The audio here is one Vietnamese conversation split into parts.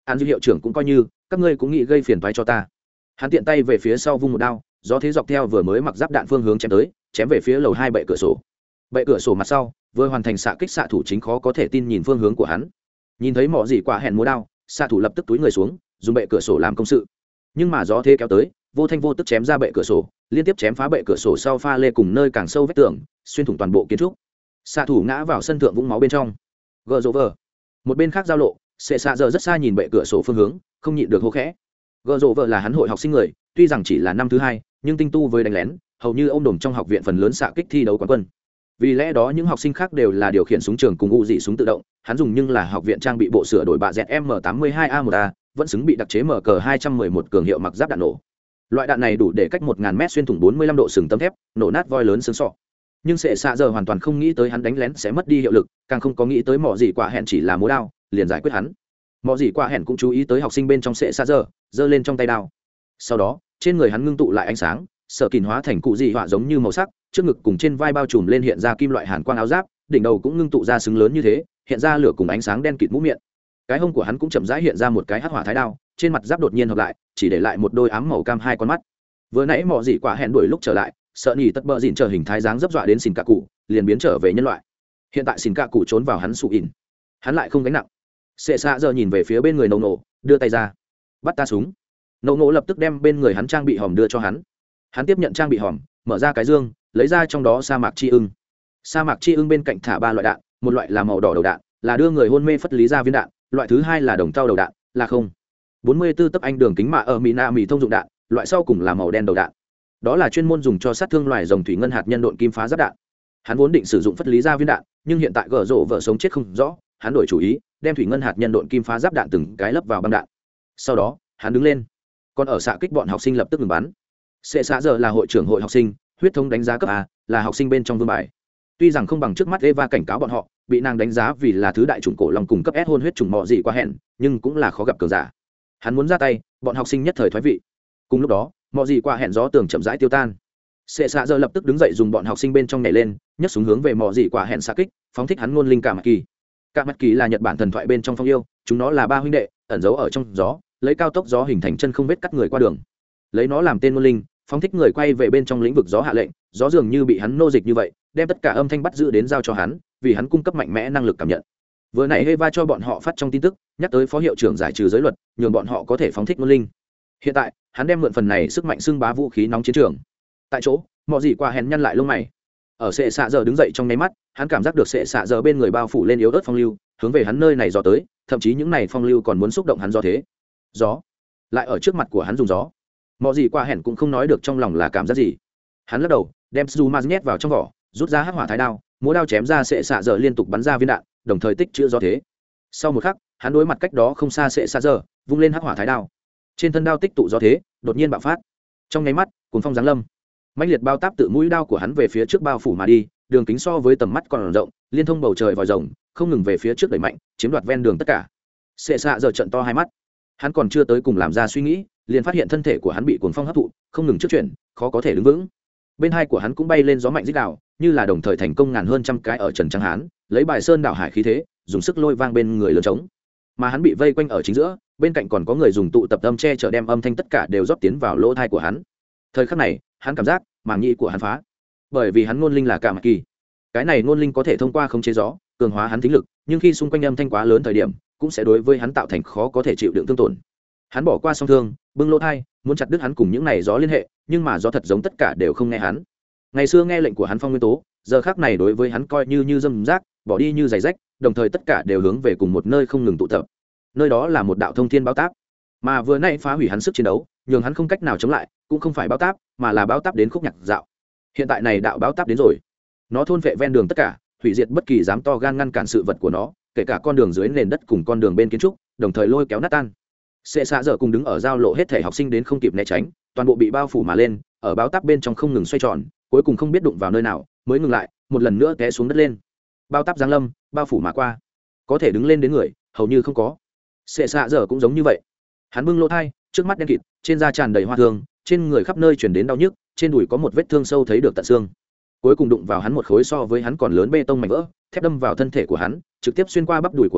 an dư hiệu trưởng cũng coi như các ngươi cũng nghĩ gây phiền toái cho ta. Hắn tiện tay về phía sau vung một đao, gió thế dọc theo vừa mới mặc giáp đạn phương hướng chém tới, chém về phía lầu 2 bệ cửa sổ. Bệ cửa sổ mặt sau vừa hoàn thành xạ kích, xạ thủ chính khó có thể tin nhìn phương hướng của hắn. Nhìn thấy mọ gì quả hẹn múa đao, xạ thủ lập tức túi người xuống, dùng bệ cửa sổ làm công sự. Nhưng mà gió thế kéo tới, vô thanh vô tức chém ra bệ cửa sổ, liên tiếp chém phá bệ cửa sổ sau pha lê cùng nơi càng sâu vách tường, xuyên thủng toàn bộ kiến trúc. Xạ thủ ngã vào sân thượng vũng máu bên trong. Gờ rộ vờ. Một bên khác giao lộ, Sệ xạ giờ rất xa nhìn bệ cửa sổ phương hướng, không nhịn được hô khẽ. Gờ rộ vờ là hắn hội học sinh người, tuy rằng chỉ là năm thứ 2, nhưng tinh tu với đánh lén, hầu như ông đồn trong học viện phần lớn xạ kích thi đấu quán quân. Vì lẽ đó những học sinh khác đều là điều khiển súng trường cùng u dị súng tự động, hắn dùng nhưng là học viện trang bị bộ sửa đổi bạ dẹt M82A1A, vẫn xứng bị đặc chế MK211 cường hiệu mặc giáp đạn nổ. Loại đạn này đủ để cách 1000m xuyên thủng 45 độ sừng tấm thép, nổ nát voi lớn xương sọ. Nhưng Sệ xạ giờ hoàn toàn không nghĩ tới hắn đánh lén sẽ mất đi hiệu lực, càng không có nghĩ tới mọ gì quả hẹn chỉ là múa đao liền giải quyết hắn. Mọ gì quả hẹn cũng chú ý tới học sinh bên trong Sệ xạ giờ, giơ lên trong tay đao. Sau đó trên người hắn ngưng tụ lại ánh sáng, sở kìn hóa thành cụ dị họa giống như màu sắc, trước ngực cùng trên vai bao trùm lên hiện ra kim loại hàn quang áo giáp, đỉnh đầu cũng ngưng tụ ra xứng lớn như thế, hiện ra lửa cùng ánh sáng đen kịt mũ miệng. Cái hông của hắn cũng chậm rãi hiện ra một cái hắc hỏa thái đao, trên mặt giáp đột nhiên hợp lại, chỉ để lại một đôi ám màu cam hai con mắt. Vừa nãy mọ dị quả hẹn đuổi lúc trở lại, sợ nhỉ tất bợ dịn trở hình thái dáng dấp dọa đến xỉn cả cụ, liền biến trở về nhân loại. Hiện tại xỉn cả cụ trốn vào hắn sụ ỉn, hắn lại không gánh nặng. Sệ xạ giờ nhìn về phía bên người nổ nổ, đưa tay ra, bắt ta súng. Nổ nổ lập tức đem bên người hắn trang bị hòm đưa cho hắn. Hắn tiếp nhận trang bị hòm, mở ra cái dương, lấy ra trong đó sa mạc chi ưng. Sa mạc chi ưng bên cạnh thả 3 loại đạn, một loại là màu đỏ đầu đạn, là đưa người hôn mê phất lý ra viên đạn, loại thứ 2 là đồng tao đầu đạn, là không 44 tấc anh đường kính mạ ở Mina Mỹ thông dụng đạn, loại sau cùng là màu đen đầu đạn. Đó là chuyên môn dùng cho sát thương loài rồng thủy ngân hạt nhân độn kim phá giáp đạn. Hắn vốn định sử dụng phất lý ra viên đạn, nhưng hiện tại gở rộ vợ sống chết không rõ, hắn đổi chủ ý, đem thủy ngân hạt nhân độn kim phá giáp đạn từng cái lấp vào băng đạn. Sau đó, hắn đứng lên, còn ở xạ kích bọn học sinh lập tức ngừng bắn. Sệ xạ giờ là hội trưởng hội học sinh, huyết thống đánh giá cấp A, là học sinh bên trong vương bài. Tuy rằng không bằng trước mắt Eva cảnh cáo bọn họ, bị nàng đánh giá vì là thứ đại chủng cổ long cùng cấp S hôn huyết chủng mọ gì quá hẹn, nhưng cũng là khó gặp cường giả. Hắn muốn ra tay, bọn học sinh nhất thời thoái vị. Cùng lúc đó, mọ gì qua hẹn gió tường chậm rãi tiêu tan. Sệ xạ giờ lập tức đứng dậy dùng bọn học sinh bên trong nhảy lên, nhấc súng hướng về mọ gì quả hẹn xạ kích, phóng thích hắn ngôn linh cả mặt kỳ. Cả mặt kỳ là Nhật Bản thần thoại bên trong phong yêu, chúng nó là 3 huynh đệ, ẩn giấu ở trong gió, lấy cao tốc gió hình thành chân không vết cắt người qua đường. Lấy nó làm tên ngôn linh, phóng thích người quay về bên trong lĩnh vực gió hạ lệnh, gió dường như bị hắn nô dịch như vậy, đem tất cả âm thanh bắt giữ đến giao cho hắn, vì hắn cung cấp mạnh mẽ năng lực cảm nhận. Vừa nãy Eva cho bọn họ phát trong tin tức, nhắc tới phó hiệu trưởng giải trừ giới luật, nhường bọn họ có thể phóng thích ngôn linh. Hiện tại, hắn đem mượn phần này sức mạnh xưng bá vũ khí nóng chiến trường. Tại chỗ, mọi gì qua hèn nhăn lại lông mày. Ở Sệ xạ giờ đứng dậy trong nháy mắt, hắn cảm giác được Sệ xạ giờ bên người bao phủ lên yếu ớt phong lưu, hướng về hắn nơi này gió tới, thậm chí những này phong lưu còn muốn xúc động hắn gió thế. Gió lại ở trước mặt của hắn dùng gió. Mọi gì qua hèn cũng không nói được trong lòng là cảm giác gì. Hắn lắc đầu, đem Zuma nhét vào trong vỏ, rút ra hắc hỏa thái đao, múa đao chém ra Sệ xạ giờ liên tục bắn ra viên đạn, đồng thời tích trữ gió thế. Sau một khắc, hắn đối mặt cách đó không xa Sệ xạ giờ, vung lên hắc hỏa thái đao. Trên thân đao tích tụ gió thế, đột nhiên bạo phát. Trong nháy mắt, cuồng phong giáng lâm. Mãnh liệt bao táp tự mũi đao của hắn về phía trước bao phủ mà đi, đường kính so với tầm mắt còn rộng, liên thông bầu trời vòi rồng, không ngừng về phía trước đẩy mạnh, chiếm đoạt ven đường tất cả. Sệ xạ giờ trợn to hai mắt. Hắn còn chưa tới cùng làm ra suy nghĩ, liền phát hiện thân thể của hắn bị cuồng phong hấp thụ, không ngừng trước chuyển, khó có thể đứng vững. Bên hai của hắn cũng bay lên gió mạnh rít đảo, như là đồng thời thành công ngàn hơn trăm cái ở trần trắng hán, lấy bài sơn đảo hải khí thế, dùng sức lôi vang bên người lớn trống. Mà hắn bị vây quanh ở chính giữa, bên cạnh còn có người dùng tụ tập âm che chở đem âm thanh tất cả đều rót tiến vào lỗ tai của hắn. Thời khắc này, hắn cảm giác màng nhĩ của hắn phá, bởi vì hắn ngôn linh là cả mặt kỳ. Cái này ngôn linh có thể thông qua khống chế gió, cường hóa hắn thính lực, nhưng khi xung quanh âm thanh quá lớn thời điểm, cũng sẽ đối với hắn tạo thành khó có thể chịu đựng thương tổn. Hắn bỏ qua song thương, bưng lỗ tai, muốn chặt đứt hắn cùng những này gió liên hệ, nhưng mà gió thật giống tất cả đều không nghe hắn. Ngày xưa nghe lệnh của hắn phong nguyên tố, giờ khắc này đối với hắn coi như dâm rác, bỏ đi như giày rách, đồng thời tất cả đều hướng về cùng một nơi không ngừng tụ tập. Nơi đó là một đạo thông thiên báo táp, mà vừa nãy phá hủy hắn sức chiến đấu, nhường hắn không cách nào chống lại, cũng không phải báo táp, mà là báo táp đến khúc nhạc dạo. Hiện tại này đạo báo táp đến rồi, nó thôn vệ ven đường tất cả, hủy diệt bất kỳ dám to gan ngăn cản sự vật của nó, kể cả con đường dưới nền đất cùng con đường bên kiến trúc, đồng thời lôi kéo nát tan. Sệ xạ giờ cùng đứng ở giao lộ hết thể học sinh đến không kịp né tránh, toàn bộ bị bao phủ mà lên, ở báo táp bên trong không ngừng xoay tròn, cuối cùng không biết đụng vào nơi nào, mới ngừng lại, một lần nữa té xuống đất lên. Bao táp giáng lâm, bao phủ mà qua, có thể đứng lên đến người, hầu như không có. Sệ xạ giờ cũng giống như vậy. Hắn bưng lỗ thai, trước mắt đen kịt, trên da tràn đầy hoa thương, trên người khắp nơi truyền đến đau nhức, trên đùi có một vết thương sâu thấy được tận xương. Cuối cùng đụng vào hắn một khối so với hắn còn lớn bê tông mảnh vỡ, thép đâm vào thân thể của hắn, trực tiếp xuyên qua bắp đùi của hắn,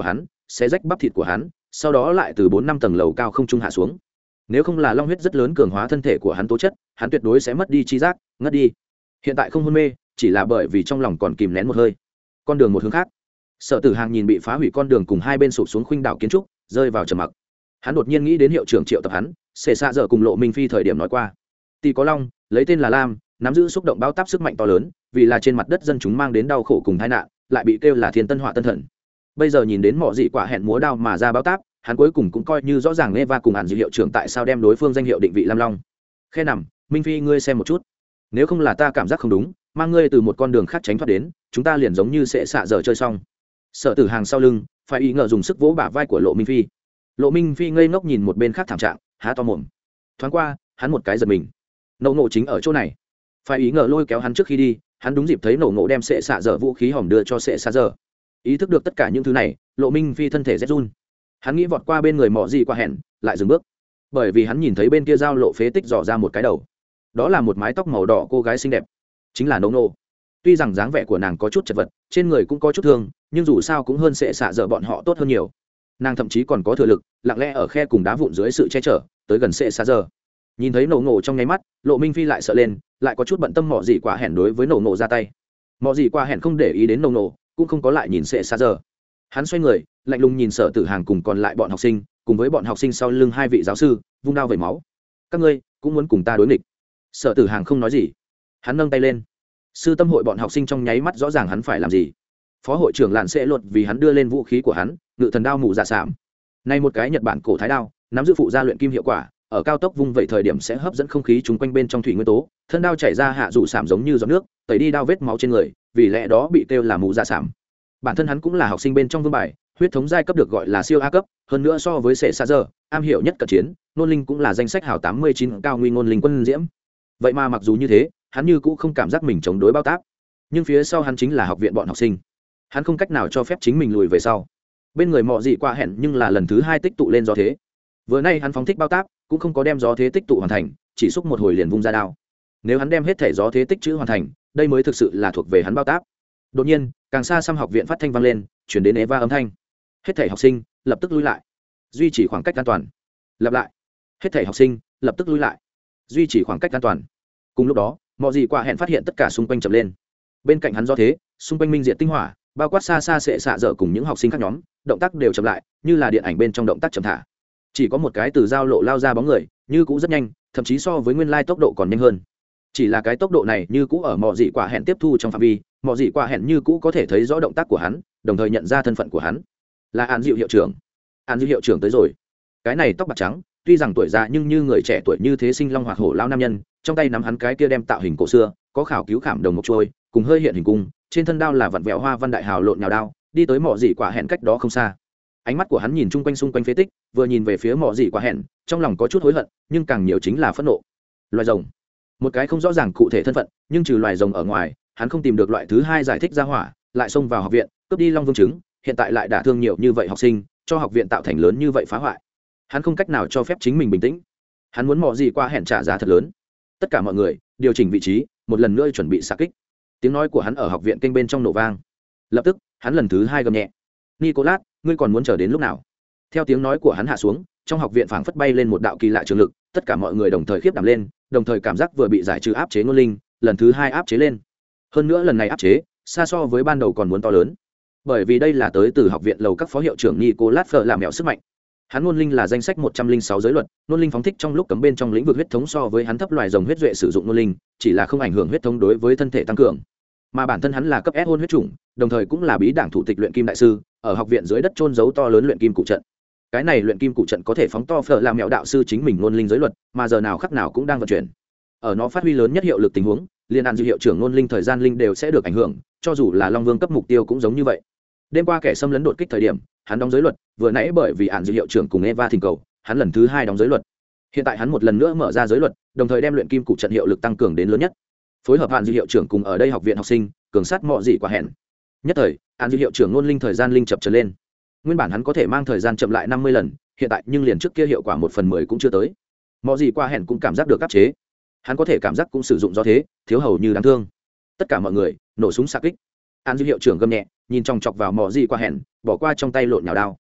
sẽ rách bắp thịt của hắn, sau đó lại từ 4-5 tầng lầu cao không trung hạ xuống. Nếu không là long huyết rất lớn cường hóa thân thể của hắn tố chất, hắn tuyệt đối sẽ mất đi chi giác, ngất đi. Hiện tại không hôn mê, chỉ là bởi vì trong lòng còn kìm nén một hơi. Con đường một hướng khác, Sở Tử Hàng nhìn bị phá hủy con đường cùng hai bên sụp xuống khuynh đảo kiến trúc, rơi vào trầm mặc. Hắn đột nhiên nghĩ đến hiệu trưởng triệu tập hắn, Xệ Xạ Dở cùng Lộ Minh Phi thời điểm nói qua. Tỷ có long, lấy tên là Lam, nắm giữ xúc động bao táp sức mạnh to lớn, vì là trên mặt đất dân chúng mang đến đau khổ cùng tai nạn, lại bị kêu là thiên tân họa tân thần. Bây giờ nhìn đến mọ dị quả hẹn múa đao mà ra báo táp, hắn cuối cùng cũng coi như rõ ràng Eva cùng Hàn Dư hiệu trưởng tại sao đem đối phương danh hiệu định vị Lam Long. Khe nằm, Minh Phi ngươi xem một chút. Nếu không là ta cảm giác không đúng, mang ngươi từ một con đường khác tránh thoát đến, chúng ta liền giống như sẽ xạ dở chơi xong. Sở Tử Hàng sau lưng, phải ý ngờ dùng sức vỗ bả vai của Lộ Minh Phi. Lộ Minh Phi ngây ngốc nhìn một bên khác thảm trạng, há to mồm. Thoáng qua, hắn một cái giật mình. Nổ ngộ chính ở chỗ này. Phải ý ngờ lôi kéo hắn trước khi đi, hắn đúng dịp thấy nổ ngộ đem sẽ xạ dở vũ khí hỏng đưa cho sẽ xạ dở. Ý thức được tất cả những thứ này, Lộ Minh Phi thân thể rét run. Hắn nghĩ vọt qua bên người mọ gì qua hẹn, lại dừng bước, bởi vì hắn nhìn thấy bên kia giao lộ phế tích dò ra một cái đầu. Đó là một mái tóc màu đỏ cô gái xinh đẹp, chính là nổ ngộ. Tuy rằng dáng vẻ của nàng có chút chật vật, trên người cũng có chút thương, nhưng dù sao cũng hơn sẽ xạ dở bọn họ tốt hơn nhiều. Nàng thậm chí còn có thừa lực, lặng lẽ ở khe cùng đá vụn dưới sự che chở, tới gần sẽ xạ dở. Nhìn thấy nổ ngộ trong nháy mắt, Lộ Minh Phi lại sợ lên, lại có chút bận tâm mọ gì quả hẹn đối với nổ ngộ ra tay. Mọ gì quả hẹn không để ý đến nổ ngộ, cũng không có lại nhìn sẽ xạ dở. Hắn xoay người, lạnh lùng nhìn Sở Tử Hàng cùng còn lại bọn học sinh, cùng với bọn học sinh sau lưng hai vị giáo sư, vung đao vẩy máu. Các ngươi cũng muốn cùng ta đối nghịch? Sở Tử Hàng không nói gì, hắn nâng tay lên. Sư tâm hội bọn học sinh trong nháy mắt rõ ràng hắn phải làm gì. Phó hội trưởng Lạn sẽ luật vì hắn đưa lên vũ khí của hắn, ngự thần đao mù dạ sạm. Này một cái Nhật Bản cổ thái đao, nắm giữ phụ gia luyện kim hiệu quả, ở cao tốc vung vậy thời điểm sẽ hấp dẫn không khí chúng quanh bên trong thủy nguyên tố, thân đao chảy ra hạ dụ sạm giống như giọt nước, tẩy đi đao vết máu trên người, vì lẽ đó bị kêu là mù dạ sạm. Bản thân hắn cũng là học sinh bên trong vương bài, huyết thống giai cấp được gọi là siêu A cấp, hơn nữa so với Sệ Sa Giờ, am hiểu nhất cận chiến, Nôn Linh cũng là danh sách hào 89 cao nguy ngôn linh quân diễm. Vậy mà mặc dù như thế, hắn như cũng không cảm giác mình chống đối bao táp. Nhưng phía sau hắn chính là học viện bọn học sinh. Hắn không cách nào cho phép chính mình lùi về sau. Bên người mọ dị qua hẹn nhưng là lần thứ 2 tích tụ lên gió thế. Vừa nay hắn phóng thích bao táp, cũng không có đem gió thế tích tụ hoàn thành, chỉ xúc một hồi liền vung ra đao. Nếu hắn đem hết thể gió thế tích trữ hoàn thành, đây mới thực sự là thuộc về hắn bao táp. Đột nhiên, càng xa xăm học viện phát thanh vang lên, chuyển đến Eva âm thanh. Hết thể học sinh lập tức lui lại, duy trì khoảng cách an toàn. Lặp lại, hết thể học sinh lập tức lui lại, duy trì khoảng cách an toàn. Cùng lúc đó, mọi gì qua hẹn phát hiện tất cả xung quanh chậm lên. Bên cạnh hắn do thế, xung quanh minh diện tinh hỏa, bao quát xa xa sẽ xạ dở cùng những học sinh khác nhóm, động tác đều chậm lại, như là điện ảnh bên trong động tác chậm thả. Chỉ có một cái từ giao lộ lao ra bóng người, như cũ rất nhanh, thậm chí so với nguyên lai tốc độ còn nhanh hơn. Chỉ là cái tốc độ này như cũ ở mọi gì quả hẹn tiếp thu trong phạm vi, mọi gì quả hẹn như cũ có thể thấy rõ động tác của hắn, đồng thời nhận ra thân phận của hắn. Là An Diệu hiệu trưởng. An Diệu hiệu trưởng tới rồi. Cái này tóc bạc trắng, tuy rằng tuổi già nhưng như người trẻ tuổi như thế sinh long hoạt hổ lao nam nhân, trong tay nắm hắn cái kia đem tạo hình cổ xưa, có khảo cứu khảm đồng một trôi, cùng hơi hiện hình cung, trên thân đao là vặn vẹo hoa văn đại hào lộn nhào đao, đi tới mọi gì quả hẹn cách đó không xa. Ánh mắt của hắn nhìn chung quanh xung quanh phế tích, vừa nhìn về phía mọi gì quả hẹn, trong lòng có chút hối hận, nhưng càng nhiều chính là phẫn nộ. Loài rồng, một cái không rõ ràng cụ thể thân phận, nhưng trừ loài rồng ở ngoài, hắn không tìm được loại thứ hai giải thích ra hỏa, lại xông vào học viện, cướp đi long vương trứng, hiện tại lại đả thương nhiều như vậy học sinh, cho học viện tạo thành lớn như vậy phá hoại. Hắn không cách nào cho phép chính mình bình tĩnh, hắn muốn mọi gì qua hẹn trả giá thật lớn. Tất cả mọi người điều chỉnh vị trí, một lần nữa chuẩn bị xạ kích. Tiếng nói của hắn ở học viện kênh bên trong nổ vang. Lập tức, hắn lần thứ 2 gầm nhẹ: "Nicolas, ngươi còn muốn chờ đến lúc nào?" Theo tiếng nói của hắn hạ xuống, trong học viện phảng phất bay lên một đạo kỳ lạ trường lực, tất cả mọi người đồng thời khiếp đảm lên, đồng thời cảm giác vừa bị giải trừ áp chế ngôn linh, lần thứ 2 áp chế lên. Hơn nữa lần này áp chế, xa so với ban đầu còn muốn to lớn. Bởi vì đây là tới từ học viện lầu các phó hiệu trưởng Nicolas Fleur làm mẹo sức mạnh. Hắn ngôn linh là danh sách 106 giới luật, ngôn linh phóng thích trong lúc cấm bên trong lĩnh vực huyết thống so với hắn thấp loài rồng huyết duệ sử dụng ngôn linh, chỉ là không ảnh hưởng huyết thống đối với thân thể tăng cường. Mà bản thân hắn là cấp S hôn huyết chủng, đồng thời cũng là bí đảng thủ tịch luyện kim đại sư, ở học viện dưới đất chôn giấu to lớn luyện kim cụ trận. Cái này luyện kim cụ trận có thể phóng to Fleur làm mẹo đạo sư chính mình ngôn linh giới luật, mà giờ nào khắc nào cũng đang vận chuyển. Ở nó phát huy lớn nhất hiệu lực tình huống, liên an dư hiệu trưởng ngôn linh thời gian linh đều sẽ được ảnh hưởng, cho dù là long vương cấp mục tiêu cũng giống như vậy. Đêm qua kẻ xâm lấn đột kích thời điểm, hắn đóng giới luật, vừa nãy bởi vì an dư hiệu trưởng cùng Eva thỉnh cầu, hắn lần thứ 2 đóng giới luật. Hiện tại hắn một lần nữa mở ra giới luật, đồng thời đem luyện kim cụ trận hiệu lực tăng cường đến lớn nhất. Phối hợp an dư hiệu trưởng cùng ở đây học viện học sinh, cường sát mọi gì quả hẹn. Nhất thời, an dư hiệu trưởng ngôn linh thời gian linh chập trở lên. Nguyên bản hắn có thể mang thời gian chậm lại 50 lần, hiện tại nhưng liền trước kia hiệu quả 1/10 cũng chưa tới. Mọi gì quả hẹn cũng cảm giác được áp chế. Hắn có thể cảm giác cũng sử dụng do thế, thiếu hầu như đáng thương. Tất cả mọi người nổ súng xạ kích. An dư hiệu trưởng gầm nhẹ, nhìn chòng chọc vào mỏ gì qua hẹn, bỏ qua trong tay lộn nhào đao.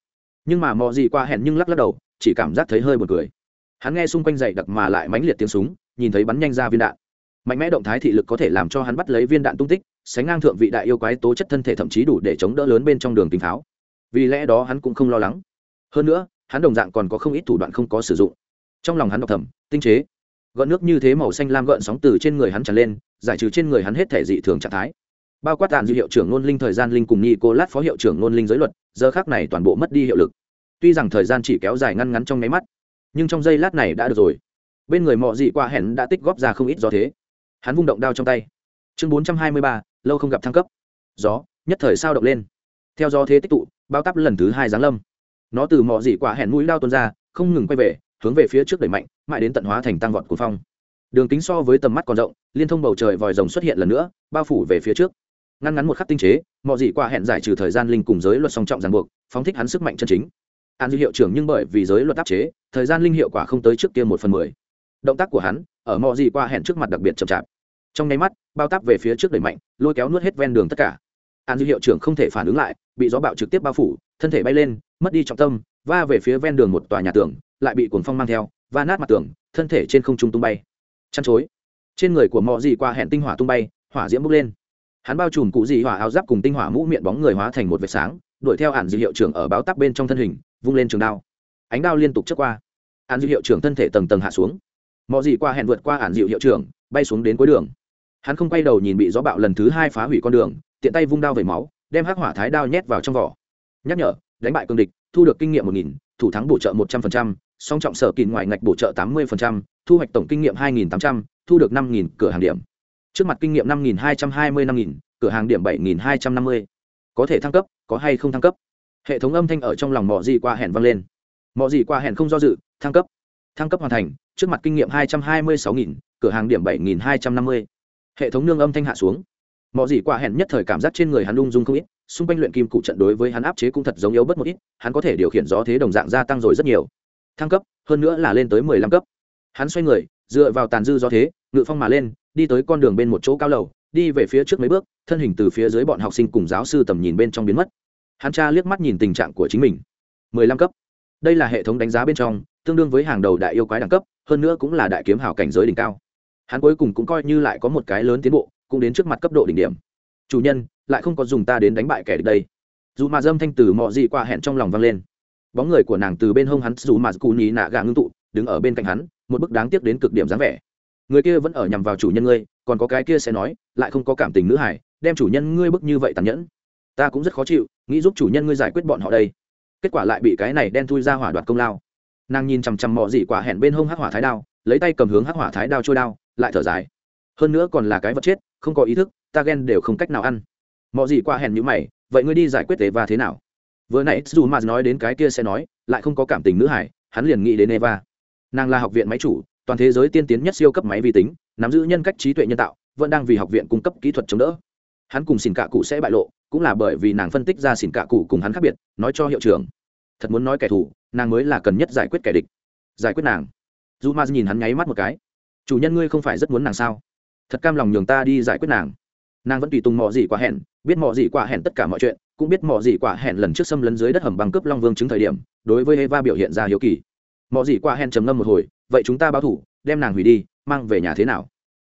Nhưng mà mò gì qua hẹn nhưng lắc lắc đầu, chỉ cảm giác thấy hơi buồn cười. Hắn nghe xung quanh dậy đặc mà lại mãnh liệt tiếng súng, nhìn thấy bắn nhanh ra viên đạn. Mạnh mẽ động thái thị lực có thể làm cho hắn bắt lấy viên đạn tung tích, sánh ngang thượng vị đại yêu quái tố chất thân thể, thậm chí đủ để chống đỡ lớn bên trong đường kính pháo. Vì lẽ đó hắn cũng không lo lắng. Hơn nữa, hắn đồng dạng còn có không ít thủ đoạn không có sử dụng. Trong lòng hắn đọc thầm, tinh chế. Gợn nước như thế màu xanh lam gợn sóng từ trên người hắn tràn lên, giải trừ trên người hắn hết thể dị thường trạng thái. Bao quát tàn dư hiệu trưởng ngôn linh thời gian linh cùng Nicolas phó hiệu trưởng ngôn linh giới luật, giờ khắc này toàn bộ mất đi hiệu lực. Tuy rằng thời gian chỉ kéo dài ngắn trong mấy mắt, nhưng trong giây lát này đã được rồi. Bên người mọ dị qua hẹn đã tích góp ra không ít gió thế. Hắn vung động đao trong tay. Chương 423, lâu không gặp thăng cấp. Gió nhất thời sao động lên. Theo gió thế tích tụ, bao táp lần thứ 2 giáng lâm. Nó từ mọ dị qua hẹn mũi đao tuôn ra, không ngừng quay về, hướng về phía trước đẩy mạnh, mãi đến tận hóa thành tăng vọt cuồng phong. Đường kính so với tầm mắt còn rộng, liên thông bầu trời vòi rồng xuất hiện lần nữa, bao phủ về phía trước. Ngắn một khắc tinh chế, mọ dị qua hẹn giải trừ thời gian linh cùng giới luật song trọng ràng buộc, phóng thích hắn sức mạnh chân chính. An dư hiệu trưởng nhưng bởi vì giới luật áp chế, thời gian linh hiệu quả không tới trước kia 1/10. Động tác của hắn ở mọ dị qua hẹn trước mặt đặc biệt chậm chạp. Trong nháy mắt, bao táp về phía trước đẩy mạnh, lôi kéo nuốt hết ven đường tất cả. An dư hiệu trưởng không thể phản ứng lại, bị gió bạo trực tiếp bao phủ, thân thể bay lên, mất đi trọng tâm, va về phía ven đường một tòa nhà tường, lại bị cuồng phong mang theo, va nát mặt tường, thân thể trên không trung tung bay. Chăn chối, trên người của mọ dị qua hẹn tinh hỏa tung bay, hỏa diễm bốc lên. Hắn bao trùm cụ dị hỏa áo giáp cùng tinh hỏa mũ miệng bóng người hóa thành một vệt sáng, đuổi theo An dư hiệu trưởng ở báo táp bên trong thân hình, vung lên trường đao. Ánh đao liên tục chớp qua. An dư hiệu trưởng thân thể tầng tầng hạ xuống. Mọ dị qua hẹn vượt qua An dư hiệu trưởng, bay xuống đến cuối đường. Hắn không quay đầu nhìn bị gió bạo lần thứ 2 phá hủy con đường, tiện tay vung đao vẩy máu, đem hắc hỏa thái đao nhét vào trong vỏ. Nhắc nhở, đánh bại cương địch, thu được kinh nghiệm 1000, thủ thắng bổ trợ 100%, song trọng sở kìn ngoài ngạch bổ trợ 80%, thu hoạch tổng kinh nghiệm 2800, thu được 5000 cửa hàng điểm. Trước mặt kinh nghiệm 5220 5000, cửa hàng điểm 7250. Có thể thăng cấp, có hay không thăng cấp? Hệ thống âm thanh ở trong lòng mọ dị qua hẹn vang lên. Mọ dị qua hẹn không do dự, thăng cấp. Thăng cấp hoàn thành, trước mặt kinh nghiệm 226000, cửa hàng điểm 7250. Hệ thống nương âm thanh hạ xuống. Mọ dị qua hẹn nhất thời cảm giác trên người hắn lung dung không ít, xung quanh luyện kim cụ trận đối với hắn áp chế cũng thật giống yếu bất một ít, hắn có thể điều khiển gió thế đồng dạng gia tăng rồi rất nhiều. Thăng cấp, hơn nữa là lên tới 15 cấp. Hắn xoay người, dựa vào tàn dư gió thế, ngự phong mà lên, đi tới con đường bên một chỗ cao lầu, đi về phía trước mấy bước, thân hình từ phía dưới bọn học sinh cùng giáo sư tầm nhìn bên trong biến mất. Hắn tra liếc mắt nhìn tình trạng của chính mình. 15 cấp. Đây là hệ thống đánh giá bên trong, tương đương với hàng đầu đại yêu quái đẳng cấp, hơn nữa cũng là đại kiếm hào cảnh giới đỉnh cao. Hắn cuối cùng cũng coi như lại có một cái lớn tiến bộ, cũng đến trước mặt cấp độ đỉnh điểm. Chủ nhân, lại không có dùng ta đến đánh bại kẻ địch đây. Dù mà dâm thanh từ mọ dị qua hẹn trong lòng vang lên. Bóng người của nàng từ bên hông hắn dù mà cù nhí nạ gà ngưng tụ, đứng ở bên cạnh hắn, một bức đáng tiếc đến cực điểm dáng vẻ. Người kia vẫn ở nhằm vào chủ nhân ngươi, còn có cái kia sẽ nói, lại không có cảm tình nữ hải, đem chủ nhân ngươi bức như vậy tàn nhẫn. Ta cũng rất khó chịu, nghĩ giúp chủ nhân ngươi giải quyết bọn họ đây. Kết quả lại bị cái này đen thui ra hỏa đoạt công lao. Nàng nhìn chằm chằm mọ dị quả hẹn bên hông hắc hỏa thái đao, lấy tay cầm hướng hắc hỏa thái đao trôi đao, lại thở dài. Hơn nữa còn là cái vật chết, không có ý thức, ta ghen đều không cách nào ăn. Mọ dị quả hẹn như mày, vậy ngươi đi giải quyết Eva thế nào? Vừa nãy dù mà nói đến cái kia sẽ nói, lại không có cảm tình nữ hải, hắn liền nghĩ đến Eva. Nàng là học viện máy chủ, toàn thế giới tiên tiến nhất siêu cấp máy vi tính, nắm giữ nhân cách trí tuệ nhân tạo, vẫn đang vì học viện cung cấp kỹ thuật chống đỡ. Hắn cùng xỉn cạ cụ sẽ bại lộ, cũng là bởi vì nàng phân tích ra xỉn cạ cụ cùng hắn khác biệt, nói cho hiệu trưởng. Thật muốn nói kẻ thù, nàng mới là cần nhất giải quyết kẻ địch. Giải quyết nàng. Dù mà nhìn hắn nháy mắt một cái. Chủ nhân ngươi không phải rất muốn nàng sao? Thật cam lòng nhường ta đi giải quyết nàng. Nàng vẫn tùy tùng mọ dị quả hẹn, biết mọ dị quả hẹn tất cả mọi chuyện, cũng biết mọ dị quả hẹn lần trước xâm lấn dưới đất hầm băng cướp long vương chứng thời điểm, đối với Eva biểu hiện ra hiếu kỳ. Mọ dị quả hẹn trầm ngâm một hồi, vậy chúng ta báo thủ, đem nàng hủy đi, mang về nhà thế nào?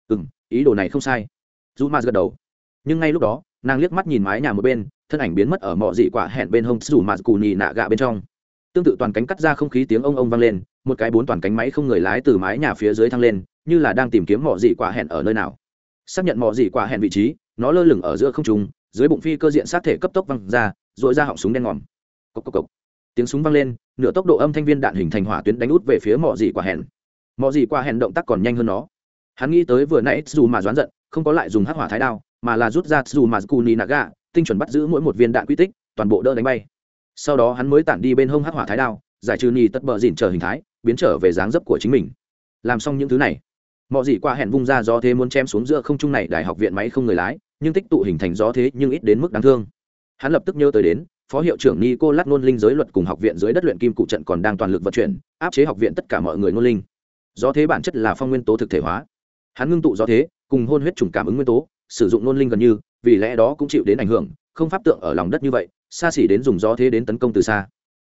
Ý đồ này không sai. Dù mà gật đầu. Nhưng ngay lúc đó, nàng liếc mắt nhìn mái nhà một bên, thân ảnh biến mất ở mọ dị quả hẹn bên hông dù mà cù nhì nạ gạ bên trong. Tương tự toàn cánh cắt ra không khí tiếng ông vang lên, một cái 4 toàn cánh máy không người lái từ mái nhà phía dưới thăng lên, như là đang tìm kiếm mọ dị quả hẹn ở nơi nào. Xác nhận mọ dị quả hẹn vị trí, nó lơ lửng ở giữa không trung, dưới bụng phi cơ diện sát thể cấp tốc văng ra, dội ra họng súng đen ngòm. Cộc cộc cộc. Tiếng súng vang lên, nửa tốc độ âm thanh viên đạn hình thành hỏa tuyến đánh út về phía mọ dị quả hẹn. Mọ dị quả hẹn động tác còn nhanh hơn nó. Hắn nghĩ tới vừa nãy dù mà doán giận, không có lại dùng hắc hỏa thái đao, mà là rút ra dù mà kuni naga, tinh chuẩn bắt giữ mỗi một viên đạn quy tích, toàn bộ đỡ đánh bay. Sau đó hắn mới tản đi bên hông hắc hỏa thái đao, giải trừ nhì tất bờ dỉn trở hình thái, biến trở về dáng dấp của chính mình. Làm xong những thứ này, mọ dị quả hẹn vung ra gió thế muốn chém xuống giữa không trung này đại học viện máy không người lái, nhưng tích tụ hình thành gió thế nhưng ít đến mức đáng thương. Hắn lập tức nhớ tới đến phó hiệu trưởng Nicolas ngôn linh giới luật cùng học viện dưới đất luyện kim cụ trận còn đang toàn lực vận chuyển, áp chế học viện tất cả mọi người ngôn linh. Gió thế bản chất là phong nguyên tố thực thể hóa. Hắn ngưng tụ gió thế cùng hôn huyết trùng cảm ứng nguyên tố, sử dụng ngôn linh gần như, vì lẽ đó cũng chịu đến ảnh hưởng, không pháp tượng ở lòng đất như vậy, xa xỉ đến dùng gió thế đến tấn công từ xa.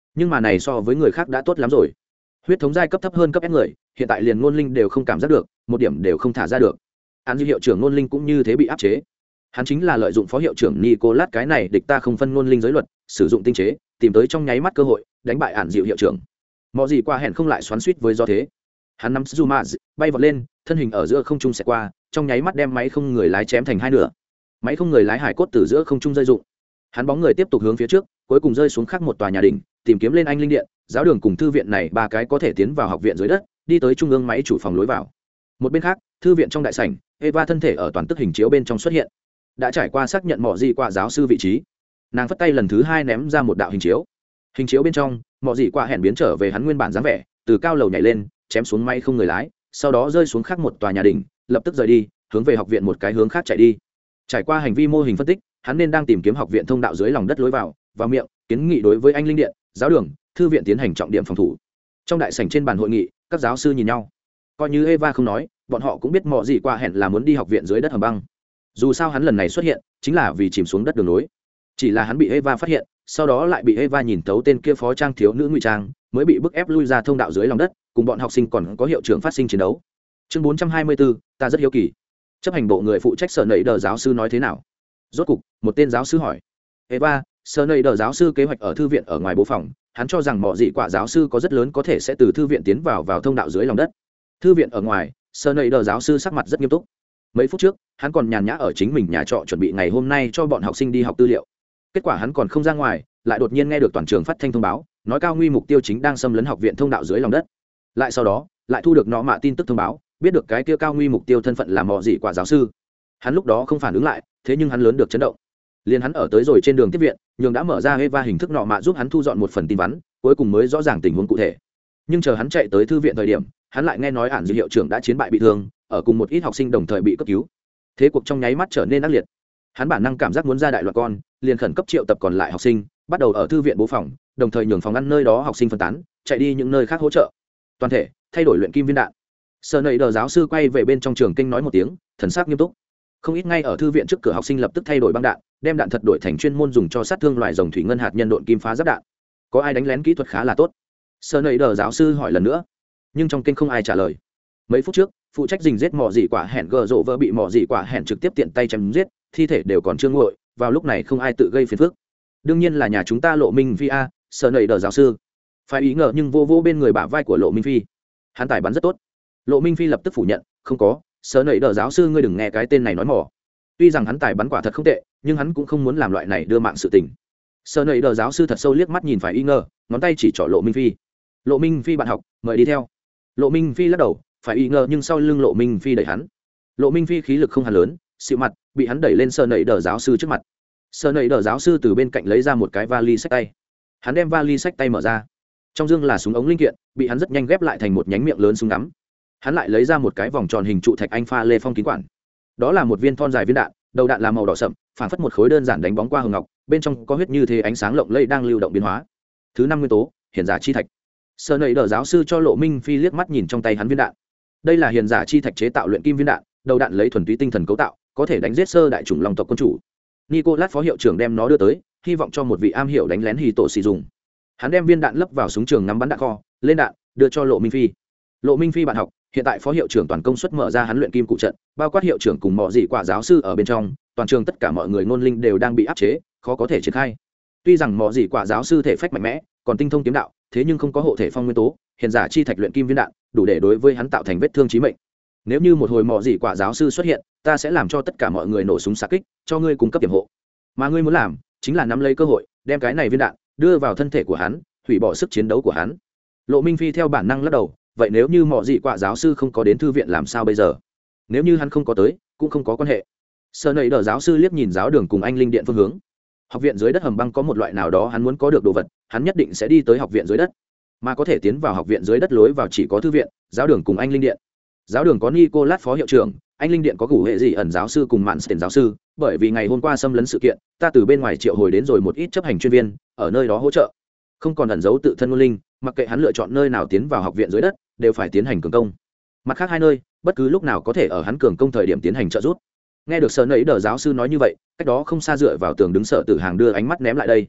nhưng mà này so với người khác đã tốt lắm rồi. Huyết thống giai cấp thấp hơn cấp S người hiện tại liền ngôn linh đều không cảm giác được, một điểm đều không thả ra được. Án dư hiệu trưởng ngôn linh cũng như thế bị áp chế. Hắn chính là lợi dụng phó hiệu trưởng Nicolas cái này địch ta không phân ngôn linh giới luật, sử dụng tinh chế tìm tới trong nháy mắt cơ hội đánh bại án dịu hiệu trưởng. Mọi gì qua hẹn không lại xoắn xuýt với do thế. Hắn nắm Zuma bay vọt lên, thân hình ở giữa không trung sẽ qua, trong nháy mắt đem máy không người lái chém thành hai nửa. Máy không người lái hải cốt từ giữa không trung rơi rụng. Hắn bóng người tiếp tục hướng phía trước, cuối cùng rơi xuống khác một tòa nhà đỉnh, tìm kiếm lên anh linh điện, giáo đường cùng thư viện này ba cái có thể tiến vào học viện dưới đất, đi tới trung ương máy chủ phòng lối vào. Một bên khác, thư viện trong đại sảnh, Eva thân thể ở toàn tức hình chiếu bên trong xuất hiện. Đã trải qua xác nhận mọ gì qua giáo sư vị trí, nàng phất tay lần thứ hai ném ra một đạo hình chiếu. Hình chiếu bên trong, mọ gì qua hẹn biến trở về hắn nguyên bản dáng vẻ, từ cao lầu nhảy lên, chém xuống máy không người lái, sau đó rơi xuống khác một tòa nhà đỉnh, lập tức rời đi, hướng về học viện một cái hướng khác chạy đi. Trải qua hành vi mô hình phân tích, hắn nên đang tìm kiếm học viện thông đạo dưới lòng đất lối vào miệng, kiến nghị đối với anh linh điện, giáo đường, thư viện tiến hành trọng điểm phòng thủ. Trong đại sảnh trên bàn hội nghị, các giáo sư nhìn nhau. Coi như Eva không nói, bọn họ cũng biết mọ gì qua hẹn là muốn đi học viện dưới đất hầm băng. Dù sao hắn lần này xuất hiện, chính là vì chìm xuống đất đường nối. Chỉ là hắn bị Eva phát hiện, sau đó lại bị Eva nhìn thấu tên kia phó trang thiếu nữ ngụy trang, mới bị bức ép lui ra thông đạo dưới lòng đất, cùng bọn học sinh còn có hiệu trưởng phát sinh chiến đấu. Chương 424, ta rất hiếu kỳ. Chấp hành bộ người phụ trách sở nảy đờ giáo sư nói thế nào? Rốt cục, một tên giáo sư hỏi. Eva, sở nảy đờ giáo sư kế hoạch ở thư viện ở ngoài bố phòng, hắn cho rằng mọ dị quả giáo sư có rất lớn có thể sẽ từ thư viện tiến vào thông đạo dưới lòng đất. Thư viện ở ngoài, sở nảy đờ giáo sư sắc mặt rất nghiêm túc. Mấy phút trước, hắn còn nhàn nhã ở chính mình nhà trọ chuẩn bị ngày hôm nay cho bọn học sinh đi học tư liệu. Kết quả hắn còn không ra ngoài, lại đột nhiên nghe được toàn trường phát thanh thông báo, nói cao nguy mục tiêu chính đang xâm lấn học viện thông đạo dưới lòng đất. Lại sau đó, lại thu được nọ mạ tin tức thông báo, biết được cái kia cao nguy mục tiêu thân phận là mọ dị quả giáo sư. Hắn lúc đó không phản ứng lại, thế nhưng hắn lớn được chấn động. Liên hắn ở tới rồi trên đường tiếp viện, nhường đã mở ra Eva hình thức nọ mạ giúp hắn thu dọn một phần tin vắn, cuối cùng mới rõ ràng tình huống cụ thể. Nhưng chờ hắn chạy tới thư viện thời điểm, hắn lại nghe nói ản dư hiệu trưởng đã chiến bại bị thương, ở cùng một ít học sinh đồng thời bị cấp cứu. Thế cuộc trong nháy mắt trở nên ác liệt. Hắn bản năng cảm giác muốn ra đại loạn con, liền khẩn cấp triệu tập còn lại học sinh, bắt đầu ở thư viện bố phòng, đồng thời nhường phòng ngăn nơi đó học sinh phân tán, chạy đi những nơi khác hỗ trợ. Toàn thể thay đổi luyện kim viên đạn. Sở nảy đờ giáo sư quay về bên trong trường kinh nói một tiếng, thần sắc nghiêm túc. Không ít ngay ở thư viện trước cửa học sinh lập tức thay đổi băng đạn, đem đạn thật đổi thành chuyên môn dùng cho sát thương loài rồng thủy ngân hạt nhân độn kim phá giáp đạn. Có ai đánh lén kỹ thuật khá là tốt? Sở nảy đờ giáo sư hỏi lần nữa, nhưng trong kinh không ai trả lời. Mấy phút trước, phụ trách rình giết mỏ dị quả hẹn gờ rộ vỡ bị mỏ dị quả hẹn trực tiếp tiện tay chém giết, thi thể đều còn chưa nguội, vào lúc này không ai tự gây phiền phức. Đương nhiên là nhà chúng ta Lộ Minh Phi a, Sở nảy đờ giáo sư. Phải ý ngờ nhưng vô bên người bả vai của Lộ Minh Phi. Hắn tài bắn rất tốt. Lộ Minh Phi lập tức phủ nhận, không có, Sở nảy đờ giáo sư ngươi đừng nghe cái tên này nói mỏ. Tuy rằng hắn tài bắn quả thật không tệ, nhưng hắn cũng không muốn làm loại này đưa mạng sự tình. Sở nảy đờ giáo sư thật sâu liếc mắt nhìn phải ý ngờ, ngón tay chỉ trỏ Lộ Minh Phi. Lộ Minh Phi bạn học, mời đi theo. Lộ Minh Phi lắc đầu, phải ý ngờ nhưng sau lưng Lộ Minh Phi đẩy hắn. Lộ Minh Phi khí lực không hẳn lớn, xịu mặt, bị hắn đẩy lên Sở nảy đờ giáo sư trước mặt. Sở nảy đờ giáo sư từ bên cạnh lấy ra một cái vali xách tay. Hắn đem vali xách tay mở ra. Trong dương là súng ống linh kiện, bị hắn rất nhanh ghép lại thành một nhánh miệng lớn súng ngắm. Hắn lại lấy ra một cái vòng tròn hình trụ thạch anh pha lê phong kín quản. Đó là một viên thon dài viên đạn, đầu đạn là màu đỏ sậm, phản phất một khối đơn giản đánh bóng qua hồng ngọc, bên trong có huyết như thế ánh sáng lộng lẫy đang lưu động biến hóa. Thứ 5 nguyên tố, hiển giả chi thạch. Sở nảy đờ giáo sư cho Lộ Minh Phi liếc mắt nhìn trong tay hắn viên đạn. Đây là hiển giả chi thạch chế tạo luyện kim viên đạn, đầu đạn lấy thuần túy tinh thần cấu tạo, có thể đánh giết sơ đại chủng long tộc quân chủ. Nicolas phó hiệu trưởng đem nó đưa tới, hy vọng cho một vị am hiểu đánh lén hì tổ sử dụng. Hắn đem viên đạn lấp vào súng trường ngắm bắn đạn kho, lên đạn, đưa cho Lộ Minh Phi. Lộ Minh Phi bạn học, hiện tại phó hiệu trưởng toàn công suất mở ra hắn luyện kim cụ trận, bao quát hiệu trưởng cùng mọi dị quả giáo sư ở bên trong, toàn trường tất cả mọi người ngôn linh đều đang bị áp chế, khó có thể triển khai. Tuy rằng mọi dị quả giáo sư thể phách mạnh mẽ, còn tinh thông kiếm đạo, thế nhưng không có hộ thể phong nguyên tố, hiện giả chi thạch luyện kim viên đạn, đủ để đối với hắn tạo thành vết thương chí mệnh. Nếu như một hồi mọi dị quả giáo sư xuất hiện, ta sẽ làm cho tất cả mọi người nổ súng xạ kích, cho ngươi cung cấp tiềm hộ. Mà ngươi muốn làm, chính là nắm lấy cơ hội, đem cái này viên đạn đưa vào thân thể của hắn, hủy bỏ sức chiến đấu của hắn. Lộ Minh Phi theo bản năng lắc đầu, vậy nếu như mọi dị quả giáo sư không có đến thư viện làm sao bây giờ? Nếu như hắn không có tới, cũng không có quan hệ. Sở nảy đờ giáo sư liếc nhìn giáo đường cùng anh linh điện phương hướng. Học viện dưới đất hầm băng có một loại nào đó hắn muốn có được đồ vật, hắn nhất định sẽ đi tới học viện dưới đất. Mà có thể tiến vào học viện dưới đất lối vào chỉ có thư viện, giáo đường cùng anh linh điện. Giáo đường có Nicolas phó hiệu trưởng, anh linh điện có Gủ hệ dị ẩn giáo sư cùng Mạn Tiền giáo sư, bởi vì ngày hôm qua xâm lấn sự kiện, ta từ bên ngoài triệu hồi đến rồi một ít chấp hành chuyên viên, ở nơi đó hỗ trợ. Không còn ẩn giấu tự thân ngôn linh, mặc kệ hắn lựa chọn nơi nào tiến vào học viện dưới đất, đều phải tiến hành cường công. Mặt khác hai nơi, bất cứ lúc nào có thể ở hắn cường công thời điểm tiến hành trợ giúp. Nghe được Sở nảy đờ giáo sư nói như vậy, cách đó không xa dựa vào tường đứng Sở Tử Hàng đưa ánh mắt ném lại đây.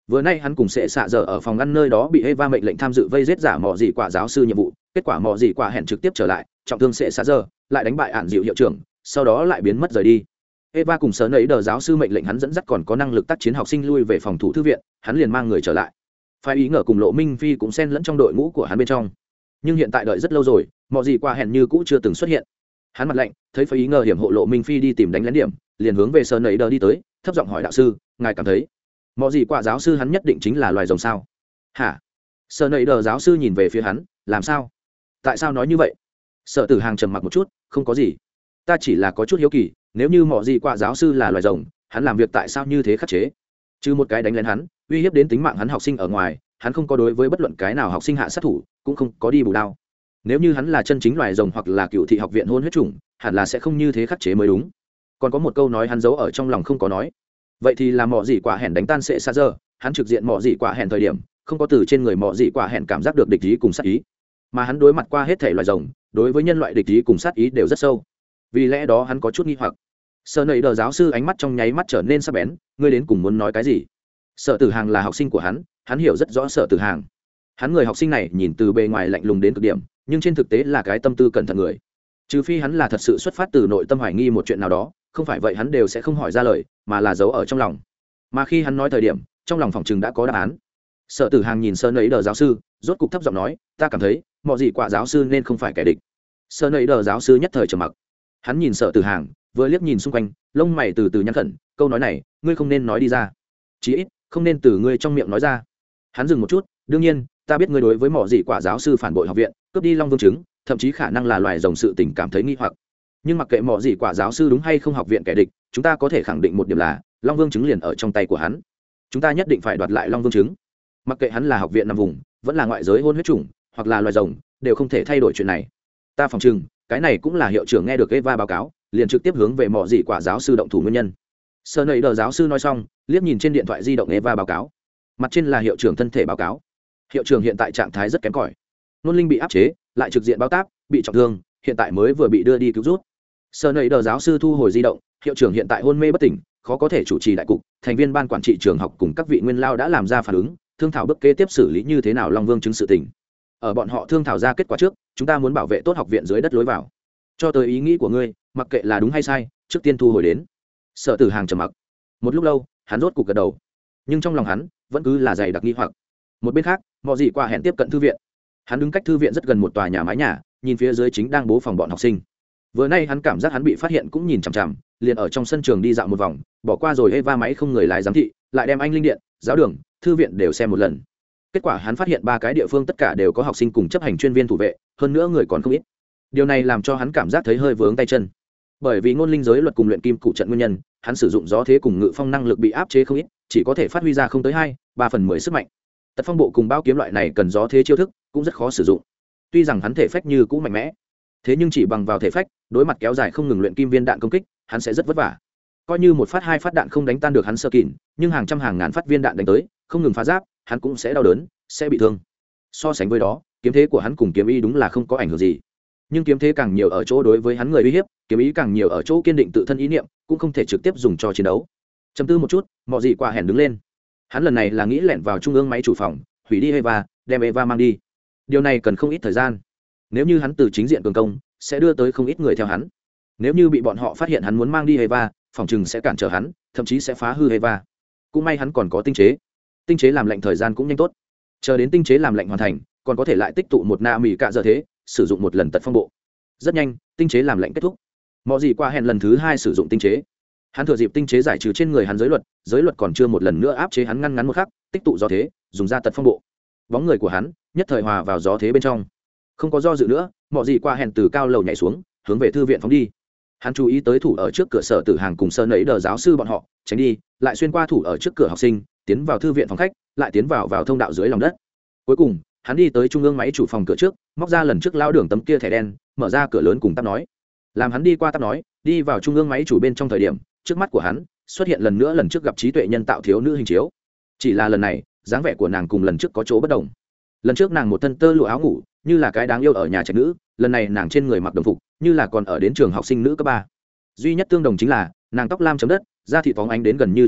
Vừa nay hắn cùng sẽ xạ giờ ở phòng ăn nơi đó bị Eva mệnh lệnh tham dự vây giết giả mọ gì quả giáo sư nhiệm vụ, kết quả mọ gì quả hẹn trực tiếp trở lại, trọng thương sẽ xạ giờ, lại đánh bại ản dịu hiệu trưởng, sau đó lại biến mất rời đi. Eva cùng sở nấy đờ giáo sư mệnh lệnh hắn dẫn dắt còn có năng lực tác chiến học sinh lui về phòng thủ thư viện, hắn liền mang người trở lại. Phải ý ngờ cùng Lộ Minh Phi cũng xen lẫn trong đội ngũ của hắn bên trong. Nhưng hiện tại đợi rất lâu rồi, mọ gì quả hẹn như cũ chưa từng xuất hiện. Hắn mặt lạnh, thấy phải ý ngờ hiểm hộ Lộ Minh Phi đi tìm đánh lén điểm, liền hướng về sở nấy đờ đi tới, thấp giọng hỏi đạo sư, ngài cảm thấy mọi gì quả giáo sư hắn nhất định chính là loài rồng sao? Hả? Sở nầy đờ giáo sư nhìn về phía hắn, làm sao? Tại sao nói như vậy? Sở Tử Hàng trầm mặc một chút, không có gì. Ta chỉ là có chút hiếu kỳ, nếu như mọi gì quả giáo sư là loài rồng, hắn làm việc tại sao như thế khắc chế? Chứ một cái đánh lén hắn, uy hiếp đến tính mạng hắn học sinh ở ngoài, hắn không có đối với bất luận cái nào học sinh hạ sát thủ, cũng không có đi bù đao. Nếu như hắn là chân chính loài rồng hoặc là cựu thị học viện hôn huyết chủng, hẳn là sẽ không như thế khắc chế mới đúng. Còn có một câu nói hắn giấu ở trong lòng không có nói. Vậy thì là mọ gì quả hẹn đánh tan sệ xa giờ, hắn trực diện mọ gì quả hẹn thời điểm không có từ trên người mọ gì quả hẹn cảm giác được địch ý cùng sát ý, mà hắn đối mặt qua hết thể loài rồng, đối với nhân loại địch ý cùng sát ý đều rất sâu. Vì lẽ đó hắn có chút nghi hoặc. Sở nầy đờ giáo sư ánh mắt trong nháy mắt trở nên sắc bén, ngươi đến cùng muốn nói cái gì? Sở Tử Hàng là học sinh của hắn hiểu rất rõ Sở Tử Hàng. Hắn người học sinh này nhìn từ bề ngoài lạnh lùng đến cực điểm, nhưng trên thực tế là cái tâm tư cẩn thận người. Trừ phi hắn là thật sự xuất phát từ nội tâm hoài nghi một chuyện nào đó, không phải vậy hắn đều sẽ không hỏi ra lời, mà là giấu ở trong lòng. Mà khi hắn nói thời điểm, trong lòng phòng chừng đã có đáp án. Sở Tử Hàng nhìn Sơn ấy đờ giáo sư, rốt cục thấp giọng nói, ta cảm thấy mọi gì quả giáo sư nên không phải kẻ địch. Sơn ấy đờ giáo sư nhất thời trầm mặc. Hắn nhìn Sở Tử Hàng, vừa liếc nhìn xung quanh, lông mày từ từ nhăn khẩn, câu nói này ngươi không nên nói đi ra, chí ít không nên từ ngươi trong miệng nói ra. Hắn dừng một chút, đương nhiên ta biết ngươi đối với mọi gì quả giáo sư phản bội học viện, cướp đi long vương trứng, thậm chí khả năng là loài rồng sự tình cảm thấy nghi hoặc, nhưng mặc kệ mọi gì quả giáo sư đúng hay không học viện kẻ địch, chúng ta có thể khẳng định một điểm là long vương trứng liền ở trong tay của hắn. Chúng ta nhất định phải đoạt lại long vương trứng, mặc kệ hắn là học viện nằm vùng, vẫn là ngoại giới hôn huyết chủng, hoặc là loài rồng, đều không thể thay đổi chuyện này. Ta phòng chừng cái này cũng là hiệu trưởng nghe được Eva báo cáo, liền trực tiếp hướng về mọi gì quả giáo sư động thủ nguyên nhân. Sơ nầy đờ giáo sư nói xong, liếc nhìn trên điện thoại di động Eva báo cáo, mặt trên là hiệu trưởng thân thể báo cáo. Hiệu trưởng hiện tại trạng thái rất kém cỏi, nôn linh bị áp chế, lại trực diện bao táp, bị trọng thương, hiện tại mới vừa bị đưa đi cứu rút. Sơ nầy đờ giáo sư thu hồi di động, hiệu trưởng hiện tại hôn mê bất tỉnh, khó có thể chủ trì đại cục. Thành viên ban quản trị trường học cùng các vị nguyên lao đã làm ra phản ứng, thương thảo bước kế tiếp xử lý như thế nào long vương chứng sự tình. Ở bọn họ thương thảo ra kết quả trước, chúng ta muốn bảo vệ tốt học viện dưới đất lối vào. Cho tới ý nghĩ của ngươi, mặc kệ là đúng hay sai, trước tiên thu hồi đến. Sở Tử Hàng trầm mặc một lúc lâu, hắn rốt cục gật đầu, nhưng trong lòng hắn vẫn cứ là dày đặc nghi hoặc. Một bên khác, mọi gì qua hẹn tiếp cận thư viện. Hắn đứng cách thư viện rất gần một tòa nhà mái nhà, nhìn phía dưới chính đang bố phòng bọn học sinh. Vừa nay hắn cảm giác hắn bị phát hiện cũng nhìn chằm chằm, liền ở trong sân trường đi dạo một vòng, bỏ qua rồi Eva máy không người lái giám thị, lại đem anh linh điện, giáo đường, thư viện đều xem một lần. Kết quả hắn phát hiện 3 cái địa phương tất cả đều có học sinh cùng chấp hành chuyên viên thủ vệ, hơn nữa người còn không ít. Điều này làm cho hắn cảm giác thấy hơi vướng tay chân. Bởi vì ngôn linh giới luật cùng luyện kim cụ trận nguyên nhân, hắn sử dụng gió thế cùng ngự phong năng lực bị áp chế không ít, chỉ có thể phát huy ra không tới 2/3 sức mạnh. Tật phong bộ cùng bao kiếm loại này cần gió thế chiêu thức, cũng rất khó sử dụng. Tuy rằng hắn thể phách như cũ mạnh mẽ, thế nhưng chỉ bằng vào thể phách, đối mặt kéo dài không ngừng luyện kim viên đạn công kích, hắn sẽ rất vất vả. Coi như một phát 2 phát đạn không đánh tan được hắn sơ kỉn, nhưng hàng trăm hàng ngàn phát viên đạn đánh tới, không ngừng phá giáp, hắn cũng sẽ đau đớn, sẽ bị thương. So sánh với đó, kiếm thế của hắn cùng kiếm ý đúng là không có ảnh hưởng gì. Nhưng kiếm thế càng nhiều ở chỗ đối với hắn người uy hiếp, kiếm ý càng nhiều ở chỗ kiên định tự thân ý niệm, cũng không thể trực tiếp dùng cho chiến đấu. Chầm tư một chút, mọi gì quả hẹn đứng lên. Hắn lần này là nghĩ lẻn vào trung ương máy chủ phòng, hủy đi Eva, đem Eva mang đi. Điều này cần không ít thời gian. Nếu như hắn từ chính diện cường công, sẽ đưa tới không ít người theo hắn. Nếu như bị bọn họ phát hiện hắn muốn mang đi Eva, phòng trừng sẽ cản trở hắn, thậm chí sẽ phá hư Eva. Cũng may hắn còn có tinh chế. Tinh chế làm lạnh thời gian cũng nhanh tốt. Chờ đến tinh chế làm lạnh hoàn thành, còn có thể lại tích tụ một na mì cạ giờ thế, sử dụng một lần tật phong bộ. Rất nhanh, tinh chế làm lạnh kết thúc. Mọi gì qua hẹn lần thứ 2 sử dụng tinh chế. Hắn thừa dịp tinh chế giải trừ trên người hắn giới luật còn chưa một lần nữa áp chế hắn ngăn ngắn một khắc, tích tụ gió thế, dùng ra tật phong bộ. Bóng người của hắn nhất thời hòa vào gió thế bên trong. Không có do dự nữa, mọi gì qua hẹn từ cao lầu nhảy xuống, hướng về thư viện phóng đi. Hắn chú ý tới thủ ở trước cửa Sở Tử Hàng cùng Sơn ấy đờ giáo sư bọn họ, tránh đi, lại xuyên qua thủ ở trước cửa học sinh, tiến vào thư viện phòng khách, lại tiến vào thông đạo dưới lòng đất. Cuối cùng, hắn đi tới trung ương máy chủ phòng cửa trước, móc ra lần trước lão đường tấm kia thẻ đen, mở ra cửa lớn cùng tắp nói. Làm hắn đi qua tắp nói, đi vào trung ương máy chủ bên trong thời điểm, trước mắt của hắn xuất hiện lần nữa lần trước gặp trí tuệ nhân tạo thiếu nữ hình chiếu. Chỉ là lần này, dáng vẻ của nàng cùng lần trước có chỗ bất đồng. Lần trước nàng một thân tơ lụa áo ngủ, như là cái đáng yêu ở nhà trạch nữ, lần này nàng trên người mặc đồng phục, như là còn ở đến trường học sinh nữ cấp 3. Duy nhất tương đồng chính là, nàng tóc lam chấm đất, da thịt phóng ánh đến gần như trong suốt,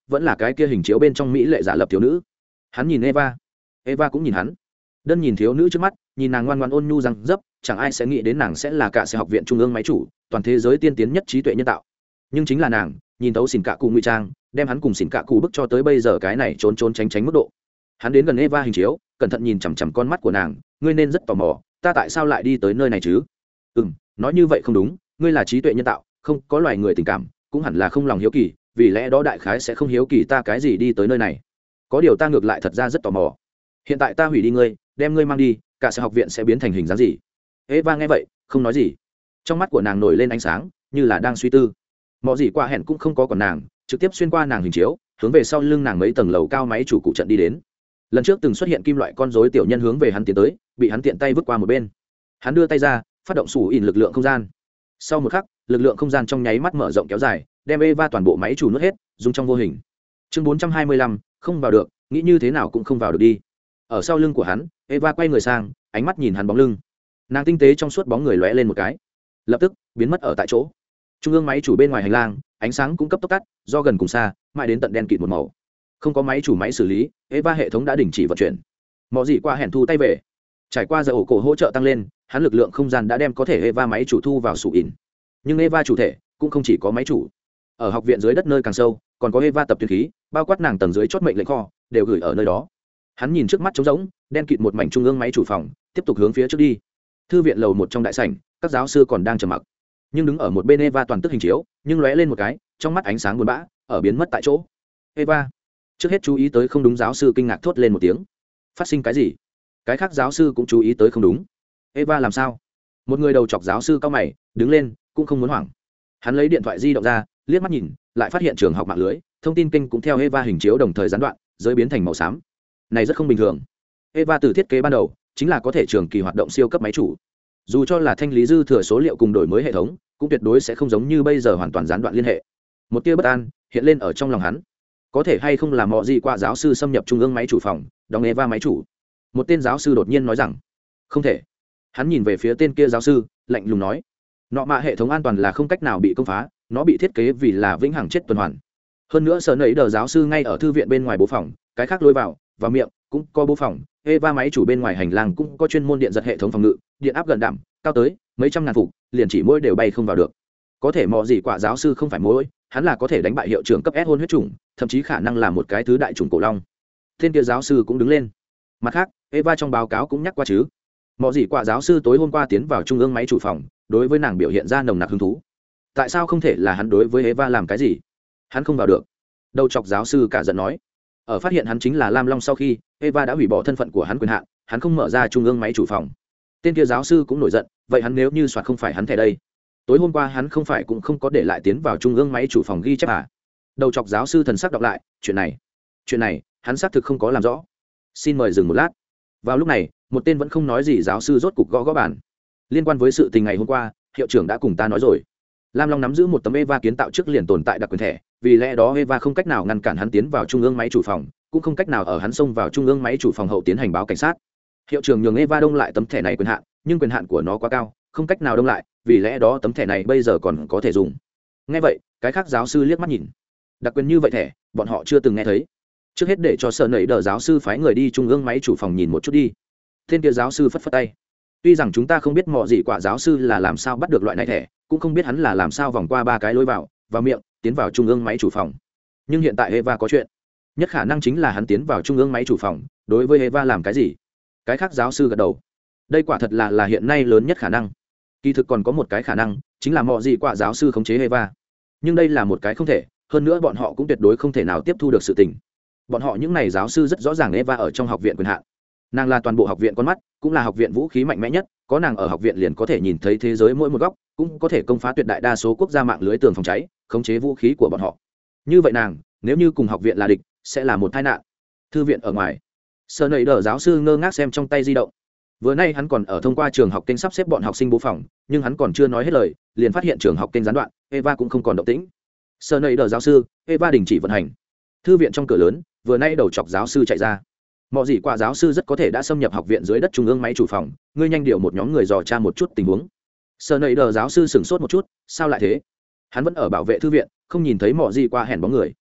vẫn là cái kia hình chiếu bên trong mỹ lệ giả lập thiếu nữ. Hắn nhìn Eva, Eva cũng nhìn hắn. Đơn nhìn thiếu nữ trước mắt, nhìn nàng ngoan ngoãn ôn nhu răng dấp, chẳng ai sẽ nghĩ đến nàng sẽ là cả sẽ học viện trung ương máy chủ, toàn thế giới tiên tiến nhất trí tuệ nhân tạo. Nhưng chính là nàng, nhìn thấu xỉn cả cụ ngụy trang, đem hắn cùng xỉn cả cụ bức cho tới bây giờ cái này trốn trốn tránh tránh mức độ. Hắn đến gần Eva hình chiếu, cẩn thận nhìn chằm chằm con mắt của nàng, ngươi nên rất tò mò, ta tại sao lại đi tới nơi này chứ? Nói như vậy không đúng, ngươi là trí tuệ nhân tạo, không có loài người tình cảm, cũng hẳn là không lòng hiếu kỳ, vì lẽ đó đại khái sẽ không hiếu kỳ ta cái gì đi tới nơi này. Có điều ta ngược lại thật ra rất tò mò. Hiện tại ta hủy đi ngươi, đem ngươi mang đi, cả sẽ học viện sẽ biến thành hình dáng gì? Eva nghe vậy, không nói gì. Trong mắt của nàng nổi lên ánh sáng, như là đang suy tư. Mọ gì qua hẹn cũng không có còn nàng, trực tiếp xuyên qua nàng hình chiếu, hướng về sau lưng nàng mấy tầng lầu cao máy chủ cụ trận đi đến. Lần trước từng xuất hiện kim loại con rối tiểu nhân hướng về hắn tiến tới, bị hắn tiện tay vứt qua một bên. Hắn đưa tay ra, phát động sủ ỉn lực lượng không gian. Sau một khắc, lực lượng không gian trong nháy mắt mở rộng kéo dài, đem Eva toàn bộ máy chủ nuốt hết, dùng trong vô hình. Chương 425, không vào được, nghĩ như thế nào cũng không vào được đi. Ở sau lưng của hắn, Eva quay người sang, ánh mắt nhìn hắn bóng lưng. Nàng tinh tế trong suốt bóng người lóe lên một cái, lập tức biến mất ở tại chỗ. Trung ương máy chủ bên ngoài hành lang, ánh sáng cũng cấp tốc cắt, do gần cùng xa, mãi đến tận đen kịt một màu. Không có máy chủ máy xử lý, Eva hệ thống đã đình chỉ vận chuyển. Mọ gì qua hẹn thu tay về. Trải qua giờ ổ cổ hỗ trợ tăng lên, hắn lực lượng không gian đã đem có thể Eva máy chủ thu vào sủ ỉn. Nhưng Eva chủ thể cũng không chỉ có máy chủ. Ở học viện dưới đất nơi càng sâu, còn có Eva tập tuyển khí, bao quát nàng tầng dưới chót mệnh lệnh kho, đều gửi ở nơi đó. Hắn nhìn trước mắt trống rỗng, đen kịt một mảnh trung ương máy chủ phòng, tiếp tục hướng phía trước đi. Thư viện lầu một trong đại sảnh, các giáo sư còn đang trầm mặc. Nhưng đứng ở một bên Eva toàn tức hình chiếu, nhưng lóe lên một cái, trong mắt ánh sáng buồn bã, ở biến mất tại chỗ. Eva, trước hết chú ý tới không đúng, giáo sư kinh ngạc thốt lên một tiếng. Phát sinh cái gì? Cái khác giáo sư cũng chú ý tới không đúng. Eva làm sao? Một người đầu chọc giáo sư cao mày, đứng lên, cũng không muốn hoảng. Hắn lấy điện thoại di động ra, liếc mắt nhìn, lại phát hiện trường học mạng lưới, thông tin kênh cũng theo Eva hình chiếu đồng thời gián đoạn, giới biến thành màu xám. Này rất không bình thường. Eva từ thiết kế ban đầu chính là có thể trường kỳ hoạt động siêu cấp máy chủ. Dù cho là thanh lý dư thừa số liệu cùng đổi mới hệ thống, cũng tuyệt đối sẽ không giống như bây giờ hoàn toàn gián đoạn liên hệ. Một tia bất an hiện lên ở trong lòng hắn. Có thể hay không là mọ gì qua giáo sư xâm nhập trung ương máy chủ phòng, đóng Eva máy chủ? Một tên giáo sư đột nhiên nói rằng, không thể. Hắn nhìn về phía tên kia giáo sư, lạnh lùng nói, nọ mạ hệ thống an toàn là không cách nào bị công phá, nó bị thiết kế vì là vĩnh hằng chết tuần hoàn. Hơn nữa sở nấy đờ giáo sư ngay ở thư viện bên ngoài bố phòng, cái khác lôi vào miệng cũng có bố phòng. Eva máy chủ bên ngoài hành lang cũng có chuyên môn điện giật hệ thống phòng ngự, điện áp gần đảm cao tới mấy trăm ngàn phục, liền chỉ mỗi đều bay không vào được. Có thể mò gì quả giáo sư không phải mỗi, hắn là có thể đánh bại hiệu trưởng cấp S hôn huyết chủng, thậm chí khả năng là một cái thứ đại chủng cổ long. Tên kia giáo sư cũng đứng lên. Mặt khác, Eva trong báo cáo cũng nhắc qua chứ. Mò gì quả giáo sư tối hôm qua tiến vào trung ương máy chủ phòng, đối với nàng biểu hiện ra nồng nặc hứng thú. Tại sao không thể là hắn đối với Eva làm cái gì? Hắn không vào được. Đầu chọc giáo sư cả giận nói. Ở phát hiện hắn chính là Lam Long sau khi, Eva đã hủy bỏ thân phận của hắn quyền hạn, hắn không mở ra trung ương máy chủ phòng. Tên kia giáo sư cũng nổi giận, vậy hắn nếu như soạt không phải hắn thẻ đây? Tối hôm qua hắn không phải cũng không có để lại tiến vào trung ương máy chủ phòng ghi chép à? Đầu chọc giáo sư thần sắc đọc lại, chuyện này, hắn xác thực không có làm rõ. Xin mời dừng một lát. Vào lúc này, một tên vẫn không nói gì giáo sư rốt cục gõ bàn. Liên quan với sự tình ngày hôm qua, hiệu trưởng đã cùng ta nói rồi. Lam Long nắm giữ một tấm Eva kiến tạo trước liền tồn tại đặc quyền thẻ, vì lẽ đó Eva không cách nào ngăn cản hắn tiến vào trung ương máy chủ phòng, cũng không cách nào ở hắn xông vào trung ương máy chủ phòng hậu tiến hành báo cảnh sát. Hiệu trưởng nhường Eva đông lại tấm thẻ này quyền hạn, nhưng quyền hạn của nó quá cao, không cách nào đông lại, vì lẽ đó tấm thẻ này bây giờ còn có thể dùng. Nghe vậy, cái khác giáo sư liếc mắt nhìn. Đặc quyền như vậy thẻ, bọn họ chưa từng nghe thấy. Trước hết để cho sở nảy đờ giáo sư phái người đi trung ương máy chủ phòng nhìn một chút đi. Tên kia giáo sư phất phất tay. Tuy rằng chúng ta không biết mọ gì quả giáo sư là làm sao bắt được loại này thẻ, cũng không biết hắn là làm sao vòng qua ba cái lối vào miệng tiến vào trung ương máy chủ phòng, nhưng hiện tại Eva có chuyện, nhất khả năng chính là hắn tiến vào trung ương máy chủ phòng đối với Eva làm cái gì. Cái khác giáo sư gật đầu. Đây quả thật là hiện nay lớn nhất khả năng. Kỳ thực còn có một cái khả năng, chính là mọ gì quả giáo sư khống chế Eva, nhưng đây là một cái không thể. Hơn nữa bọn họ cũng tuyệt đối không thể nào tiếp thu được sự tình. Bọn họ những này giáo sư rất rõ ràng Eva ở trong học viện quyền hạn, nàng là toàn bộ học viện con mắt, cũng là học viện vũ khí mạnh mẽ nhất, có nàng ở học viện liền có thể nhìn thấy thế giới mỗi một góc, cũng có thể công phá tuyệt đại đa số quốc gia mạng lưới tường phòng cháy, khống chế vũ khí của bọn họ. Như vậy nàng nếu như cùng học viện là địch, sẽ là một tai nạn. Thư viện ở ngoài, Sở Nảy Đờ giáo sư ngơ ngác xem trong tay di động. Vừa nay hắn còn ở thông qua trường học kênh sắp xếp bọn học sinh bố phòng, nhưng hắn còn chưa nói hết lời, liền phát hiện trường học kênh gián đoạn, Eva cũng không còn động tĩnh. Sở Nảy Đờ giáo sư, Eva đình chỉ vận hành. Thư viện trong cửa lớn, vừa nay đầu chọc giáo sư chạy ra. Mọ gì quả giáo sư rất có thể đã xâm nhập học viện dưới đất trung ương máy chủ phòng, ngươi nhanh điều một nhóm người dò tra một chút tình huống. Sở Nảy Đờ giáo sư sửng sốt một chút, sao lại thế? Hắn vẫn ở bảo vệ thư viện, không nhìn thấy mọ gì quả hèn bóng người.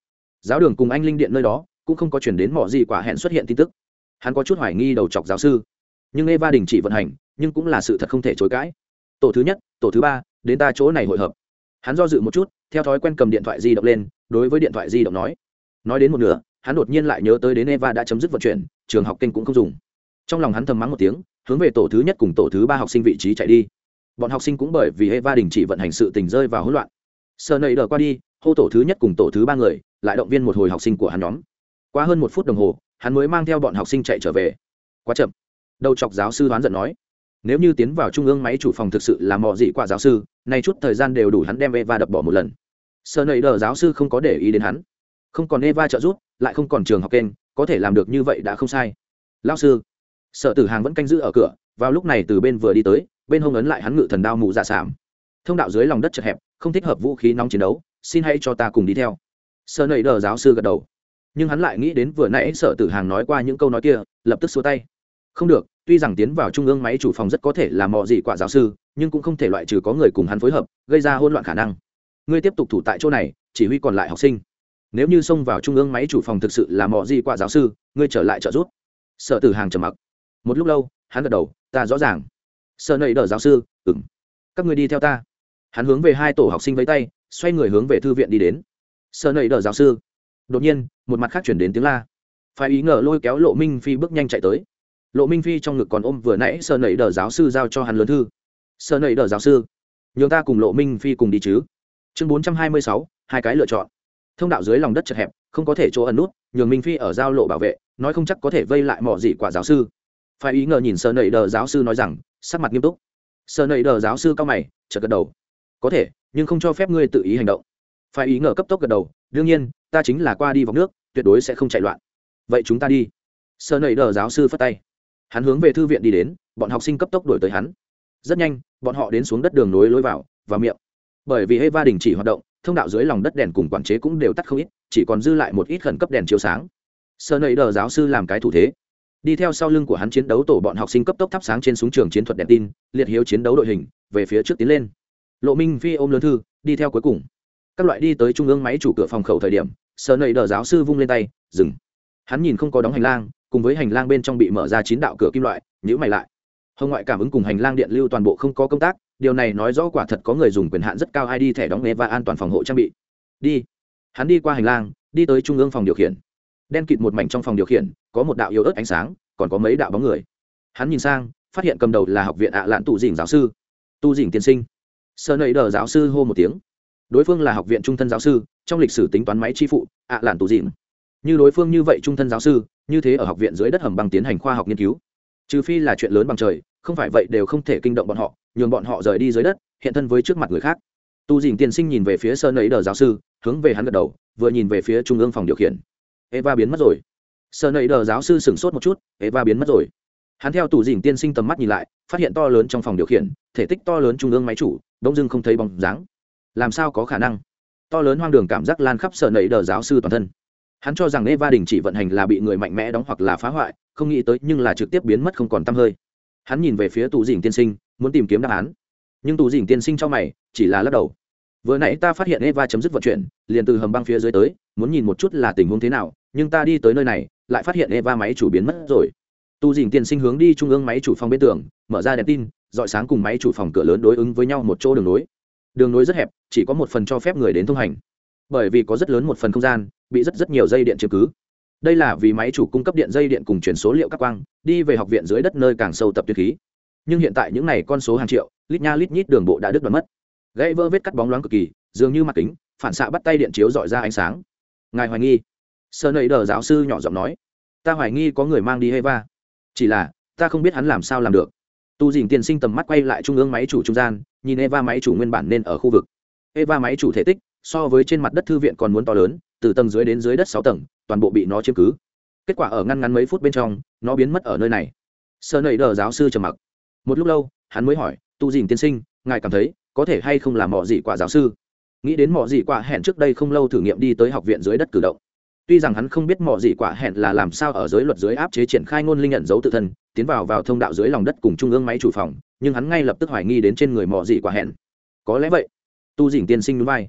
giáo đường cùng anh linh điện nơi đó cũng không có chuyển đến mỏ gì quả hẹn xuất hiện tin tức. Hắn có chút hoài nghi đầu chọc giáo sư, nhưng Eva đình chỉ vận hành, nhưng cũng là sự thật không thể chối cãi. Tổ thứ nhất, tổ thứ ba, đến ta chỗ này hội hợp. Hắn do dự một chút, theo thói quen cầm điện thoại di động lên, đối với điện thoại di động nói đến một nửa, hắn đột nhiên lại nhớ tới đến Eva đã chấm dứt vận chuyển, trường học kênh cũng không dùng. Trong lòng hắn thầm mắng một tiếng, hướng về tổ thứ nhất cùng tổ thứ ba học sinh vị trí chạy đi. Bọn học sinh cũng bởi vì Eva đình chỉ vận hành sự tình rơi vào hỗn loạn. Sneijder qua đi, hô tổ thứ nhất cùng tổ thứ ba người, lại động viên một hồi học sinh của hắn nhóm. Qua hơn 1 phút đồng hồ, hắn mới mang theo bọn học sinh chạy trở về. Quá chậm. Đầu chọc giáo sư đoán giận nói, nếu như tiến vào trung ương máy chủ phòng thực sự là mò dị quả giáo sư, nay chút thời gian đều đủ hắn đem Eva đập bỏ một lần. Sneijder giáo sư không có để ý đến hắn, không còn Eva trợ giúp, lại không còn trường học kênh, có thể làm được như vậy đã không sai. Lão sư, Sở Tử Hàng vẫn canh giữ ở cửa, vào lúc này từ bên vừa đi tới, bên hông ấn lại hắn ngự thần đao mù dạ sảm. Thông đạo dưới lòng đất chật hẹp, không thích hợp vũ khí nóng chiến đấu, xin hãy cho ta cùng đi theo. Sneijder giáo sư gật đầu, nhưng hắn lại nghĩ đến vừa nãy Sở Tử Hàng nói qua những câu nói kia, lập tức xua tay. Không được, tuy rằng tiến vào trung ương máy chủ phòng rất có thể là mò dị quả giáo sư, nhưng cũng không thể loại trừ có người cùng hắn phối hợp, gây ra hỗn loạn khả năng. Ngươi tiếp tục thủ tại chỗ này, chỉ huy còn lại học sinh. Nếu như xông vào trung ương máy chủ phòng thực sự là mò dị quả giáo sư, ngươi trở lại trợ giúp. Sở Tử Hàng trầm mặc một lúc lâu, hắn gật đầu, ta rõ ràng. Sneijder giáo sư, các ngươi đi theo ta. Hắn hướng về 2 tổ học sinh với tay, xoay người hướng về thư viện đi đến. Sneijder giáo sư. Đột nhiên, một mặt khác chuyển đến tiếng la. Phải ý ngờ lôi kéo Lộ Minh Phi bước nhanh chạy tới. Lộ Minh Phi trong ngực còn ôm vừa nãy Sneijder giáo sư giao cho hắn lớn thư. Sneijder giáo sư, nhường ta cùng Lộ Minh Phi cùng đi chứ. Chương 426, 2 cái lựa chọn. Thông đạo dưới lòng đất chật hẹp, không có thể chỗ ẩn nút, nhường Minh Phi ở giao lộ bảo vệ, nói không chắc có thể vây lại mỏ dị quả giáo sư. Phải ý ngờ nhìn Sneijder giáo sư nói rằng, sắc mặt nghiêm túc. Sneijder giáo sư cao mày, chợt gật đầu. Có thể, nhưng không cho phép ngươi tự ý hành động. Phải ý ngờ cấp tốc gật đầu, đương nhiên, ta chính là qua đi vòng nước, tuyệt đối sẽ không chạy loạn. Vậy chúng ta đi. Sneijder giáo sư phất tay. Hắn hướng về thư viện đi đến, bọn học sinh cấp tốc đuổi tới hắn. Rất nhanh, bọn họ đến xuống đất đường nối lối vào miệng. Bởi vì Eva đình chỉ hoạt động, thông đạo dưới lòng đất đèn cùng quản chế cũng đều tắt không ít, chỉ còn dư lại một ít khẩn cấp đèn chiếu sáng. Sneijder giáo sư làm cái thủ thế. Đi theo sau lưng của hắn chiến đấu tổ bọn học sinh cấp tốc thắp sáng trên súng trường chiến thuật đèn tin, liệt hiếu chiến đấu đội hình, về phía trước tiến lên. Lộ Minh Phi ôm lớn thư, đi theo cuối cùng. Các loại đi tới trung ương máy chủ cửa phòng khẩu thời điểm, Sneijder giáo sư vung lên tay, dừng. Hắn nhìn không có đóng hành lang, cùng với hành lang bên trong bị mở ra 9 đạo cửa kim loại, nhíu mày lại. Hồng ngoại cảm ứng cùng hành lang điện lưu toàn bộ không có công tác, điều này nói rõ quả thật có người dùng quyền hạn rất cao ID thẻ đóng Eva an toàn phòng hộ trang bị. Đi. Hắn đi qua hành lang, đi tới trung ương phòng điều khiển. Đen kịt một mảnh trong phòng điều khiển, có một đạo yếu ớt ánh sáng, còn có mấy đạo bóng người. Hắn nhìn sang, phát hiện cầm đầu là học viện ạ lạn tụ dĩnh giáo sư. Tu dĩnh tiên sinh. Sneijder giáo sư hô một tiếng. Đối phương là học viện trung thân giáo sư, trong lịch sử tính toán máy chi phụ, ạ lạn tụ dĩnh. Như đối phương như vậy trung thân giáo sư, như thế ở học viện dưới đất hầm băng tiến hành khoa học nghiên cứu. Trừ phi là chuyện lớn bằng trời, không phải vậy đều không thể kinh động bọn họ, nhường bọn họ rời đi dưới đất, hiện thân với trước mặt người khác. Tu dĩnh tiên sinh nhìn về phía Sneijder giáo sư, hướng về hắn gật đầu, vừa nhìn về phía trung ương phòng điều khiển. Eva biến mất rồi. Sneijder giáo sư sửng sốt một chút, Eva biến mất rồi. Hắn theo Tu dĩnh tiên sinh tầm mắt nhìn lại, phát hiện to lớn trong phòng điều khiển, thể tích to lớn trung ương máy chủ, bỗng dưng không thấy bóng dáng. Làm sao có khả năng? To lớn hoang đường cảm giác lan khắp Sneijder giáo sư toàn thân. Hắn cho rằng Eva đình chỉ vận hành là bị người mạnh mẽ đóng hoặc là phá hoại, không nghĩ tới nhưng là trực tiếp biến mất không còn tăm hơi. Hắn nhìn về phía Tu dĩnh tiên sinh, muốn tìm kiếm đáp án, nhưng Tu dĩnh tiên sinh cho mày, chỉ là lắc đầu. Vừa nãy ta phát hiện Eva chấm dứt vận chuyển, liền từ hầm băng phía dưới tới, muốn nhìn một chút là tình huống thế nào, nhưng ta đi tới nơi này, lại phát hiện Eva máy chủ biến mất rồi. Tu dĩnh tiên sinh hướng đi trung ương máy chủ phòng bên tường, mở ra đèn tin, dọi sáng cùng máy chủ phòng cửa lớn đối ứng với nhau một chỗ đường nối. Đường nối rất hẹp, chỉ có một phần cho phép người đến thông hành. Bởi vì có rất lớn một phần không gian, bị rất nhiều dây điện chiếm cứ. Đây là vì máy chủ cung cấp điện dây điện cùng chuyển số liệu các quang, đi về học viện dưới đất nơi càng sâu tập tuyệt khí. Nhưng hiện tại những này con số hàng triệu, lít nha lít nhít đường bộ đã đứt đoạn mất. Gãy vỡ vết cắt bóng loáng cực kỳ, dường như mặt kính, phản xạ bắt tay điện chiếu dọi ra ánh sáng. Ngài hoài nghi? Sneijder giáo sư nhỏ giọng nói, ta hoài nghi có người mang đi Eva. Chỉ là, ta không biết hắn làm sao làm được. Tu dĩnh tiên sinh tầm mắt quay lại trung ương máy chủ trung gian, nhìn Eva máy chủ nguyên bản nên ở khu vực. Eva máy chủ thể tích so với trên mặt đất thư viện còn muốn to lớn, từ tầng dưới đến dưới đất 6 tầng, toàn bộ bị nó chiếm cứ. Kết quả ở ngăn mấy phút bên trong, nó biến mất ở nơi này. Sneijder giáo sư trầm mặc. Một lúc lâu, hắn mới hỏi, Tu dĩnh tiên sinh, ngài cảm thấy có thể hay không là mỏ dị quả giáo sư? Nghĩ đến mỏ dị quả hẹn trước đây không lâu thử nghiệm đi tới học viện dưới đất cử động. Tuy rằng hắn không biết mỏ dị quả hẹn là làm sao ở giới luật dưới áp chế triển khai ngôn linh nhận dấu tự thân, tiến vào thông đạo dưới lòng đất cùng trung ương máy chủ phòng, nhưng hắn ngay lập tức hoài nghi đến trên người mỏ dị quả hẹn. Có lẽ vậy. Tu dĩnh tiên sinh nhún vai.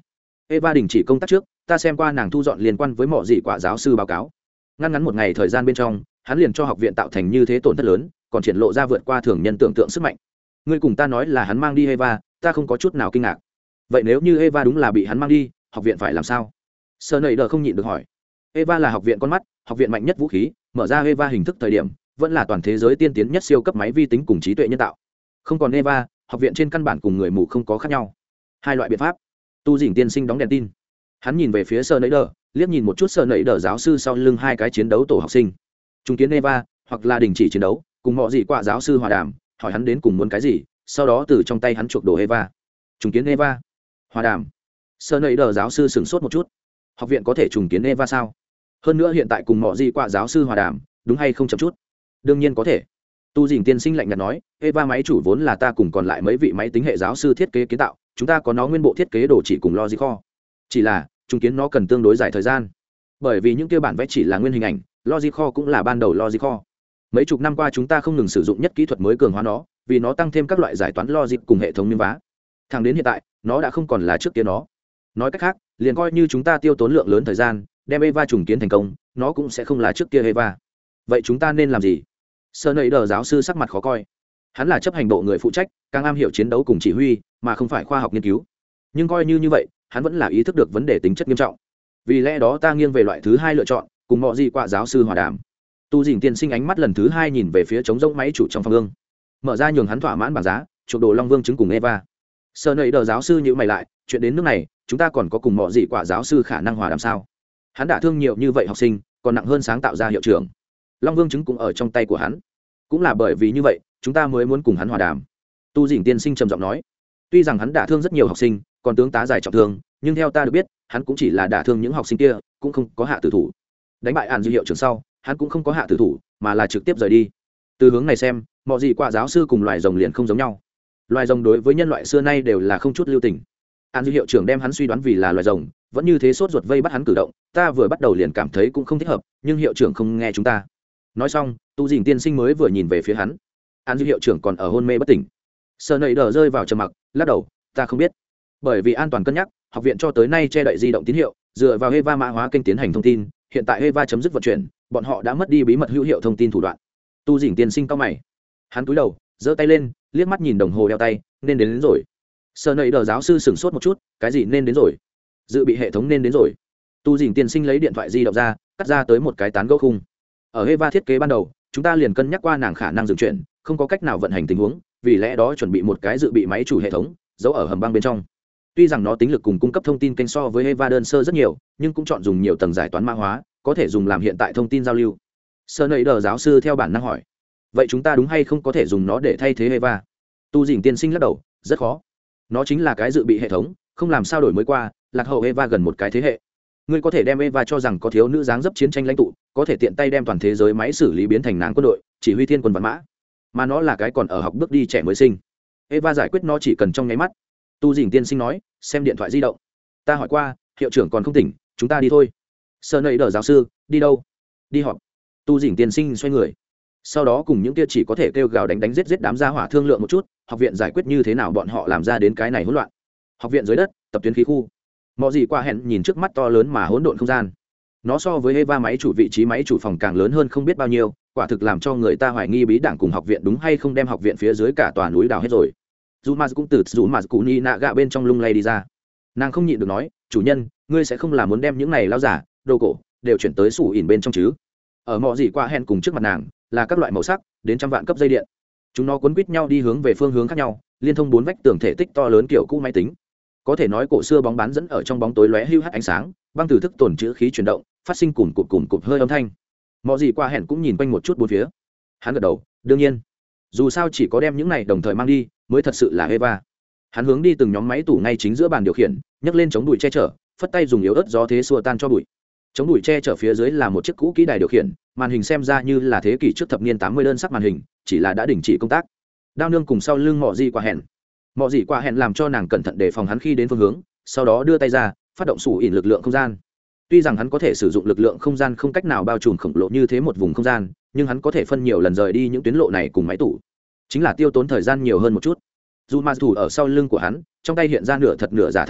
Eva đình chỉ công tác trước, ta xem qua nàng thu dọn liên quan với mỏ dị quả giáo sư báo cáo. Ngắn một ngày thời gian bên trong, hắn liền cho học viện tạo thành như thế tổn thất lớn, còn triển lộ ra vượt qua thường nhân tưởng tượng sức mạnh. Ngươi cùng ta nói là hắn mang đi Eva, ta không có chút nào kinh ngạc. Vậy nếu như Eva đúng là bị hắn mang đi, học viện phải làm sao? Snyder không nhịn được hỏi. Eva là học viện con mắt, học viện mạnh nhất vũ khí, mở ra Eva hình thức thời điểm, vẫn là toàn thế giới tiên tiến nhất siêu cấp máy vi tính cùng trí tuệ nhân tạo. Không còn Eva, học viện trên căn bản cùng người mù không có khác nhau. Hai loại biện pháp. Tu Dĩnh tiên sinh đóng đèn tin. Hắn nhìn về phía Snyder, liếc nhìn một chút Snyder giáo sư sau lưng hai cái chiến đấu tổ học sinh. Trung kiến Eva, hoặc là đình chỉ chiến đấu, cùng mọi gì qua giáo sư hòa đàm, hỏi hắn đến cùng muốn cái gì, sau đó từ trong tay hắn chuộc đồ Eva. Trùng kiến Eva, hòa đàm. Snyder giáo sư sửng sốt một chút. Học viện có thể trùng kiến Eva sao? Hơn nữa hiện tại cùng mọi gì qua giáo sư hòa đàm, đúng hay không chậm chút? Đương nhiên có thể. Tu Dĩnh tiên sinh lạnh nhạt nói, Eva máy chủ vốn là ta cùng còn lại mấy vị máy tính hệ giáo sư thiết kế kiến tạo, chúng ta có nó nguyên bộ thiết kế đồ chỉ cùng logic kho. Chỉ là trùng kiến nó cần tương đối dài thời gian, bởi vì những kia bản vẽ chỉ là nguyên hình ảnh, logic kho cũng là ban đầu logic kho. Mấy chục năm qua chúng ta không ngừng sử dụng nhất kỹ thuật mới cường hóa nó, vì nó tăng thêm các loại giải toán logic cùng hệ thống miếng vá. Thẳng đến hiện tại, nó đã không còn là trước kia nó. Nói cách khác, liền coi như chúng ta tiêu tốn lượng lớn thời gian, đem Eva trùng kiến thành công, nó cũng sẽ không là trước kia Eva. Vậy chúng ta nên làm gì? Snyder giáo sư sắc mặt khó coi. Hắn là chấp hành bộ người phụ trách, càng am hiểu chiến đấu cùng chỉ huy, mà không phải khoa học nghiên cứu. Nhưng coi như vậy, hắn vẫn là ý thức được vấn đề tính chất nghiêm trọng. Vì lẽ đó ta nghiêng về loại thứ hai lựa chọn, cùng mọi gì qua giáo sư hòa đàm. Tu Dĩnh tiên sinh ánh mắt lần thứ hai nhìn về phía trống rỗng máy chủ trong phòng ương, mở ra nhường hắn thỏa mãn bảng giá, chuộc đồ Long Vương trứng cùng Eva. Snyder giáo sư nhíu mày lại, chuyện đến nước này, chúng ta còn có cùng mọi gì quả giáo sư khả năng hòa đàm sao? Hắn đã thương nhiều như vậy học sinh, còn nặng hơn sáng tạo ra hiệu trưởng. Long Vương trứng cũng ở trong tay của hắn. Cũng là bởi vì như vậy, chúng ta mới muốn cùng hắn hòa đàm. Tu Dĩnh tiên sinh trầm giọng nói, tuy rằng hắn đã thương rất nhiều học sinh, còn tướng tá giải trọng thương, nhưng theo ta được biết, hắn cũng chỉ là đả thương những học sinh kia, cũng không có hạ tử thủ. Đánh bại Hàn Dư hiệu trưởng sau, hắn cũng không có hạ tử thủ, mà là trực tiếp rời đi. Từ hướng này xem, mọi gì quả giáo sư cùng loài rồng liền không giống nhau. Loài rồng đối với nhân loại xưa nay đều là không chút lưu tình. Hàn Dư hiệu trưởng đem hắn suy đoán vì là loài rồng, vẫn như thế sốt ruột vây bắt hắn cử động, ta vừa bắt đầu liền cảm thấy cũng không thích hợp, nhưng hiệu trưởng không nghe chúng ta. Nói xong, Tu Dĩnh tiên sinh mới vừa nhìn về phía hắn. Hàn Dư hiệu trưởng còn ở hôn mê bất tỉnh. Snyder rơi vào trầm mặc, lắc đầu, ta không biết. Bởi vì an toàn cân nhắc, học viện cho tới nay che đậy di động tín hiệu, dựa vào Eva mã hóa kênh tiến hành thông tin, hiện tại Eva chấm dứt vận chuyển, bọn họ đã mất đi bí mật hữu hiệu thông tin thủ đoạn. Tu Dĩnh tiên sinh cau mày. Hắn cúi đầu, giơ tay lên, liếc mắt nhìn đồng hồ đeo tay, nên đến rồi. Snyder giáo sư sửng sốt một chút, cái gì nên đến rồi? Dự bị hệ thống nên đến rồi. Tu Dĩnh tiên sinh lấy điện thoại di động ra, cắt ra tới một cái tán gẫu khung. Ở Eva thiết kế ban đầu, chúng ta liền cân nhắc qua nàng khả năng dừng chuyển, không có cách nào vận hành tình huống, vì lẽ đó chuẩn bị một cái dự bị máy chủ hệ thống, giấu ở hầm băng bên trong. Tuy rằng nó tính lực cùng cung cấp thông tin kênh so với Eva đơn sơ rất nhiều, nhưng cũng chọn dùng nhiều tầng giải toán mã hóa, có thể dùng làm hiện tại thông tin giao lưu. Snyder giáo sư theo bản năng hỏi, vậy chúng ta đúng hay không có thể dùng nó để thay thế Eva? Tu Dĩnh tiên sinh lắc đầu, rất khó. Nó chính là cái dự bị hệ thống, không làm sao đổi mới qua, lạc hậu Eva gần một cái thế hệ. Ngươi có thể đem Eva cho rằng có thiếu nữ dáng dấp chiến tranh lãnh tụ, có thể tiện tay đem toàn thế giới máy xử lý biến thành nàng quân đội, chỉ huy thiên quân vạn mã. Mà nó là cái còn ở học bước đi trẻ mới sinh. Eva giải quyết nó chỉ cần trong nháy mắt. Tu Dĩnh tiên sinh nói, xem điện thoại di động. Ta hỏi qua, hiệu trưởng còn không tỉnh, chúng ta đi thôi. Snyder giáo sư, đi đâu? Đi họp. Tu Dĩnh tiên sinh xoay người. Sau đó cùng những kia chỉ có thể kêu gào đánh giết đám gia hỏa thương lượng một chút, học viện giải quyết như thế nào bọn họ làm ra đến cái này hỗn loạn. Học viện dưới đất, tập tuyến khí khu. Mọi gì qua hẹn nhìn trước mắt to lớn mà hỗn độn không gian. Nó so với Eva máy chủ vị trí máy chủ phòng càng lớn hơn không biết bao nhiêu, quả thực làm cho người ta hoài nghi bí đảng cùng học viện đúng hay không đem học viện phía dưới cả tòa núi đào hết rồi. Zuma cũng từ Zuma Kuni nạ gạ bên trong lung lay đi ra. Nàng không nhịn được nói, chủ nhân, ngươi sẽ không là muốn đem những này lao giả, đồ cổ đều chuyển tới sủ ỉn bên trong chứ? Ở mọi gì qua hẹn cùng trước mặt nàng là các loại màu sắc, đến trăm vạn cấp dây điện. Chúng nó quấn quýt nhau đi hướng về phương hướng khác nhau, liên thông bốn vách tường thể tích to lớn kiểu cũ máy tính. Có thể nói cổ xưa bóng bán dẫn ở trong bóng tối lóe hưu hắt ánh sáng, băng từ thức tồn trữ khí chuyển động, phát sinh cùm cụp hơi âm thanh. Mọi gì qua hẹn cũng nhìn quanh một chút bốn phía. Hắn gật đầu, đương nhiên. Dù sao chỉ có đem những này đồng thời mang đi, mới thật sự là Eva. Hắn hướng đi từng nhóm máy tủ ngay chính giữa bàn điều khiển, nhấc lên chống đùi che chở, phất tay dùng yếu ớt gió thế xua tan cho bụi. Chống đùi che chở phía dưới là một chiếc cũ kỹ đài điều khiển, màn hình xem ra như là thế kỷ trước thập niên 80 đơn sắc màn hình, chỉ là đã đình chỉ công tác. Đao nương cùng sau lưng Mọ Gì Qua hẹn. Mọ Gì Qua hẹn làm cho nàng cẩn thận đề phòng hắn khi đến phương hướng, sau đó đưa tay ra, phát động sủ ỉn lực lượng không gian. Tuy rằng hắn có thể sử dụng lực lượng không gian không cách nào bao trùm khổng lồ như thế một vùng không gian, nhưng hắn có thể phân nhiều lần rời đi những tuyến lộ này cùng máy tủ, chính là tiêu tốn thời gian nhiều hơn một chút. Dù mà thủ ở sau lưng của hắn, trong tay hiện ra nửa thật nửa giả thái đao,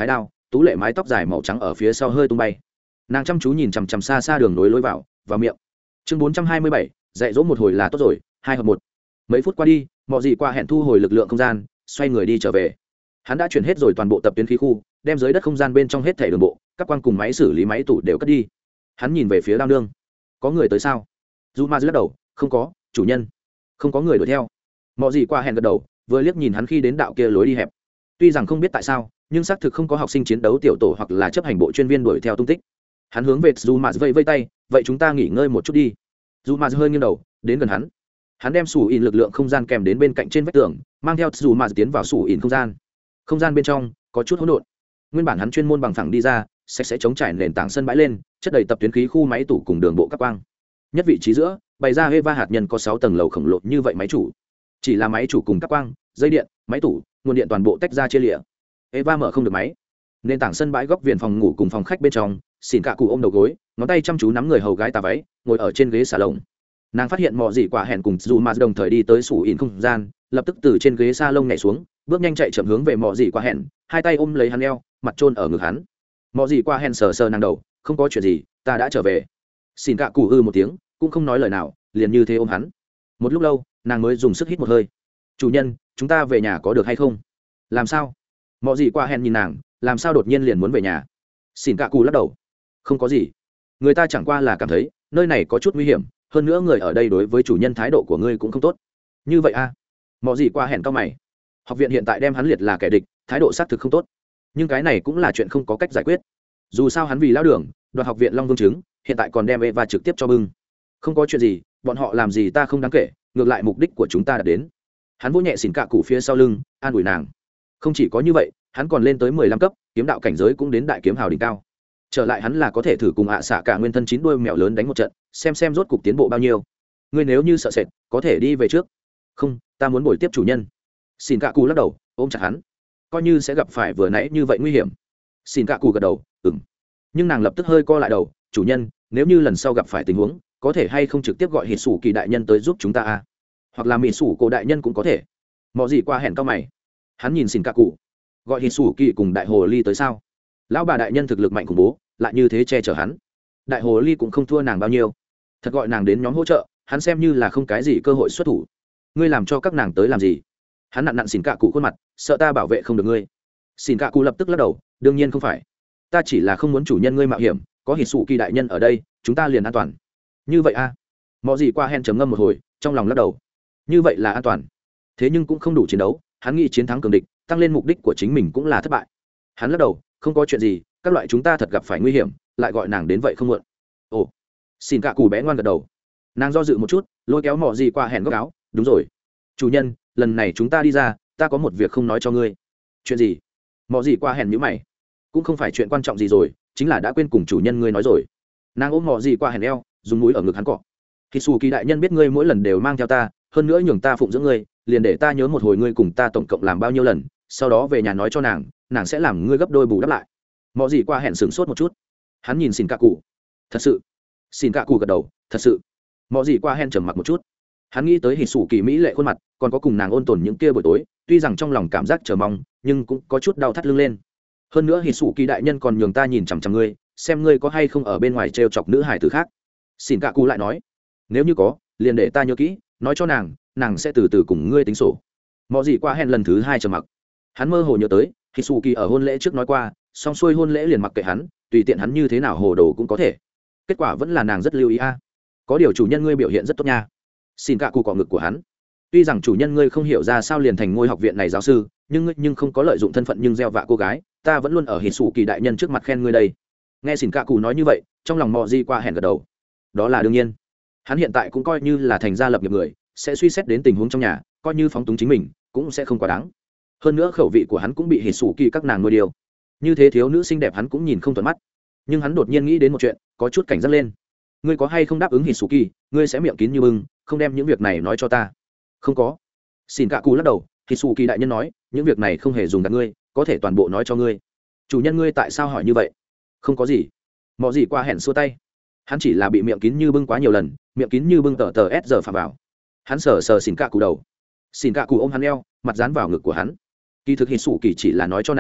tú lệ mái tóc dài màu trắng ở phía sau hơi tung bay. Nàng chăm chú nhìn chằm chằm xa xa đường nối lối vào miệng. Chương 427, dạy dỗ một hồi là tốt rồi, 2 hợp 1. Mấy phút qua đi, mọi gì qua hẹn thu hồi lực lượng không gian, xoay người đi trở về. Hắn đã chuyển hết rồi toàn bộ tập tuyến khí khu, đem dưới đất không gian bên trong hết thảy đường bộ, các quang cùng máy xử lý máy tủ đều cất đi. Hắn nhìn về phía Đao Nương. Có người tới sao? Zuma lắc đầu, không có, chủ nhân. Không có người đuổi theo. Mọi gì qua hẹn gật đầu, vừa liếc nhìn hắn khi đến đạo kia lối đi hẹp. Tuy rằng không biết tại sao, nhưng xác thực không có học sinh chiến đấu tiểu tổ hoặc là chấp hành bộ chuyên viên đuổi theo tung tích. Hắn hướng về Zuma vây tay, vậy chúng ta nghỉ ngơi một chút đi. Zuma hơi nghiêng đầu, đến gần hắn. Hắn đem sủ ỉn lực lượng không gian kèm đến bên cạnh trên vách tường, mang theo Zuma tiến vào sủ ỉn không gian. Không gian bên trong có chút hỗn độn. Nguyên bản hắn chuyên môn bằng phẳng đi ra, sẽ chống trải nền tảng sân bãi lên, chất đầy tập tuyến khí khu máy tủ cùng đường bộ các quang. Nhất vị trí giữa, bày ra Eva hạt nhân có 6 tầng lầu khổng lồ như vậy máy chủ. Chỉ là máy chủ cùng các quang, dây điện, máy tủ, nguồn điện toàn bộ tách ra chia lịa. Eva mở không được máy. Nền tảng sân bãi góc viền phòng ngủ cùng phòng khách bên trong, xỉn cả cụ ôm đầu gối, ngón tay chăm chú nắm người hầu gái tà váy, ngồi ở trên ghế xà lồng. Nàng phát hiện mọ gì quả hẹn cùng dù mà đồng thời đi tới sủ ỉn không gian, lập tức từ trên ghế sa lông nhảy xuống, bước nhanh chạy chậm hướng về mọ gì quả hẹn, hai tay ôm lấy hắn eo, mặt chôn ở ngực hắn. Mọ gì quả hẹn sờ sờ nàng đầu, không có chuyện gì, ta đã trở về. Xỉn cả cụ một tiếng, cũng không nói lời nào, liền như thế ôm hắn. Một lúc lâu, nàng mới dùng sức hít một hơi. Chủ nhân, chúng ta về nhà có được hay không? Làm sao? Mọ gì quả hẹn nhìn nàng, làm sao đột nhiên liền muốn về nhà? Xỉn cả cụ lắc đầu, không có gì, người ta chẳng qua là cảm thấy nơi này có chút nguy hiểm, hơn nữa người ở đây đối với chủ nhân thái độ của ngươi cũng không tốt. Như vậy a? Mọ gì qua hẹn cao mày. Học viện hiện tại đem hắn liệt là kẻ địch, thái độ xác thực không tốt, nhưng cái này cũng là chuyện không có cách giải quyết. Dù sao hắn vì lao đường đoạt học viện Long Vương chứng, hiện tại còn đem Eva trực tiếp cho bưng. Không có chuyện gì, bọn họ làm gì ta không đáng kể, ngược lại mục đích của chúng ta đã đến. Hắn vỗ nhẹ xỉn cạ cụ phía sau lưng, an ủi nàng. Không chỉ có như vậy, hắn còn lên tới 15 cấp, kiếm đạo cảnh giới cũng đến đại kiếm hào đỉnh cao. Trở lại hắn là có thể thử cùng xạ cả nguyên thân 9 đuôi mèo lớn đánh một trận, xem rốt cục tiến bộ bao nhiêu. Ngươi nếu như sợ sệt, có thể đi về trước. Không, ta muốn bồi tiếp chủ nhân. Xin cạ cụ lắc đầu, ôm chặt hắn. Coi như sẽ gặp phải vừa nãy như vậy nguy hiểm. Xin cạ cụ gật đầu, ừm. Nhưng nàng lập tức hơi co lại đầu, chủ nhân, nếu như lần sau gặp phải tình huống, có thể hay không trực tiếp gọi hít sủ kỳ đại nhân tới giúp chúng ta à? Hoặc là mỹ sủ cổ đại nhân cũng có thể. Mọ gì qua hẹn cao mày. Hắn nhìn xin cạ cụ, gọi hít sủ kỳ cùng đại hồ ly tới sao? Lão bà đại nhân thực lực mạnh khủng bố, lại như thế che chở hắn. Đại hồ ly cũng không thua nàng bao nhiêu, thật gọi nàng đến nhóm hỗ trợ, hắn xem như là không cái gì cơ hội xuất thủ. Ngươi làm cho các nàng tới làm gì? Hắn nặn xỉn cạ cụ khuôn mặt, sợ ta bảo vệ không được ngươi. Xỉn cạ cụ lập tức lắc đầu, đương nhiên không phải, ta chỉ là không muốn chủ nhân ngươi mạo hiểm, có hít sụ kỳ đại nhân ở đây, chúng ta liền an toàn. Như vậy a? Mọ gì qua hen trầm ngâm một hồi, trong lòng lắc đầu. Như vậy là an toàn, thế nhưng cũng không đủ chiến đấu. Hắn nghĩ chiến thắng cường địch, tăng lên mục đích của chính mình cũng là thất bại. Hắn lắc đầu, không có chuyện gì, các loại chúng ta thật gặp phải nguy hiểm, lại gọi nàng đến vậy không muộn. Ồ, xin cạ cù bé ngoan gật đầu. Nàng do dự một chút, lôi kéo mọ gì qua hẹn góc áo, đúng rồi, chủ nhân, lần này chúng ta đi ra, ta có một việc không nói cho ngươi. Chuyện gì? Mọ gì qua hẹn nhíu mày. Cũng không phải chuyện quan trọng gì rồi, chính là đã quên cùng chủ nhân ngươi nói rồi. Nàng ôm mọ gì qua hẹn eo, dùng mũi ở ngực hắn cọ. Khi xù kỳ đại nhân biết ngươi mỗi lần đều mang theo ta, hơn nữa nhường ta phụng dưỡng ngươi, liền để ta nhớ một hồi ngươi cùng ta tổng cộng làm bao nhiêu lần, sau đó về nhà nói cho nàng sẽ làm ngươi gấp đôi bù đắp lại. Mọ gì qua hẹn sửng sốt một chút. Hắn nhìn xin cạ cụ. Thật sự? Xin cạ cụ gật đầu, thật sự. Mọ gì qua hẹn trầm mặc một chút. Hắn nghĩ tới hít sủ kỳ mỹ lệ khuôn mặt, còn có cùng nàng ôn tồn những kia buổi tối, tuy rằng trong lòng cảm giác chờ mong, nhưng cũng có chút đau thắt lưng lên. Hơn nữa hít sủ kỳ đại nhân còn nhường ta nhìn chằm chằm ngươi, xem ngươi có hay không ở bên ngoài trêu chọc nữ hải tử khác. Xin cạ cụ lại nói, nếu như có, liền để ta nhớ kỹ, nói cho nàng sẽ từ từ cùng ngươi tính sổ. Mọ gì qua hẹn lần thứ 2 trầm mặc. Hắn mơ hồ nhớ tới hít sủ kỳ ở hôn lễ trước nói qua, xong xuôi hôn lễ liền mặc kệ hắn, tùy tiện hắn như thế nào hồ đồ cũng có thể. Kết quả vẫn là nàng rất lưu ý a. Có điều chủ nhân ngươi biểu hiện rất tốt nha. Xin cạ cụ cọ ngực của hắn. Tuy rằng chủ nhân ngươi không hiểu ra sao liền thành ngôi học viện này giáo sư, nhưng không có lợi dụng thân phận nhưng gieo vạ cô gái, ta vẫn luôn ở hít sủ kỳ đại nhân trước mặt khen ngươi đây. Nghe xin cạ cụ nói như vậy, trong lòng mò di qua hẹn gật đầu. Đó là đương nhiên. Hắn hiện tại cũng coi như là thành gia lập nghiệp người, sẽ suy xét đến tình huống trong nhà, coi như phóng túng chính mình cũng sẽ không quá đáng. Hơn nữa khẩu vị của hắn cũng bị hít sủ kỳ các nàng nuôi điều. Như thế thiếu nữ xinh đẹp hắn cũng nhìn không thuận mắt. Nhưng hắn đột nhiên nghĩ đến một chuyện, có chút cảnh giác lên. Ngươi có hay không đáp ứng Hisuki, ngươi sẽ miệng kín như bưng, không đem những việc này nói cho ta. Không có. Xin cạ cụ lắc đầu, Hisuki đại nhân nói, những việc này không hề dùng gạt ngươi, có thể toàn bộ nói cho ngươi. Chủ nhân ngươi tại sao hỏi như vậy? Không có gì. Mọ gì qua hẹn xua tay. Hắn chỉ là bị miệng kín như bưng quá nhiều lần, miệng kín như bưng tờ s giờ phạm vào. Hắn sờ xin cạ cụ đầu. Xin cạ cụ ôm hắn eo, mặt dán vào ngực của hắn. Kỳ thực Hisuki chỉ là nói cho nàng,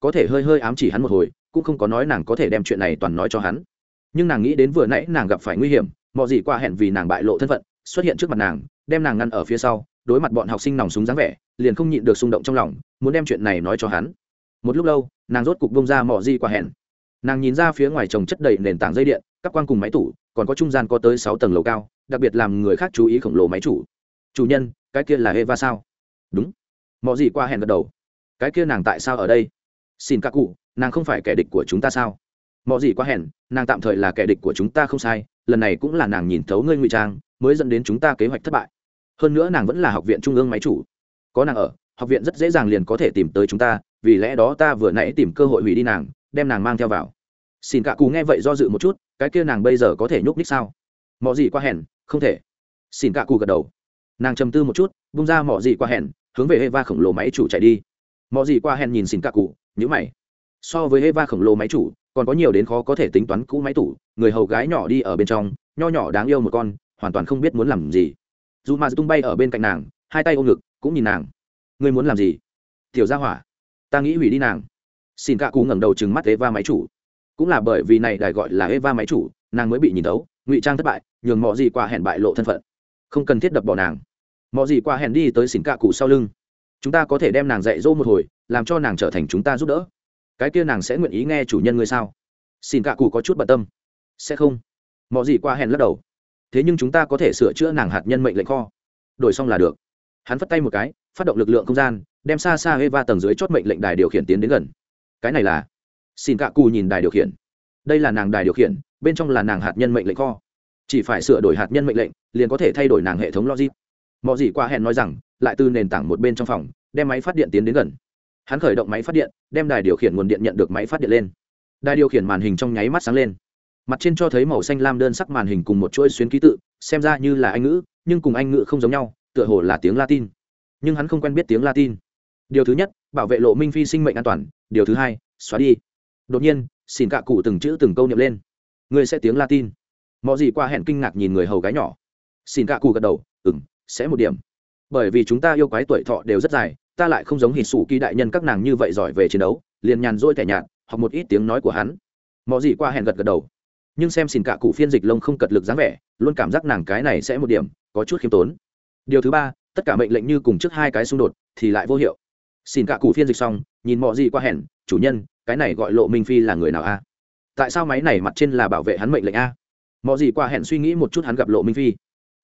có thể hơi hơi ám chỉ hắn một hồi, cũng không có nói nàng có thể đem chuyện này toàn nói cho hắn. Nhưng nàng nghĩ đến vừa nãy nàng gặp phải nguy hiểm, mọi gì qua hẹn vì nàng bại lộ thân phận xuất hiện trước mặt nàng, đem nàng ngăn ở phía sau, đối mặt bọn học sinh nòng súng dáng vẻ, liền không nhịn được xung động trong lòng, muốn đem chuyện này nói cho hắn. Một lúc lâu, nàng rốt cục bông ra mọi gì qua hẹn. Nàng nhìn ra phía ngoài trồng chất đầy nền tảng dây điện, các quang cùng máy tủ, còn có trung gian có tới 6 tầng lầu cao, đặc biệt làm người khác chú ý khổng lồ máy chủ. Chủ nhân, cái kia là Eva sao? Đúng. Mọi gì qua hẹn gật đầu. Cái kia nàng tại sao ở đây? Xin các cụ, nàng không phải kẻ địch của chúng ta sao? Mọi gì qua hẹn, nàng tạm thời là kẻ địch của chúng ta không sai, lần này cũng là nàng nhìn thấu ngươi ngụy trang, mới dẫn đến chúng ta kế hoạch thất bại. Hơn nữa nàng vẫn là học viện trung ương máy chủ, có nàng ở, học viện rất dễ dàng liền có thể tìm tới chúng ta, vì lẽ đó ta vừa nãy tìm cơ hội hủy đi nàng, đem nàng mang theo vào. Xin cả cù nghe vậy do dự một chút, cái kia nàng bây giờ có thể nhúc nhích sao? Mọi gì qua hẹn, không thể. Xin cả cù gật đầu. Nàng trầm tư một chút, bung ra mọi gì qua hẹn, hướng về Eva khổng lồ máy chủ chạy đi. Mọi gì qua hẹn nhìn xin cả cù, nhíu mày. So với Eva khổng lồ máy chủ, còn có nhiều đến khó có thể tính toán cũ máy tủ, người hầu gái nhỏ đi ở bên trong, nho nhỏ đáng yêu một con, hoàn toàn không biết muốn làm gì. Dù mà tung bay ở bên cạnh nàng, hai tay ôm ngực, cũng nhìn nàng. Ngươi muốn làm gì? Tiểu gia hỏa, ta nghĩ hủy đi nàng. Xin cả cú ngẩng đầu trừng mắt Eva máy chủ. Cũng là bởi vì này đài gọi là Eva máy chủ, nàng mới bị nhìn thấu, ngụy trang thất bại, nhường mọi gì qua hẹn bại lộ thân phận. Không cần thiết đập bỏ nàng. Mọi gì qua hẹn đi tới xin cả cú sau lưng. Chúng ta có thể đem nàng dạy dỗ một hồi, làm cho nàng trở thành chúng ta giúp đỡ. Cái kia nàng sẽ nguyện ý nghe chủ nhân ngươi sao? Xin cả cú có chút bận tâm. Sẽ không. Mọi gì qua hẹn lắc đầu. Thế nhưng chúng ta có thể sửa chữa nàng hạt nhân mệnh lệnh kho. Đổi xong là được. Hắn phất tay một cái, phát động lực lượng không gian, đem xa xa Eva tầng dưới chót mệnh lệnh đài điều khiển tiến đến gần. Cái này là? Xin cả cù nhìn đài điều khiển. Đây là nàng đài điều khiển, bên trong là nàng hạt nhân mệnh lệnh kho. Chỉ phải sửa đổi hạt nhân mệnh lệnh, liền có thể thay đổi nàng hệ thống logic. Mọi gì qua hẹn nói rằng, lại từ nền tảng một bên trong phòng, đem máy phát điện tiến đến gần. Hắn khởi động máy phát điện, đem đài điều khiển nguồn điện nhận được máy phát điện lên. Đài điều khiển màn hình trong nháy mắt sáng lên. Mặt trên cho thấy màu xanh lam đơn sắc màn hình cùng một chuỗi xuyến ký tự, xem ra như là Anh ngữ, nhưng cùng Anh ngữ không giống nhau, tựa hồ là tiếng Latin. Nhưng hắn không quen biết tiếng Latin. Điều thứ nhất, bảo vệ Lộ Minh Phi sinh mệnh an toàn, điều thứ hai, xóa đi. Đột nhiên, xin cả cụ từng chữ từng câu niệm lên. Người sẽ tiếng Latin. Mọi gì qua hẹn kinh ngạc nhìn người hầu gái nhỏ. Xin cả cụ gật đầu, sẽ một điểm. Bởi vì chúng ta yêu quái tuổi thọ đều rất dài, ta lại không giống hít sủ kỳ đại nhân các nàng như vậy giỏi về chiến đấu, liền nhàn rỗi tẻ nhạt, học một ít tiếng nói của hắn. Mọi gì qua hẹn gật gật đầu. Nhưng xem xin cả cụ phiên dịch lông không cật lực dáng vẻ, luôn cảm giác nàng cái này sẽ một điểm, có chút khiêm tốn. Điều thứ ba, tất cả mệnh lệnh như cùng trước hai cái xung đột thì lại vô hiệu. Xin cả cụ phiên dịch xong, nhìn mọi gì qua hẹn, chủ nhân, cái này gọi Lộ Minh Phi là người nào a? Tại sao máy này mặt trên là bảo vệ hắn mệnh lệnh a? Mọi gì qua hẹn suy nghĩ một chút, hắn gặp Lộ Minh Phi.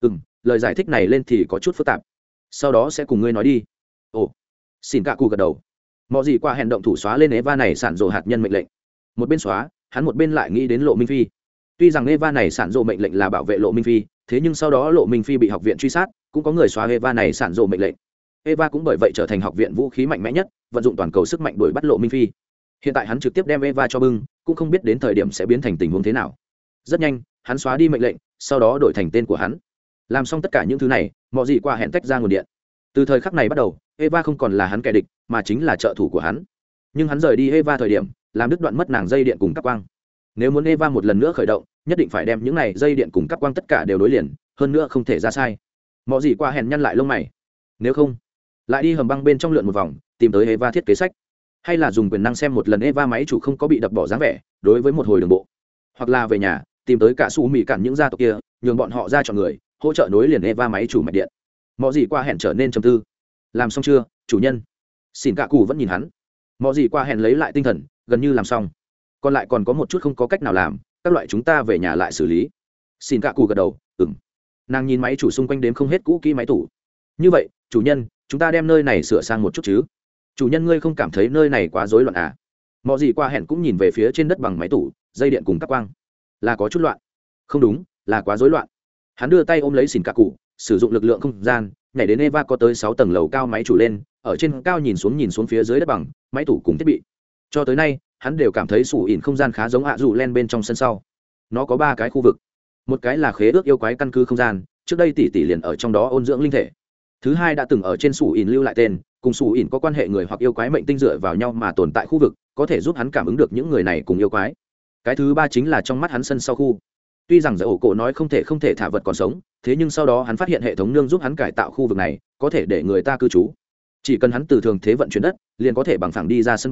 Lời giải thích này lên thì có chút phức tạp. Sau đó sẽ cùng ngươi nói đi. Ồ, xin cả cụ gật đầu. Mọi gì qua hẹn động thủ xóa lên Eva này sản rồ hạt nhân mệnh lệnh. Một bên xóa, hắn một bên lại nghĩ đến Lộ Minh Phi. Tuy rằng Eva này sản rồ mệnh lệnh là bảo vệ Lộ Minh Phi, thế nhưng sau đó Lộ Minh Phi bị học viện truy sát, cũng có người xóa Eva này sản rồ mệnh lệnh. Eva cũng bởi vậy trở thành học viện vũ khí mạnh mẽ nhất, vận dụng toàn cầu sức mạnh đuổi bắt Lộ Minh Phi. Hiện tại hắn trực tiếp đem Eva cho bưng, cũng không biết đến thời điểm sẽ biến thành tình huống thế nào. Rất nhanh, hắn xóa đi mệnh lệnh, sau đó đổi thành tên của hắn. Làm xong tất cả những thứ này, mọi gì qua hẹn tách ra nguồn điện. Từ thời khắc này bắt đầu, Eva không còn là hắn kẻ địch, mà chính là trợ thủ của hắn. Nhưng hắn rời đi Eva thời điểm, làm đứt đoạn mất nàng dây điện cùng cáp quang. Nếu muốn Eva một lần nữa khởi động, nhất định phải đem những này dây điện cùng cáp quang tất cả đều nối liền, hơn nữa không thể ra sai. Mọi gì qua hẹn nhăn lại lông mày. Nếu không, lại đi hầm băng bên trong lượn một vòng, tìm tới Eva thiết kế sách, hay là dùng quyền năng xem một lần Eva máy chủ không có bị đập bỏ dáng vẻ, đối với một hồi đường bộ, hoặc là về nhà tìm tới cả su mì cản những gia tộc kia, nhường bọn họ ra chọn người hỗ trợ nối liền Eva máy chủ mạch điện. Mọi gì qua hẹn trở nên trầm tư. Làm xong chưa, chủ nhân? Xin cả cụ vẫn nhìn hắn. Mọi gì qua hẹn lấy lại tinh thần, gần như làm xong. Còn lại còn có một chút không có cách nào làm, các loại chúng ta về nhà lại xử lý. Xin cả cụ gật đầu, Nàng nhìn máy chủ xung quanh đếm không hết cũ kỹ máy tủ. Như vậy, chủ nhân, chúng ta đem nơi này sửa sang một chút chứ? Chủ nhân ngươi không cảm thấy nơi này quá rối loạn à? Mọi gì qua hẹn cũng nhìn về phía trên đất bằng máy tủ, dây điện cùng các quang. Là có chút loạn. Không đúng, là quá rối loạn. Hắn đưa tay ôm lấy xỉn cả cụ, sử dụng lực lượng không gian, nhảy đến Eva có tới 6 tầng lầu cao máy chủ lên, ở trên cao nhìn xuống phía dưới đất bằng, máy tủ cùng thiết bị. Cho tới nay, hắn đều cảm thấy sủ ỉn không gian khá giống ạ dù len bên trong sân sau. Nó có 3 cái khu vực. Một cái là khế ước yêu quái căn cứ không gian, trước đây tỷ tỷ liền ở trong đó ôn dưỡng linh thể. Thứ hai đã từng ở trên sủ ỉn lưu lại tên, cùng sủ ỉn có quan hệ người hoặc yêu quái mệnh tinh dựa vào nhau mà tồn tại khu vực, có thể giúp hắn cảm ứng được những người này cùng yêu quái. Cái thứ ba chính là trong mắt hắn sân sau khu. Tuy rằng giải ổ cổ nói không thể thả vật còn sống, thế nhưng sau đó hắn phát hiện hệ thống nương giúp hắn cải tạo khu vực này, có thể để người ta cư trú. Chỉ cần hắn từ thường thế vận chuyển đất, liền có thể bằng phẳng đi ra sân bãi,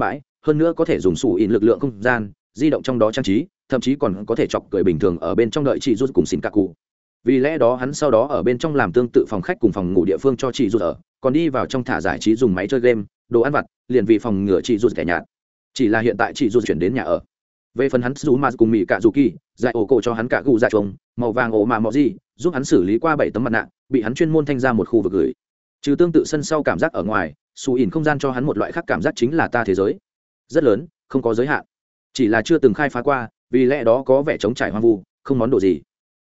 hơn nữa có thể dùng sủ ỉn lực lượng không gian di động trong đó trang trí, thậm chí còn có thể chọc cười bình thường ở bên trong đợi chị rút cùng xin cả cụ. Vì lẽ đó hắn sau đó ở bên trong làm tương tự phòng khách cùng phòng ngủ địa phương cho chị rút ở, còn đi vào trong thả giải trí dùng máy chơi game, đồ ăn vặt, liền vì phòng ngừa chị rút kẻ nhạt. Chỉ là hiện tại chị rút chuyển đến nhà ở. Về phần hắn Zuma cùng Mị Cạ Dù Kỳ, giải ổ cổ cho hắn cả gù dạ trống, màu vàng ổ mà mọ gì, giúp hắn xử lý qua 7 tấm mặt nạ, bị hắn chuyên môn thanh ra một khu vực gửi. Trừ tương tự sân sau cảm giác ở ngoài, Su ỉn không gian cho hắn một loại khác cảm giác chính là ta thế giới. Rất lớn, không có giới hạn. Chỉ là chưa từng khai phá qua, vì lẽ đó có vẻ trống trải hoang vu, không món đồ gì.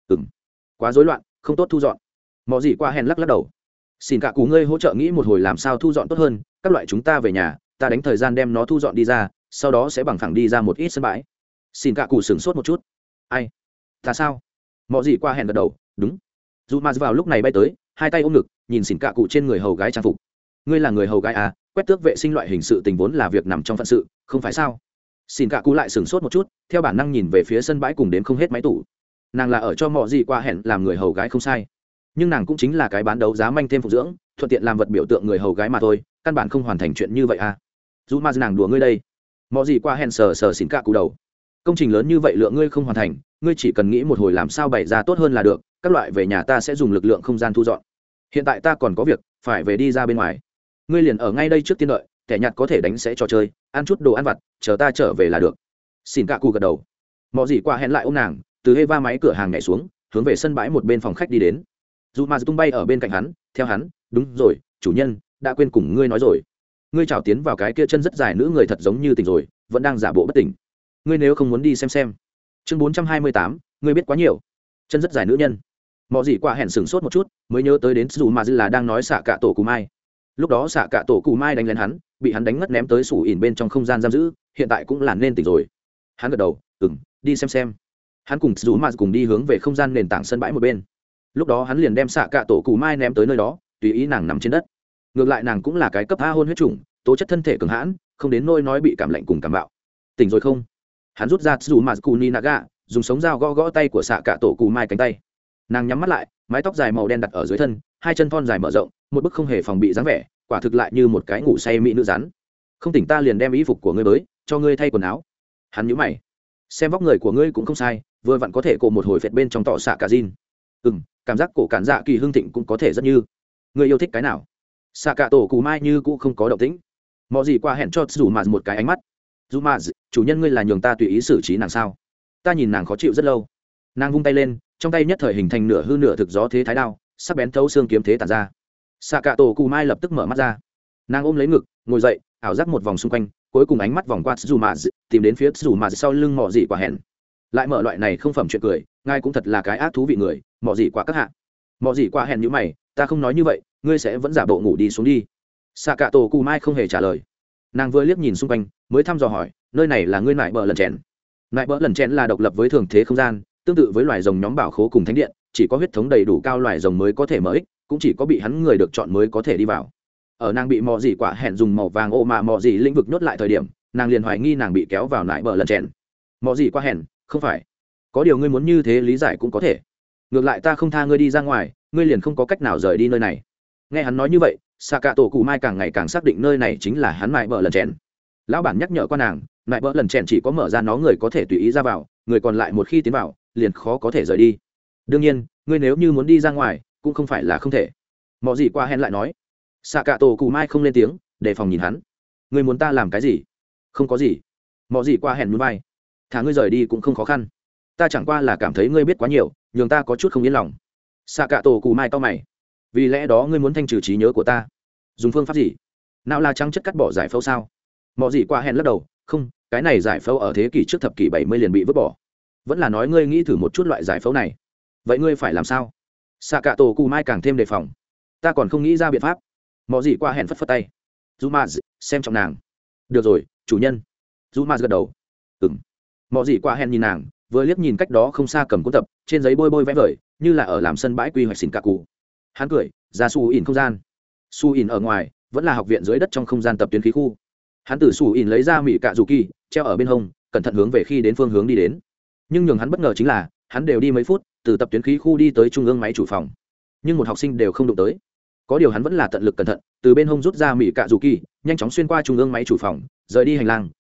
Quá rối loạn, không tốt thu dọn. Mọ gì qua hèn lắc lắc đầu. Xin cả cú ngươi hỗ trợ nghĩ một hồi làm sao thu dọn tốt hơn, các loại chúng ta về nhà, ta đánh thời gian đem nó thu dọn đi ra, sau đó sẽ bằng phẳng đi ra một ít sân bãi. Xin cả cụ sửng sốt một chút. Ai? Ta sao? Mọ gì qua hẹn gật đầu. Đúng. Dù mà vào lúc này bay tới, hai tay ôm ngực, nhìn xin cả cụ trên người hầu gái trang phục. Ngươi là người hầu gái à? Quét tước vệ sinh loại hình sự tình vốn là việc nằm trong phận sự, không phải sao? Xin cả cụ lại sửng sốt một chút, theo bản năng nhìn về phía sân bãi cùng đến không hết máy tủ. Nàng là ở cho mọ gì qua hẹn làm người hầu gái không sai, nhưng nàng cũng chính là cái bán đấu giá manh thêm phục dưỡng, thuận tiện làm vật biểu tượng người hầu gái mà thôi, căn bản không hoàn thành chuyện như vậy à? Dù mà nàng đùa ngươi đây. Mọ gì qua hẹn sờ xin cả cụ đầu. Công trình lớn như vậy lượng ngươi không hoàn thành, ngươi chỉ cần nghĩ một hồi làm sao bày ra tốt hơn là được, các loại về nhà ta sẽ dùng lực lượng không gian thu dọn. Hiện tại ta còn có việc phải về đi ra bên ngoài, ngươi liền ở ngay đây trước tiên đợi, kẻ nhặt có thể đánh sẽ trò chơi, ăn chút đồ ăn vặt, chờ ta trở về là được. Xin cả cụ gật đầu. Mọ gì qua hẹn lại ôm nàng, từ Eva máy cửa hàng nhảy xuống, hướng về sân bãi một bên phòng khách đi đến. Dù mà tung bay ở bên cạnh hắn, theo hắn. Đúng rồi, chủ nhân, đã quên cùng ngươi nói rồi, ngươi chào tiến vào cái kia chân rất dài nữ người thật giống như tỉnh rồi, vẫn đang giả bộ bất tỉnh. Ngươi nếu không muốn đi xem. Chương 428, ngươi biết quá nhiều. Chân rất dài nữ nhân. Mọ gì qua hẹn sửng sốt một chút, mới nhớ tới đến dù mà là đang nói xạ cả tổ cù mai. Lúc đó xạ cả tổ cù mai đánh lên hắn, bị hắn đánh ngất ném tới sủ ỉn bên trong không gian giam giữ, hiện tại cũng là nên tỉnh rồi. Hắn gật đầu, đi xem. Hắn cùng dù mà cùng đi hướng về không gian nền tảng sân bãi một bên. Lúc đó hắn liền đem xạ cả tổ cù mai ném tới nơi đó, tùy ý nàng nằm trên đất. Ngược lại nàng cũng là cái cấp A hôn huyết chủng, tố chất thân thể cường hãn, không đến nỗi nói bị cảm lạnh cùng cảm bạo. Tỉnh rồi không? Hắn rút ra dù mà cù ni naga, dùng sống dao gõ tay của xạ cả tổ cù mai cánh tay. Nàng nhắm mắt lại, mái tóc dài màu đen đặt ở dưới thân, hai chân thon dài mở rộng, một bức không hề phòng bị dáng vẻ, quả thực lại như một cái ngủ say mỹ nữ rắn. Không tỉnh ta liền đem y phục của ngươi tới, cho ngươi thay quần áo. Hắn nhíu mày, xem vóc người của ngươi cũng không sai, vừa vặn có thể cổ một hồi phệt bên trong tọ xạ cả jean. Cảm giác cổ cản dạ kỳ hương thịnh cũng có thể rất như. Ngươi yêu thích cái nào? Xạ cả tổ cù mai như cũng không có động tĩnh. Mọ gì qua hẹn cho dù mà một cái ánh mắt. Dù mà chủ nhân ngươi là nhường ta tùy ý xử trí nàng sao? Ta nhìn nàng khó chịu rất lâu. Nàng vung tay lên, trong tay nhất thời hình thành nửa hư nửa thực gió thế thái đao, sắc bén thấu xương kiếm thế tản ra. Xạ cả tổ cù mai lập tức mở mắt ra. Nàng ôm lấy ngực, ngồi dậy, ảo giác một vòng xung quanh, cuối cùng ánh mắt vòng qua dù mà tìm đến phía dù mà sau lưng mọ gì quả hẹn. Lại mở loại này không phẩm chuyện cười, ngài cũng thật là cái ác thú vị người, mọ gì quả các hạ. Mọ gì quả hẹn như mày, ta không nói như vậy, ngươi sẽ vẫn giả bộ ngủ đi xuống đi. Xạ cả tổ cù mai không hề trả lời. Nàng vừa liếc nhìn xung quanh, mới thăm dò hỏi, nơi này là ngươi nại bờ lần chèn? Nại bờ lần chèn là độc lập với thường thế không gian, tương tự với loài rồng nhóm bảo khố cùng thánh điện, chỉ có huyết thống đầy đủ cao loài rồng mới có thể mở ích, cũng chỉ có bị hắn người được chọn mới có thể đi vào. Ở nàng bị mọ gì quả hẹn dùng màu vàng ô mạ mọ gì lĩnh vực nhốt lại thời điểm, nàng liền hoài nghi nàng bị kéo vào nại bờ lần chèn. Mọ gì quả hẹn, không phải. Có điều ngươi muốn như thế lý giải cũng có thể. Ngược lại ta không tha ngươi đi ra ngoài, ngươi liền không có cách nào rời đi nơi này. Nghe hắn nói như vậy, xạ cả tổ cụ mai càng ngày càng xác định nơi này chính là hắn nại bờ lần chèn. Lão bản nhắc nhở qua nàng, nại bờ lần chèn chỉ có mở ra nó người có thể tùy ý ra vào, người còn lại một khi tiến vào liền khó có thể rời đi. Đương nhiên ngươi nếu như muốn đi ra ngoài cũng không phải là không thể. Mọ gì qua hẹn lại nói. Xạ cả tổ cụ mai không lên tiếng, đề phòng nhìn hắn. Ngươi muốn ta làm cái gì? Không có gì. Mọ gì qua hẹn núi bay. Thả ngươi rời đi cũng không khó khăn, ta chẳng qua là cảm thấy ngươi biết quá nhiều, nhường ta có chút không yên lòng. Xạ cả tổ cụ mai to mày. Vì lẽ đó ngươi muốn thanh trừ trí nhớ của ta, dùng phương pháp gì? Nào là trắng chất cắt bỏ giải phẫu sao? Mọ gì qua hẹn lắc đầu, không, cái này giải phẫu ở thế kỷ trước thập kỷ 70 liền bị vứt bỏ. Vẫn là nói ngươi nghĩ thử một chút loại giải phẫu này? Vậy ngươi phải làm sao? Xạ cả tổ cụ mai càng thêm đề phòng. Ta còn không nghĩ ra biện pháp. Mọ gì qua hẹn phất phất tay. Zuma xem trọng nàng. Được rồi, chủ nhân. Zuma gật đầu. Mọ gì qua hẹn nhìn nàng, vừa liếc nhìn cách đó không xa cầm cuốn tập, trên giấy bôi bôi vẽ vời, như là ở làm sân bãi quy hoạch xỉn cả cụ. Hắn cười, ra su ỉn không gian. Su ỉn ở ngoài, vẫn là học viện dưới đất trong không gian tập tuyến khí khu. Hắn từ su ỉn lấy ra mỹ cạ dù kỳ, treo ở bên hông, cẩn thận hướng về khi đến phương hướng đi đến. Nhưng nhường hắn bất ngờ chính là, hắn đều đi mấy phút, từ tập tuyến khí khu đi tới trung ương máy chủ phòng, nhưng một học sinh đều không đụng tới. Có điều hắn vẫn là tận lực cẩn thận, từ bên hông rút ra mỹ cạ dù kỳ, nhanh chóng xuyên qua trung ương máy chủ phòng, rời đi hành lang,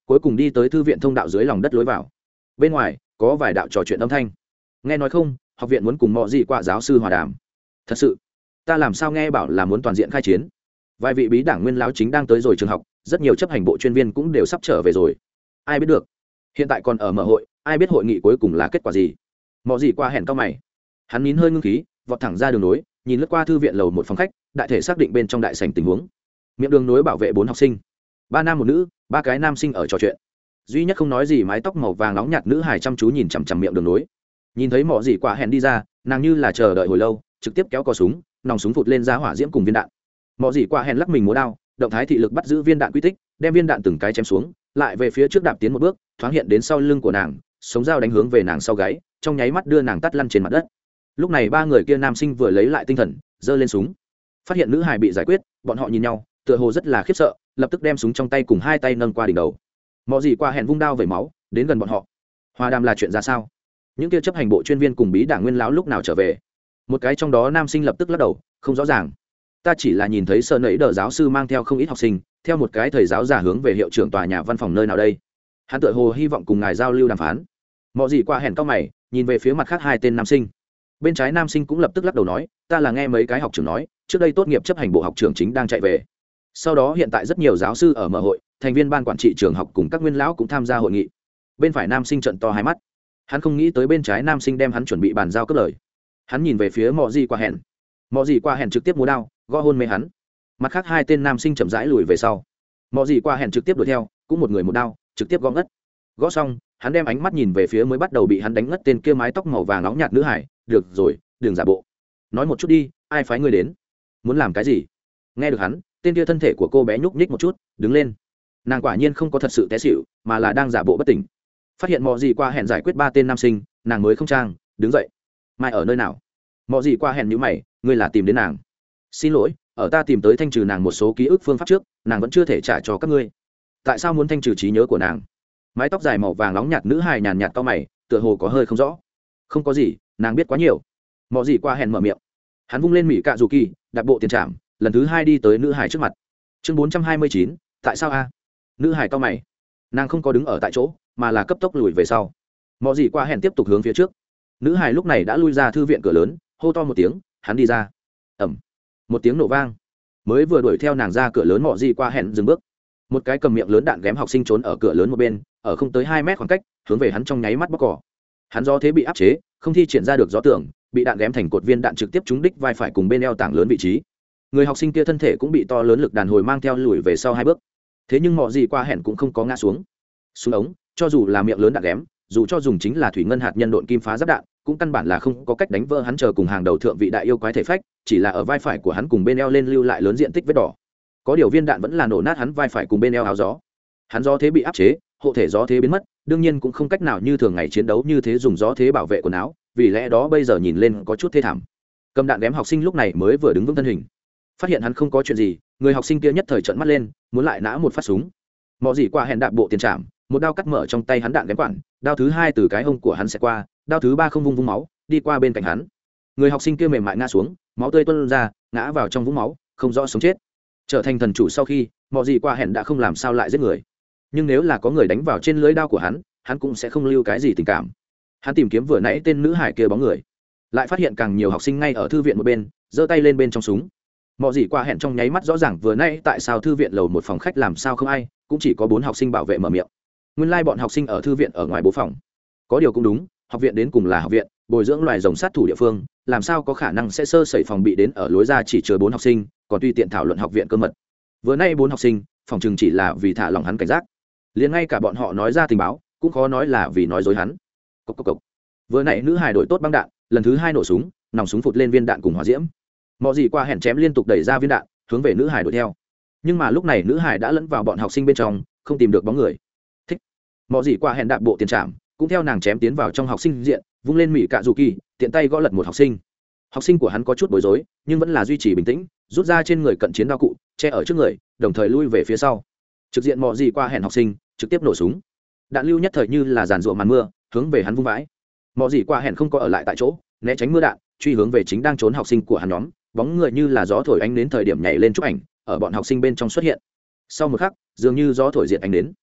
cuối cùng đi tới thư viện thông đạo dưới lòng đất lối vào. Bên ngoài có vài đạo trò chuyện âm thanh. Nghe nói không, học viện muốn cùng mọi gì qua giáo sư hòa đàm. Thật sự? Ta làm sao nghe bảo là muốn toàn diện khai chiến? Vài vị bí đảng nguyên lão chính đang tới rồi trường học, rất nhiều chấp hành bộ chuyên viên cũng đều sắp trở về rồi. Ai biết được? Hiện tại còn ở mở hội, ai biết hội nghị cuối cùng là kết quả gì? Mọi gì qua hẹn cao mày. Hắn nín hơi ngưng khí, vọt thẳng ra đường nối, nhìn lướt qua thư viện lầu một phòng khách, đại thể xác định bên trong đại sảnh tình huống. Miệng đường nối bảo vệ 4 học sinh, 3 nam một nữ, 3 cái nam sinh ở trò chuyện. Duy nhất không nói gì mái tóc màu vàng nóng nhạt nữ hài chăm chú nhìn chằm chằm miệng đường nối. Nhìn thấy Mọ Dĩ Quả Hẹn đi ra, nàng như là chờ đợi hồi lâu, trực tiếp kéo cò súng, nòng súng phụt lên ra hỏa diễm cùng viên đạn. Mọ Dĩ Quả Hẹn lắc mình múa đao, động thái thị lực bắt giữ viên đạn quy tích, đem viên đạn từng cái chém xuống, lại về phía trước đạp tiến một bước, thoáng hiện đến sau lưng của nàng, sống dao đánh hướng về nàng sau gáy, trong nháy mắt đưa nàng tắt lăn trên mặt đất. Lúc này 3 người kia nam sinh vừa lấy lại tinh thần, giơ lên súng. Phát hiện nữ hài bị giải quyết, bọn họ nhìn nhau, tựa hồ rất là khiếp sợ, lập tức đem súng trong tay cùng 2 tay nâng qua đỉnh đầu. Mọ Dĩ Quả Hẹn vung đao vẩy máu, đến gần bọn họ. Hòa đàm là chuyện ra sao? Những kia chấp hành bộ chuyên viên cùng bí đảng nguyên lão lúc nào trở về? Một cái trong đó nam sinh lập tức lắc đầu, không rõ ràng. Ta chỉ là nhìn thấy Sơn Nấy Đờ giáo sư mang theo không ít học sinh, theo một cái thầy giáo giả hướng về hiệu trưởng tòa nhà văn phòng nơi nào đây. Hắn tựa hồ hy vọng cùng ngài giao lưu đàm phán. Mọ Dĩ Quả Hẹn cau mày, nhìn về phía mặt khác 2 tên nam sinh. Bên trái nam sinh cũng lập tức lắc đầu nói, ta là nghe mấy cái học trưởng nói, trước đây tốt nghiệp chấp hành bộ học trưởng chính đang chạy về. Sau đó hiện tại rất nhiều giáo sư ở mở hội, thành viên ban quản trị trường học cùng các nguyên lão cũng tham gia hội nghị. Bên phải nam sinh trợn to hai mắt, hắn không nghĩ tới bên trái nam sinh đem hắn chuẩn bị bàn giao cướp lời. Hắn nhìn về phía Mọ Dĩ Quả Hẹn. Mọ Dĩ Quả Hẹn trực tiếp múa đao, gõ hôn mê hắn. Mặt khác 2 tên nam sinh chậm rãi lùi về sau. Mọ Dĩ Quả Hẹn trực tiếp đuổi theo, cũng một người một đao, trực tiếp gõ ngất. Gõ xong, hắn đem ánh mắt nhìn về phía mới bắt đầu bị hắn đánh ngất tên kia mái tóc màu vàng nóng nhạt nữ hải. Được rồi, đừng giả bộ, nói một chút đi, ai phái ngươi đến, muốn làm cái gì? Nghe được hắn, tên kia thân thể của cô bé nhúc nhích một chút, đứng lên. Nàng quả nhiên không có thật sự té xỉu, mà là đang giả bộ bất tỉnh. Phát hiện Mọ Dĩ Quả Hẹn giải quyết 3 tên nam sinh, nàng mới không trang, đứng dậy. Mai ở nơi nào? Mọ Dĩ Quả Hẹn nhíu mày, ngươi là tìm đến nàng? Xin lỗi, ở ta tìm tới thanh trừ nàng một số ký ức phương pháp trước, nàng vẫn chưa thể trả cho các ngươi. Tại sao muốn thanh trừ trí nhớ của nàng? Mái tóc dài màu vàng nóng nhạt nữ hài nhàn nhạt cau mày, tựa hồ có hơi không rõ. Không có gì, nàng biết quá nhiều. Mọ Dĩ Quả Hẹn mở miệng. Hắn vung lên mỹ cạ dù kỳ, đạp bộ tiền trảm, lần thứ 2 đi tới nữ hài trước mặt. Chương 429, tại sao a? Nữ hài cau mày. Nàng không có đứng ở tại chỗ, mà là cấp tốc lùi về sau. Mọ Dĩ Quả Hẹn tiếp tục hướng phía trước. Nữ hài lúc này đã lui ra thư viện cửa lớn, hô to một tiếng, hắn đi ra. Ầm. Một tiếng nổ vang. Mới vừa đuổi theo nàng ra cửa lớn, Mọ Dĩ Quả Hẹn dừng bước. Một cái cầm miệng lớn đạn ghém học sinh trốn ở cửa lớn một bên, ở không tới 2 mét khoảng cách, hướng về hắn trong nháy mắt bóc cỏ. Hắn do thế bị áp chế, không thi triển ra được gió tưởng, bị đạn ghém thành cột viên đạn trực tiếp trúng đích vai phải cùng bên eo tảng lớn vị trí. Người học sinh kia thân thể cũng bị to lớn lực đàn hồi mang theo lùi về sau 2 bước. Thế nhưng Mọ Dĩ Quả Hẹn cũng không có ngã xuống. Súng ống, cho dù là miệng lớn đạn ghém, dù cho dùng chính là thủy ngân hạt nhân độn kim phá giáp đạn, cũng căn bản là không có cách đánh vỡ hắn chờ cùng hàng đầu thượng vị đại yêu quái thể phách, chỉ là ở vai phải của hắn cùng bên eo lên lưu lại lớn diện tích vết đỏ. Có điều viên đạn vẫn là nổ nát hắn vai phải cùng bên eo áo gió. Hắn gió thế bị áp chế, hộ thể gió thế biến mất, đương nhiên cũng không cách nào như thường ngày chiến đấu như thế dùng gió thế bảo vệ quần áo, vì lẽ đó bây giờ nhìn lên có chút thê thảm. Cầm đạn ghém học sinh lúc này mới vừa đứng vững thân hình, phát hiện hắn không có chuyện gì, người học sinh kia nhất thời trợn mắt lên, muốn lại nã một phát súng. Mọ Dĩ Quả Hẹn đạp bộ tiền trảm, một đao cắt mở trong tay hắn đạn ghém quản, đao thứ 2 từ cái hông của hắn sẽ qua, đao thứ 3 không vung máu, đi qua bên cạnh hắn. Người học sinh kia mềm mại ngã xuống, máu tươi tuôn ra, ngã vào trong vũng máu, không rõ sống chết. Trở thành thần chủ sau khi, Mọ Dĩ Quả Hẹn đã không làm sao lại giết người, nhưng nếu là có người đánh vào trên lưỡi đao của hắn cũng sẽ không lưu cái gì tình cảm. Hắn tìm kiếm vừa nãy tên nữ hải kia bóng người, lại phát hiện càng nhiều học sinh ngay ở thư viện một bên, giơ tay lên bên trong súng. Mọ Dĩ Quả Hẹn trong nháy mắt rõ ràng vừa nãy tại sao thư viện lầu một phòng khách làm sao không ai, cũng chỉ có 4 học sinh bảo vệ mở miệng. Nguyên lai bọn học sinh ở thư viện ở ngoài bố phòng. Có điều cũng đúng, học viện đến cùng là học viện, bồi dưỡng loài rồng sát thủ địa phương, làm sao có khả năng sẽ sơ sẩy phòng bị đến ở lối ra chỉ chứa 4 học sinh, còn tùy tiện thảo luận học viện cơ mật. Vừa nay 4 học sinh, phòng chừng chỉ là vì thả lòng hắn cảnh giác. Liền ngay cả bọn họ nói ra tình báo, cũng khó nói là vì nói dối hắn. Cốc cốc cốc. Vừa nãy nữ hài đổi tốt băng đạn, lần thứ 2 nổ súng, nòng súng phụt lên viên đạn cùng hỏa diễm. Mọ Dĩ Quả Hẹn chém liên tục đẩy ra viên đạn, hướng về nữ hài đuổi theo. Nhưng mà lúc này nữ hài đã lẫn vào bọn học sinh bên trong, không tìm được bóng người. Thích. Mọ Dĩ Quả Hẹn đạp bộ tiền trảm, cũng theo nàng chém tiến vào trong học sinh diện, vung lên mỹ cạ dù kỳ, tiện tay gõ lật một học sinh. Học sinh của hắn có chút bối rối, nhưng vẫn là duy trì bình tĩnh, rút ra trên người cận chiến đao cụ, che ở trước người, đồng thời lui về phía sau. Trực diện Mọ Dĩ Quả Hẹn học sinh, trực tiếp nổ súng. Đạn lưu nhất thời như là giàn rủa màn mưa, hướng về hắn vung vãi. Mọ Dĩ Quả Hẹn không có ở lại tại chỗ, né tránh mưa đạn, truy hướng về chính đang trốn học sinh của hắn nhóm, bóng người như là gió thổi ánh đến thời điểm nhảy lên chụp ảnh, ở bọn học sinh bên trong xuất hiện. Sau một khắc, dường như gió thổi diệt ánh đến.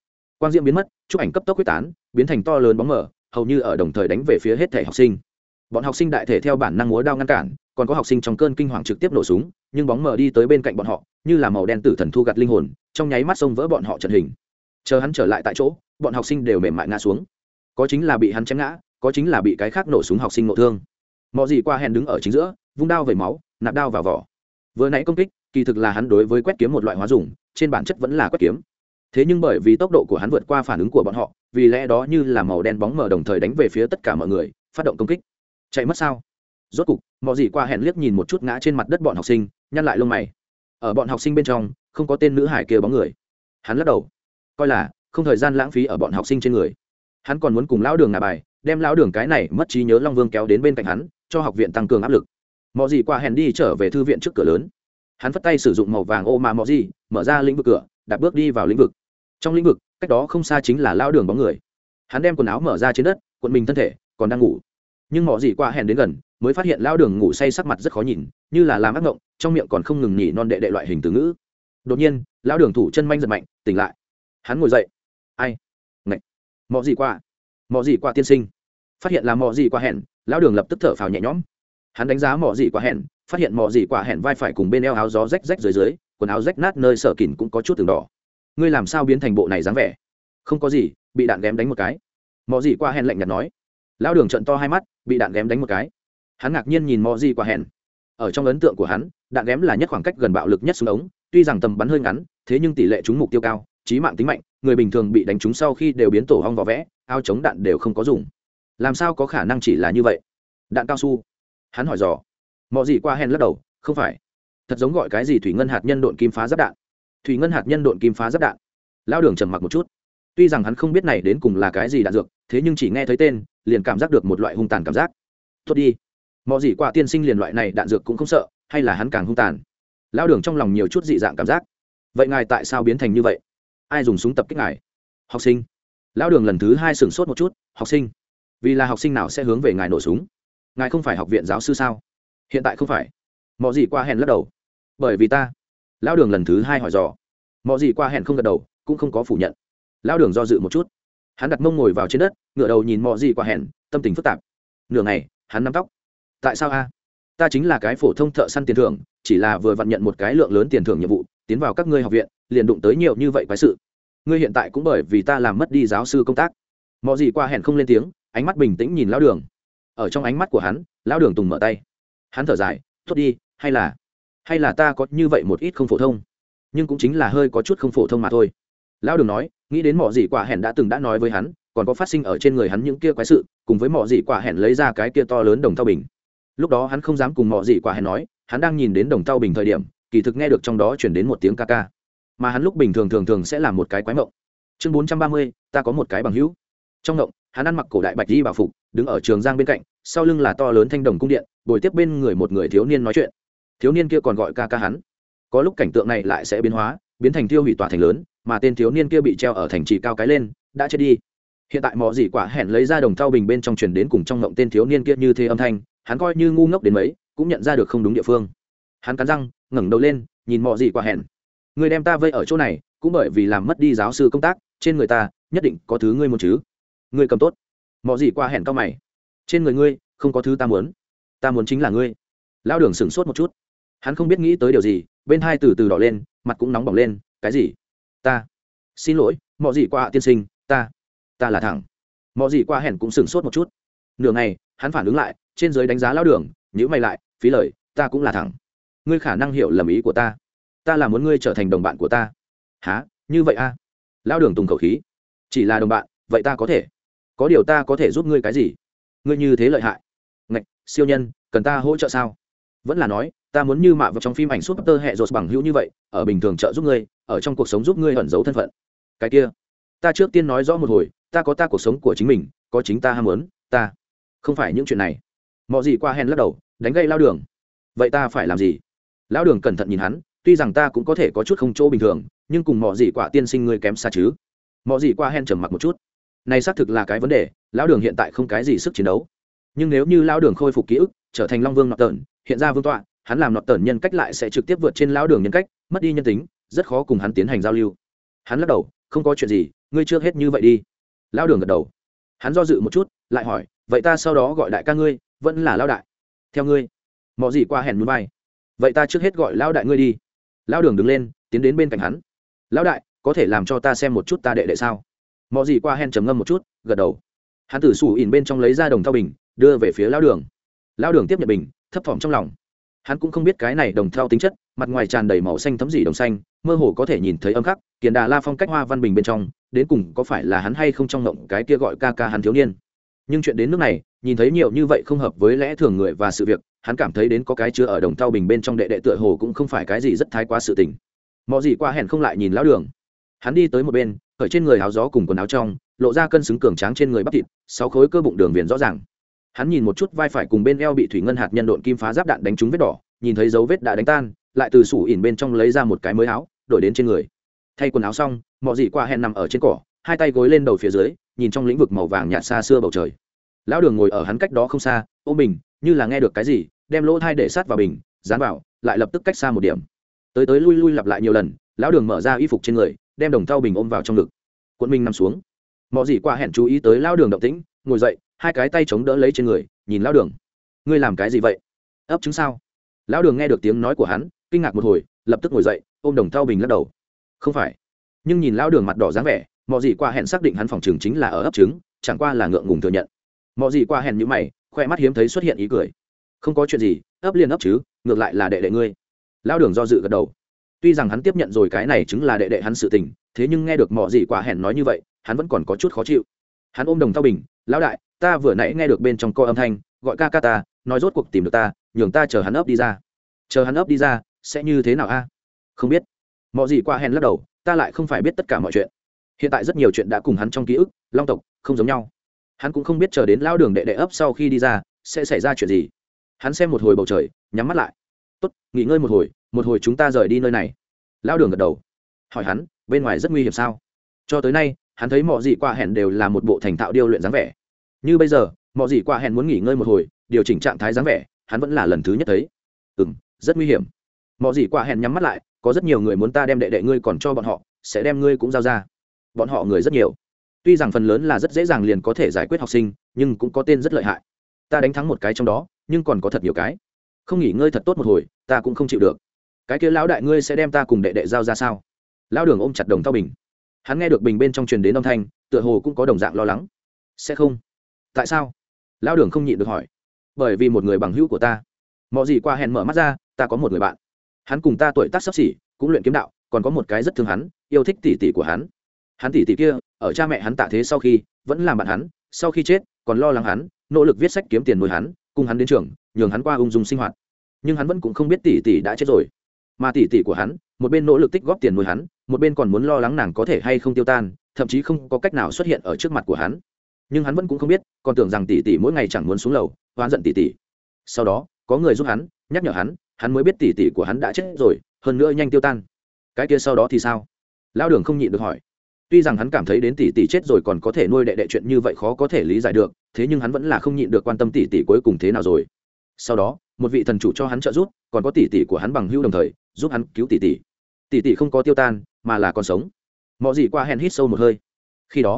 quang diễm biến mất, chụp ảnh cấp tốc quyết tán, biến thành to lớn bóng mờ, hầu như ở đồng thời đánh về phía hết thể học sinh. Bọn học sinh đại thể theo bản năng múa đao ngăn cản, còn có học sinh trong cơn kinh hoàng trực tiếp nổ súng, nhưng bóng mờ đi tới bên cạnh bọn họ, như là màu đen tử thần thu gặt linh hồn, trong nháy mắt xông vỡ bọn họ trận hình. Chờ hắn trở lại tại chỗ, bọn học sinh đều mềm mại ngã xuống. Có chính là bị hắn chém ngã, có chính là bị cái khác nổ súng học sinh ngộ thương. Mọ gì qua hẹn đứng ở chính giữa, vung đao vẩy máu, nạp đao vào vỏ. Vừa nãy công kích, kỳ thực là hắn đối với quét kiếm một loại hóa dùng, trên bản chất vẫn là quét kiếm. Thế nhưng bởi vì tốc độ của hắn vượt qua phản ứng của bọn họ, vì lẽ đó như là màu đen bóng mờ đồng thời đánh về phía tất cả mọi người, phát động công kích. Chạy mất sao? Rốt cục, Mọ gì qua hẹn liếc nhìn một chút ngã trên mặt đất bọn học sinh, nhăn lại lông mày. Ở bọn học sinh bên trong, không có tên nữ hải kia bóng người. Hắn lắc đầu, coi là không thời gian lãng phí ở bọn học sinh trên người. Hắn còn muốn cùng lão Đường ngả bài, đem lão Đường cái này mất trí nhớ Long Vương kéo đến bên cạnh hắn, cho học viện tăng cường áp lực. Mọ gì qua hẹn đi trở về thư viện trước cửa lớn. Hắn phất tay sử dụng màu vàng ô mà mọ gì, mở ra lĩnh vực cửa, đạp bước đi vào lĩnh vực. Trong lĩnh vực, cách đó không xa chính là lão Đường bóng người. Hắn đem quần áo mở ra trên đất, cuộn mình thân thể, còn đang ngủ. Nhưng mọ gì qua hẹn đến gần, mới phát hiện lão Đường ngủ say sắc mặt rất khó nhìn, như là làm ác mộng, trong miệng còn không ngừng nhỉ non đệ đệ loại hình từ ngữ. Đột nhiên, lão Đường thủ chân manh giật mạnh, tỉnh lại. Hắn ngồi dậy. Ai? Ngậy. Mọ gì qua tiên sinh. Phát hiện là mọ gì qua hẹn, lão Đường lập tức thở phào nhẹ nhõm. Hắn đánh giá mọ gì qua hẹn, phát hiện mọ gì qua hẹn vai phải cùng bên eo áo gió rách rách dưới, quần áo rách nát nơi sở kỉn cũng có chút từng đỏ. Ngươi làm sao biến thành bộ này dáng vẻ? Không có gì, bị đạn ghém đánh một cái. Mọ gì qua hẹn lạnh nhạt nói. Lão Đường trợn to hai mắt, bị đạn ghém đánh một cái. Hắn ngạc nhiên nhìn mọ gì qua hẹn. Ở trong ấn tượng của hắn, đạn ghém là nhất khoảng cách gần bạo lực nhất súng ống, tuy rằng tầm bắn hơi ngắn, thế nhưng tỷ lệ trúng mục tiêu cao, chí mạng tính mạnh, người bình thường bị đánh trúng sau khi đều biến tổ hong vỏ vẽ, áo chống đạn đều không có dùng. Làm sao có khả năng chỉ là như vậy? Đạn cao su? Hắn hỏi dò. Mọ gì qua hẹn lắc đầu, không phải. Thật giống gọi cái gì thủy ngân hạt nhân độn kim phá giáp đạn. Thủy ngân hạt nhân độn kim phá giáp đạn. Lão Đường trầm mặc một chút. Tuy rằng hắn không biết này đến cùng là cái gì đạn dược, thế nhưng chỉ nghe thấy tên, liền cảm giác được một loại hung tàn cảm giác. Tốt đi. Mọ gì qua tiên sinh liền loại này đạn dược cũng không sợ, hay là hắn càng hung tàn? Lão Đường trong lòng nhiều chút dị dạng cảm giác. Vậy ngài tại sao biến thành như vậy? Ai dùng súng tập kích ngài? Học sinh. Lão Đường lần thứ hai sửng sốt một chút. Học sinh? Vì là học sinh nào sẽ hướng về ngài nổ súng? Ngài không phải học viện giáo sư sao? Hiện tại không phải. Mọ gì qua hẹn lắc đầu. Bởi vì ta. Lão Đường lần thứ hai hỏi dò. Mọ gì qua hẹn không gật đầu, cũng không có phủ nhận. Lão Đường do dự một chút. Hắn đặt mông ngồi vào trên đất, ngửa đầu nhìn mọ gì qua hẹn, tâm tình phức tạp. Nửa ngày, hắn nắm tóc. Tại sao a? Ta chính là cái phổ thông thợ săn tiền thưởng, chỉ là vừa vận nhận một cái lượng lớn tiền thưởng nhiệm vụ, tiến vào các ngươi học viện, liền đụng tới nhiều như vậy quái sự. Ngươi hiện tại cũng bởi vì ta làm mất đi giáo sư công tác. Mọ gì qua hẹn không lên tiếng, ánh mắt bình tĩnh nhìn Lão Đường. Ở trong ánh mắt của hắn, Lão Đường tùng mở tay. Hắn thở dài, tốt đi, hay là ta có như vậy một ít không phổ thông, nhưng cũng chính là hơi có chút không phổ thông mà thôi. Lão Đường nói, nghĩ đến mọ gì quả hẹn đã nói với hắn, còn có phát sinh ở trên người hắn những kia quái sự, cùng với mọ gì quả hẹn lấy ra cái kia to lớn đồng thau bình. Lúc đó hắn không dám cùng mọ gì quả hẹn nói, hắn đang nhìn đến đồng thau bình thời điểm, kỳ thực nghe được trong đó chuyển đến một tiếng ca ca, mà hắn lúc bình thường sẽ làm một cái quái mộng. Chương 430, ta có một cái bằng hữu. Trong mộng, hắn ăn mặc cổ đại bạch y bảo phục, đứng ở trường giang bên cạnh, sau lưng là to lớn thanh đồng cung điện, bồi tiếp bên người một người thiếu niên nói chuyện. Thiếu niên kia còn gọi ca ca hắn. Có lúc cảnh tượng này lại sẽ biến hóa, biến thành tiêu hủy tòa thành lớn, mà tên thiếu niên kia bị treo ở thành trì cao cái lên, đã chết đi. Hiện tại mọ gì quả hẹn lấy ra đồng thau bình bên trong truyền đến cùng trong ngộng tên thiếu niên kia như thế âm thanh, hắn coi như ngu ngốc đến mấy, cũng nhận ra được không đúng địa phương. Hắn cắn răng, ngẩng đầu lên, nhìn mọ gì quả hẹn. Người đem ta vây ở chỗ này, cũng bởi vì làm mất đi giáo sư công tác, trên người ta nhất định có thứ ngươi muốn chứ? Ngươi cầm tốt. Mọ gì quả hẹn cao mày. Trên người ngươi không có thứ ta muốn chính là ngươi. Lão Đường sửng sốt một chút. Hắn không biết nghĩ tới điều gì, bên hai từ từ đỏ lên, mặt cũng nóng bỏng lên. Cái gì? Ta xin lỗi, mọ gì qua tiên sinh, ta là thẳng. Mọ gì qua hẹn cũng sửng sốt một chút. Nửa ngày, hắn phản ứng lại, trên dưới đánh giá Lão Đường, nhíu mày lại, phí lời, ta cũng là thẳng. Ngươi khả năng hiểu lầm ý của ta là muốn ngươi trở thành đồng bạn của ta. Hả? Như vậy a? Lão Đường tùng khẩu khí. Chỉ là đồng bạn, vậy ta có thể có điều ta có thể giúp ngươi cái gì? Ngươi như thế lợi hại, ngạch siêu nhân, cần ta hỗ trợ sao? Vẫn là nói ta muốn như mạ vào trong phim ảnh súp tơ hệ rột bằng hữu như vậy, ở bình thường trợ giúp ngươi, ở trong cuộc sống giúp ngươi ẩn giấu thân phận. Cái kia, ta trước tiên nói rõ một hồi, ta có ta cuộc sống của chính mình, có chính ta ham muốn, ta không phải những chuyện này. Mọ gì qua hẹn lắc đầu, đánh gây Lão Đường. Vậy ta phải làm gì? Lão Đường cẩn thận nhìn hắn, tuy rằng ta cũng có thể có chút không chỗ bình thường, nhưng cùng mọ gì quả tiên sinh ngươi kém xa chứ? Mọ gì qua hẹn trầm mặc một chút. Này xác thực là cái vấn đề, Lão Đường hiện tại không cái gì sức chiến đấu. Nhưng nếu như Lão Đường khôi phục ký ức, trở thành Long Vương Nọt Tởn, hiện ra vương tọa, hắn làm Nọt Tởn nhân cách lại sẽ trực tiếp vượt trên Lão Đường nhân cách, mất đi nhân tính, rất khó cùng hắn tiến hành giao lưu. Hắn lắc đầu, không có chuyện gì, ngươi trước hết như vậy đi. Lão đường gật đầu. Hắn do dự một chút lại hỏi, vậy ta sau đó gọi đại ca ngươi vẫn là lão đại? Theo ngươi. Mọ gì qua hèn núi bay. Vậy ta trước hết gọi lão đại ngươi đi. Lão đường đứng lên tiến đến bên cạnh hắn. Lão đại, có thể làm cho ta xem một chút ta đệ đệ sao? Mọ gì qua hèn trầm ngâm một chút gật đầu. Hắn từ sủ ỉn bên trong lấy ra đồng thau bình đưa về phía lão đường. Lão đường tiếp nhận bình thấp thỏm trong lòng. Hắn cũng không biết cái này đồng thau tính chất, mặt ngoài tràn đầy màu xanh thấm dỉ đồng xanh, mơ hồ có thể nhìn thấy âm khắc kiền đà la phong cách hoa văn bình bên trong, đến cùng có phải là hắn hay không trong ngộng cái kia gọi ca ca hắn thiếu niên. Nhưng chuyện đến nước này, nhìn thấy nhiều như vậy không hợp với lẽ thường người và sự việc, hắn cảm thấy đến có cái chứa ở đồng thau bình bên trong đệ đệ tựa hồ cũng không phải cái gì rất thái quá sự tình. Mọ gì qua hẹn không lại nhìn lão đường. Hắn đi tới một bên, cởi trên người áo gió cùng quần áo trong, lộ ra cân xứng cường tráng trên người bắp thịt, 6 khối cơ bụng đường viền rõ ràng. Hắn nhìn một chút vai phải cùng bên eo bị thủy ngân hạt nhân độn kim phá giáp đạn đánh trúng vết đỏ, nhìn thấy dấu vết đã đánh tan, lại từ sủ ỉn bên trong lấy ra một cái mới áo đổi đến trên người. Thay quần áo xong, Mọ gì qua hẹn nằm ở trên cỏ, hai tay gối lên đầu phía dưới, nhìn trong lĩnh vực màu vàng nhạt xa xưa bầu trời. Lão đường ngồi ở hắn cách đó không xa, ôm bình, như là nghe được cái gì, đem lỗ thai để sát vào bình, dán vào, lại lập tức cách xa một điểm. Tới tới lui lui lặp lại nhiều lần, lão đường mở ra y phục trên người, đem đồng thau bình ôm vào trong ngực. Cuộn mình nằm xuống. Mọ gì qua hẹn chú ý tới lão đường động tĩnh, ngồi dậy, hai cái tay chống đỡ lấy trên người, nhìn lão đường. Ngươi làm cái gì vậy? Ấp trứng sao? Lão đường nghe được tiếng nói của hắn, kinh ngạc một hồi, lập tức ngồi dậy, ôm đồng thau bình lắc đầu. Không phải. Nhưng nhìn lão đường mặt đỏ dáng vẻ, Mọ gì qua hẹn xác định hắn phòng trường chính là ở ấp trứng, chẳng qua là ngượng ngùng thừa nhận. Mọ gì qua hẹn như mày, khoe mắt hiếm thấy xuất hiện ý cười. Không có chuyện gì, ấp liền ấp chứ, ngược lại là đệ đệ ngươi. Lão đường do dự gật đầu. Tuy rằng hắn tiếp nhận rồi cái này chứng là đệ đệ hắn sự tình, thế nhưng nghe được Mọ gì quả hẹn nói như vậy, hắn vẫn còn có chút khó chịu. Hắn ôm đồng thau bình, lão đại, ta vừa nãy nghe được bên trong co âm thanh, gọi ca ca ta, nói rốt cuộc tìm được ta, nhường ta chờ hắn ấp đi ra. Chờ hắn ấp đi ra, sẽ như thế nào a? Không biết. Mọ gì quả hẹn lắc đầu, ta lại không phải biết tất cả mọi chuyện. Hiện tại rất nhiều chuyện đã cùng hắn trong ký ức, long tộc không giống nhau. Hắn cũng không biết chờ đến lão đường đệ đệ ấp sau khi đi ra, sẽ xảy ra chuyện gì. Hắn xem một hồi bầu trời, nhắm mắt lại. Tốt, nghỉ ngơi một hồi chúng ta rời đi nơi này. Lão đường gật đầu. Hỏi hắn, bên ngoài rất nguy hiểm sao? Cho tới nay, hắn thấy Mọ gì qua hẹn đều là một bộ thành thạo điêu luyện dáng vẻ. Như bây giờ, Mọ gì qua hẹn muốn nghỉ ngơi một hồi, điều chỉnh trạng thái dáng vẻ, hắn vẫn là lần thứ nhất thấy. Rất nguy hiểm. Mọ gì qua hẹn nhắm mắt lại, có rất nhiều người muốn ta đem đệ đệ ngươi còn cho bọn họ, sẽ đem ngươi cũng giao ra. Bọn họ người rất nhiều. Tuy rằng phần lớn là rất dễ dàng liền có thể giải quyết học sinh, nhưng cũng có tên rất lợi hại. Ta đánh thắng một cái trong đó, nhưng còn có thật nhiều cái. Không nghỉ ngơi thật tốt một hồi, ta cũng không chịu được. Cái kia lão đại ngươi sẽ đem ta cùng đệ đệ giao ra sao? Lão đường ôm chặt đồng thau bình. Hắn nghe được bình bên trong truyền đến âm thanh, tựa hồ cũng có đồng dạng lo lắng. Sẽ không? Tại sao? Lão đường không nhịn được hỏi. Bởi vì một người bằng hữu của ta. Mọ gì qua hẹn mở mắt ra, ta có một người bạn. Hắn cùng ta tuổi tác xấp xỉ, cũng luyện kiếm đạo, còn có một cái rất thương hắn, yêu thích tỷ tỷ của hắn. Hắn tỷ tỷ kia, ở cha mẹ hắn tạ thế sau khi, vẫn làm bạn hắn, sau khi chết, còn lo lắng hắn, nỗ lực viết sách kiếm tiền nuôi hắn, cùng hắn đến trường, nhường hắn qua ung dung sinh hoạt. Nhưng hắn vẫn cũng không biết tỷ tỷ đã chết rồi. Mà tỷ tỷ của hắn, một bên nỗ lực tích góp tiền nuôi hắn, một bên còn muốn lo lắng nàng có thể hay không tiêu tan, thậm chí không có cách nào xuất hiện ở trước mặt của hắn. Nhưng hắn vẫn cũng không biết, còn tưởng rằng tỷ tỷ mỗi ngày chẳng muốn xuống lầu, oán giận tỷ tỷ. Sau đó, có người giúp hắn, nhắc nhở hắn, hắn mới biết tỷ tỷ của hắn đã chết rồi, hơn nữa nhanh tiêu tan. Cái kia sau đó thì sao? Lão đường không nhịn được hỏi. Tuy rằng hắn cảm thấy đến tỷ tỷ chết rồi còn có thể nuôi đệ đệ chuyện như vậy khó có thể lý giải được, thế nhưng hắn vẫn là không nhịn được quan tâm tỷ tỷ cuối cùng thế nào rồi. Sau đó, một vị thần chủ cho hắn trợ giúp, còn có tỷ tỷ của hắn bằng hữu đồng thời giúp hắn cứu tỷ tỷ. Tỷ tỷ không có tiêu tan, mà là còn sống. Mọ gì qua hẹn hít sâu một hơi. Khi đó,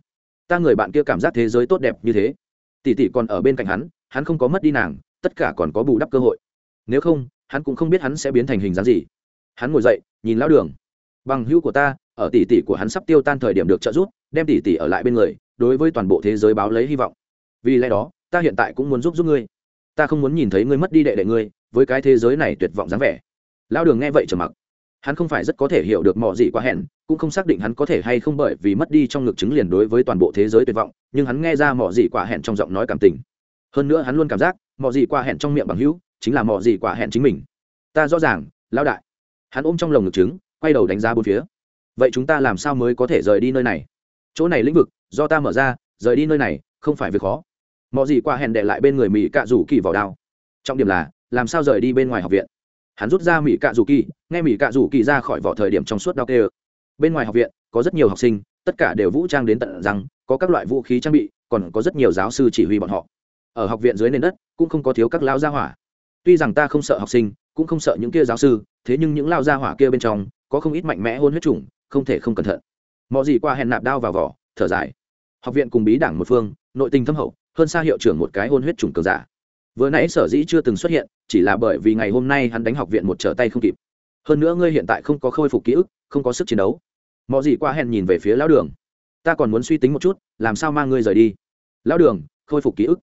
ta người bạn kia cảm giác thế giới tốt đẹp như thế. Tỷ tỷ còn ở bên cạnh hắn không có mất đi nàng, tất cả còn có bù đắp cơ hội. Nếu không, hắn cũng không biết hắn sẽ biến thành hình dáng gì. Hắn ngồi dậy, nhìn lão đường. Bằng hữu của ta, ở tỷ tỷ của hắn sắp tiêu tan thời điểm được trợ giúp, đem tỷ tỷ ở lại bên người, đối với toàn bộ thế giới báo lấy hy vọng. Vì lẽ đó, ta hiện tại cũng muốn giúp ngươi. Ta không muốn nhìn thấy ngươi mất đi đệ đệ ngươi, với cái thế giới này tuyệt vọng dáng vẻ. Lão đường nghe vậy trầm mặc. Hắn không phải rất có thể hiểu được Mọ gì qua hẹn, cũng không xác định hắn có thể hay không bởi vì mất đi trong ngực trứng liền đối với toàn bộ thế giới tuyệt vọng, nhưng hắn nghe ra Mọ gì qua hẹn trong giọng nói cảm tình. Hơn nữa hắn luôn cảm giác, Mọ gì qua hẹn trong miệng bằng hữu, chính là Mọ gì qua hẹn chính mình. Ta rõ ràng, lão đại. Hắn ôm trong lồng ngực trứng, quay đầu đánh giá bốn phía. Vậy chúng ta làm sao mới có thể rời đi nơi này? Chỗ này lĩnh vực do ta mở ra, rời đi nơi này không phải việc khó. Mọ gì qua hẹn để lại bên người Mỹ Cạ Rủ Kỳ vào đao. Trọng điểm là làm sao rời đi bên ngoài học viện. Hắn rút ra Mỹ Cạ Rủ Kỳ, nghe Mỹ Cạ Rủ Kỳ ra khỏi vỏ thời điểm trong suốt đao kêu. Bên ngoài học viện có rất nhiều học sinh, tất cả đều vũ trang đến tận răng, có các loại vũ khí trang bị, còn có rất nhiều giáo sư chỉ huy bọn họ. Ở học viện dưới nền đất cũng không có thiếu các lão gia hỏa. Tuy rằng ta không sợ học sinh, cũng không sợ những kia giáo sư, thế nhưng những lão gia hỏa kia bên trong có không ít mạnh mẽ hôn huyết chủng, không thể không cẩn thận. mọi gì qua hẹn nạp đao vào vỏ thở dài. Học viện cùng bí đảng một phương, nội tình thâm hậu hơn xa hiệu trưởng một cái hôn huyết chủng cường giả. Vừa nãy sở dĩ chưa từng xuất hiện chỉ là bởi vì ngày hôm nay hắn đánh học viện một trở tay không kịp. Hơn nữa ngươi hiện tại không có khôi phục ký ức, không có sức chiến đấu. Mọi gì qua hẹn nhìn về phía lão đường. Ta còn muốn suy tính một chút làm sao mang ngươi rời đi. Lão đường, khôi phục ký ức.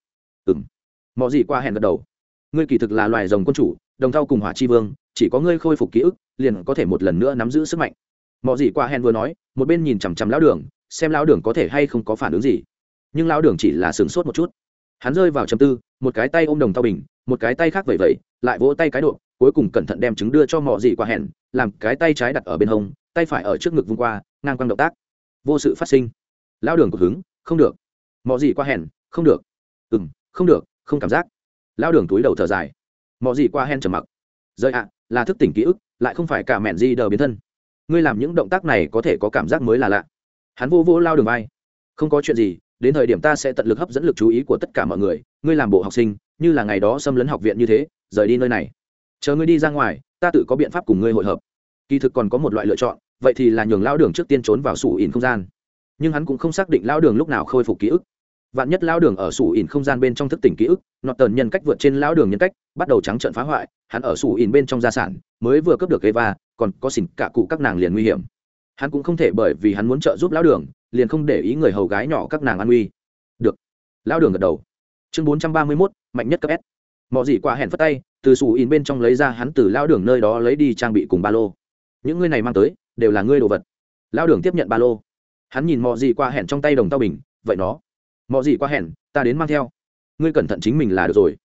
Mọi gì qua hẹn gật đầu. Ngươi kỳ thực là loài rồng quân chủ, đồng thau cùng hỏa chi vương, chỉ có ngươi khôi phục ký ức liền có thể một lần nữa nắm giữ sức mạnh. Mọi gì qua hẹn vừa nói một bên nhìn chằm chằm lão đường, xem lão đường có thể hay không có phản ứng gì. Nhưng lão đường chỉ là sửng sốt một chút. Hắn rơi vào trầm tư, một cái tay ôm đồng thau bình, một cái tay khác vẩy vẩy, lại vỗ tay cái độ, cuối cùng cẩn thận đem trứng đưa cho mọi gì qua hẹn, làm cái tay trái đặt ở bên hông, tay phải ở trước ngực vung qua, ngang quang động tác. Vô sự phát sinh. Lão đường cột hứng, không được. Mọi gì qua hẹn, không được. Không được, không cảm giác. Lão đường túi đầu thở dài. Mọi gì qua hẹn trầm mặc. Rơi ạ, là thức tỉnh ký ức, lại không phải cả mẹn gì đờ biến thân. Ngươi làm những động tác này có thể có cảm giác mới là lạ. Hắn vô vô Lão đường vai. Không có chuyện gì, đến thời điểm ta sẽ tận lực hấp dẫn lực chú ý của tất cả mọi người, ngươi làm bộ học sinh như là ngày đó xâm lấn học viện như thế, rời đi nơi này. Chờ ngươi đi ra ngoài, ta tự có biện pháp cùng ngươi hội hợp. Kỳ thực còn có một loại lựa chọn, vậy thì là nhường Lão đường trước tiên trốn vào sủ ỉn không gian. Nhưng hắn cũng không xác định Lão đường lúc nào khôi phục ký ức. Vạn nhất Lão đường ở sủ ỉn không gian bên trong thức tỉnh ký ức, nọt tần nhân cách vượt trên Lão đường nhân cách, bắt đầu trắng trợn phá hoại, hắn ở sủ ỉn bên trong gia sản mới vừa cướp được Eva, còn có xỉn cả cụ các nàng liền nguy hiểm. Hắn cũng không thể bởi vì hắn muốn trợ giúp Lão đường liền không để ý người hầu gái nhỏ các nàng an nguy. Được. Lão đường gật đầu. Chương 431, mạnh nhất cấp S. Mọi gì qua hẹn phất tay, từ sủ ỉn bên trong lấy ra hắn từ Lão đường nơi đó lấy đi trang bị cùng ba lô. Những ngươi này mang tới đều là ngươi đồ vật. Lão đường tiếp nhận ba lô. Hắn nhìn mọi gì qua hẹn trong tay đồng tao bình, vậy nó. Mọi gì qua hẹn, ta đến mang theo. Ngươi cẩn thận chính mình là được rồi.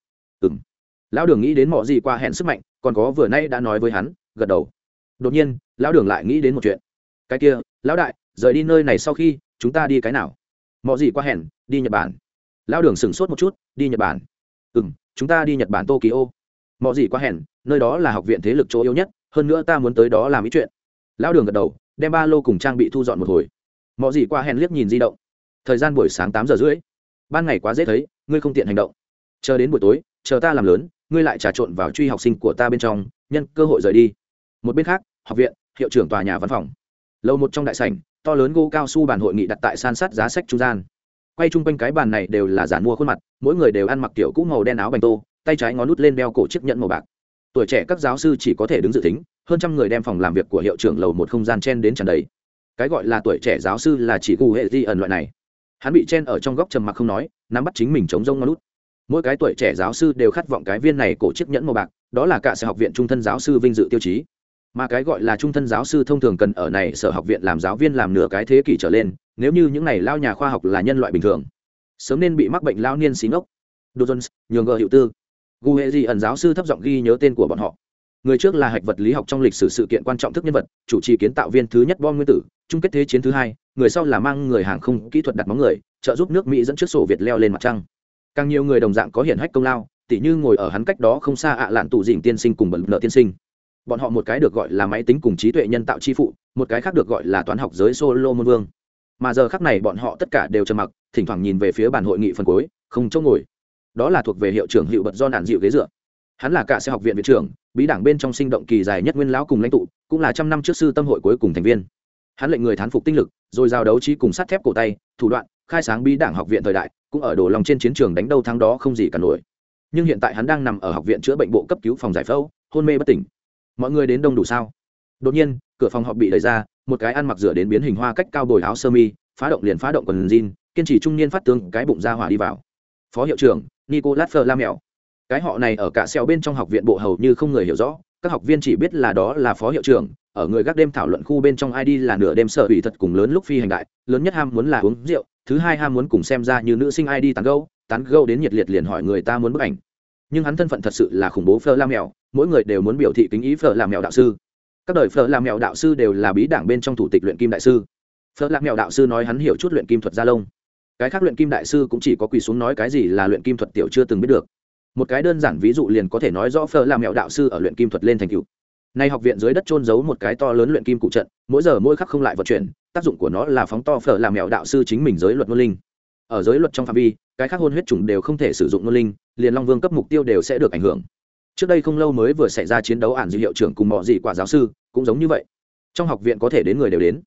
Lão đường nghĩ đến mọi gì qua hẹn sức mạnh, còn có vừa nay đã nói với hắn, gật đầu. Đột nhiên Lão đường lại nghĩ đến một chuyện. Cái kia, lão đại, rời đi nơi này sau khi chúng ta đi cái nào? Mọi gì qua hẹn, đi Nhật Bản. Lão đường sửng sốt một chút, đi Nhật Bản. Chúng ta đi Nhật Bản Tokyo. Mọi gì qua hẹn, nơi đó là học viện thế lực chỗ yếu nhất, hơn nữa ta muốn tới đó làm ý chuyện. Lão đường gật đầu, đem ba lô cùng trang bị thu dọn một hồi. Mọi gì qua hẹn liếc nhìn di động. Thời gian buổi sáng 8:30. Ban ngày quá dễ thấy, ngươi không tiện hành động. Chờ đến buổi tối, chờ ta làm lớn, ngươi lại trà trộn vào truy học sinh của ta bên trong, nhân cơ hội rời đi. Một bên khác, học viện, hiệu trưởng tòa nhà văn phòng. Lầu một trong đại sảnh, to lớn gỗ cao su bàn hội nghị đặt tại san sát giá sách trung gian. Quay chung quanh cái bàn này đều là giản mua khuôn mặt, mỗi người đều ăn mặc kiểu cũ màu đen áo bành tô, tay trái ngón nút lên đeo cổ chiếc nhẫn màu bạc. Tuổi trẻ các giáo sư chỉ có thể đứng dự thính, hơn trăm người đem phòng làm việc của hiệu trưởng lầu một không gian chen đến tràn đầy. Cái gọi là tuổi trẻ giáo sư là chỉ gu hệ di ẩn loại này. Hắn bị chen ở trong góc trầm mặc không nói, nắm bắt chính mình chống rông ngón nút. Mỗi cái tuổi trẻ giáo sư đều khát vọng cái viên này cổ chiếc nhẫn màu bạc, đó là cả sở học viện trung thân giáo sư vinh dự tiêu chí. Mà cái gọi là trung thân giáo sư thông thường cần ở này sở học viện làm giáo viên làm nửa cái thế kỷ trở lên, nếu như những này lao nhà khoa học là nhân loại bình thường, sớm nên bị mắc bệnh lao niên xí ngốc. Jones, nhường gờ hiệu tư. Gu hệ di ẩn giáo sư thấp giọng ghi nhớ tên của bọn họ. Người trước là hạch vật lý học trong lịch sử sự kiện quan trọng thức nhân vật, chủ trì kiến tạo viên thứ nhất bom nguyên tử, chung kết thế chiến thứ hai, người sau là mang người hàng không kỹ thuật đặt móng người, trợ giúp nước Mỹ dẫn trước Xô Việt leo lên mặt trăng. Càng nhiều người đồng dạng có hiển hách công lao, tỉ như ngồi ở hắn cách đó không xa lạn tụ dình tiên sinh cùng bẩn nợ tiên sinh. Bọn họ một cái được gọi là máy tính cùng trí tuệ nhân tạo chi phụ, một cái khác được gọi là toán học giới Solomon Vương. Mà giờ khắc này bọn họ tất cả đều trầm mặc, thỉnh thoảng nhìn về phía bàn hội nghị phần cuối, không chỗ ngồi. Đó là thuộc về hiệu trưởng Hữu Bật do nạn dịu ghế dựa. Hắn là cả sẽ học viện viện trưởng, bí đảng bên trong sinh động kỳ dài nhất nguyên lão cùng lãnh tụ, cũng là trăm năm trước sư tâm hội cuối cùng thành viên. Hắn lệnh người thán phục tinh lực, rồi giao đấu trí cùng sắt thép cổ tay, thủ đoạn, khai sáng bí đảng học viện thời đại, cũng ở đổ lòng trên chiến trường đánh đâu thắng đó không gì cả nổi. Nhưng hiện tại hắn đang nằm ở học viện chữa bệnh bộ cấp cứu phòng giải phẫu, hôn mê bất tỉnh. Mọi người đến đông đủ sao? Đột nhiên, cửa phòng họp bị đẩy ra, một cái ăn mặc rửa đến biến hình hoa cách cao bồi áo sơ mi, phá động liền phá động quần jean, kiên trì trung niên phát tướng cái bụng ra hỏa đi vào. Phó hiệu trưởng Nicolas Flamel. Cái họ này ở cả xeo bên trong học viện bộ hầu như không người hiểu rõ, các học viên chỉ biết là đó là phó hiệu trưởng, ở người gác đêm thảo luận khu bên trong ID là nửa đêm sợ ủy thật cùng lớn lúc phi hành đại, lớn nhất ham muốn là uống rượu, thứ hai ham muốn cùng xem ra như nữ sinh ID tán gẫu đến nhiệt liệt liền hỏi người ta muốn bức ảnh. Nhưng hắn thân phận thật sự là khủng bố Flamel, mỗi người đều muốn biểu thị kính ý Flamel đạo sư. Các đời Flamel đạo sư đều là bí đảng bên trong thủ tịch luyện kim đại sư. Flamel đạo sư nói hắn hiểu chút luyện kim thuật gia lông. Cái khác luyện kim đại sư cũng chỉ có quỳ xuống nói cái gì là luyện kim thuật tiểu chưa từng biết được. Một cái đơn giản ví dụ liền có thể nói rõ Flamel đạo sư ở luyện kim thuật lên thành tựu. Nay học viện dưới đất trôn giấu một cái to lớn luyện kim cụ trận, mỗi giờ mỗi khắc không lại vận chuyển, tác dụng của nó là phóng to Flamel đạo sư chính mình giới luật ngôn linh. Ở giới luật trong phạm vi, cái khác hôn huyết chủng đều không thể sử dụng ngôn linh, liền long vương cấp mục tiêu đều sẽ được ảnh hưởng. Trước đây không lâu mới vừa xảy ra chiến đấu ản dư hiệu trưởng cùng mọi gì quả giáo sư cũng giống như vậy. Trong học viện có thể đến người đều đến.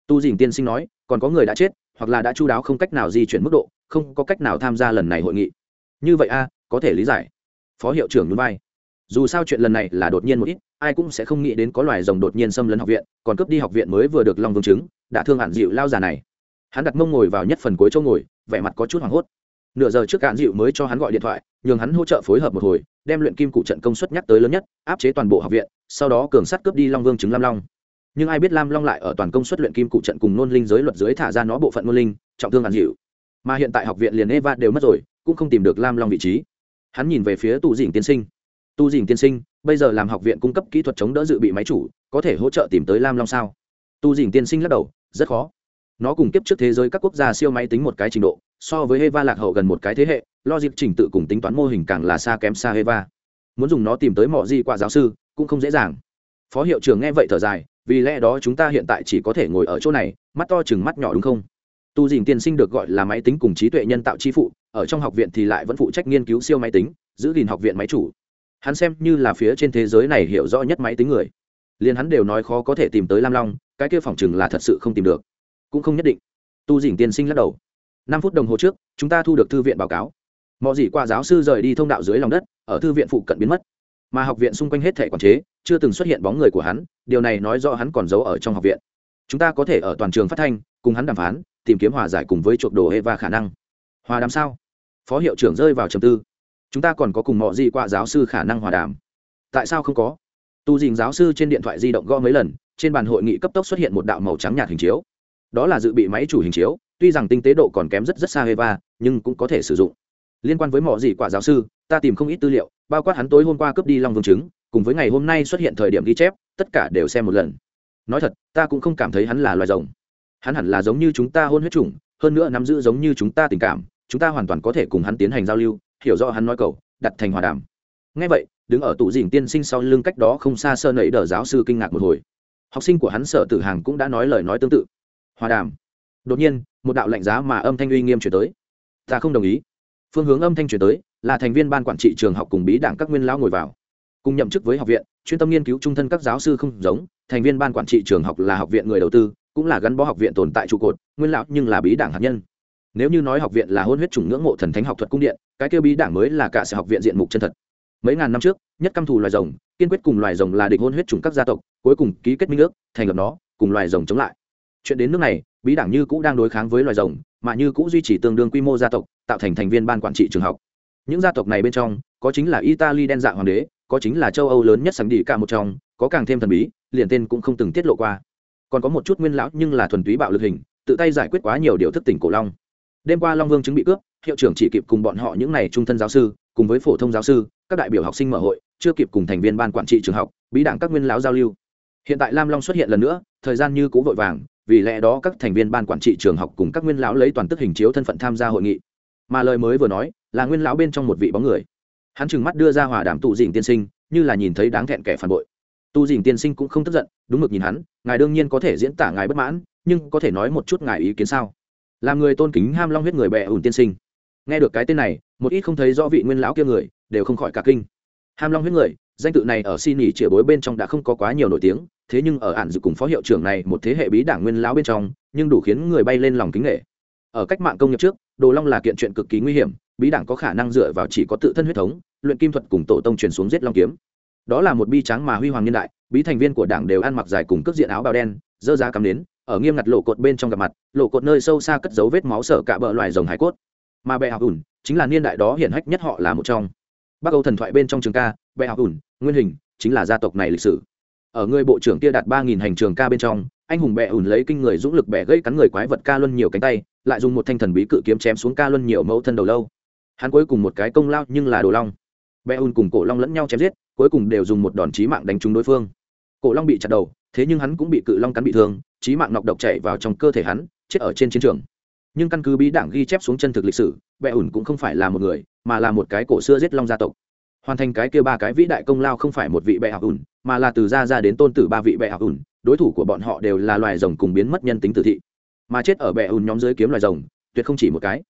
Tu Dình tiên sinh nói, còn có người đã chết hoặc là đã chu đáo không cách nào di chuyển mức độ, không có cách nào tham gia lần này hội nghị. Như vậy a, có thể lý giải. Phó hiệu trưởng nhún vai. Dù sao chuyện lần này là đột nhiên một ít, ai cũng sẽ không nghĩ đến có loài rồng đột nhiên xâm lấn học viện, còn cướp đi học viện mới vừa được Long Vương chứng, đã thương Ản Dịu lao già này. Hắn đặt mông ngồi vào nhất phần cuối chỗ ngồi, vẻ mặt có chút hoảng hốt. Nửa giờ trước Ản Dịu mới cho hắn gọi điện thoại, nhường hắn hỗ trợ phối hợp một hồi, đem luyện kim cụ trận công suất nhắc tới lớn nhất, áp chế toàn bộ học viện, sau đó cường sát cướp đi Long Vương chứng Lam Long. Nhưng ai biết Lam Long lại ở toàn công suất luyện kim cụ trận cùng nôn linh giới luật dưới thả ra nó bộ phận nôn linh, trọng thương Ản Dịu. Mà hiện tại học viện liền Eva đều mất rồi, cũng không tìm được Lam Long vị trí. Hắn nhìn về phía Tu Dình tiên sinh. Tu Dình tiên sinh, bây giờ làm học viện cung cấp kỹ thuật chống đỡ dự bị máy chủ, có thể hỗ trợ tìm tới Lam Long sao? Tu Dình tiên sinh lắc đầu, rất khó. Nó cùng kiếp trước thế giới các quốc gia siêu máy tính một cái trình độ, so với Eva lạc hậu gần một cái thế hệ, logic trình tự cùng tính toán mô hình càng là xa kém xa Eva. Muốn dùng nó tìm tới mọi gì qua giáo sư cũng không dễ dàng. Phó hiệu trưởng nghe vậy thở dài, vì lẽ đó chúng ta hiện tại chỉ có thể ngồi ở chỗ này, mắt to chừng mắt nhỏ đúng không? Tu Dình tiên sinh được gọi là máy tính cùng trí tuệ nhân tạo chi phụ, ở trong học viện thì lại vẫn phụ trách nghiên cứu siêu máy tính, giữ gìn học viện máy chủ. Hắn xem như là phía trên thế giới này hiểu rõ nhất máy tính người. Liên hắn đều nói khó có thể tìm tới Lam Long, cái kia phỏng chừng là thật sự không tìm được. Cũng không nhất định. Tu Dình tiên sinh lắc đầu. 5 phút đồng hồ trước, chúng ta thu được thư viện báo cáo. Mọi gì qua giáo sư rời đi thông đạo dưới lòng đất, ở thư viện phụ cận biến mất. Mà học viện xung quanh hết thảy quản chế, chưa từng xuất hiện bóng người của hắn, điều này nói rõ hắn còn giấu ở trong học viện. Chúng ta có thể ở toàn trường phát thanh, cùng hắn đàm phán, tìm kiếm hòa giải cùng với chuộc đồ Eva khả năng. Hòa đàm sao? Phó hiệu trưởng rơi vào trầm tư. Chúng ta còn có cùng mọi gì qua giáo sư khả năng hòa đàm. Tại sao không có? Tu Dình giáo sư trên điện thoại di động gõ mấy lần, trên bàn hội nghị cấp tốc xuất hiện một đạo màu trắng nhạt hình chiếu. Đó là dự bị máy chủ hình chiếu, tuy rằng tinh tế độ còn kém rất xa Eva, nhưng cũng có thể sử dụng. Liên quan với mọi gì quả giáo sư, ta tìm không ít tư liệu, bao quát hắn tối hôm qua cướp đi Long Vương chứng, cùng với ngày hôm nay xuất hiện thời điểm ghi chép, tất cả đều xem một lần. Nói thật, ta cũng không cảm thấy hắn là loài rồng. Hắn hẳn là giống như chúng ta hôn huyết chủng, hơn nữa nắm giữ giống như chúng ta tình cảm, chúng ta hoàn toàn có thể cùng hắn tiến hành giao lưu, hiểu rõ hắn nói cầu, đặt thành hòa đàm. Nghe vậy, đứng ở tủ Dình tiên sinh sau lưng cách đó không xa Sơ Nảy Đờ giáo sư kinh ngạc một hồi. Học sinh của hắn Sở Tử Hàng cũng đã nói lời nói tương tự. Hòa đàm. Đột nhiên, một đạo lạnh giá mà âm thanh uy nghiêm truyền tới. Ta không đồng ý. Phương hướng âm thanh truyền tới là thành viên ban quản trị trường học cùng bí đảng các nguyên lão ngồi vào. Cùng nhậm chức với học viện, chuyên tâm nghiên cứu trung thân các giáo sư không giống, thành viên ban quản trị trường học là học viện người đầu tư, cũng là gắn bó học viện tồn tại trụ cột, nguyên lão nhưng là bí đảng hạt nhân. Nếu như nói học viện là hôn huyết chủng ngưỡng mộ thần thánh học thuật cung điện, cái kia bí đảng mới là cả sở học viện diện mục chân thật. Mấy ngàn năm trước, nhất căm thù loài rồng, kiên quyết cùng loài rồng là địch hôn huyết chủng các gia tộc, cuối cùng ký kết minh ước, thành lập nó, cùng loài rồng chống lại. Chuyện đến nước này, bí đảng như cũ đang đối kháng với loài rồng, mà như cũ duy trì tương đương quy mô gia tộc, tạo thành thành viên ban quản trị trường học. Những gia tộc này bên trong, có chính là Italy đen dạ hoàng đế, có chính là châu Âu lớn nhất sánh đi cả một trong, có càng thêm thần bí, liền tên cũng không từng tiết lộ qua. Còn có một chút nguyên lão nhưng là thuần túy bạo lực hình, tự tay giải quyết quá nhiều điều thức tỉnh cổ long. Đêm qua Long Vương chứng bị cướp, hiệu trưởng chỉ kịp cùng bọn họ những này trung thân giáo sư, cùng với phổ thông giáo sư, các đại biểu học sinh mở hội, chưa kịp cùng thành viên ban quản trị trường học, bí đảng các nguyên lão giao lưu. Hiện tại Lam Long xuất hiện lần nữa, thời gian như cũ vội vàng, vì lẽ đó các thành viên ban quản trị trường học cùng các nguyên lão lấy toàn tức hình chiếu thân phận tham gia hội nghị. Mà lời mới vừa nói, là nguyên lão bên trong một vị bóng người. Hắn trừng mắt đưa ra hòa đàm tụ Dình tiên sinh, như là nhìn thấy đáng thẹn kẻ phản bội. Tu Dình tiên sinh cũng không tức giận, đúng mực nhìn hắn, ngài đương nhiên có thể diễn tả ngài bất mãn, nhưng có thể nói một chút ngài ý kiến sao? Làm người tôn kính ham long huyết người bệ ủn tiên sinh. Nghe được cái tên này, một ít không thấy rõ vị nguyên lão kia người, đều không khỏi cả kinh. Ham long huyết người, danh tự này ở xin nghỉ chĩa bối bên trong đã không có quá nhiều nổi tiếng, thế nhưng ở ản dự cùng phó hiệu trưởng này một thế hệ bí đảng nguyên lão bên trong, nhưng đủ khiến người bay lên lòng kính nể. Ở cách mạng công nghiệp trước, đồ long là kiện chuyện cực kỳ nguy hiểm, bí đảng có khả năng dựa vào chỉ có tự thân huyết thống, luyện kim thuật cùng tổ tông truyền xuống giết long kiếm. Đó là một bi tráng mà huy hoàng niên đại, bí thành viên của đảng đều ăn mặc dài cùng cước diện áo bào đen, dơ giá cắm đến, ở nghiêm ngặt lộ cột bên trong gặp mặt, lộ cột nơi sâu xa cất dấu vết máu sở cả bờ loài rồng hải cốt. Mà bệ học ủn chính là niên đại đó hiển hách nhất họ là một trong. Bắc Âu thần thoại bên trong trường ca, bệ học ủn, nguyên hình chính là gia tộc này lịch sử. Ở người bộ trưởng kia đạt 3000 hành trường ca bên trong, anh hùng bệ ủn lấy kinh người dũng lực bẻ gãy cắn người quái vật ca luân nhiều cánh tay, lại dùng một thanh thần bí cự kiếm chém xuống ca luân nhiều mẫu thân đầu lâu. Hắn cuối cùng một cái công lao nhưng là đồ long. Bệ ủn cùng cổ long lẫn nhau chém giết, cuối cùng đều dùng một đòn chí mạng đánh trúng đối phương. Cổ long bị chặt đầu, thế nhưng hắn cũng bị cự long cắn bị thương, chí mạng nọc độc chảy vào trong cơ thể hắn, chết ở trên chiến trường. Nhưng căn cứ bí đảng ghi chép xuống chân thực lịch sử, bệ ủn cũng không phải là một người, mà là một cái cổ xưa giết long gia tộc. Hoàn thành cái kia 3 cái vĩ đại công lao không phải một vị bệ học ủn, mà là từ gia ra đến tôn tử 3 vị bệ học ủn, đối thủ của bọn họ đều là loài rồng cùng biến mất nhân tính tử thị. Mà chết ở bệ ủn nhóm dưới kiếm loài rồng, tuyệt không chỉ một cái.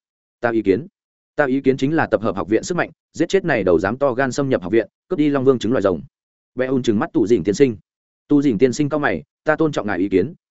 Ta ý kiến chính là tập hợp học viện sức mạnh, giết chết này đầu dám to gan xâm nhập học viện, cướp đi long vương trứng loài rồng. Bệ ủn trừng mắt tụ Dình tiên sinh. Tu Dình tiên sinh cao mày, ta tôn trọng ngài ý kiến,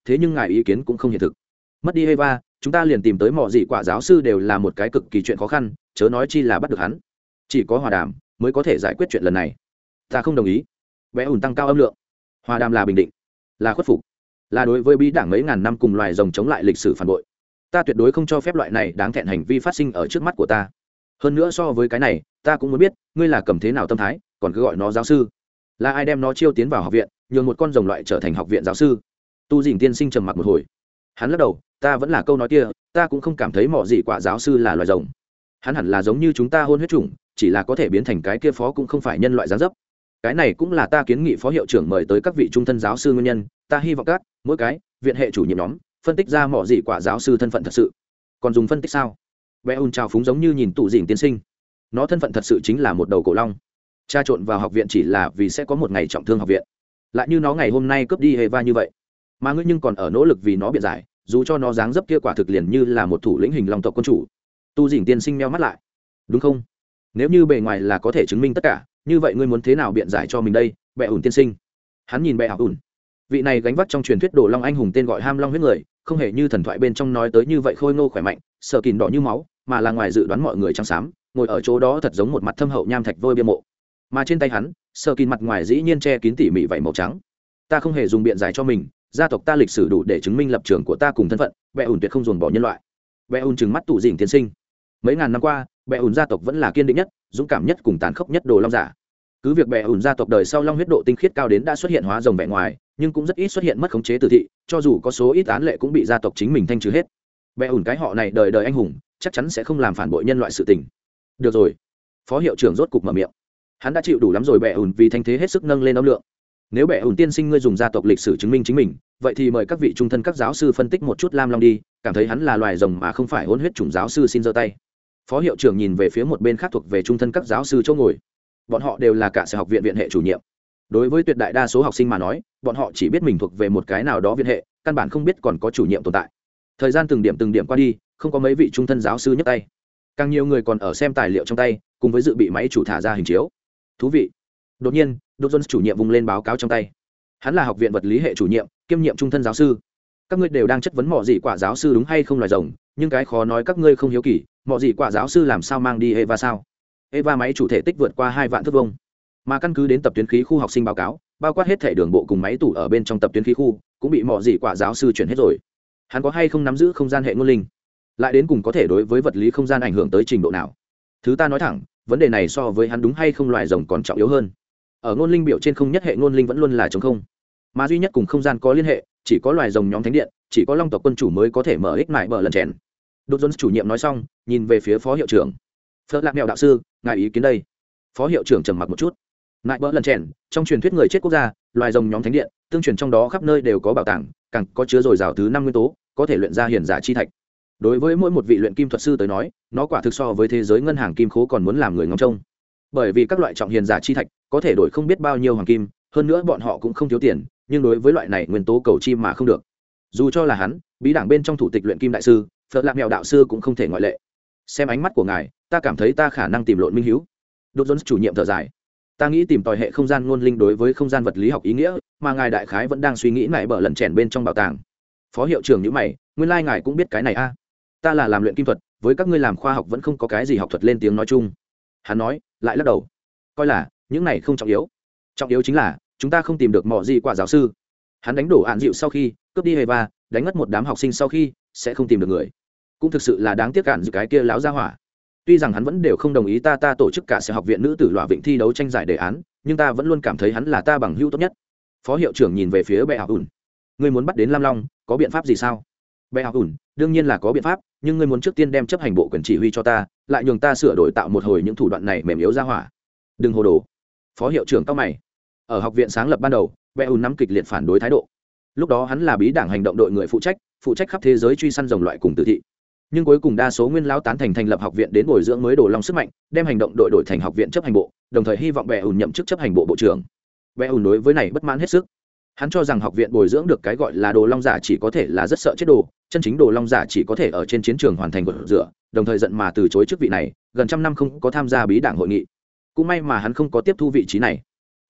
thế nhưng ngài ý kiến cũng không hiện thực. Mất đi Eva, chúng ta liền tìm tới mỏ gì quả giáo sư đều là một cái cực kỳ chuyện khó khăn, chớ nói chi là bắt được hắn. Chỉ có hòa đàm mới có thể giải quyết chuyện lần này. Ta không đồng ý. Bé ủn tăng cao âm lượng. Hòa đàm là bình định, là khuất phục, là đối với bí đảng mấy ngàn năm cùng loài rồng chống lại lịch sử phản bội. Ta tuyệt đối không cho phép loại này đáng thẹn hành vi phát sinh ở trước mắt của ta. Hơn nữa so với cái này, ta cũng muốn biết ngươi là cầm thế nào tâm thái, còn cứ gọi nó giáo sư. Là ai đem nó chiêu tiến vào học viện, nhường một con rồng loại trở thành học viện giáo sư? Tu Dĩnh tiên sinh trầm mặc một hồi, hắn lắc đầu, ta vẫn là câu nói kia, ta cũng không cảm thấy mỏ gì quả giáo sư là loài rồng. Hắn hẳn là giống như chúng ta hôn huyết chủng, chỉ là có thể biến thành cái kia phó cũng không phải nhân loại dáng dấp. Cái này cũng là ta kiến nghị phó hiệu trưởng mời tới các vị trung thân giáo sư nguyên nhân, ta hy vọng các mỗi cái viện hệ chủ nhiệm nhóm phân tích ra mỏ gì quả giáo sư thân phận thật sự. Còn dùng phân tích sao? Bé un trào phúng giống như nhìn tụ Dĩnh tiên sinh, nó thân phận thật sự chính là một đầu cổ long, tra trộn vào học viện chỉ là vì sẽ có một ngày trọng thương học viện, lại như nó ngày hôm nay cướp đi Eva như vậy, mà ngươi nhưng còn ở nỗ lực vì nó biện giải, dù cho nó dáng dấp kia quả thực liền như là một thủ lĩnh hình long tộc quân chủ. Tu Dĩnh tiên sinh meo mắt lại, đúng không? Nếu như bề ngoài là có thể chứng minh tất cả, như vậy ngươi muốn thế nào biện giải cho mình đây? Bệ ủn tiên sinh, hắn nhìn bệ ủn, vị này gánh vác trong truyền thuyết đồ long anh hùng tên gọi ham long huyết người, không hề như thần thoại bên trong nói tới như vậy khôi ngô khỏe mạnh, sợ kìn đỏ như máu, mà là ngoài dự đoán mọi người trắng xám, ngồi ở chỗ đó thật giống một mặt thâm hậu nham thạch vôi bia mộ, mà trên tay hắn sợ kìn mặt ngoài dĩ nhiên che kín tỉ mỉ vảy màu trắng. Ta không hề dùng biện giải cho mình, gia tộc ta lịch sử đủ để chứng minh lập trường của ta cùng thân phận. Bệ ủn tuyệt không dồn bỏ nhân loại. Bệ ủn trừng mắt Tụ Dĩnh tiên sinh, mấy ngàn năm qua bệ ủn gia tộc vẫn là kiên định nhất, dũng cảm nhất cùng tàn khốc nhất đồ long giả. Cứ việc bệ ủn gia tộc đời sau long huyết độ tinh khiết cao đến đã xuất hiện hóa rồng vẻ ngoài, nhưng cũng rất ít xuất hiện mất khống chế tử thị, cho dù có số ít án lệ cũng bị gia tộc chính mình thanh trừ hết. Bệ ủn cái họ này đời đời anh hùng, chắc chắn sẽ không làm phản bội nhân loại sự tình. Được rồi, phó hiệu trưởng rốt cục mở miệng, hắn đã chịu đủ lắm rồi. Bệ ủn vì thanh thế hết sức nâng lên âm lượng. Nếu bệ ủn tiên sinh ngươi dùng gia tộc lịch sử chứng minh chính mình, vậy thì mời các vị trung thân các giáo sư phân tích một chút lam long đi, cảm thấy hắn là loài rồng mà không phải hôn huyết chủng giáo sư xin giơ tay. Phó hiệu trưởng nhìn về phía một bên khác thuộc về trung thân các giáo sư chỗ ngồi, bọn họ đều là cả sở học viện viện hệ chủ nhiệm. Đối với tuyệt đại đa số học sinh mà nói, bọn họ chỉ biết mình thuộc về một cái nào đó viện hệ, căn bản không biết còn có chủ nhiệm tồn tại. Thời gian từng điểm qua đi, không có mấy vị trung thân giáo sư nhấc tay, càng nhiều người còn ở xem tài liệu trong tay, cùng với dự bị máy chủ thả ra hình chiếu. Thú vị. Đột nhiên Đỗ Jones chủ nhiệm vung lên báo cáo trong tay, hắn là học viện vật lý hệ chủ nhiệm kiêm nhiệm trung thân giáo sư. Các ngươi đều đang chất vấn mỏ gì quả giáo sư đúng hay không loài rồng, nhưng cái khó nói các ngươi không hiếu kỳ, mỏ gì quả giáo sư làm sao mang đi Eva sao? Eva máy chủ thể tích vượt qua 2 vạn thước vuông, mà căn cứ đến tập tuyến khí khu học sinh báo cáo, bao quát hết thể đường bộ cùng máy tủ ở bên trong tập tuyến khí khu cũng bị mỏ gì quả giáo sư chuyển hết rồi. Hắn có hay không nắm giữ không gian hệ ngôn linh, lại đến cùng có thể đối với vật lý không gian ảnh hưởng tới trình độ nào? Thứ ta nói thẳng, vấn đề này so với hắn đúng hay không loài rồng còn trọng yếu hơn. Ở ngôn linh biểu trên không nhất hệ ngôn linh vẫn luôn là trống không, mà duy nhất cùng không gian có liên hệ chỉ có loài rồng nhóm thánh điện, chỉ có long tộc quân chủ mới có thể mở ích mại bờ lần chèn. Đột Jones chủ nhiệm nói xong, nhìn về phía phó hiệu trưởng. Phớt lạc mèo đạo sư, ngài ý kiến đây? Phó hiệu trưởng trầm mặc một chút. Mại bờ lần chèn, trong truyền thuyết người chết quốc gia, loài rồng nhóm thánh điện, tương truyền trong đó khắp nơi đều có bảo tàng, càng có chứa dồi dào thứ 5 nguyên tố, có thể luyện ra hiển giả chi thạch. Đối với mỗi một vị luyện kim thuật sư tới nói, nó quả thực so với thế giới ngân hàng kim khố còn muốn làm người ngóng trông. Bởi vì các loại trọng hiền giả chi thạch có thể đổi không biết bao nhiêu hoàng kim, hơn nữa bọn họ cũng không thiếu tiền, nhưng đối với loại này nguyên tố cầu chi mà không được. Dù cho là hắn, bí đảng bên trong thủ tịch luyện kim đại sư, Phật Lạc Mèo đạo sư cũng không thể ngoại lệ. Xem ánh mắt của ngài, ta cảm thấy ta khả năng tìm lộn minh hiếu. Đột Jones chủ nhiệm thở dài, ta nghĩ tìm tòi hệ không gian ngôn linh đối với không gian vật lý học ý nghĩa, mà ngài đại khái vẫn đang suy nghĩ lại bở lần chèn bên trong bảo tàng. Phó hiệu trưởng nhíu mày, nguyên lai ngài cũng biết cái này a? Ta là làm luyện kim thuật, với các ngươi làm khoa học vẫn không có cái gì học thuật lên tiếng nói chung. Hắn nói, lại lắc đầu, coi là những này không trọng yếu, trọng yếu chính là chúng ta không tìm được mỏ gì quả giáo sư. Hắn đánh đổ ạn dịu sau khi cướp đi Eva, đánh ngất một đám học sinh sau khi sẽ không tìm được người, cũng thực sự là đáng tiếc cản dự cái kia láo ra hỏa. Tuy rằng hắn vẫn đều không đồng ý ta tổ chức cả sở học viện nữ tử Lọa Vịnh thi đấu tranh giải đề án, nhưng ta vẫn luôn cảm thấy hắn là ta bằng hữu tốt nhất. Phó hiệu trưởng nhìn về phía Bệ Học ủn, ngươi muốn bắt đến Lam Long, có biện pháp gì sao? Bệ Học ủn, đương nhiên là có biện pháp, nhưng ngươi muốn trước tiên đem chấp hành bộ quyền chỉ huy cho ta, lại nhường ta sửa đổi tạo một hồi những thủ đoạn này mềm yếu ra hỏa. Đừng hồ đồ. Phó hiệu trưởng cao mày. Ở học viện sáng lập ban đầu, Bệ ủn nắm kịch liệt phản đối thái độ. Lúc đó hắn là bí đảng hành động đội người phụ trách khắp thế giới truy săn rồng loại cùng tử thị. Nhưng cuối cùng đa số nguyên lão tán thành lập học viện đến bồi dưỡng mới đồ long sức mạnh, đem hành động đội đổi thành học viện chấp hành bộ, đồng thời hy vọng Bệ ủn nhậm chức chấp hành bộ bộ trưởng. Bệ ủn đối với này bất mãn hết sức. Hắn cho rằng học viện bồi dưỡng được cái gọi là đồ long giả chỉ có thể là rất sợ chết đồ, chân chính đồ long giả chỉ có thể ở trên chiến trường hoàn thành vật rửa, đồng thời giận mà từ chối chức vị này, gần trăm năm không có tham gia bí đảng hội nghị. Cũng may mà hắn không có tiếp thu vị trí này.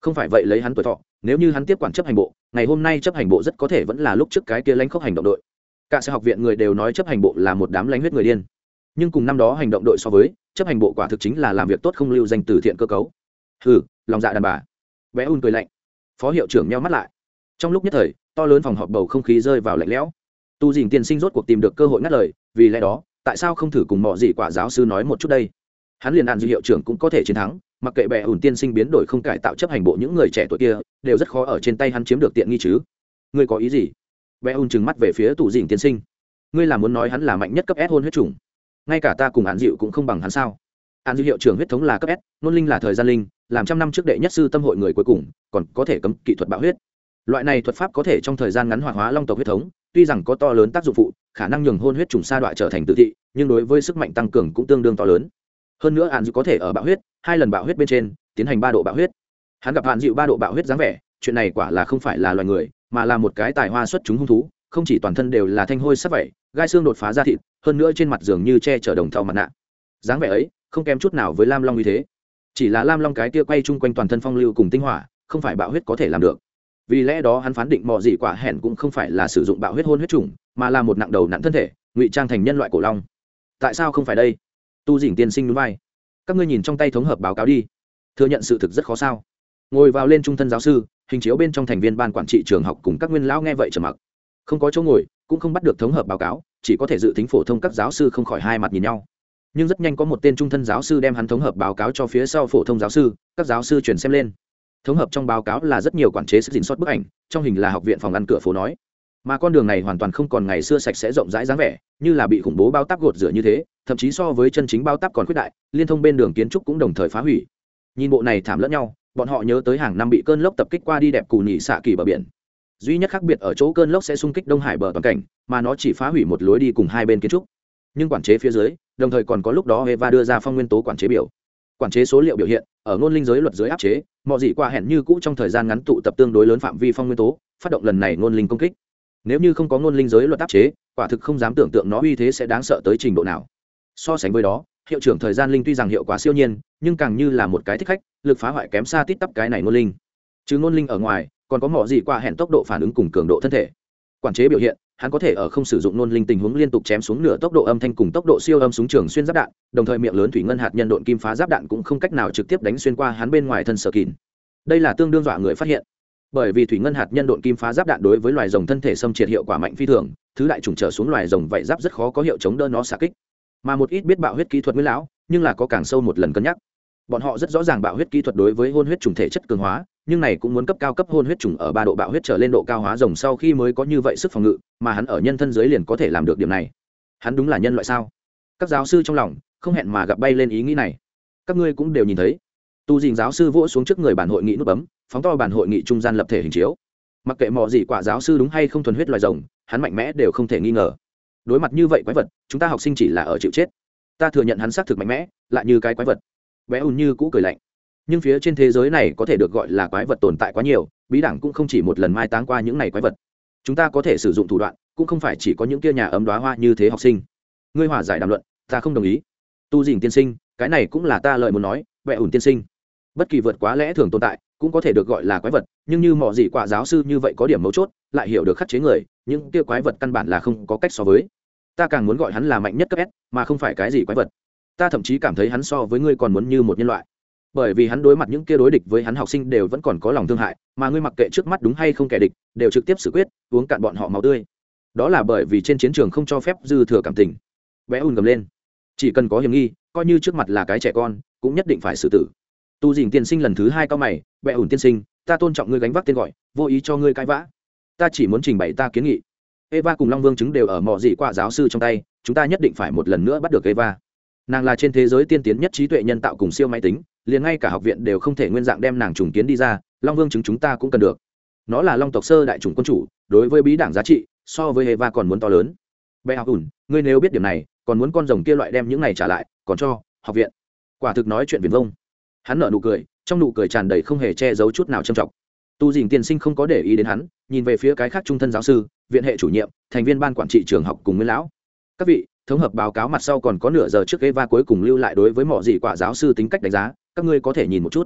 không phải vậy lấy hắn tuổi thọ, nếu như hắn tiếp quản chấp hành bộ, ngày hôm nay chấp hành bộ rất có thể vẫn là lúc trước cái kia lãnh khốc hành động đội. Cả sở học viện người đều nói chấp hành bộ là một đám lãnh huyết người điên, nhưng cùng năm đó hành động đội so với, chấp hành bộ quả thực chính là làm việc tốt không lưu danh từ thiện cơ cấu. Hừ, lòng dạ đàn bà. Bé Un cười lạnh. Phó hiệu trưởng nheo mắt lại. Trong lúc nhất thời, to lớn phòng họp bầu không khí rơi vào lạnh lẽo. Tu Dình tiên sinh rốt cuộc tìm được cơ hội ngắt lời, vì lẽ đó, tại sao không thử cùng Mọ Dị Quả giáo sư nói một chút đây? Hắn liền Ản Dư hiệu trưởng cũng có thể chiến thắng, mặc kệ Bé Un tiên sinh biến đổi không cải tạo chấp hành bộ những người trẻ tuổi kia, đều rất khó ở trên tay hắn chiếm được tiện nghi chứ. Ngươi có ý gì? Bé Un trừng mắt về phía Tu Dình tiên sinh. Ngươi là muốn nói hắn là mạnh nhất cấp S hôn huyết chủng? Ngay cả ta cùng Ản Dịu cũng không bằng hắn sao? Ản Dư hiệu trưởng huyết thống là cấp S, nôn linh là thời gian linh, làm trăm năm trước đệ nhất sư tâm hội người cuối cùng, còn có thể cấm kỹ thuật bạo huyết. Loại này thuật pháp có thể trong thời gian ngắn hoạt hóa long tộc huyết thống, tuy rằng có to lớn tác dụng phụ, khả năng nhường hôn huyết trùng sa đọa trở thành tự thị, nhưng đối với sức mạnh tăng cường cũng tương đương to lớn. Hơn nữa Ản Dịu có thể ở bạo huyết, 2 lần bạo huyết bên trên tiến hành 3 độ bạo huyết. Hắn gặp Ản Dịu 3 độ bạo huyết dáng vẻ, chuyện này quả là không phải là loài người, mà là một cái tài hoa xuất chúng hung thú, không chỉ toàn thân đều là thanh hôi sắc vậy, gai xương đột phá ra thịt, hơn nữa trên mặt dường như che chở đồng thau mặt nạ. Dáng vẻ ấy, không kém chút nào với Lam Long như thế. Chỉ là Lam Long cái kia quay chung quanh toàn thân phong lưu cùng tinh hỏa, không phải bạo huyết có thể làm được. Vì lẽ đó hắn phán định Mọ Dị Quả hẹn cũng không phải là sử dụng bạo huyết hôn huyết chủng, mà là một nặng đầu nặng thân thể, ngụy trang thành nhân loại cổ long. Tại sao không phải đây? Tu Dĩnh tiên sinh nhún vai. Các ngươi nhìn trong tay thống hợp báo cáo đi. Thừa nhận sự thực rất khó sao? Ngồi vào lên trung thân giáo sư, hình chiếu bên trong thành viên ban quản trị trường học cùng các nguyên lão nghe vậy trầm mặc. Không có chỗ ngồi, cũng không bắt được thống hợp báo cáo, chỉ có thể dự tính phổ thông các giáo sư không khỏi hai mặt nhìn nhau. Nhưng rất nhanh có một tên trung thân giáo sư đem hắn thống hợp báo cáo cho phía sau phổ thông giáo sư, các giáo sư chuyển xem lên. Thống hợp trong báo cáo là rất nhiều quản chế sức gìn sót bức ảnh, trong hình là học viện phòng ăn cửa phố nói, mà con đường này hoàn toàn không còn ngày xưa sạch sẽ rộng rãi dáng vẻ, như là bị khủng bố bao táp gột rửa như thế, thậm chí so với chân chính bao táp còn khuyết đại, liên thông bên đường kiến trúc cũng đồng thời phá hủy. Nhìn bộ này thảm lẫn nhau, bọn họ nhớ tới hàng năm bị cơn lốc tập kích qua đi đẹp cù nhị xạ kỳ bờ biển. Duy nhất khác biệt ở chỗ cơn lốc sẽ xung kích Đông Hải bờ toàn cảnh, mà nó chỉ phá hủy một lối đi cùng hai bên kiến trúc. Nhưng quản chế phía dưới, đồng thời còn có lúc đó Eva đưa ra phong nguyên tố quản chế biểu. Quản chế số liệu biểu hiện, ở ngôn linh giới luật dưới áp chế, Mọ Dị Quả hẹn như cũ trong thời gian ngắn tụ tập tương đối lớn phạm vi phong nguyên tố, phát động lần này ngôn linh công kích. Nếu như không có ngôn linh giới luật áp chế, quả thực không dám tưởng tượng nó uy thế sẽ đáng sợ tới trình độ nào. So sánh với đó, hiệu trưởng thời gian linh tuy rằng hiệu quả siêu nhiên, nhưng càng như là một cái thích khách, lực phá hoại kém xa tít tắp cái này ngôn linh. Chứ ngôn linh ở ngoài, còn có Mọ Dị Quả hẹn tốc độ phản ứng cùng cường độ thân thể. Quản chế biểu hiện, hắn có thể ở không sử dụng nôn linh tình huống liên tục chém xuống nửa tốc độ âm thanh cùng tốc độ siêu âm súng trường xuyên giáp đạn, đồng thời miệng lớn thủy ngân hạt nhân độn kim phá giáp đạn cũng không cách nào trực tiếp đánh xuyên qua hắn bên ngoài thân sở kín. Đây là tương đương dọa người phát hiện, bởi vì thủy ngân hạt nhân độn kim phá giáp đạn đối với loài rồng thân thể xâm triệt hiệu quả mạnh phi thường, thứ đại chủng trở xuống loài rồng vậy giáp rất khó có hiệu chống đỡ nó xạ kích. Mà một ít biết bạo huyết kỹ thuật nguyên lão, nhưng là có càng sâu một lần cân nhắc. Bọn họ rất rõ ràng bạo huyết kỹ thuật đối với hôn huyết trùng thể chất cường hóa, nhưng này cũng muốn cấp cao cấp hôn huyết trùng ở 3 độ bạo huyết trở lên độ cao hóa rồng sau khi mới có như vậy sức phòng ngự, mà hắn ở nhân thân dưới liền có thể làm được điểm này. Hắn đúng là nhân loại sao? Các giáo sư trong lòng không hẹn mà gặp bay lên ý nghĩ này. Các ngươi cũng đều nhìn thấy. Tu Dình giáo sư vỗ xuống trước người bản hội nghị nút bấm, phóng to bản hội nghị trung gian lập thể hình chiếu. Mặc kệ Mọ Dị Quả giáo sư đúng hay không thuần huyết loài rồng, hắn mạnh mẽ đều không thể nghi ngờ. Đối mặt như vậy quái vật, chúng ta học sinh chỉ là ở chịu chết. Ta thừa nhận hắn xác thực mạnh mẽ, lại như cái quái vật. Bé ùn như cũ cười lạnh. Nhưng phía trên thế giới này có thể được gọi là quái vật tồn tại quá nhiều, bí đảng cũng không chỉ một lần mai táng qua những này quái vật. Chúng ta có thể sử dụng thủ đoạn, cũng không phải chỉ có những kia nhà ấm đóa hoa như thế học sinh. Ngươi hòa giải đàm luận, ta không đồng ý. Tu Dình tiên sinh, cái này cũng là ta lời muốn nói. Bé ùn tiên sinh, bất kỳ vượt quá lẽ thường tồn tại cũng có thể được gọi là quái vật, nhưng như Mọ Dị Quả giáo sư như vậy có điểm mấu chốt, lại hiểu được khắc chế người, những kia quái vật căn bản là không có cách so với. Ta càng muốn gọi hắn là mạnh nhất cấp S, mà không phải cái gì quái vật. Ta thậm chí cảm thấy hắn so với ngươi còn muốn như một nhân loại, bởi vì hắn đối mặt những kia đối địch với hắn học sinh đều vẫn còn có lòng thương hại, mà ngươi mặc kệ trước mắt đúng hay không kẻ địch, đều trực tiếp xử quyết, uống cạn bọn họ máu tươi. Đó là bởi vì trên chiến trường không cho phép dư thừa cảm tình. Bé ùn gầm lên, chỉ cần có hiểm nghi, coi như trước mặt là cái trẻ con, cũng nhất định phải xử tử. Tu Dình tiên sinh lần thứ hai cao mày, bé ùn tiên sinh, ta tôn trọng ngươi gánh vác tên gọi, vô ý cho ngươi cãi vã. Ta chỉ muốn trình bày ta kiến nghị. Eva cùng Long Vương chứng đều ở Mọ Dị Quả giáo sư trong tay, chúng ta nhất định phải một lần nữa bắt được Eva. Nàng là trên thế giới tiên tiến nhất trí tuệ nhân tạo cùng siêu máy tính, liền ngay cả học viện đều không thể nguyên dạng đem nàng trùng kiến đi ra. Long Vương chứng chúng ta cũng cần được. Nó là long tộc sơ đại chủng quân chủ, đối với bí đảng giá trị so với Eva còn muốn to lớn. Bé học ủn, ngươi nếu biết điểm này, còn muốn con rồng kia loại đem những này trả lại, còn cho học viện. Quả thực nói chuyện viển vông. Hắn nở nụ cười, trong nụ cười tràn đầy không hề che giấu chút nào trầm trọng. Tu Dình tiên sinh không có để ý đến hắn, nhìn về phía cái khác trung thân giáo sư, viện hệ chủ nhiệm, thành viên ban quản trị trường học cùng nguyên lão. Các vị, thống hợp báo cáo mặt sau còn có nửa giờ trước Eva cuối cùng lưu lại đối với Mọ Dị Quả giáo sư tính cách đánh giá, các ngươi có thể nhìn một chút.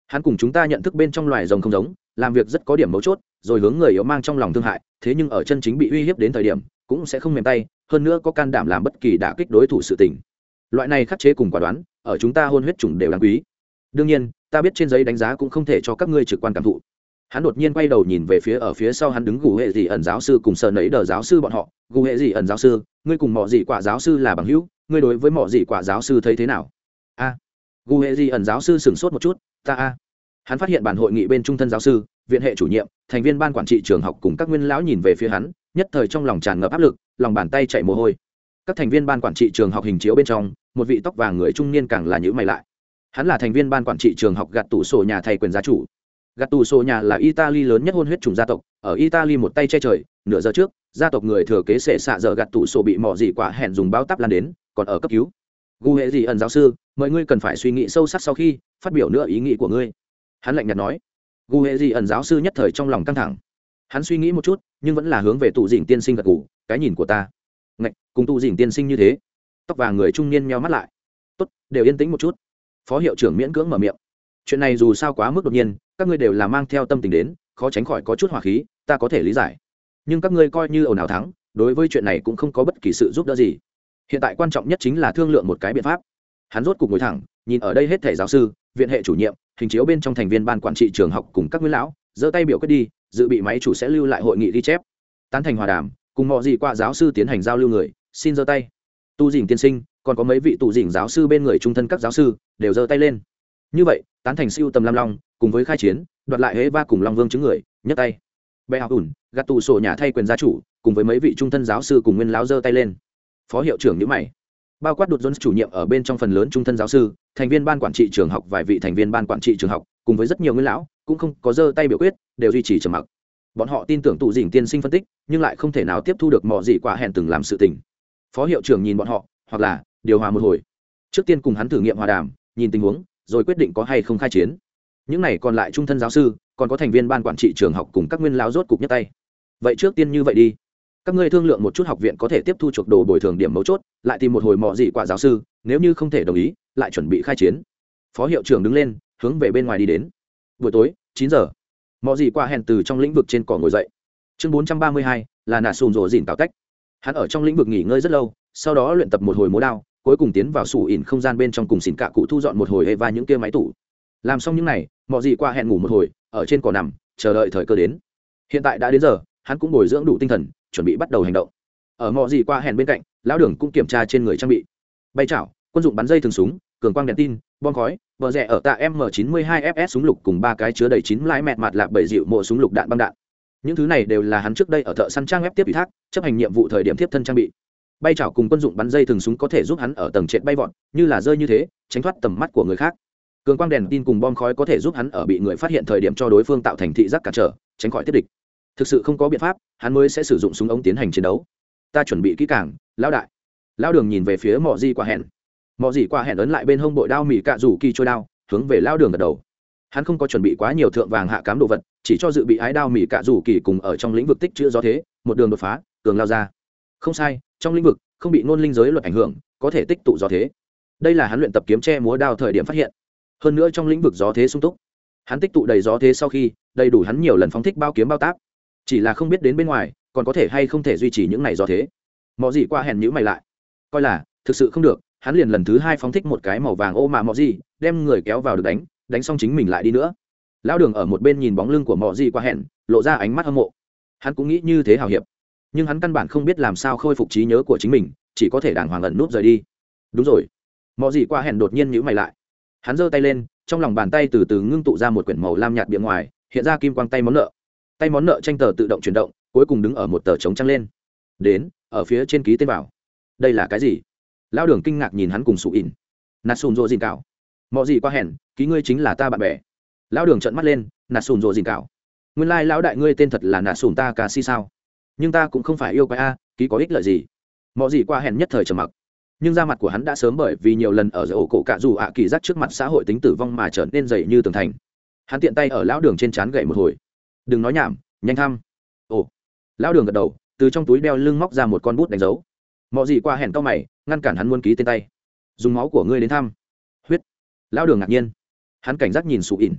hắn cùng chúng ta nhận thức bên trong loài rồng không giống, làm việc rất có điểm mấu chốt, rồi hướng người yếu mang trong lòng thương hại, thế nhưng ở chân chính bị uy hiếp đến thời điểm cũng sẽ không mềm tay, hơn nữa có can đảm làm bất kỳ đả kích đối thủ sự tình. Loại này khắc chế cùng quả đoán, ở chúng ta hôn huyết chủng đều đáng quý. Đương nhiên ta biết trên giấy đánh giá cũng không thể cho các ngươi trực quan cảm thụ. Hắn đột nhiên quay đầu nhìn về phía ở phía sau hắn đứng gù hệ dị ẩn giáo sư cùng sợ nấy đờ giáo sư bọn họ. Gù hệ dị ẩn giáo sư, ngươi cùng mọ dị quả giáo sư là bằng hữu, ngươi đối với mọ dị quả giáo sư thấy thế nào? A. Gù hệ dị ẩn giáo sư sửng sốt một chút. Ta a. Hắn phát hiện bản hội nghị bên trung thân giáo sư, viện hệ chủ nhiệm, thành viên ban quản trị trường học cùng các nguyên lão nhìn về phía hắn, nhất thời trong lòng tràn ngập áp lực, lòng bàn tay chảy mồ hôi. Các thành viên ban quản trị trường học hình chiếu bên trong, một vị tóc vàng người trung niên càng là nhíu mày lại. Hắn là thành viên ban quản trị trường học gạt tủ sổ nhà thầy quyền gia chủ. Gạt tủ sổ nhà là Italy lớn nhất hôn huyết chủng gia tộc, ở Italy một tay che trời. Nửa giờ trước, gia tộc người thừa kế sẽ xạ giờ gạt tủ sổ bị mọ dị quả hẹn dùng báo táp lan đến, còn ở cấp cứu. Gu hệ dị ẩn giáo sư, mọi ngươi cần phải suy nghĩ sâu sắc sau khi phát biểu nữa ý nghĩ của ngươi. Hắn lạnh nhạt nói. Gu hệ dị ẩn giáo sư nhất thời trong lòng căng thẳng. Hắn suy nghĩ một chút, nhưng vẫn là hướng về tụ dĩnh tiên sinh gật gù. Cái nhìn của ta, ngạch, cùng tụ dĩnh tiên sinh như thế. Tóc vàng người trung niên nheo mắt lại. Tốt, đều yên tĩnh một chút. Phó hiệu trưởng miễn cưỡng mở miệng. Chuyện này dù sao quá mức đột nhiên, các ngươi đều là mang theo tâm tình đến, khó tránh khỏi có chút hỏa khí, ta có thể lý giải. Nhưng các ngươi coi như ồn ào thắng, đối với chuyện này cũng không có bất kỳ sự giúp đỡ gì. Hiện tại quan trọng nhất chính là thương lượng một cái biện pháp. Hắn rốt cục ngồi thẳng, nhìn ở đây hết thảy giáo sư, viện hệ chủ nhiệm, hình chiếu bên trong thành viên ban quản trị trường học cùng các nguyên lão, giơ tay biểu quyết đi, dự bị máy chủ sẽ lưu lại hội nghị ghi chép. Tán thành hòa đàm, cùng mọi gì qua giáo sư tiến hành giao lưu người, xin giơ tay. Tu dĩnh tiên sinh, còn có mấy vị tụ dĩnh giáo sư bên người trung thân các giáo sư đều giơ tay lên. Như vậy, tán thành siêu tầm lam long, cùng với khai chiến, đoạt lại Hế Va cùng Long Vương chứng người, nhấc tay. Bệ học ủn, gạt tụ sổ nhà thay quyền gia chủ, cùng với mấy vị trung thân giáo sư cùng nguyên lão giơ tay lên. Phó hiệu trưởng nhíu mày. Bao quát đột Jones chủ nhiệm ở bên trong phần lớn trung thân giáo sư, thành viên ban quản trị trường học, vài vị thành viên ban quản trị trường học, cùng với rất nhiều nguyên lão, cũng không có giơ tay biểu quyết, đều duy trì trầm mặc. Bọn họ tin tưởng tụ dĩnh tiên sinh phân tích, nhưng lại không thể nào tiếp thu được mọ gì quả hẹn từng làm sự tình. Phó hiệu trưởng nhìn bọn họ, hoặc là điều hòa một hồi. Trước tiên cùng hắn thử nghiệm hòa đàm, nhìn tình huống, rồi quyết định có hay không khai chiến. Những này còn lại trung thân giáo sư, còn có thành viên ban quản trị trường học cùng các nguyên lão rốt cục nhấc tay. Vậy trước tiên như vậy đi, các ngươi thương lượng một chút học viện có thể tiếp thu chuộc đồ bồi thường điểm mấu chốt, lại tìm một hồi mọ gì quả giáo sư, nếu như không thể đồng ý, lại chuẩn bị khai chiến. Phó hiệu trưởng đứng lên, hướng về bên ngoài đi đến. Buổi tối 9 giờ, mọ gì quả hẹn từ trong lĩnh vực trên cỏ ngồi dậy. Chương 432 là nạ sùn rồ dìn tạo tách. Hắn ở trong lĩnh vực nghỉ ngơi rất lâu, sau đó luyện tập một hồi múa đao, cuối cùng tiến vào sủ ỉn không gian bên trong cùng xỉn cạ cụ thu dọn một hồi Eva những kia máy tủ. Làm xong những này, mọ gì quả hẹn ngủ một hồi, ở trên cỏ nằm, chờ đợi thời cơ đến. Hiện tại đã đến giờ, hắn cũng bồi dưỡng đủ tinh thần, chuẩn bị bắt đầu hành động. Ở mọ gì qua hẹn bên cạnh, lão đường cũng kiểm tra trên người trang bị. Bay chảo, quân dụng bắn dây thường súng, cường quang đèn tin, bom khói, bờ rẽ ở tạ M92FS súng lục cùng 3 cái chứa đầy 9 lái mẹt mặt lạp 7 dịu mộ súng lục đạn băng đạn. Những thứ này đều là hắn trước đây ở thợ săn trang web tiếp ủy thác, chấp hành nhiệm vụ thời điểm tiếp thân trang bị. Bay chảo cùng quân dụng bắn dây thường súng có thể giúp hắn ở tầng trệt bay vọt, như là rơi như thế, tránh thoát tầm mắt của người khác. Cường quang đèn tin cùng bom khói có thể giúp hắn ở bị người phát hiện thời điểm cho đối phương tạo thành thị giác cản trở, tránh khỏi tiếp địch. Thực sự không có biện pháp, hắn mới sẽ sử dụng súng ống tiến hành chiến đấu. Ta chuẩn bị kỹ càng, lão đại. Lão đường nhìn về phía mọ gì quả hẹn. Mọ gì quả hẹn ấn lại bên hông bội đao mỉ cạ rủ kỳ trôi đao, hướng về lão đường gật đầu. Hắn không có chuẩn bị quá nhiều thượng vàng hạ cám đồ vật, chỉ cho dự bị ái đao mỉ cạ rủ kỳ cùng ở trong lĩnh vực tích chữa gió thế, một đường đột phá, cường lao ra. Không sai, trong lĩnh vực không bị ngôn linh giới luật ảnh hưởng, có thể tích tụ gió thế. Đây là hắn luyện tập kiếm tre múa đao thời điểm phát hiện. Hơn nữa trong lĩnh vực gió thế sung túc, hắn tích tụ đầy gió thế sau khi, đầy đủ hắn nhiều lần phóng thích bao kiếm bao táp. Chỉ là không biết đến bên ngoài còn có thể hay không thể duy trì những này gió thế. Mọ gì qua hẹn nhữ mày lại, coi là thực sự không được, hắn liền lần thứ 2 phóng thích một cái màu vàng ô mà mọ gì, đem người kéo vào được đánh xong chính mình lại đi nữa. Lão đường ở một bên nhìn bóng lưng của mọ gì qua hẹn, lộ ra ánh mắt hâm mộ. Hắn cũng nghĩ như thế hào hiệp, nhưng hắn căn bản không biết làm sao khôi phục trí nhớ của chính mình, chỉ có thể đàng hoàng ẩn núp rời đi. Đúng rồi, mọ gì qua hẹn đột nhiên nhữ mày lại. Hắn giơ tay lên, trong lòng bàn tay từ từ ngưng tụ ra một quyển màu lam nhạt bìa ngoài, hiện ra kim quang tay món nợ. Tay món nợ tranh tờ tự động chuyển động, cuối cùng đứng ở một tờ trống trăng lên. Đến, ở phía trên ký tên vào. Đây là cái gì? Lão đường kinh ngạc nhìn hắn cùng sụ ỉn. Nạt sùn rồ dìn cạo. Mọ gì qua hẹn, ký ngươi chính là ta bạn bè. Lão đường trợn mắt lên, nạt sùn rồ dìn cạo. Nguyên lai lão đại ngươi tên thật là nạt sùn ta cà si sao? Nhưng ta cũng không phải yêu quái a, ký có ích lợi gì? Mọ gì qua hẹn nhất thời trầm mặc. Nhưng da mặt của hắn đã sớm bởi vì nhiều lần ở ổ cổ cạ dù ạ kỳ giác trước mặt xã hội tính tử vong mà trở nên dày như tường thành. Hắn tiện tay ở lão đường trên trán gậy một hồi. Đừng nói nhảm, nhanh thăm. Ồ. Lão đường gật đầu, từ trong túi đeo lưng móc ra một con bút đánh dấu. Mọ gì qua hẹn cau mày, ngăn cản hắn muốn ký tên tay. Dùng máu của ngươi đến thăm. Huyết. Lão đường ngạc nhiên. Hắn cảnh giác nhìn sụ ỉn.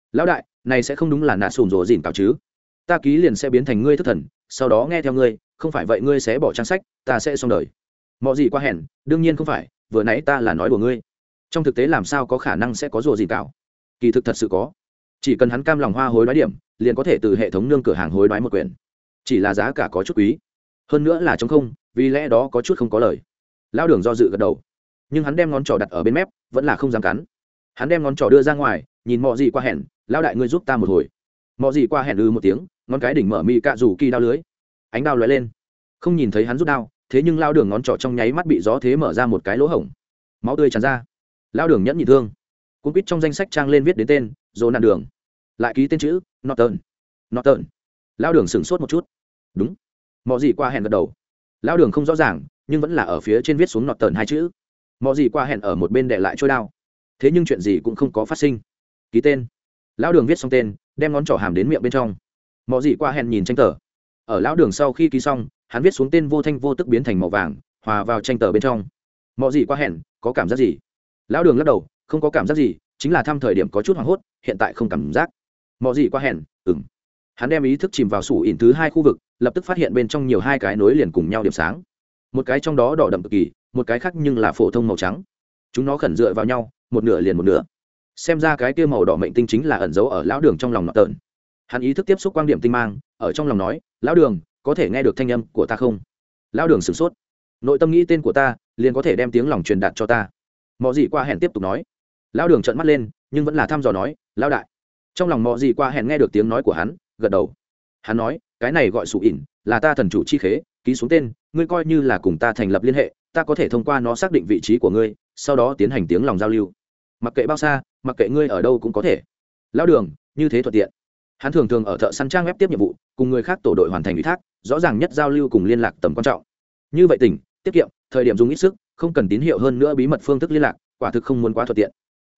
lão đại này sẽ không đúng là nạ sùn rồ dìn cào chứ? Ta ký liền sẽ biến thành ngươi thất thần, sau đó nghe theo ngươi, không phải vậy ngươi sẽ bỏ trang sách, ta sẽ xong đời. Mọi gì qua hẹn, đương nhiên không phải, vừa nãy ta là nói của ngươi. Trong thực tế làm sao có khả năng sẽ có rồ dìn cào? Kỳ thực thật sự có, chỉ cần hắn cam lòng hoa hối đoái điểm, liền có thể từ hệ thống nương cửa hàng hối đoái một quyển, chỉ là giá cả có chút quý, hơn nữa là trống không, vì lẽ đó có chút không có lời. Lão Đường do dự gật đầu, nhưng hắn đem ngón trỏ đặt ở bên mép, vẫn là không dám cắn. Hắn đem ngón trỏ đưa ra ngoài, nhìn Mọ gì qua hẹn, lão đại ngươi giúp ta một hồi. Mọ gì qua hẹn một tiếng, ngón cái đỉnh mở mị cạ rủ kỳ đao lưới, ánh đao lóe lên, không nhìn thấy hắn rút đao, thế nhưng Lão Đường ngón trỏ trong nháy mắt bị gió thế mở ra một cái lỗ hổng, máu tươi tràn ra. Lão Đường nhẫn nhịn thương, cũng quýt trong danh sách trang lên viết đến tên dỗ nạn đường, lại ký tên chữ Norton. Lão Đường sửng sốt một chút, đúng. Mọ gì qua hẹn gật đầu. Lão Đường không rõ ràng, nhưng vẫn là ở phía trên viết xuống Norton hai chữ. Mọ gì qua hẹn ở một bên để lại trôi đao, thế nhưng chuyện gì cũng không có phát sinh. Ký tên. Lão Đường viết xong tên, đem ngón trỏ hàm đến miệng bên trong. Mọ gì qua hẹn nhìn tranh tờ, ở Lão Đường sau khi ký xong, hắn viết xuống tên vô thanh vô tức biến thành màu vàng, hòa vào tranh tờ bên trong. Mọ gì qua hẹn, có cảm giác gì? Lão Đường lắc đầu, không có cảm giác gì, chính là thăm thời điểm có chút hoảng hốt, hiện tại không cảm giác. Mọ gì qua hẹn, hắn đem ý thức chìm vào sủ ỉn thứ hai khu vực, lập tức phát hiện bên trong nhiều hai cái nối liền cùng nhau điểm sáng, một cái trong đó đỏ đậm cực kỳ, một cái khác nhưng là phổ thông màu trắng. Chúng nó khẩn dựa vào nhau, một nửa liền một nửa. Xem ra cái kia màu đỏ mệnh tinh chính là ẩn giấu ở Lão Đường trong lòng nọ tợn. Hắn ý thức tiếp xúc quang điểm tinh mang, ở trong lòng nói, Lão Đường, có thể nghe được thanh âm của ta không? Lão Đường sửng sốt, nội tâm nghĩ tên của ta, liền có thể đem tiếng lòng truyền đạt cho ta. Mọ gì qua hẹn tiếp tục nói. Lão Đường trợn mắt lên, nhưng vẫn là thăm dò nói, Lão đại. Trong lòng Mọ gì qua hẹn nghe được tiếng nói của hắn, gật đầu. Hắn nói, cái này gọi sủ ỉn, là ta thần chủ chi khế, ký xuống tên, ngươi coi như là cùng ta thành lập liên hệ, ta có thể thông qua nó xác định vị trí của ngươi, sau đó tiến hành tiếng lòng giao lưu. Mặc kệ bao xa, mặc kệ ngươi ở đâu cũng có thể. Lão Đường, như thế thuận tiện. Hắn thường thường ở thợ săn trang web tiếp nhiệm vụ, cùng người khác tổ đội hoàn thành ủy thác, rõ ràng nhất giao lưu cùng liên lạc tầm quan trọng. Như vậy tỉnh, tiết kiệm, thời điểm dùng ít sức, không cần tín hiệu hơn nữa bí mật phương thức liên lạc, quả thực không muốn quá thuận tiện.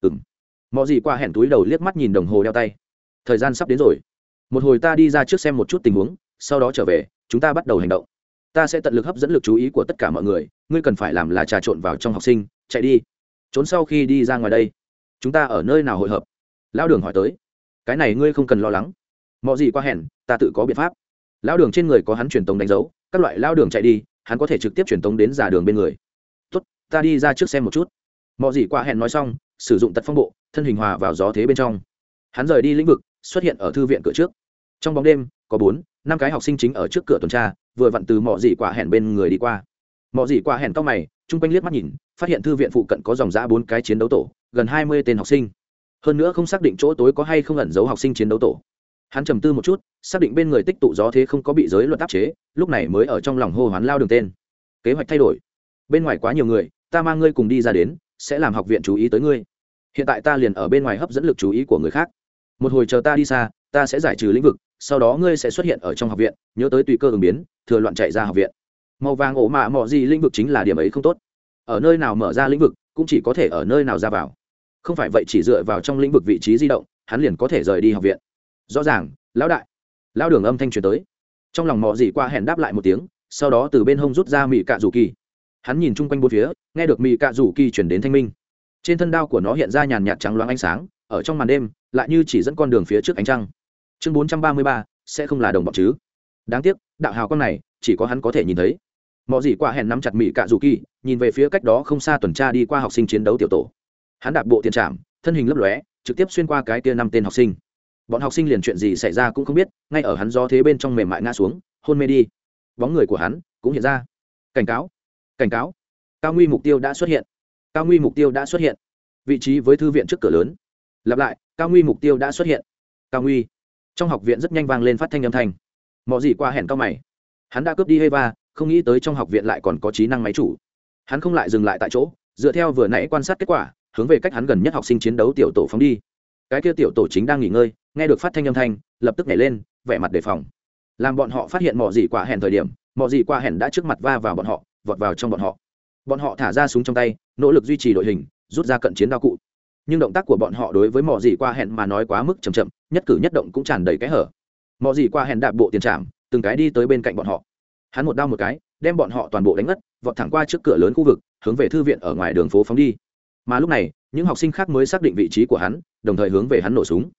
Mọ gì qua hẹn túi đầu liếc mắt nhìn đồng hồ đeo tay. Thời gian sắp đến rồi. Một hồi ta đi ra trước xem một chút tình huống, sau đó trở về, chúng ta bắt đầu hành động. Ta sẽ tận lực hấp dẫn lực chú ý của tất cả mọi người, ngươi cần phải làm là trà trộn vào trong học sinh, chạy đi. Trốn sau khi đi ra ngoài đây. Chúng ta ở nơi nào hội hợp? Lão Đường hỏi tới. Cái này ngươi không cần lo lắng. Mọ gì qua hẹn, ta tự có biện pháp. Lão Đường trên người có hắn truyền tống đánh dấu, các loại Lão Đường chạy đi, hắn có thể trực tiếp truyền tống đến giả đường bên người. Tốt, ta đi ra trước xem một chút. Mọ gì qua hẹn nói xong, sử dụng tật phong bộ, thân hình hòa vào gió thế bên trong. Hắn rời đi lĩnh vực, xuất hiện ở thư viện cửa trước. Trong bóng đêm, có 4-5 cái học sinh chính ở trước cửa tuần tra, vừa vặn từ Mọ gì quả hẹn bên người đi qua. Mọ gì quả hẹn cau mày, chung quanh liếc mắt nhìn, phát hiện thư viện phụ cận có dòng dã 4 cái chiến đấu tổ, gần 20 tên học sinh. Hơn nữa không xác định chỗ tối có hay không ẩn giấu học sinh chiến đấu tổ. Hắn trầm tư một chút, xác định bên người tích tụ gió thế không có bị giới luật áp chế, lúc này mới ở trong lòng hô hoán Lao Đường tên. Kế hoạch thay đổi. Bên ngoài quá nhiều người, ta mang ngươi cùng đi ra đến, sẽ làm học viện chú ý tới ngươi. Hiện tại ta liền ở bên ngoài hấp dẫn lực chú ý của người khác. Một hồi chờ ta đi xa, ta sẽ giải trừ lĩnh vực, sau đó ngươi sẽ xuất hiện ở trong học viện, nhớ tới tùy cơ ứng biến, thừa loạn chạy ra học viện. Màu vàng ổ mạ mọ gì lĩnh vực chính là điểm ấy không tốt. Ở nơi nào mở ra lĩnh vực, cũng chỉ có thể ở nơi nào ra vào. Không phải vậy chỉ dựa vào trong lĩnh vực vị trí di động, hắn liền có thể rời đi học viện. Rõ ràng, lão đại. Lão Đường âm thanh truyền tới. Trong lòng mọ gì qua hẹn đáp lại một tiếng, sau đó từ bên hông rút ra mị cạ rủ kỳ. Hắn nhìn chung quanh bốn phía, nghe được mị cạ rủ kỳ truyền đến thanh minh. Trên thân đao của nó hiện ra nhàn nhạt trắng loáng ánh sáng, ở trong màn đêm, lại như chỉ dẫn con đường phía trước ánh trăng. Chương 433, sẽ không là đồng bọn chứ? Đáng tiếc, đạo hào quang này, chỉ có hắn có thể nhìn thấy. Mọ gì qua hẹn nắm chặt mị cạ rủ kỳ, nhìn về phía cách đó không xa tuần tra đi qua học sinh chiến đấu tiểu tổ. Hắn đạp bộ tiền trảm, thân hình lấp lóe, trực tiếp xuyên qua cái kia 5 tên học sinh. Bọn học sinh liền chuyện gì xảy ra cũng không biết, ngay ở hắn gió thế bên trong mềm mại ngã xuống, hôn mê đi. Bóng người của hắn cũng hiện ra. Cảnh cáo, cảnh cáo, cao nguy mục tiêu đã xuất hiện. Cao nguy mục tiêu đã xuất hiện. Vị trí với thư viện trước cửa lớn. Lặp lại, cao nguy mục tiêu đã xuất hiện. Cao nguy. Trong học viện rất nhanh vang lên phát thanh âm thanh. Mọ gì qua hẹn cao mày. Hắn đã cướp đi Eva, không nghĩ tới trong học viện lại còn có trí năng máy chủ. Hắn không lại dừng lại tại chỗ, dựa theo vừa nãy quan sát kết quả, hướng về cách hắn gần nhất học sinh chiến đấu tiểu tổ phóng đi. Cái kia tiểu tổ chính đang nghỉ ngơi, nghe được phát thanh âm thanh, lập tức nhảy lên, vẻ mặt đề phòng. Làm bọn họ phát hiện mọ gì quả hẹn thời điểm, mọ gì quả hẹn đã trước mặt va vào bọn họ, vọt vào trong bọn họ. Bọn họ thả ra súng trong tay, nỗ lực duy trì đội hình, rút ra cận chiến đao cụ. Nhưng động tác của bọn họ đối với mọ gì quả hẹn mà nói quá mức chậm chậm, nhất cử nhất động cũng tràn đầy cái hở. Mọ gì quả hẹn đạp bộ tiền trảm, từng cái đi tới bên cạnh bọn họ. Hắn một đao một cái, đem bọn họ toàn bộ đánh ngất, vọt thẳng qua trước cửa lớn khu vực, hướng về thư viện ở ngoài đường phố phóng đi. Mà lúc này, những học sinh khác mới xác định vị trí của hắn, đồng thời hướng về hắn nổ súng.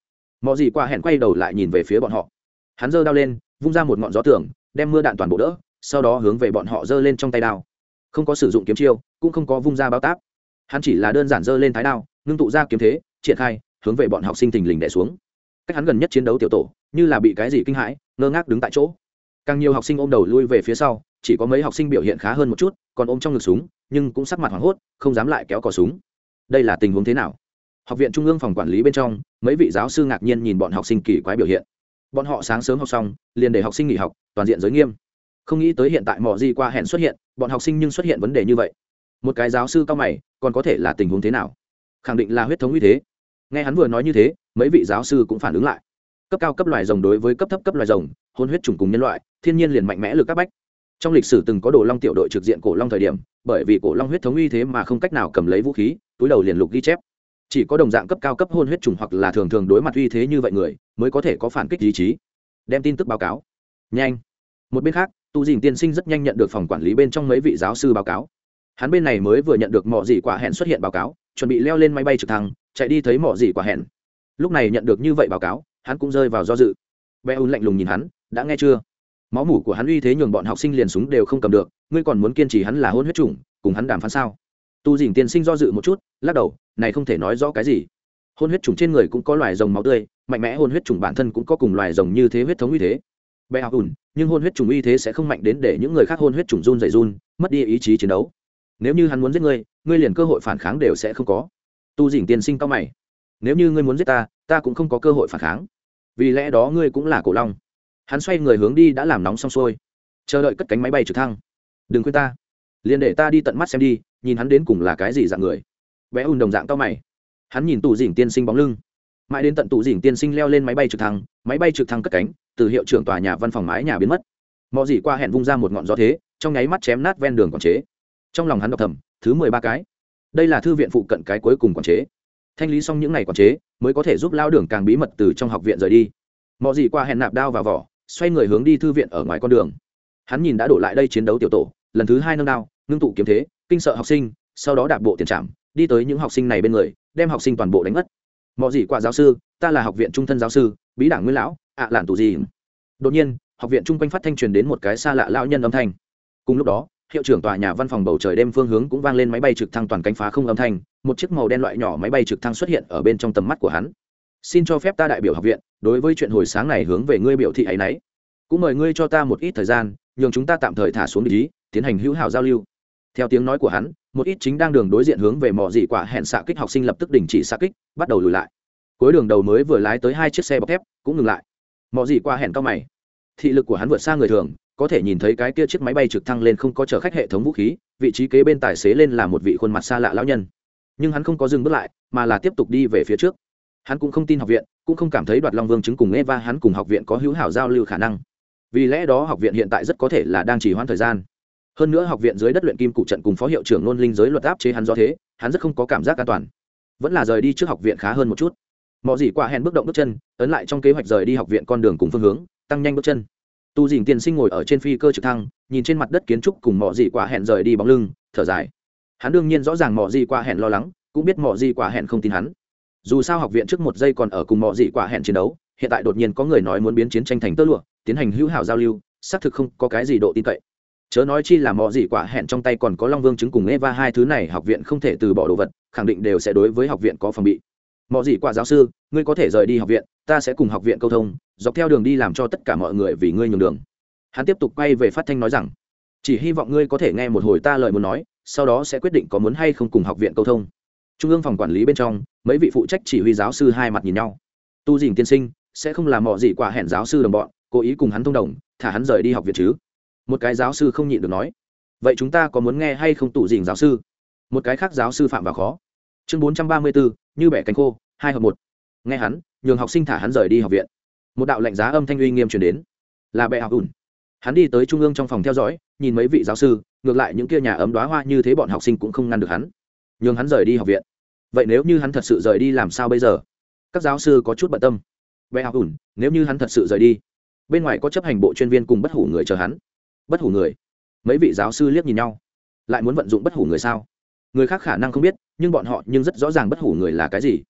mọi gì qua hẹn quay đầu lại nhìn về phía bọn họ. Hắn giơ đao lên, vung ra một ngọn gió tường, đem mưa đạn toàn bộ đỡ, sau đó hướng về bọn họ giơ lên trong tay đao. Không có sử dụng kiếm chiêu, cũng không có vung ra bao táp. Hắn chỉ là đơn giản giơ lên thái đao, ngưng tụ ra kiếm thế, triển khai, hướng về bọn học sinh thình lình đè xuống. Cách hắn gần nhất chiến đấu tiểu tổ, như là bị cái gì kinh hãi, ngơ ngác đứng tại chỗ. Càng nhiều học sinh ôm đầu lui về phía sau, chỉ có mấy học sinh biểu hiện khá hơn một chút, còn ôm trong ngực súng, nhưng cũng sắc mặt hoảng hốt, không dám lại kéo cò súng. Đây là tình huống thế nào? Học viện trung ương phòng quản lý bên trong, mấy vị giáo sư ngạc nhiên nhìn bọn học sinh kỳ quái biểu hiện. Bọn họ sáng sớm học xong, liền để học sinh nghỉ học, toàn diện giới nghiêm. Không nghĩ tới hiện tại mọ gì qua hẹn xuất hiện, bọn học sinh nhưng xuất hiện vấn đề như vậy. Một cái giáo sư cao mày, còn có thể là tình huống thế nào? Khẳng định là huyết thống uy thế. Nghe hắn vừa nói như thế, mấy vị giáo sư cũng phản ứng lại. Cấp cao cấp loài rồng đối với cấp thấp cấp loài rồng, hôn huyết chủng cùng nhân loại, thiên nhiên liền mạnh mẽ lực các bách. Trong lịch sử từng có đồ long tiểu đội trực diện cổ long thời điểm, bởi vì cổ long huyết thống uy thế mà không cách nào cầm lấy vũ khí, túi đầu liền lục ghi chép. Chỉ có đồng dạng cấp cao cấp hôn huyết chủng hoặc là thường thường đối mặt uy thế như vậy người, mới có thể có phản kích ý chí. Đem tin tức báo cáo. Nhanh. Một bên khác, Tu Dình tiên sinh rất nhanh nhận được phòng quản lý bên trong mấy vị giáo sư báo cáo. Hắn bên này mới vừa nhận được mọ gì quả hẹn xuất hiện báo cáo, chuẩn bị leo lên máy bay trực thăng, chạy đi thấy mọ gì quả hẹn. Lúc này nhận được như vậy báo cáo, hắn cũng rơi vào do dự. Beun lạnh lùng nhìn hắn, đã nghe chưa? Máu mủ của hắn uy thế nhường bọn học sinh liền súng đều không cầm được, ngươi còn muốn kiên trì hắn là hôn huyết chủng, cùng hắn đàm phán sao? Tu Dình tiên sinh do dự một chút, lắc đầu, này không thể nói rõ cái gì. Hôn huyết chủng trên người cũng có loài rồng máu tươi, mạnh mẽ hôn huyết chủng bản thân cũng có cùng loài rồng như thế huyết thống uy thế. Beun, nhưng hôn huyết chủng uy thế sẽ không mạnh đến để những người khác hôn huyết chủng run rẩy run, mất đi ý chí chiến đấu. Nếu như hắn muốn giết ngươi, ngươi liền cơ hội phản kháng đều sẽ không có. Tu Dình tiên sinh cao mày. Nếu như ngươi muốn giết ta, ta cũng không có cơ hội phản kháng. Vì lẽ đó ngươi cũng là cổ long. Hắn xoay người hướng đi đã làm nóng xong xuôi, chờ đợi cất cánh máy bay trực thăng. Đừng khuyên ta, liền để ta đi tận mắt xem đi, nhìn hắn đến cùng là cái gì dạng người. Bé đồng dạng cao mày. Hắn nhìn Tu Dình tiên sinh bóng lưng, mãi đến tận Tu Dình tiên sinh leo lên máy bay trực thăng cất cánh, từ hiệu trưởng tòa nhà văn phòng mái nhà biến mất. Mọ gì qua hẹn vung ra một ngọn gió thế, trong nháy mắt chém nát ven đường quản chế. Trong lòng hắn đọc thầm, thứ 13 cái. Đây là thư viện phụ cận cái cuối cùng quản chế. Thanh lý xong những ngày quản chế, mới có thể giúp lao đường càng bí mật từ trong học viện rời đi. Mọ gì qua hẹn nạp đao vào vỏ, xoay người hướng đi thư viện ở ngoài con đường. Hắn nhìn đã đổ lại đây chiến đấu tiểu tổ, lần thứ 2 nâng đao, ngưng tụ kiếm thế, kinh sợ học sinh, sau đó đạp bộ tiền trạm, đi tới những học sinh này bên người, đem học sinh toàn bộ đánh ngất. Mọ gì qua giáo sư, ta là học viện trung thân giáo sư, bí đảng nguyên lão, lạn tù gì. Đột nhiên, học viện chung quanh phát thanh truyền đến một cái xa lạ lão nhân âm thanh. Cùng lúc đó, hiệu trưởng tòa nhà văn phòng bầu trời đêm phương hướng cũng vang lên máy bay trực thăng toàn cánh phá không âm thanh, một chiếc màu đen loại nhỏ máy bay trực thăng xuất hiện ở bên trong tầm mắt của hắn. Xin cho phép ta đại biểu học viện, đối với chuyện hồi sáng này hướng về ngươi biểu thị ấy nấy. Cũng mời ngươi cho ta một ít thời gian, nhường chúng ta tạm thời thả xuống địch ý, tiến hành hữu hảo giao lưu. Theo tiếng nói của hắn, một ít chính đang đường đối diện hướng về mỏ dị quả hẹn xạ kích học sinh lập tức đình chỉ xạ kích, bắt đầu lùi lại. Cuối đường đầu mới vừa lái tới 2 chiếc xe bọc thép, cũng ngừng lại. Mỏ dị quả hẹn cao mày. Thị lực của hắn vượt xa người thường, có thể nhìn thấy cái kia chiếc máy bay trực thăng lên không có chở khách hệ thống vũ khí, vị trí kế bên tài xế lên là một vị khuôn mặt xa lạ lão nhân. Nhưng hắn không có dừng bước lại, mà là tiếp tục đi về phía trước. Hắn cũng không tin học viện, cũng không cảm thấy Đoạt Long Vương chứng cùng Eva hắn cùng học viện có hữu hảo giao lưu khả năng. Vì lẽ đó học viện hiện tại rất có thể là đang trì hoãn thời gian. Hơn nữa học viện dưới đất luyện kim cụ trận cùng phó hiệu trưởng Nôn Linh giới luật áp chế hắn do thế, hắn rất không có cảm giác an toàn. Vẫn là rời đi trước học viện khá hơn một chút. Mọ gì quả hẹn bước động bước chân, ấn lại trong kế hoạch rời đi học viện con đường cùng phương hướng, tăng nhanh bước chân. Tu Dình tiên sinh ngồi ở trên phi cơ trực thăng, nhìn trên mặt đất kiến trúc cùng mọ gì quả hẹn rời đi bóng lưng, thở dài. Hắn đương nhiên rõ ràng mọ gì quả hẹn lo lắng, cũng biết mọ gì quả hẹn không tin hắn. Dù sao học viện trước một giây còn ở cùng mọ gì quả hẹn chiến đấu, hiện tại đột nhiên có người nói muốn biến chiến tranh thành tơ lụa, tiến hành hữu hảo giao lưu, xác thực không có cái gì độ tin cậy. Chớ nói chi là mọ gì quả hẹn trong tay còn có Long Vương chứng cùng Eva hai thứ này, học viện không thể từ bỏ đồ vật, khẳng định đều sẽ đối với học viện có phòng bị. Mọ gì quả giáo sư, ngươi có thể rời đi học viện, ta sẽ cùng học viện câu thông, dọc theo đường đi làm cho tất cả mọi người vì ngươi nhường đường. Hắn tiếp tục quay về phát thanh nói rằng, chỉ hy vọng ngươi có thể nghe một hồi ta lời muốn nói, sau đó sẽ quyết định có muốn hay không cùng học viện câu thông. Trung ương phòng quản lý bên trong, mấy vị phụ trách chỉ huy giáo sư hai mặt nhìn nhau. Tu Dình tiên sinh sẽ không làm mọ gì quả hẹn giáo sư đồng bọn, cố ý cùng hắn thông đồng, thả hắn rời đi học viện chứ? Một cái giáo sư không nhịn được nói. Vậy chúng ta có muốn nghe hay không? Tu Dình giáo sư. Một cái khác giáo sư phạm vào khó. Chương 434, như bẻ cánh khô, 2 hợp 1. Nghe hắn, nhường học sinh thả hắn rời đi học viện. Một đạo lệnh giá âm thanh uy nghiêm truyền đến. Là bệ học ủn. Hắn đi tới trung ương trong phòng theo dõi, nhìn mấy vị giáo sư, ngược lại những kia nhà ấm đóa hoa như thế bọn học sinh cũng không ngăn được hắn, nhường hắn rời đi học viện. Vậy nếu như hắn thật sự rời đi làm sao bây giờ? Các giáo sư có chút bận tâm. Bệ học ủn, nếu như hắn thật sự rời đi, bên ngoài có chấp hành bộ chuyên viên cùng bất hủ người chờ hắn. Bất hủ người? Mấy vị giáo sư liếc nhìn nhau. Lại muốn vận dụng bất hủ người sao? Người khác khả năng không biết, nhưng bọn họ nhưng rất rõ ràng bất hủ người là cái gì.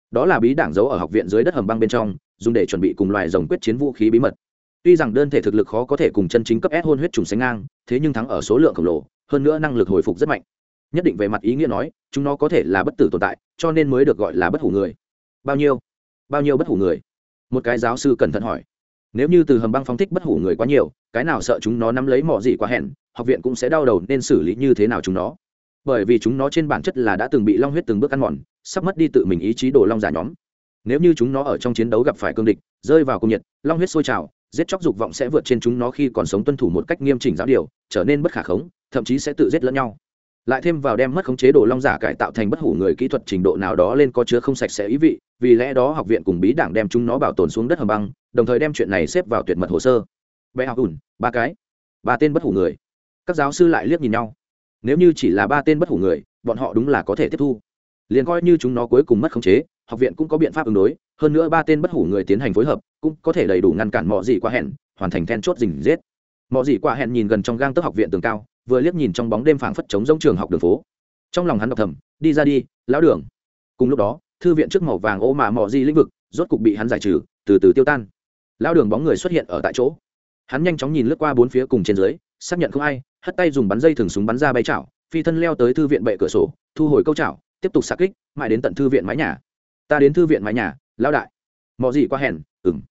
đó là bí đảng giấu ở học viện dưới đất hầm băng bên trong, dùng để chuẩn bị cùng loài rồng quyết chiến vũ khí bí mật. Tuy rằng đơn thể thực lực khó có thể cùng chân chính cấp S hôn huyết trùng sánh ngang, thế nhưng thắng ở số lượng khổng lồ, hơn nữa năng lực hồi phục rất mạnh. Nhất định về mặt ý nghĩa nói, chúng nó có thể là bất tử tồn tại, cho nên mới được gọi là bất hủ người. Bao nhiêu bất hủ người? Một cái giáo sư cẩn thận hỏi. Nếu như từ hầm băng phóng thích bất hủ người quá nhiều, cái nào sợ chúng nó nắm lấy mỏ gì quá hẹn, học viện cũng sẽ đau đầu nên xử lý như thế nào chúng nó. Bởi vì chúng nó trên bản chất là đã từng bị long huyết từng bước ăn mòn, sắp mất đi tự mình ý chí đồ long giả nhóm. Nếu như chúng nó ở trong chiến đấu gặp phải cương địch, rơi vào cung nhiệt, long huyết sôi trào, giết chóc dục vọng sẽ vượt trên chúng nó khi còn sống tuân thủ một cách nghiêm chỉnh giáo điều, trở nên bất khả khống, thậm chí sẽ tự giết lẫn nhau. Lại thêm vào đem mất khống chế đồ long giả cải tạo thành bất hủ người kỹ thuật trình độ nào đó lên có chứa không sạch sẽ ý vị, vì lẽ đó học viện cùng bí đảng đem chúng nó bảo tồn xuống đất hầm băng, đồng thời đem chuyện này xếp vào tuyệt mật hồ sơ. Bé học ủn, ba tên bất hủ người. Các giáo sư lại liếc nhìn nhau. Nếu như chỉ là 3 tên bất hủ người, bọn họ đúng là có thể tiếp thu. Liền coi như chúng nó cuối cùng mất khống chế, học viện cũng có biện pháp ứng đối, hơn nữa 3 tên bất hủ người tiến hành phối hợp, cũng có thể đầy đủ ngăn cản mọi gì qua hẹn, hoàn thành then chốt rình giết. Mọi gì qua hẹn nhìn gần trong gang tấc học viện tường cao, vừa liếc nhìn trong bóng đêm phảng phất trống rỗng trường học đường phố. Trong lòng hắn đọc thầm, đi ra đi, lão đường. Cùng lúc đó, thư viện trước màu vàng ô mà mọi gì lĩnh vực, rốt cục bị hắn giải trừ, từ từ tiêu tan. Lão đường bóng người xuất hiện ở tại chỗ. Hắn nhanh chóng nhìn lướt qua bốn phía cùng trên dưới, xác nhận không ai, hất tay dùng bắn dây thừng súng bắn ra bay chảo, phi thân leo tới thư viện bệ cửa sổ, thu hồi câu chảo, tiếp tục xạ kích, mãi đến tận thư viện mái nhà. Ta đến thư viện mái nhà, lão đại. Mọi gì qua hẹn,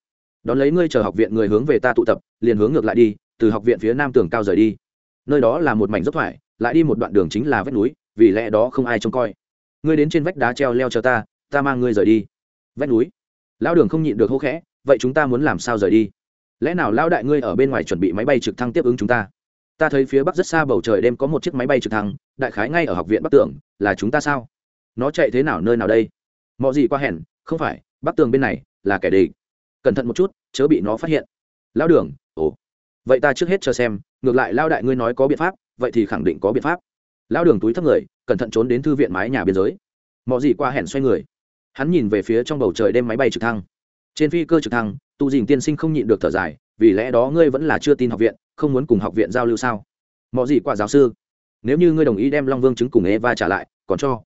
đón lấy ngươi chờ học viện người hướng về ta tụ tập, liền hướng ngược lại đi, từ học viện phía nam tường cao rời đi. Nơi đó là một mảnh dốc thoải, lại đi một đoạn đường chính là vách núi, vì lẽ đó không ai trông coi. Ngươi đến trên vách đá treo leo chờ ta mang ngươi rời đi. Vách núi. Lão đường không nhịn được hô khẽ, vậy chúng ta muốn làm sao rời đi? Lẽ nào lão đại ngươi ở bên ngoài chuẩn bị máy bay trực thăng tiếp ứng chúng ta? Ta thấy phía bắc rất xa bầu trời đêm có một chiếc máy bay trực thăng, đại khái ngay ở học viện bắc tường, là chúng ta sao? Nó chạy thế nào nơi nào đây? Mọi gì qua hẹn, không phải, bắc tường bên này là kẻ địch. Cẩn thận một chút, chớ bị nó phát hiện. Lão đường, vậy ta trước hết chờ xem, ngược lại lão đại ngươi nói có biện pháp, vậy thì khẳng định có biện pháp. Lão đường túi thấp người, cẩn thận trốn đến thư viện mái nhà biên giới. Mọi gì qua hẹn xoay người, hắn nhìn về phía trong bầu trời đêm máy bay trực thăng. Trên phi cơ trực thăng, tu dình tiên sinh không nhịn được thở dài, vì lẽ đó ngươi vẫn là chưa tin học viện, không muốn cùng học viện giao lưu sao? Mọi gì qua giáo sư, nếu như ngươi đồng ý đem long vương chứng cùng Eva trả lại, còn cho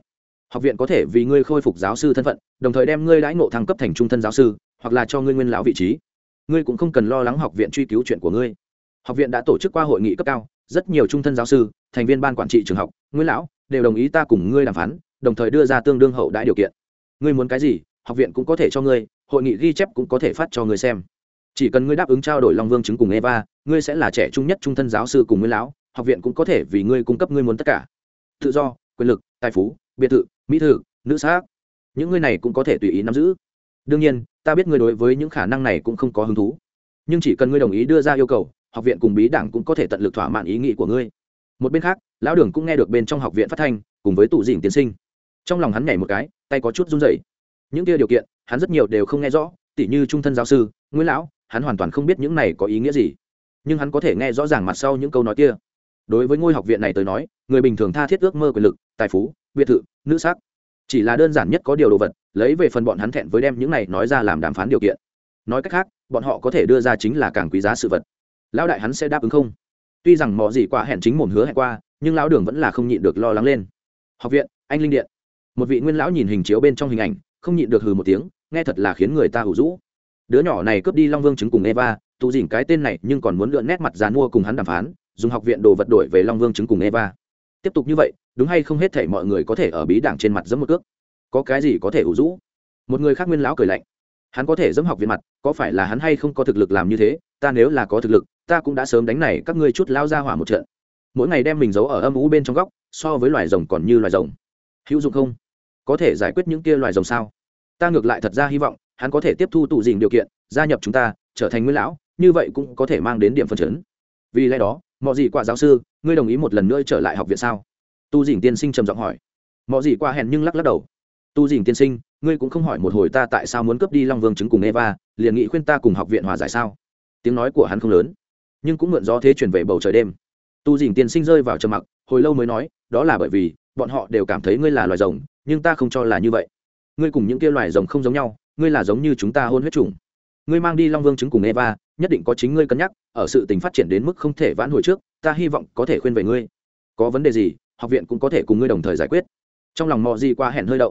học viện có thể vì ngươi khôi phục giáo sư thân phận, đồng thời đem ngươi đãi ngộ thăng cấp thành trung thân giáo sư, hoặc là cho ngươi nguyên lão vị trí. Ngươi cũng không cần lo lắng học viện truy cứu chuyện của ngươi. Học viện đã tổ chức qua hội nghị cấp cao, rất nhiều trung thân giáo sư, thành viên ban quản trị trường học, nguyên lão đều đồng ý ta cùng ngươi đàm phán, đồng thời đưa ra tương đương hậu đãi điều kiện. Ngươi muốn cái gì, học viện cũng có thể cho ngươi, hội nghị ghi chép cũng có thể phát cho ngươi xem. Chỉ cần ngươi đáp ứng trao đổi long vương chứng cùng Eva, ngươi sẽ là trẻ trung nhất trung thân giáo sư cùng nguyên lão, học viện cũng có thể vì ngươi cung cấp ngươi muốn tất cả. Tự do, quyền lực, tài phú, biệt thự, mỹ thực, nữ sắc, những ngươi này cũng có thể tùy ý nắm giữ. Đương nhiên, ta biết ngươi đối với những khả năng này cũng không có hứng thú, nhưng chỉ cần ngươi đồng ý đưa ra yêu cầu, học viện cùng bí đảng cũng có thể tận lực thỏa mãn ý nghĩ của ngươi. Một bên khác, lão đường cũng nghe được bên trong học viện phát thanh, cùng với tụ dĩnh tiên sinh. Trong lòng hắn nhảy một cái, tay có chút run rẩy. Những kia điều kiện, hắn rất nhiều đều không nghe rõ, tỉ như trung thân giáo sư, nguyên lão, hắn hoàn toàn không biết những này có ý nghĩa gì. Nhưng hắn có thể nghe rõ ràng mặt sau những câu nói kia. Đối với ngôi học viện này tới nói, người bình thường tha thiết ước mơ quyền lực, tài phú, biệt thự, nữ sắc, chỉ là đơn giản nhất có điều đồ vật, lấy về phần bọn hắn thẹn với đem những này nói ra làm đàm phán điều kiện. Nói cách khác, bọn họ có thể đưa ra chính là càng quý giá sự vật. Lão đại hắn sẽ đáp ứng không? Tuy rằng mò gì qua hẹn chính mồm hứa hẹn qua, nhưng lão đường vẫn là không nhịn được lo lắng lên. Học viện, anh linh điện. Một vị nguyên lão nhìn hình chiếu bên trong hình ảnh, không nhịn được hừ một tiếng, nghe thật là khiến người ta hủ rũ. Đứa nhỏ này cướp đi long vương chứng cùng Eva, tụ dỉn cái tên này nhưng còn muốn lượn nét mặt dàn mua cùng hắn đàm phán, dùng học viện đồ vật đổi về long vương chứng cùng Eva. Tiếp tục như vậy, đúng hay không hết thảy mọi người có thể ở bí đảng trên mặt giẫm một cước. Có cái gì có thể hủ rũ? Một người khác nguyên lão cười lạnh. Hắn có thể giẫm học viện mặt, có phải là hắn hay không có thực lực làm như thế? Ta nếu là có thực lực, ta cũng đã sớm đánh này các ngươi chút lao ra hỏa một trận. Mỗi ngày đem mình giấu ở âm u bên trong góc, so với loài rồng còn như loài rồng. Hữu dụng không? Có thể giải quyết những kia loài rồng sao? Ta ngược lại thật ra hy vọng hắn có thể tiếp thu tụ dình điều kiện, gia nhập chúng ta, trở thành nguyên lão, như vậy cũng có thể mang đến điểm phân chấn. Vì lẽ đó, mọi gì qua giáo sư, ngươi đồng ý một lần nữa trở lại học viện sao? Tu dình tiên sinh trầm giọng hỏi. Mọi gì qua hẹn nhưng lắc lắc đầu. Tu dình tiên sinh, ngươi cũng không hỏi một hồi ta tại sao muốn cướp đi long vương chứng cùng Eva, liền nghĩ khuyên ta cùng học viện hòa giải sao? Tiếng nói của hắn không lớn, nhưng cũng mượn gió thế chuyển về bầu trời đêm. Tu dình tiên sinh rơi vào trầm mặc, hồi lâu mới nói, đó là bởi vì bọn họ đều cảm thấy ngươi là loài rồng, nhưng ta không cho là như vậy. Ngươi cùng những kia loài rồng không giống nhau, ngươi là giống như chúng ta hôn huyết chủng. Ngươi mang đi long vương chứng cùng Eva, nhất định có chính ngươi cân nhắc, ở sự tình phát triển đến mức không thể vãn hồi trước, ta hy vọng có thể khuyên về ngươi. Có vấn đề gì, học viện cũng có thể cùng ngươi đồng thời giải quyết. Trong lòng mò gì qua hẹn hơi động.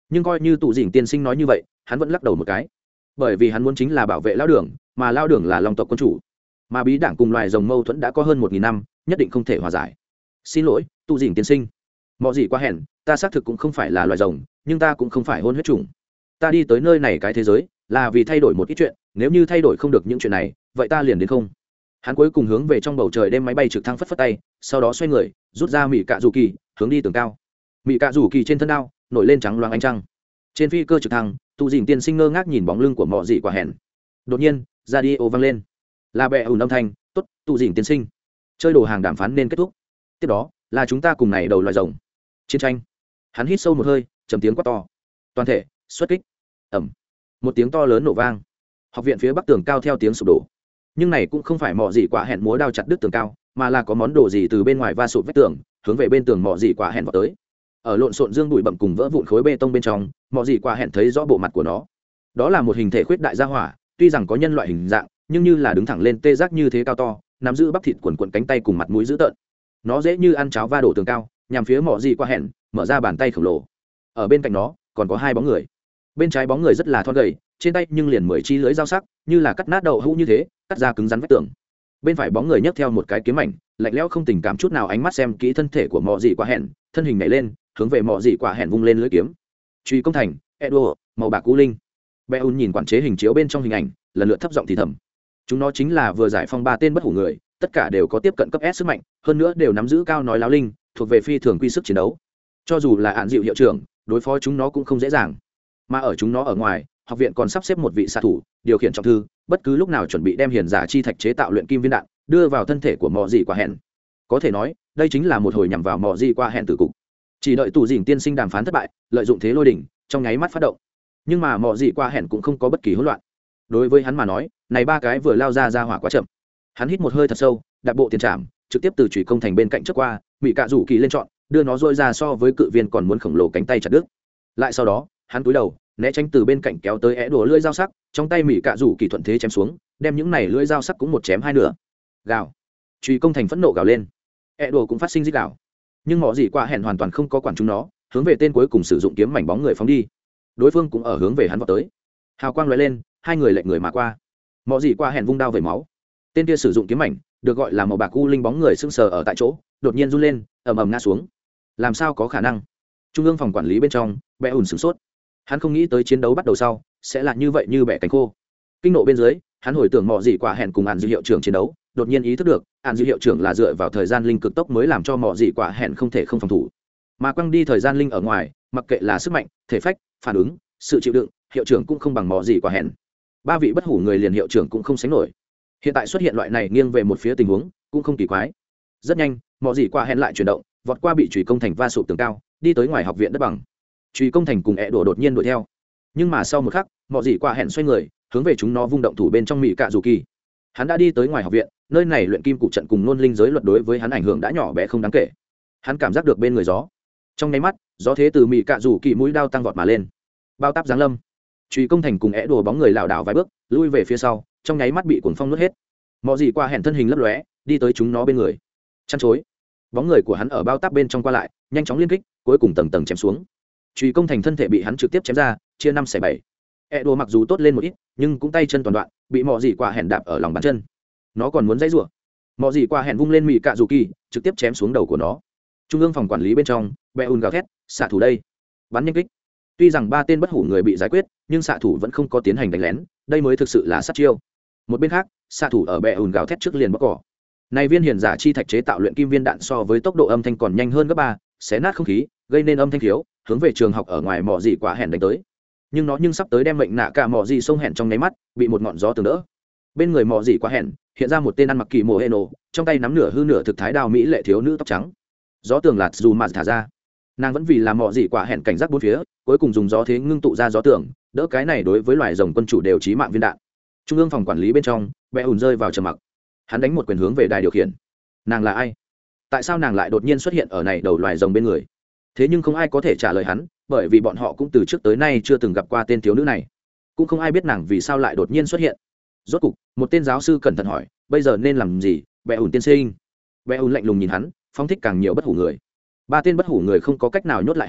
nhưng coi như tụ dình tiên sinh nói như vậy hắn vẫn lắc đầu một cái, bởi vì hắn muốn chính là bảo vệ lao đường, mà lao đường là long tộc quân chủ, mà bí đảng cùng loài rồng mâu thuẫn đã có hơn 1.000 năm, nhất định không thể hòa giải. Xin lỗi tụ dình tiên sinh, mọi gì quá hèn, ta xác thực cũng không phải là loài rồng, nhưng ta cũng không phải hôn huyết chủng. Ta đi tới nơi này cái thế giới là vì thay đổi một ít chuyện, nếu như thay đổi không được những chuyện này vậy ta liền đến không. Hắn cuối cùng hướng về trong bầu trời đem máy bay trực thăng phất phất tay, sau đó xoay người rút ra mỹ cạ rủ kỳ hướng đi tường cao. Mỹ cạ rủ kỳ trên thân đao nổi lên trắng loáng ánh trăng. Trên phi cơ trực thăng tụ dình tiên sinh ngơ ngác nhìn bóng lưng của mọi gì quả hèn. Đột nhiên ra đi ô vang lên, là bẹ ủn âm thanh. Tốt, tụ dình tiên sinh, chơi đồ hàng đàm phán nên kết thúc, tiếp đó là chúng ta cùng này đầu loài rồng chiến tranh. Hắn hít sâu một hơi, trầm tiếng quát to, toàn thể xuất kích. Ẩm, một tiếng to lớn nổ vang, học viện phía bắc tường cao theo tiếng sụp đổ. Nhưng này cũng không phải mọ gì quả hẹn múa đao chặt đứt tường cao, mà là có món đồ gì từ bên ngoài va sụp vách tường hướng về bên tường mọ gì quả hẹn vào tới. Ở lộn xộn dương bụi bậm cùng vỡ vụn khối bê tông bên trong, mọ gì quả hẹn thấy rõ bộ mặt của nó. Đó là một hình thể khuyết đại gia hỏa, tuy rằng có nhân loại hình dạng nhưng như là đứng thẳng lên tê giác như thế cao to, nắm giữ bắp thịt quần quần cánh tay cùng mặt mũi dữ tợn. Nó dễ như ăn cháo va đổ tường cao, nhằm phía mọ gì quả hẹn mở ra bàn tay khổng lồ. Ở bên cạnh nó còn có hai bóng người, bên trái bóng người rất là thon gầy, trên tay nhưng liền 10 chi lưỡi dao sắc, như là cắt nát đậu hũ như thế, cắt ra cứng rắn vách tường. Bên phải bóng người nhấc theo một cái kiếm mảnh, lạnh lẽo không tình cảm chút nào, ánh mắt xem kỹ thân thể của mọ dị quả hẹn, thân hình nhảy lên hướng về mọ dị quả hẹn vung lên lưỡi kiếm. Truy công thành Edo màu bạc cú linh. Beun nhìn quản chế hình chiếu bên trong hình ảnh, lần lượt thấp giọng thì thầm, chúng nó chính là vừa giải phong 3 tên bất hủ người, tất cả đều có tiếp cận cấp S sức mạnh, hơn nữa đều nắm giữ cao nói láo linh, thuộc về phi thường quy sức chiến đấu. Cho dù là án dịu hiệu trưởng, đối phó chúng nó cũng không dễ dàng. Mà ở chúng nó ở ngoài, học viện còn sắp xếp một vị xạ thủ điều khiển trọng thư, bất cứ lúc nào chuẩn bị đem hiền giả chi thạch chế tạo luyện kim viên đạn đưa vào thân thể của mọ dị quả hẹn. Có thể nói đây chính là một hồi nhằm vào mọ dị quả hẹn tử cục. Chỉ đợi tù dình tiên sinh đàm phán thất bại, lợi dụng thế lôi đỉnh trong nháy mắt phát động. Nhưng mà mọ dị quả hẹn cũng không có bất kỳ hỗn loạn. Đối với hắn mà nói, này ba cái vừa lao ra hỏa quá chậm. Hắn hít một hơi thật sâu, đạp bộ tiền trảm trực tiếp từ chủy công thành bên cạnh trước qua, mỹ cạ rủ kỳ lên trọn, đưa nó dôi ra so với cự viên còn muốn khổng lồ cánh tay chặt đứt. Lại sau đó hắn cúi đầu né tránh từ bên cạnh kéo tới é đổ lưỡi dao sắc, trong tay mỹ cạ rủ kỳ thuận thế chém xuống, đem những này lưỡi dao sắc cũng một chém hai nửa. Gào, truy công thành phẫn nộ gào lên, é đổ cũng phát sinh rít gào. Nhưng mọ gì qua hẹn hoàn toàn không có quản chúng nó, hướng về tên cuối cùng sử dụng kiếm mảnh bóng người phóng đi. Đối phương cũng ở hướng về hắn vọt tới, hào quang lóe lên, hai người lệch người mà qua. Mọ gì qua hẹn vung đao về máu, tên kia sử dụng kiếm mảnh được gọi là màu bạc u linh bóng người sững sờ ở tại chỗ, đột nhiên run lên, ầm ầm ngã xuống. Làm sao có khả năng? Trung ương phòng quản lý bên trong, bẽ ủn sửng sốt. Hắn không nghĩ tới chiến đấu bắt đầu sau sẽ là như vậy, như bẻ cánh khô. Kinh nộ bên dưới, hắn hồi tưởng mọ gì quả hẹn cùng ạn dư hiệu trưởng chiến đấu, đột nhiên ý thức được ạn dư hiệu trưởng là dựa vào thời gian linh cực tốc mới làm cho mọ gì quả hẹn không thể không phòng thủ, mà quăng đi thời gian linh ở ngoài, mặc kệ là sức mạnh, thể phách, phản ứng, sự chịu đựng, hiệu trưởng cũng không bằng mọ gì quả hẹn. Ba vị bất hủ người liền hiệu trưởng cũng không sánh nổi. Hiện tại xuất hiện loại này nghiêng về một phía tình huống cũng không kỳ quái. Rất nhanh, mọ gì quả hẹn lại chuyển động, vọt qua bị chùy công thành va sụp tường cao, đi tới ngoài học viện đất bằng. Chùy công thành cùng ẹ đột nhiên đuổi theo, nhưng mà sau một khắc, mọ gì quả hẹn xoay người hướng về chúng nó vung động thủ bên trong mỹ cạ dù kỳ. Hắn đã đi tới ngoài học viện, nơi này luyện kim cụ trận cùng nôn linh giới luật đối với hắn ảnh hưởng đã nhỏ bé không đáng kể. Hắn cảm giác được bên người gió, trong nháy mắt gió thế từ mỹ cạ dù kỳ mũi đao tăng vọt mà lên, bao táp giáng lâm. Chùy công thành cùng ẹ bóng người lảo đảo vài bước lui về phía sau, trong nháy mắt bị cuồng phong nuốt hết. Mọ gì quả hẹn thân hình lấp lóe đi tới chúng nó bên người, chăn chối. Bóng người của hắn ở bao táp bên trong qua lại, nhanh chóng liên kích, cuối cùng tầng tầng chém xuống. Chùy công thành thân thể bị hắn trực tiếp chém ra, chia 5/7. Edo mặc dù tốt lên một ít, nhưng cũng tay chân toàn đoạn, bị mọ gì quả hẹn đạp ở lòng bàn chân. Nó còn muốn dãy rủa. Mọ gì quả hẹn vung lên mị cạ dù kỳ, trực tiếp chém xuống đầu của nó. Trung ương phòng quản lý bên trong, Beun gào thét, xạ thủ đây, bắn nhanh kích. Tuy rằng 3 tên bất hủ người bị giải quyết, nhưng xạ thủ vẫn không có tiến hành đánh lén, đây mới thực sự là sát chiêu. Một bên khác, xạ thủ ở Beun gào thét trước liền bóc cỏ. Này viên hiền giả chi thạch chế tạo luyện kim viên đạn so với tốc độ âm thanh còn nhanh hơn gấp 3, xé nát không khí, gây nên âm thanh thiếu, hướng về trường học ở ngoài mọ gì quả hẹn đánh tới. Nhưng nó sắp tới đem mệnh nạ cả mọ gì sông hẹn trong nháy mắt bị một ngọn gió tường đỡ. Bên người mọ gì quả hẹn hiện ra một tên ăn mặc kỳ mồ heno, trong tay nắm nửa hư nửa thực thái đao mỹ lệ thiếu nữ tóc trắng. Gió tường lạt dù mà thả ra, nàng vẫn vì làm mọ gì quả hẹn cảnh giác bốn phía, cuối cùng dùng gió thế ngưng tụ ra gió tường, đỡ cái này đối với loài rồng quân chủ đều chí mạng viên đạn. Trung ương phòng quản lý bên trong, bẽ ủn rơi vào trầm mặc. Hắn đánh một quyền hướng về đài điều khiển. Nàng là ai? Tại sao nàng lại đột nhiên xuất hiện ở này đầu loài rồng bên người? Thế nhưng không ai có thể trả lời hắn, bởi vì bọn họ cũng từ trước tới nay chưa từng gặp qua tên thiếu nữ này, cũng không ai biết nàng vì sao lại đột nhiên xuất hiện. Rốt cục, một tên giáo sư cẩn thận hỏi, bây giờ nên làm gì? Bẽ ủn tiên sinh. Bẽ ủn lạnh lùng nhìn hắn, phóng thích càng nhiều bất hủ người. 3 tên bất hủ người không có cách nào nhốt lại hắn,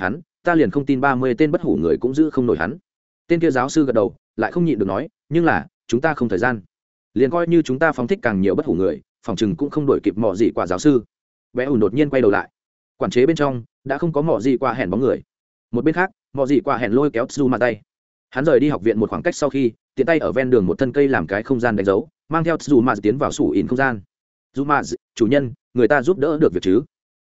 ta liền không tin 30 tên bất hủ người cũng giữ không nổi hắn. Tên kia giáo sư gật đầu, lại không nhịn được nói, nhưng là chúng ta không thời gian, liền coi như chúng ta phóng thích càng nhiều bất hủ người, phòng chừng cũng không đuổi kịp mọ gì quả giáo sư. Bé ủn đột nhiên quay đầu lại, quản chế bên trong đã không có mọ gì quả hẹn bóng người. Một bên khác, mọ gì quả hẹn lôi kéo Tsu mà tay, hắn rời đi học viện một khoảng cách sau khi tiện tay ở ven đường một thân cây làm cái không gian đánh dấu, mang theo Tsu mà tiến vào sủ ỉn không gian. Tsu mà, chủ nhân, người ta giúp đỡ được việc chứ?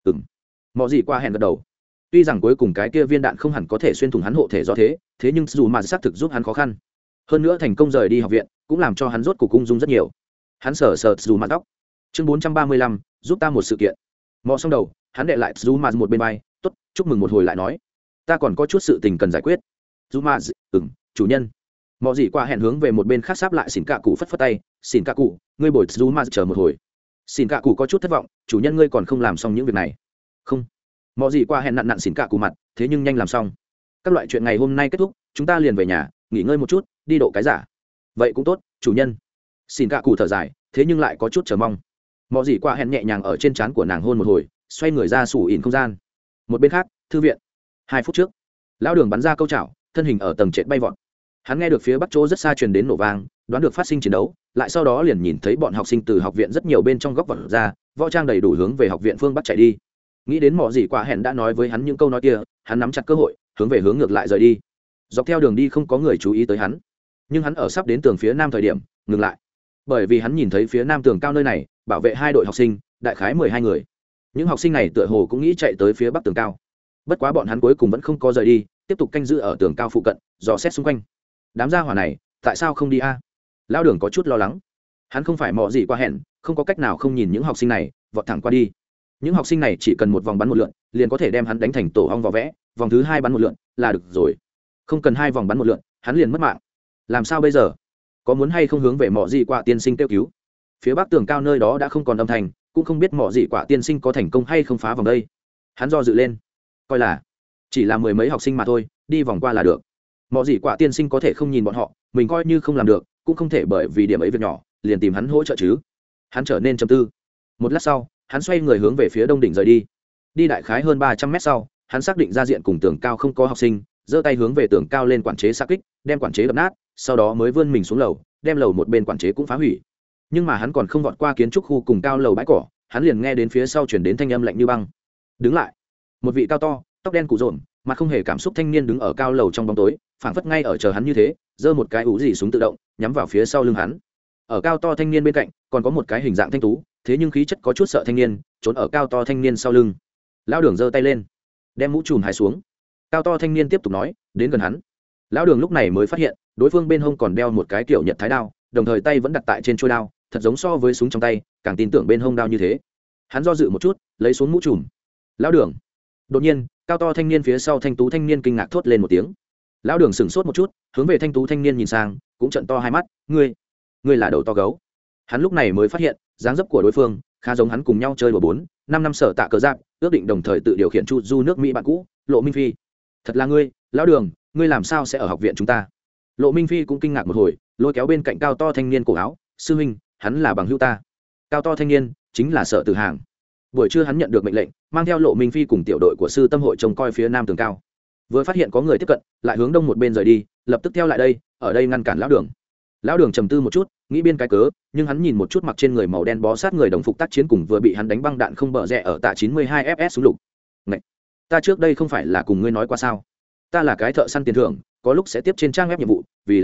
Mọ gì quả hẹn gật đầu. Tuy rằng cuối cùng cái kia viên đạn không hẳn có thể xuyên thủng hắn hộ thể do thế nhưng dù mà xác thực giúp hắn khó khăn. Hơn nữa thành công rời đi học viện cũng làm cho hắn rốt cuộc cung dung rất nhiều. Hắn sờ dù mà tóc. Chương 435, giúp ta một sự kiện. Mò xong đầu, hắn đệ lại dù mà một bên vai, tốt, chúc mừng một hồi lại nói. Ta còn có chút sự tình cần giải quyết. Dù mà, chủ nhân. Mò gì qua hẹn hướng về một bên khác sáp lại xỉn cạ cụ phất phất tay, xỉn cạ cụ, ngươi bồi dù mà chờ một hồi. Xỉn cạ cụ có chút thất vọng, chủ nhân ngươi còn không làm xong những việc này. Không. Mò gì qua hẹn nặn xỉn cạ cụ mặt, thế nhưng nhanh làm xong. Các loại chuyện ngày hôm nay kết thúc, chúng ta liền về nhà nghỉ ngơi một chút, đi độ cái giả. Vậy cũng tốt, chủ nhân. Xỉn cạ cụ thở dài, thế nhưng lại có chút chờ mong. Mò gì qua hẹn nhẹ nhàng ở trên trán của nàng hôn một hồi, xoay người ra sủ ỉn không gian. Một bên khác, thư viện. 2 phút trước, lão đường bắn ra câu chảo, thân hình ở tầng trệt bay vọt. Hắn nghe được phía bắc chỗ rất xa truyền đến nổ vang, đoán được phát sinh chiến đấu, lại sau đó liền nhìn thấy bọn học sinh từ học viện rất nhiều bên trong góc vọt ra, võ trang đầy đủ hướng về học viện phương bắc chạy đi. Nghĩ đến mọ gì quả hẹn đã nói với hắn những câu nói kia, hắn nắm chặt cơ hội hướng về hướng ngược lại rời đi. Dọc theo đường đi không có người chú ý tới hắn, nhưng hắn ở sắp đến tường phía nam thời điểm ngừng lại, bởi vì hắn nhìn thấy phía nam tường cao nơi này bảo vệ 2 đội học sinh, đại khái 12 người. Những học sinh này tựa hồ cũng nghĩ chạy tới phía bắc tường cao, bất quá bọn hắn cuối cùng vẫn không có rời đi, tiếp tục canh giữ ở tường cao phụ cận, dò xét xung quanh. Đám gia hỏa này tại sao không đi a? Lão đường có chút lo lắng. Hắn không phải mọ gì quả hẹn, không có cách nào không nhìn những học sinh này vọt thẳng qua đi. Những học sinh này chỉ cần một vòng bắn một lượn liền có thể đem hắn đánh thành tổ ong vỏ vẽ, vòng thứ 2 bắn một lượn là được rồi, không cần 2 vòng bắn một lượn hắn liền mất mạng. Làm sao bây giờ? Có muốn hay không hướng về mọ gì quả tiên sinh kêu cứu? Phía bắc tường cao nơi đó đã không còn âm thanh, cũng không biết mọ gì quả tiên sinh có thành công hay không phá vòng đây. Hắn do dự lên, coi là chỉ là 10 mấy học sinh mà thôi, đi vòng qua là được. Mọ gì quả tiên sinh có thể không nhìn bọn họ, mình coi như không làm được cũng không thể bởi vì điểm ấy việc nhỏ liền tìm hắn hỗ trợ chứ. Hắn trở nên trầm tư. Một lát sau, hắn xoay người hướng về phía đông đỉnh rời đi. Đi đại khái hơn 300 mét sau, hắn xác định ra diện cùng tường cao không có học sinh, giơ tay hướng về tường cao lên quản chế xạ kích, đem quản chế đập nát, sau đó mới vươn mình xuống lầu, đem lầu một bên quản chế cũng phá hủy. Nhưng mà hắn còn không vọt qua kiến trúc khu cùng cao lầu bãi cỏ, hắn liền nghe đến phía sau chuyển đến thanh âm lạnh như băng. Đứng lại. Một vị cao to, tóc đen cụ rộn, mặt không hề cảm xúc thanh niên đứng ở cao lầu trong bóng tối, phảng phất ngay ở chờ hắn như thế, giơ một cái ú gì súng tự động, nhắm vào phía sau lưng hắn. Ở cao to thanh niên bên cạnh, còn có một cái hình dạng thanh tú, thế nhưng khí chất có chút sợ thanh niên, trốn ở cao to thanh niên sau lưng. Lão đường giơ tay lên, đem mũ trùm hái xuống. Cao to thanh niên tiếp tục nói, đến gần hắn. Lão đường lúc này mới phát hiện, đối phương bên hông còn đeo một cái kiểu nhật thái đao, đồng thời tay vẫn đặt tại trên chuôi đao, thật giống so với súng trong tay, càng tin tưởng bên hông đao như thế. Hắn do dự một chút, lấy xuống mũ trùm. Lão đường. Đột nhiên, cao to thanh niên phía sau thanh tú thanh niên kinh ngạc thốt lên một tiếng. Lão đường sững sốt một chút, hướng về thanh tú thanh niên nhìn sang, cũng trợn to hai mắt, ngươi là đầu to gấu. Hắn lúc này mới phát hiện, dáng dấp của đối phương khá giống hắn cùng nhau chơi đùa 4-5 năm sở tạ cờ giáp, ước định đồng thời tự điều khiển chu du nước Mỹ bạn cũ, Lộ Minh Phi. Thật là ngươi, lão đường, ngươi làm sao sẽ ở học viện chúng ta? Lộ Minh Phi cũng kinh ngạc một hồi, lôi kéo bên cạnh cao to thanh niên cổ áo, sư huynh, hắn là bằng hữu ta. Cao to thanh niên chính là Sở Tử Hàng. Buổi trưa hắn nhận được mệnh lệnh, mang theo Lộ Minh Phi cùng tiểu đội của sư tâm hội trông coi phía nam tường cao. Vừa phát hiện có người tiếp cận, lại hướng đông một bên rời đi, lập tức theo lại đây, ở đây ngăn cản lão đường. Lão đường trầm tư một chút, nghĩ biên cái cớ, nhưng hắn nhìn một chút mặc trên người màu đen bó sát người đồng phục tác chiến cùng vừa bị hắn đánh băng đạn không bờ rẽ ở tạ 92 fs súng lục. Ngậy! Ta trước đây không phải là cùng ngươi nói qua sao? Ta là cái thợ săn tiền thưởng, có lúc sẽ tiếp trên trang web nhiệm vụ, vì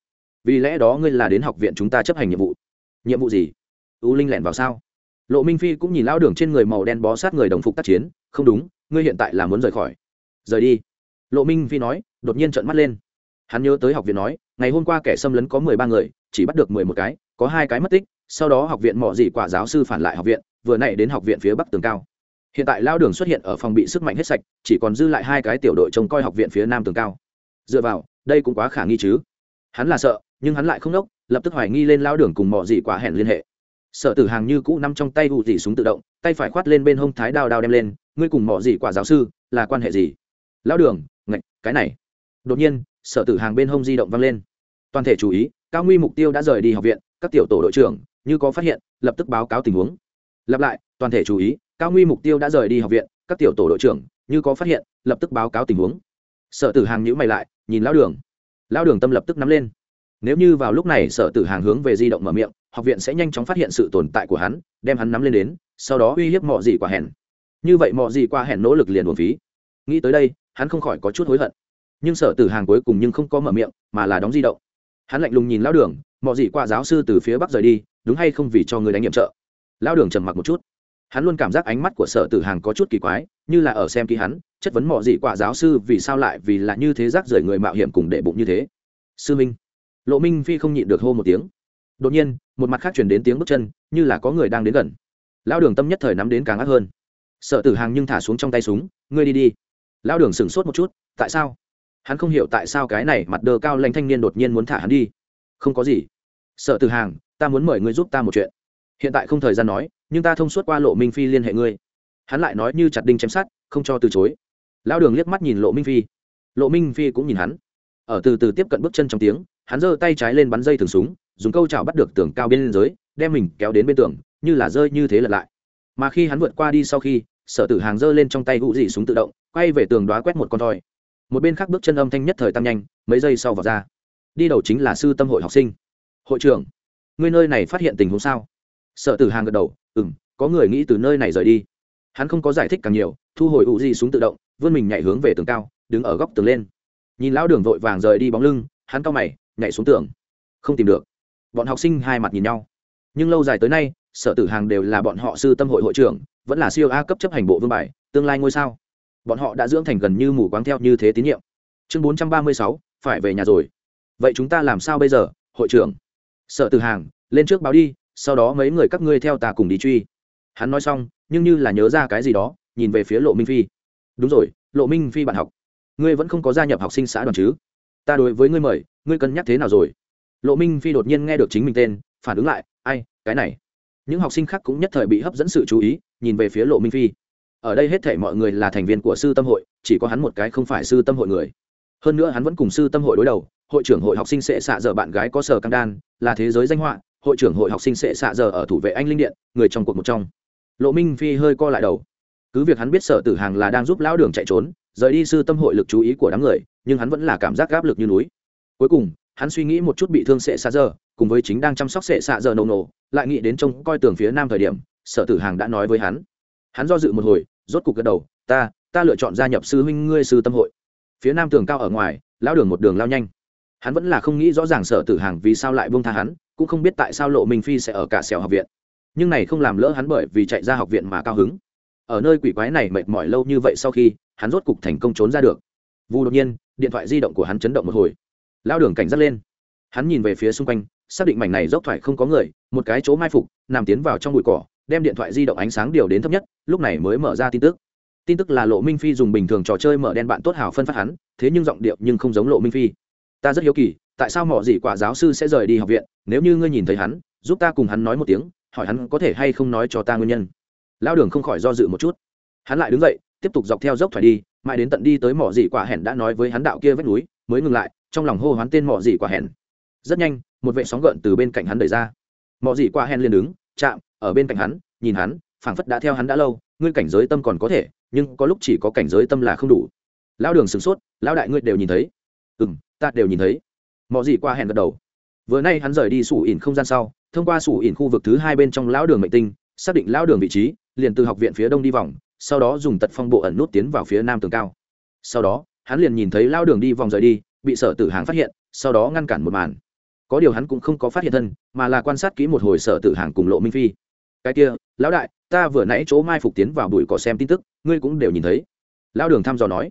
lẽ đó ngươi là đến học viện chúng ta chấp hành nhiệm vụ. Nhiệm vụ gì? U Linh lẻn vào sao? Lộ Minh Phi cũng nhìn lão đường trên người màu đen bó sát người đồng phục tác chiến, không đúng, ngươi hiện tại là muốn rời khỏi. Rời đi. Lộ Minh Phi nói, đột nhiên trợn mắt lên. Hắn nhớ tới học viện nói, ngày hôm qua kẻ xâm lấn có 13 người, chỉ bắt được 11 cái, có 2 cái mất tích, sau đó học viện mọ gì quả giáo sư phản lại học viện, vừa nãy đến học viện phía bắc tường cao. Hiện tại lao đường xuất hiện ở phòng bị sức mạnh hết sạch, chỉ còn dư lại 2 cái tiểu đội trông coi học viện phía nam tường cao. Dựa vào, đây cũng quá khả nghi chứ. Hắn là sợ, nhưng hắn lại không đốc, lập tức hoài nghi lên lao đường cùng mọ gì quả hẹn liên hệ. Sở Tử Hàng như cũ nắm trong tay ụ gì súng tự động, tay phải khoát lên bên hông thái đao đem lên, ngươi cùng mọ gì quả giáo sư là quan hệ gì? Lao đường, ngạch, cái này. Đột nhiên, Sở Tử Hàng bên hông di động vang lên. Toàn thể chú ý, cao nguy mục tiêu đã rời đi học viện, các tiểu tổ đội trưởng như có phát hiện lập tức báo cáo tình huống. Lặp lại, toàn thể chú ý, cao nguy mục tiêu đã rời đi học viện, các tiểu tổ đội trưởng như có phát hiện lập tức báo cáo tình huống. Sở Tử Hàng nhíu mày lại nhìn lão đường tâm lập tức nắm lên. Nếu như vào lúc này Sở Tử Hàng hướng về di động mở miệng, học viện sẽ nhanh chóng phát hiện sự tồn tại của hắn, đem hắn nắm lên đến, sau đó uy hiếp Mọ Dị Quả Hẹn. Như vậy Mọ Dị Quả Hẹn nỗ lực liền uổng phí. Nghĩ tới đây, hắn không khỏi có chút hối hận. Nhưng Sở Tử Hàng cuối cùng nhưng không có mở miệng, mà là đóng di động. Hắn lạnh lùng nhìn lão đường, Mọ Dị Quả giáo sư từ phía bắc rời đi, đúng hay không vì cho người đánh nhiệm trợ. Lão đường trầm mặc một chút. Hắn luôn cảm giác ánh mắt của Sở Tử Hàng có chút kỳ quái, như là ở xem kỹ hắn, chất vấn Mọ Dị Quả giáo sư vì sao lại vì là như thế rác rưởi người mạo hiểm cùng để bụng như thế. Sư Minh. Lộ Minh Phi không nhịn được hô một tiếng. Đột nhiên, một mặt khác truyền đến tiếng bước chân, như là có người đang đến gần. Lão đường tâm nhất thời nắm đến càng ác hơn. Sở Tử Hàng nhưng thả xuống trong tay súng, ngươi đi đi. Lão đường sững sốt một chút, tại sao? Hắn không hiểu tại sao cái này mặt đơ cao lãnh thanh niên đột nhiên muốn thả hắn đi. Không có gì. Sở Tử Hàng, ta muốn mời ngươi giúp ta một chuyện. Hiện tại không thời gian nói, nhưng ta thông suốt qua Lộ Minh Phi liên hệ ngươi. Hắn lại nói như chặt đinh chém sắt, không cho từ chối. Lão đường liếc mắt nhìn Lộ Minh Phi. Lộ Minh Phi cũng nhìn hắn. Ở từ từ tiếp cận bước chân trong tiếng, hắn giơ tay trái lên bắn dây thừng súng, dùng câu chảo bắt được tường cao bên dưới, đem mình kéo đến bên tường, như là rơi như thế lật lại. Mà khi hắn vượt qua đi sau khi, Sở Tử Hàng giơ lên trong tay gụ dị súng tự động, quay về tường đóa quét một con thoi. Một bên khác bước chân âm thanh nhất thời tăng nhanh, mấy giây sau vào ra. Đi đầu chính là sư tâm hội học sinh. Hội trưởng, ngươi nơi này phát hiện tình huống sao? Sở Tử Hàng gật đầu, có người nghĩ từ nơi này rời đi. Hắn không có giải thích càng nhiều, thu hồi gụ dị súng tự động, vươn mình nhảy hướng về tường cao, đứng ở góc tường lên. Nhìn lão đường vội vàng rời đi bóng lưng, hắn cau mày, nhảy xuống tường. Không tìm được. Bọn học sinh hai mặt nhìn nhau. Nhưng lâu dài tới nay, Sở Tử Hàng đều là bọn họ sư tâm hội hội trưởng, vẫn là siêu A cấp chấp hành bộ vương bài, tương lai ngôi sao. Bọn họ đã dưỡng thành gần như mù quáng theo như thế tín nhiệm. Chương 436, phải về nhà rồi. Vậy chúng ta làm sao bây giờ, hội trưởng? Sở Tử Hàng, lên trước báo đi, sau đó mấy người các ngươi theo ta cùng đi truy. Hắn nói xong, nhưng như là nhớ ra cái gì đó, nhìn về phía Lộ Minh Phi. Đúng rồi, Lộ Minh Phi bạn học, ngươi vẫn không có gia nhập học sinh xã đoàn chứ? Ta đối với ngươi mời, ngươi cân nhắc thế nào rồi? Lộ Minh Phi đột nhiên nghe được chính mình tên, phản ứng lại, ai, cái này. Những học sinh khác cũng nhất thời bị hấp dẫn sự chú ý, nhìn về phía Lộ Minh Phi. Ở đây hết thảy mọi người là thành viên của sư tâm hội, chỉ có hắn một cái không phải sư tâm hội người. Hơn nữa hắn vẫn cùng sư tâm hội đối đầu, hội trưởng hội học sinh sẽ xạ giờ bạn gái có Sở Căng Đan, là thế giới danh họa, hội trưởng hội học sinh sẽ xạ giờ ở thủ vệ anh linh điện, người trong cuộc một trong. Lộ Minh Phi hơi co lại đầu. Cứ việc hắn biết Sở Tử Hàng là đang giúp lão đường chạy trốn, rời đi sư tâm hội lực chú ý của đám người, nhưng hắn vẫn là cảm giác áp lực như núi. Cuối cùng, hắn suy nghĩ một chút bị thương sẽ xạ giờ, cùng với chính đang chăm sóc sẽ xạ giờ nổ nổ, lại nghĩ đến trông coi tường phía nam thời điểm, Sở Tử Hàng đã nói với hắn. Hắn do dự một hồi, rốt cục gật đầu, ta lựa chọn gia nhập sư huynh ngươi sư tâm hội. Phía nam tường cao ở ngoài, lão đường một đường lao nhanh. Hắn vẫn là không nghĩ rõ ràng Sở Tử Hàng vì sao lại buông tha hắn, cũng không biết tại sao Lộ Minh Phi sẽ ở cả sẹo học viện. Nhưng này không làm lỡ hắn bởi vì chạy ra học viện mà cao hứng. Ở nơi quỷ quái này mệt mỏi lâu như vậy, sau khi hắn rốt cục thành công trốn ra được. Vu đột nhiên, điện thoại di động của hắn chấn động một hồi. Lão đường cảnh giác lên. Hắn nhìn về phía xung quanh, xác định mảnh này dốc thoải không có người, một cái chỗ mai phục, nằm tiến vào trong bụi cỏ, đem điện thoại di động ánh sáng điều đến thấp nhất, lúc này mới mở ra tin tức. Tin tức là Lộ Minh Phi dùng bình thường trò chơi mở đen bạn tốt hào phân phát hắn, thế nhưng giọng điệu nhưng không giống Lộ Minh Phi. Ta rất hiếu kỳ, tại sao Mọ Dị Quả giáo sư sẽ rời đi học viện, nếu như ngươi nhìn thấy hắn, giúp ta cùng hắn nói một tiếng, hỏi hắn có thể hay không nói cho ta nguyên nhân. Lão đường không khỏi do dự một chút. Hắn lại đứng dậy, tiếp tục dọc theo dốc thoải đi, mãi đến tận đi tới Mọ Dị Quả hẻn đã nói với hắn đạo kia vách núi, mới ngừng lại, trong lòng hô hoán tên Mọ Dị Quả hẻn. Rất nhanh, một vệ sóng gợn từ bên cạnh hắn đẩy ra. Mọ Dị Quả hẻn liền đứng, chạm ở bên cạnh hắn, nhìn hắn, phảng phất đã theo hắn đã lâu, ngươi cảnh giới tâm còn có thể, nhưng có lúc chỉ có cảnh giới tâm là không đủ. Lão đường sửng sốt, lão đại ngươi đều nhìn thấy? Ta đều nhìn thấy. Mọ Dị Quả hẻn gật đầu. Vừa nay hắn rời đi sủ ỉn không gian sau, thông qua sủ ỉn khu vực thứ hai bên trong lão đường mệnh tinh, xác định lão đường vị trí, liền từ học viện phía đông đi vòng, sau đó dùng tật phong bộ ẩn nút tiến vào phía nam tường cao. Sau đó hắn liền nhìn thấy lão đường đi vòng rời đi, bị Sở Tử Hàng phát hiện, sau đó ngăn cản một màn. Có điều hắn cũng không có phát hiện thân, mà là quan sát kỹ một hồi Sở Tử Hàng cùng Lộ Minh Phi. Cái kia, lão đại, ta vừa nãy chỗ mai phục tiến vào bụi cỏ xem tin tức, ngươi cũng đều nhìn thấy. Lão đường thăm dò nói.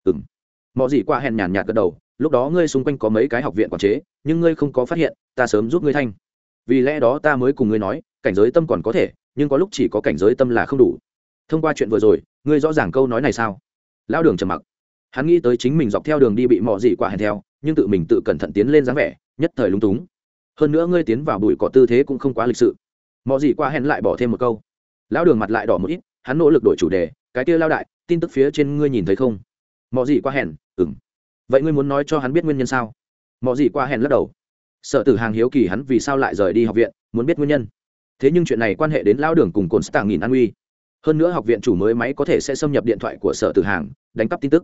Mọ Dị Quả hèn nhàn nhạt gật đầu, lúc đó ngươi xung quanh có mấy cái học viện quản chế, nhưng ngươi không có phát hiện, ta sớm giúp ngươi thanh. Vì lẽ đó ta mới cùng ngươi nói, cảnh giới tâm còn có thể, nhưng có lúc chỉ có cảnh giới tâm là không đủ. Thông qua chuyện vừa rồi, ngươi rõ ràng câu nói này sao? Lão đường trầm mặc. Hắn nghĩ tới chính mình dọc theo đường đi bị Mọ Dị Quả hèn theo, nhưng tự mình tự cẩn thận tiến lên dáng vẻ, nhất thời lúng túng. Hơn nữa ngươi tiến vào bụi cỏ tư thế cũng không quá lịch sự. Mọ Dị Quả hèn lại bỏ thêm một câu. Lão đường mặt lại đỏ một ít, hắn nỗ lực đổi chủ đề, cái kia lão đại, tin tức phía trên ngươi nhìn thấy không? Mọ Dị Quả hèn, vậy ngươi muốn nói cho hắn biết nguyên nhân sao? Mọ Dị Quả hèn lắc đầu. Sở Tử Hàng hiếu kỳ hắn vì sao lại rời đi học viện, muốn biết nguyên nhân. Thế nhưng chuyện này quan hệ đến lão đường cùng cồn stạng nghìn an nguy. Hơn nữa học viện chủ mới máy có thể sẽ xâm nhập điện thoại của Sở Tử Hàng, đánh cắp tin tức.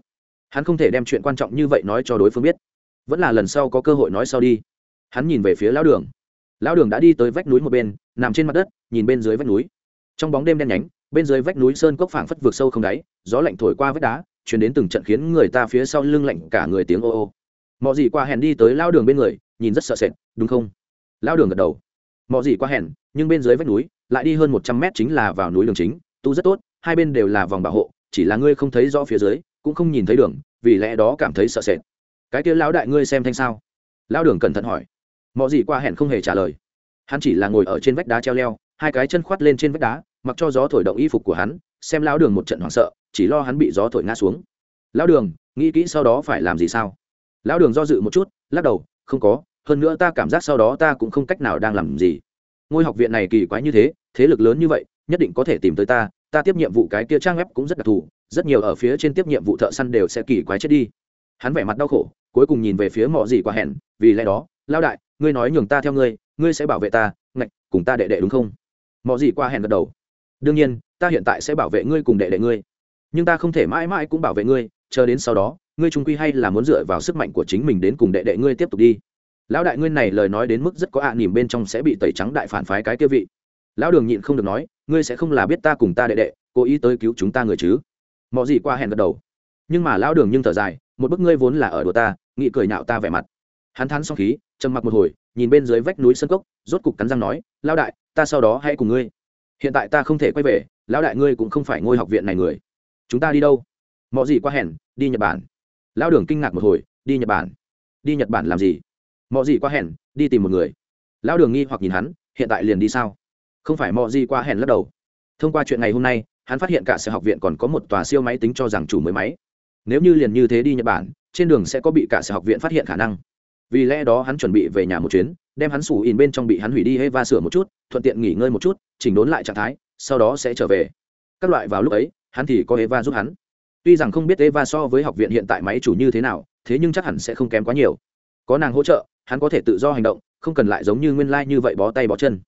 hắn không thể đem chuyện quan trọng như vậy nói cho đối phương biết, vẫn là lần sau có cơ hội nói sau đi. Hắn nhìn về phía lão đường. Lão đường đã đi tới vách núi một bên, nằm trên mặt đất nhìn bên dưới vách núi. Trong bóng đêm đen nhánh, bên dưới vách núi sơn cốc phảng phất vực sâu không đáy, gió lạnh thổi qua vách đá, truyền đến từng trận khiến người ta phía sau lưng lạnh cả người tiếng ô ô. Mọ gì qua hèn đi tới lão đường bên người, nhìn rất sợ sệt, đúng không? Lão đường gật đầu. Mọ gì qua hèn, nhưng bên dưới vách núi lại đi hơn 100 mét chính là vào núi đường chính, tu rất tốt, hai bên đều là vòng bảo hộ, chỉ là ngươi không thấy rõ phía dưới, cũng không nhìn thấy đường, vì lẽ đó cảm thấy sợ sệt. Cái kia lão đại ngươi xem thanh sao? Lão đường cẩn thận hỏi. Mọ gì qua hèn không hề trả lời, hắn chỉ là ngồi ở trên vách đá treo leo, hai cái chân khoát lên trên vách đá, mặc cho gió thổi động y phục của hắn, xem lão đường một trận hoảng sợ, chỉ lo hắn bị gió thổi ngã xuống. Lão đường, nghĩ kỹ sau đó phải làm gì sao? Lão đường do dự một chút, lắc đầu, không có, hơn nữa ta cảm giác sau đó ta cũng không cách nào đang làm gì. Ngôi học viện này kỳ quái như thế, thế lực lớn như vậy, nhất định có thể tìm tới ta, ta tiếp nhiệm vụ cái kia trang web cũng rất đặc thù, rất nhiều ở phía trên tiếp nhiệm vụ thợ săn đều sẽ kỳ quái chết đi. Hắn vẻ mặt đau khổ, cuối cùng nhìn về phía Mọ gì qua hẹn, vì lẽ đó, lão đại, ngươi nói nhường ta theo ngươi, ngươi sẽ bảo vệ ta, ngạch, cùng ta đệ đệ đúng không? Mọ gì qua hẹn gật đầu. Đương nhiên, ta hiện tại sẽ bảo vệ ngươi cùng đệ đệ ngươi, nhưng ta không thể mãi mãi cũng bảo vệ ngươi, chờ đến sau đó, ngươi trung quy hay là muốn dựa vào sức mạnh của chính mình đến cùng đệ đệ ngươi tiếp tục đi. Lão đại ngươi này lời nói đến mức rất có nỉm bên trong sẽ bị tẩy trắng đại phản phái cái kia vị. Lão đường nhịn không được nói, ngươi sẽ không là biết ta cùng ta đệ đệ cố ý tới cứu chúng ta người chứ? Mọ gì qua hẹn gật đầu. Nhưng mà lão đường nhưng thở dài, một bức ngươi vốn là ở đùa ta, nghị cười nhạo ta vẻ mặt. Hắn thán xong khí, trầm mặc một hồi, nhìn bên dưới vách núi sơn cốc, rốt cục cắn răng nói, lão đại, ta sau đó hãy cùng ngươi. Hiện tại ta không thể quay về, lão đại ngươi cũng không phải ngôi học viện này người. Chúng ta đi đâu? Mọ gì qua hẹn, đi Nhật Bản. Lão đường kinh ngạc một hồi, đi Nhật Bản? Đi Nhật Bản làm gì? Mọ gì qua hẹn, đi tìm một người. Lão đường nghi hoặc nhìn hắn, hiện tại liền đi sao? Không phải. Mọ gì qua hẹn lắc đầu. Thông qua chuyện ngày hôm nay, hắn phát hiện cả sở học viện còn có một tòa siêu máy tính cho rằng chủ mới máy. Nếu như liền như thế đi Nhật Bản, trên đường sẽ có bị cả sở học viện phát hiện khả năng. Vì lẽ đó hắn chuẩn bị về nhà một chuyến, đem hắn sủ in bên trong bị hắn hủy đi Eva sửa một chút, thuận tiện nghỉ ngơi một chút, chỉnh đốn lại trạng thái, sau đó sẽ trở về. Các loại vào lúc ấy, hắn thì có Eva giúp hắn. Tuy rằng không biết Eva so với học viện hiện tại máy chủ như thế nào, thế nhưng chắc hẳn sẽ không kém quá nhiều. Có nàng hỗ trợ, hắn có thể tự do hành động, không cần lại giống như nguyên lai như vậy bó tay bó chân.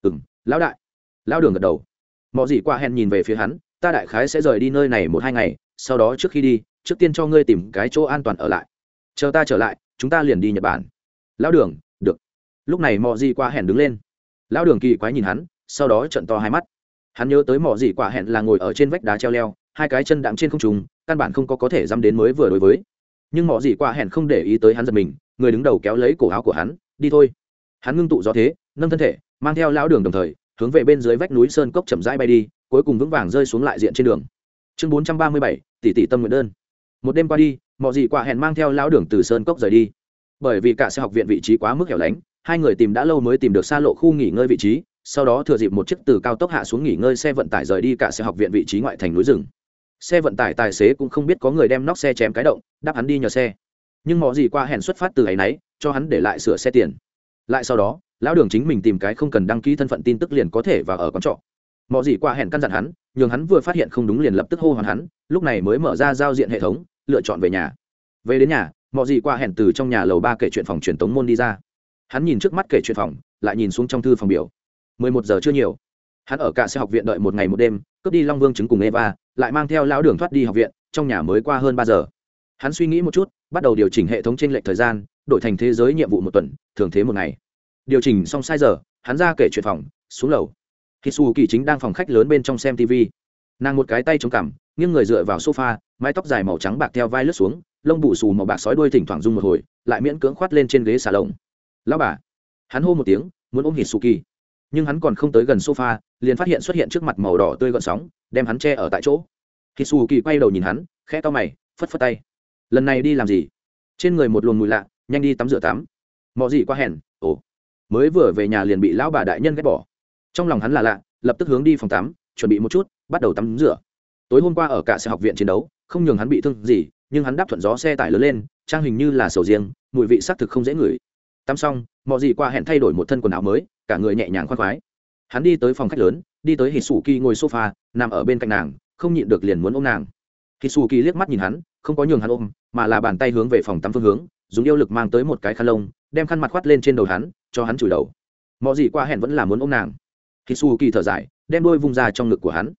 Lão đại. Lão đường gật đầu. Mọ gì qua hẹn nhìn về phía hắn, ta đại khái sẽ rời đi nơi này 1-2 ngày, sau đó trước khi đi, trước tiên cho ngươi tìm cái chỗ an toàn ở lại. Chờ ta trở lại, chúng ta liền đi Nhật Bản. Lão đường, được. Lúc này Mọ gì qua hẹn đứng lên. Lão đường kỳ quái nhìn hắn, sau đó trợn to hai mắt. Hắn nhớ tới Mọ gì qua hẹn là ngồi ở trên vách đá treo leo, hai cái chân đạm trên không trung, căn bản không có thể dám đến mới vừa đối với. Nhưng Mọ gì qua hẹn không để ý tới hắn giật mình, người đứng đầu kéo lấy cổ áo của hắn, đi thôi. Hắn ngưng tụ gió thế, nâng thân thể, mang theo lão đường đồng thời hướng về bên dưới vách núi sơn cốc chậm rãi bay đi, cuối cùng vững vàng rơi xuống lại diện trên đường. Chương 437, tỷ tỷ tâm nguyện đơn. Một đêm qua đi, Mọ gì qua hẹn mang theo lão đường từ sơn cốc rời đi. Bởi vì cả xe học viện vị trí quá mức hẻo lánh, hai người tìm đã lâu mới tìm được xa lộ khu nghỉ ngơi vị trí, sau đó thừa dịp một chiếc từ cao tốc hạ xuống nghỉ ngơi xe vận tải rời đi cả xe học viện vị trí ngoại thành núi rừng. Xe vận tải tài xế cũng không biết có người đem nóc xe chém cái động, đáp hắn đi nhờ xe. Nhưng Mọ gì qua hẹn xuất phát từ ấy nấy, cho hắn để lại sửa xe tiền. Lại sau đó, lão đường chính mình tìm cái không cần đăng ký thân phận tin tức liền có thể vào ở quán trọ. Mọ gì qua hẹn căn dặn hắn, nhường hắn vừa phát hiện không đúng liền lập tức hô hoán hắn, lúc này mới mở ra giao diện hệ thống, lựa chọn về nhà. Về đến nhà, Mọ gì qua hẹn từ trong nhà lầu 3 kể chuyện phòng truyền tống môn đi ra. Hắn nhìn trước mắt kể chuyện phòng, lại nhìn xuống trong thư phòng biểu. 11 giờ chưa nhiều. Hắn ở cả xe học viện đợi một ngày một đêm, cướp đi Long Vương trứng cùng Eva, lại mang theo lão đường thoát đi học viện, trong nhà mới qua hơn 3 giờ. Hắn suy nghĩ một chút, bắt đầu điều chỉnh hệ thống chênh lệch thời gian, đổi thành thế giới nhiệm vụ một tuần, thường thế một ngày. Điều chỉnh xong sai giờ, hắn ra kể chuyện phòng, xuống lầu. Hisu Kỳ chính đang phòng khách lớn bên trong xem TV. Nàng một cái tay chống cằm, nghiêng người dựa vào sofa, mái tóc dài màu trắng bạc theo vai lướt xuống, lông bù xù màu bạc sói đuôi thỉnh thoảng rung một hồi, lại miễn cưỡng khoát lên trên ghế xà lồng. Lão bà. Hắn hô một tiếng, muốn ôm Hisu Kỳ. Nhưng hắn còn không tới gần sofa, liền phát hiện xuất hiện trước mặt màu đỏ tươi gợn sóng, đem hắn che ở tại chỗ. Hisu Kỳ quay đầu nhìn hắn, khẽ cau mày, phất phất tay. Lần này đi làm gì? Trên người một luồng mùi lạ, nhanh đi tắm rửa tắm. Mọ gì qua hèn, ồ. Mới vừa về nhà liền bị lão bà đại nhân ghét bỏ. Trong lòng hắn là lạ, lập tức hướng đi phòng tắm, chuẩn bị một chút, bắt đầu tắm rửa. Tối hôm qua ở cả xe học viện chiến đấu, không nhường hắn bị thương gì, nhưng hắn đáp thuận gió xe tải lớn lên, trang hình như là sầu riêng, mùi vị xác thực không dễ ngửi. Tắm xong, Mọ gì qua hẹn thay đổi một thân quần áo mới, cả người nhẹ nhàng khoan khoái. Hắn đi tới phòng khách lớn, đi tới Hisuki ngồi sofa, nằm ở bên cạnh nàng, không nhịn được liền muốn ôm nàng. Hisuki liếc mắt nhìn hắn, không có nhường hắn ôm, mà là bàn tay hướng về phòng tắm phương hướng, dùng yêu lực mang tới một cái khăn lông, đem khăn mặt khoát lên trên đầu hắn, cho hắn chùi đầu. Mọ gì qua hẹn vẫn là muốn ôm nàng. Hisuki thở dài, đem đôi vung ra trong ngực của hắn.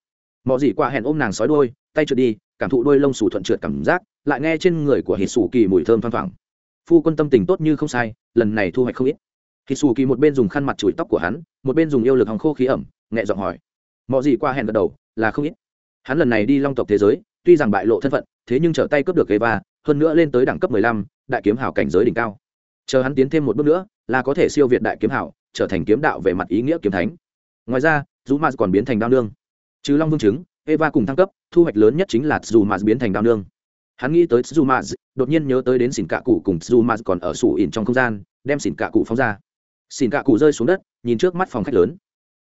Mọ gì qua hẹn ôm nàng sói đuôi, tay trượt đi, cảm thụ đuôi lông xù thuận trượt cảm giác, lại nghe trên người của hít xù kỳ mùi thơm thoang thoảng. Phu quân tâm tình tốt như không sai, lần này thu hoạch không ít. Hít xù kỳ một bên dùng khăn mặt chùi tóc của hắn, một bên dùng yêu lực hòng khô khí ẩm, nhẹ giọng hỏi. Mọ gì qua hẹn gật đầu, là không ít. Hắn lần này đi long tộc thế giới, tuy rằng bại lộ thân phận, thế nhưng trở tay cướp được Eva, hơn nữa lên tới đẳng cấp 15, đại kiếm hảo cảnh giới đỉnh cao. Chờ hắn tiến thêm một bước nữa, là có thể siêu việt đại kiếm hảo, trở thành kiếm đạo về mặt ý nghĩa kiếm thánh. Ngoài ra, Zuma còn biến thành đao nương. Trừ long vương trứng, Eva cùng thăng cấp, thu hoạch lớn nhất chính là Zuma biến thành đao nương. Hắn nghĩ tới Zuma, đột nhiên nhớ tới đến xỉn cạ cụ cùng Zuma còn ở sủ ỉn trong không gian, đem xỉn cạ cụ phóng ra. Xỉn cạ cụ rơi xuống đất, nhìn trước mắt phòng khách lớn.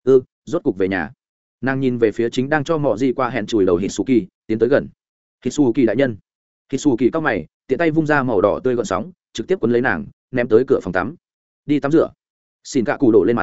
Rốt cục về nhà. Nàng nhìn về phía chính đang cho mọ gì qua hẹn chùi đầu Hitsuki, tiến tới gần. Hitsuki đại nhân. Hitsuki cao mày, tiện tay vung ra màu đỏ tươi gợn sóng, trực tiếp cuốn lấy nàng, ném tới cửa phòng tắm. Đi tắm rửa. Xỉn cạ cụ đổ lên mặt.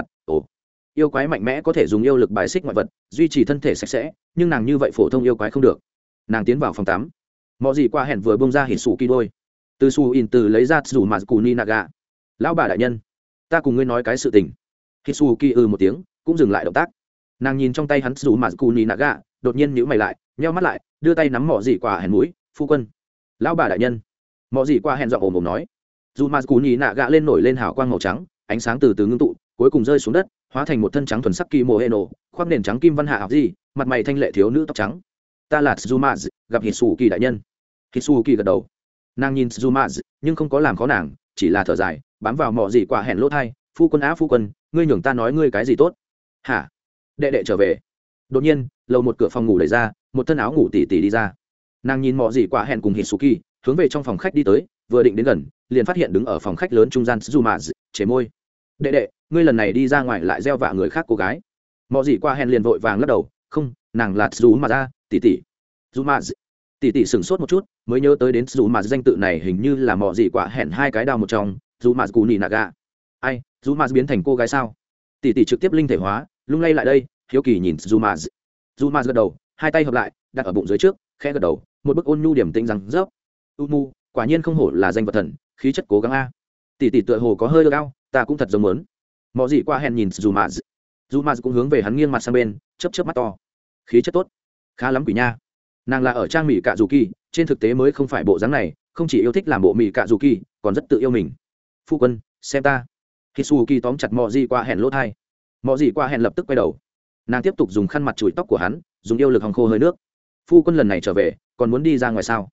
Yêu quái mạnh mẽ có thể dùng yêu lực bài xích ngoại vật, duy trì thân thể sạch sẽ, nhưng nàng như vậy phổ thông yêu quái không được. Nàng tiến vào phòng tắm. Mọ gì qua hẹn vừa bung ra Hitsuki đôi. Từ su in từ lấy ra Tsuzumazukuni Naga. Lão bà đại nhân, ta cùng ngươi nói cái sự tình. Hitsuki một tiếng, cũng dừng lại động tác. Nàng nhìn trong tay hắn Tsuzumazukuni Naga, đột nhiên nhíu mày lại, nheo mắt lại, đưa tay nắm mọ gì qua hẹn mũi. Phu quân. Lão bà đại nhân. Mọ gì qua hẹn giọng ồm ồm nói. Tsuzumazukuni Naga lên nổi lên hào quang màu trắng, ánh sáng từ từ ngưng tụ, cuối cùng rơi xuống đất, hóa thành một thân trắng thuần sắc kimono, khoác nền trắng kim văn hạ học gì, mặt mày thanh lệ thiếu nữ tóc trắng. Ta là Tsuzumaz, gặp Hitsuki đại nhân. Hitsuki gật đầu. Nàng nhìn Tsuzumaz, nhưng không có làm khó nàng, chỉ là thở dài, bám vào mọ gì quả hẹn lỗ thai. Phu quân á phu quân, ngươi nhường ta nói ngươi cái gì tốt? Hả? Đệ đệ trở về. Đột nhiên, lầu một cửa phòng ngủ đẩy ra, một thân áo ngủ tỉ tỉ đi ra. Nàng nhìn mọ gì quả hẹn cùng Hitsuki, hướng về trong phòng khách đi tới, vừa định đến gần, liền phát hiện đứng ở phòng khách lớn trung gian Tsuzumaz, chế môi. Đệ đệ, ngươi lần này đi ra ngoài lại gieo vạ người khác cô gái. Mọ gì qua hẹn liền vội vàng lắc đầu, không, nàng là Tsuzumaz, tỷ tỷ. Tsuzumaz. Tỷ tỷ sửng sốt một chút, mới nhớ tới đến Tsuzumaz danh tự này hình như là mọ gì quả hẹn hai cái đao một trong, Tsuzumazukuni Naga. Ai, Tsuzumaz biến thành cô gái sao? Tỷ tỷ trực tiếp linh thể hóa, lung lay lại đây, hiếu kỳ nhìn Tsuzumaz. Tsuzumaz gật đầu, hai tay hợp lại, đặt ở bụng dưới trước, khẽ gật đầu, một bức ôn nhu điểm tĩnh rằng rớp. Umu, quả nhiên không hổ là danh vật thần, khí chất cố gắng a. Tỷ tỷ tựa hồ có hơi cao, ta cũng thật giống muốn. Mọ gì qua hẹn nhìn Tsuzumaz. Tsuzumaz cũng hướng về hắn nghiêng mặt sang bên, chớp chớp mắt to. Khí chất tốt, khá lắm quỷ nha. Nàng là ở trang mỹ cạ dù kỳ, trên thực tế mới không phải bộ dáng này, không chỉ yêu thích làm bộ mỹ cạ dù kỳ, còn rất tự yêu mình. Phu quân, xem ta. Hitsuki tóm chặt mọ gì qua hẹn lỗ thai. Mọ gì qua hẹn lập tức quay đầu. Nàng tiếp tục dùng khăn mặt chùi tóc của hắn, dùng yêu lực hòng khô hơi nước. Phu quân lần này trở về, còn muốn đi ra ngoài sao?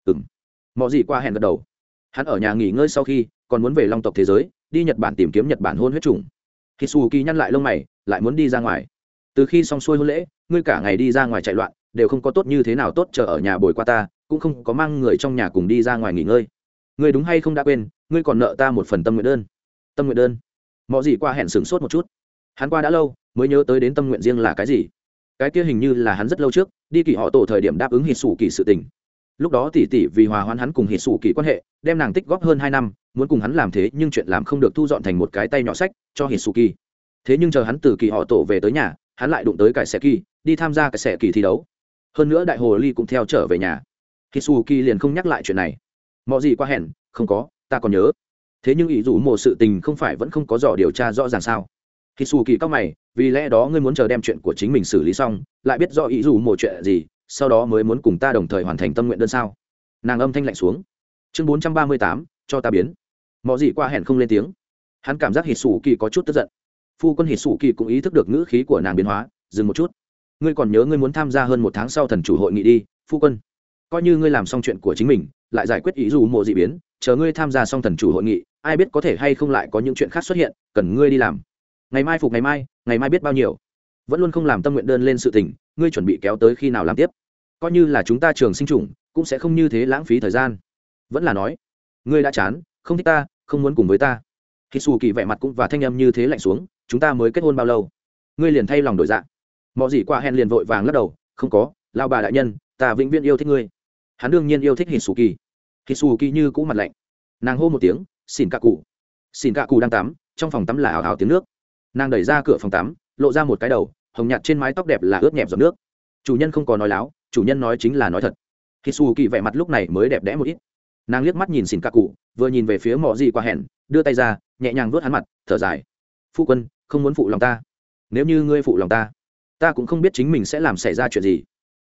Mọ gì qua hẹn gật đầu. Hắn ở nhà nghỉ ngơi sau khi, còn muốn về long tộc thế giới, đi Nhật Bản tìm kiếm Nhật Bản hôn huyết trùng. Hitsuki nhăn lại lông mày, lại muốn đi ra ngoài. Từ khi xong xuôi hôn lễ, ngươi cả ngày đi ra ngoài chạy loạn, đều không có tốt như thế nào tốt, chờ ở nhà bồi qua ta, cũng không có mang người trong nhà cùng đi ra ngoài nghỉ ngơi. Ngươi đúng hay không đã quên, ngươi còn nợ ta một phần tâm nguyện đơn. Tâm nguyện đơn? Mọ gì qua hẹn sửng sốt một chút. Hắn qua đã lâu, mới nhớ tới đến tâm nguyện riêng là cái gì. Cái kia hình như là hắn rất lâu trước, đi kỳ họ tổ thời điểm đáp ứng Hitsuki sự tình. Lúc đó tỷ tỷ vì hòa hoãn hắn cùng Hitsuki quan hệ, đem nàng tích góp hơn 2 năm, muốn cùng hắn làm thế nhưng chuyện làm không được, thu dọn thành một cái tay nhỏ sách cho Hitsuki. Thế nhưng chờ hắn từ kỳ họ tổ về tới nhà, hắn lại đụng tới cải xẻ kỳ, đi tham gia cải xẻ kỳ thi đấu. Hơn nữa đại hồ ly cũng theo trở về nhà. Hitsuki liền không nhắc lại chuyện này. Mọ gì qua hẹn, không có, ta còn nhớ. Thế nhưng ý dù một sự tình không phải vẫn không có dò điều tra rõ ràng sao? Hitsuki cao mày, vì lẽ đó ngươi muốn chờ đem chuyện của chính mình xử lý xong, lại biết rõ ý dù một chuyện gì, sau đó mới muốn cùng ta đồng thời hoàn thành tâm nguyện đơn sao? Nàng âm thanh lạnh xuống. Chương 438, cho ta biến. Mọ gì qua hẹn không lên tiếng. Hắn cảm giác Hitsuki có chút tức giận. Phu quân Hitsuki cũng ý thức được ngữ khí của nàng biến hóa, dừng một chút. Ngươi còn nhớ ngươi muốn tham gia hơn 1 tháng sau thần chủ hội nghị đi, phu quân. Coi như ngươi làm xong chuyện của chính mình, lại giải quyết ý dù mộ dị biến, chờ ngươi tham gia xong thần chủ hội nghị, ai biết có thể hay không lại có những chuyện khác xuất hiện, cần ngươi đi làm. Ngày mai phục ngày mai biết bao nhiêu. Vẫn luôn không làm tâm nguyện đơn lên sự tình, ngươi chuẩn bị kéo tới khi nào làm tiếp? Coi như là chúng ta trường sinh chủng, cũng sẽ không như thế lãng phí thời gian. Vẫn là nói, ngươi đã chán, không thích ta, không muốn cùng với ta. Hitsuki vẻ mặt cũng và thanh âm như thế lạnh xuống, chúng ta mới kết hôn bao lâu? Ngươi liền thay lòng đổi dạ. Mọ gì qua hẹn liền vội vàng lắc đầu, không có, lao bà đại nhân, ta vĩnh viễn yêu thích ngươi. Hắn đương nhiên yêu thích Hitsuki. Hitsuki như cũ mặt lạnh. Nàng hô một tiếng, xỉn cạ cụ. Xỉn cạ cụ đang tắm, trong phòng tắm là ảo ảo tiếng nước. Nàng đẩy ra cửa phòng tắm, lộ ra một cái đầu, hồng nhạt trên mái tóc đẹp là ướt nhẹp giọt nước. Chủ nhân không có nói láo, chủ nhân nói chính là nói thật. Hitsuki vẻ mặt lúc này mới đẹp đẽ một ít. Nàng liếc mắt nhìn xỉn cạ cụ, vừa nhìn về phía mọ gì qua hẹn, đưa tay ra, nhẹ nhàng vuốt hắn mặt, thở dài. Phu quân, không muốn phụ lòng ta. Nếu như ngươi phụ lòng ta, ta cũng không biết chính mình sẽ làm xảy ra chuyện gì.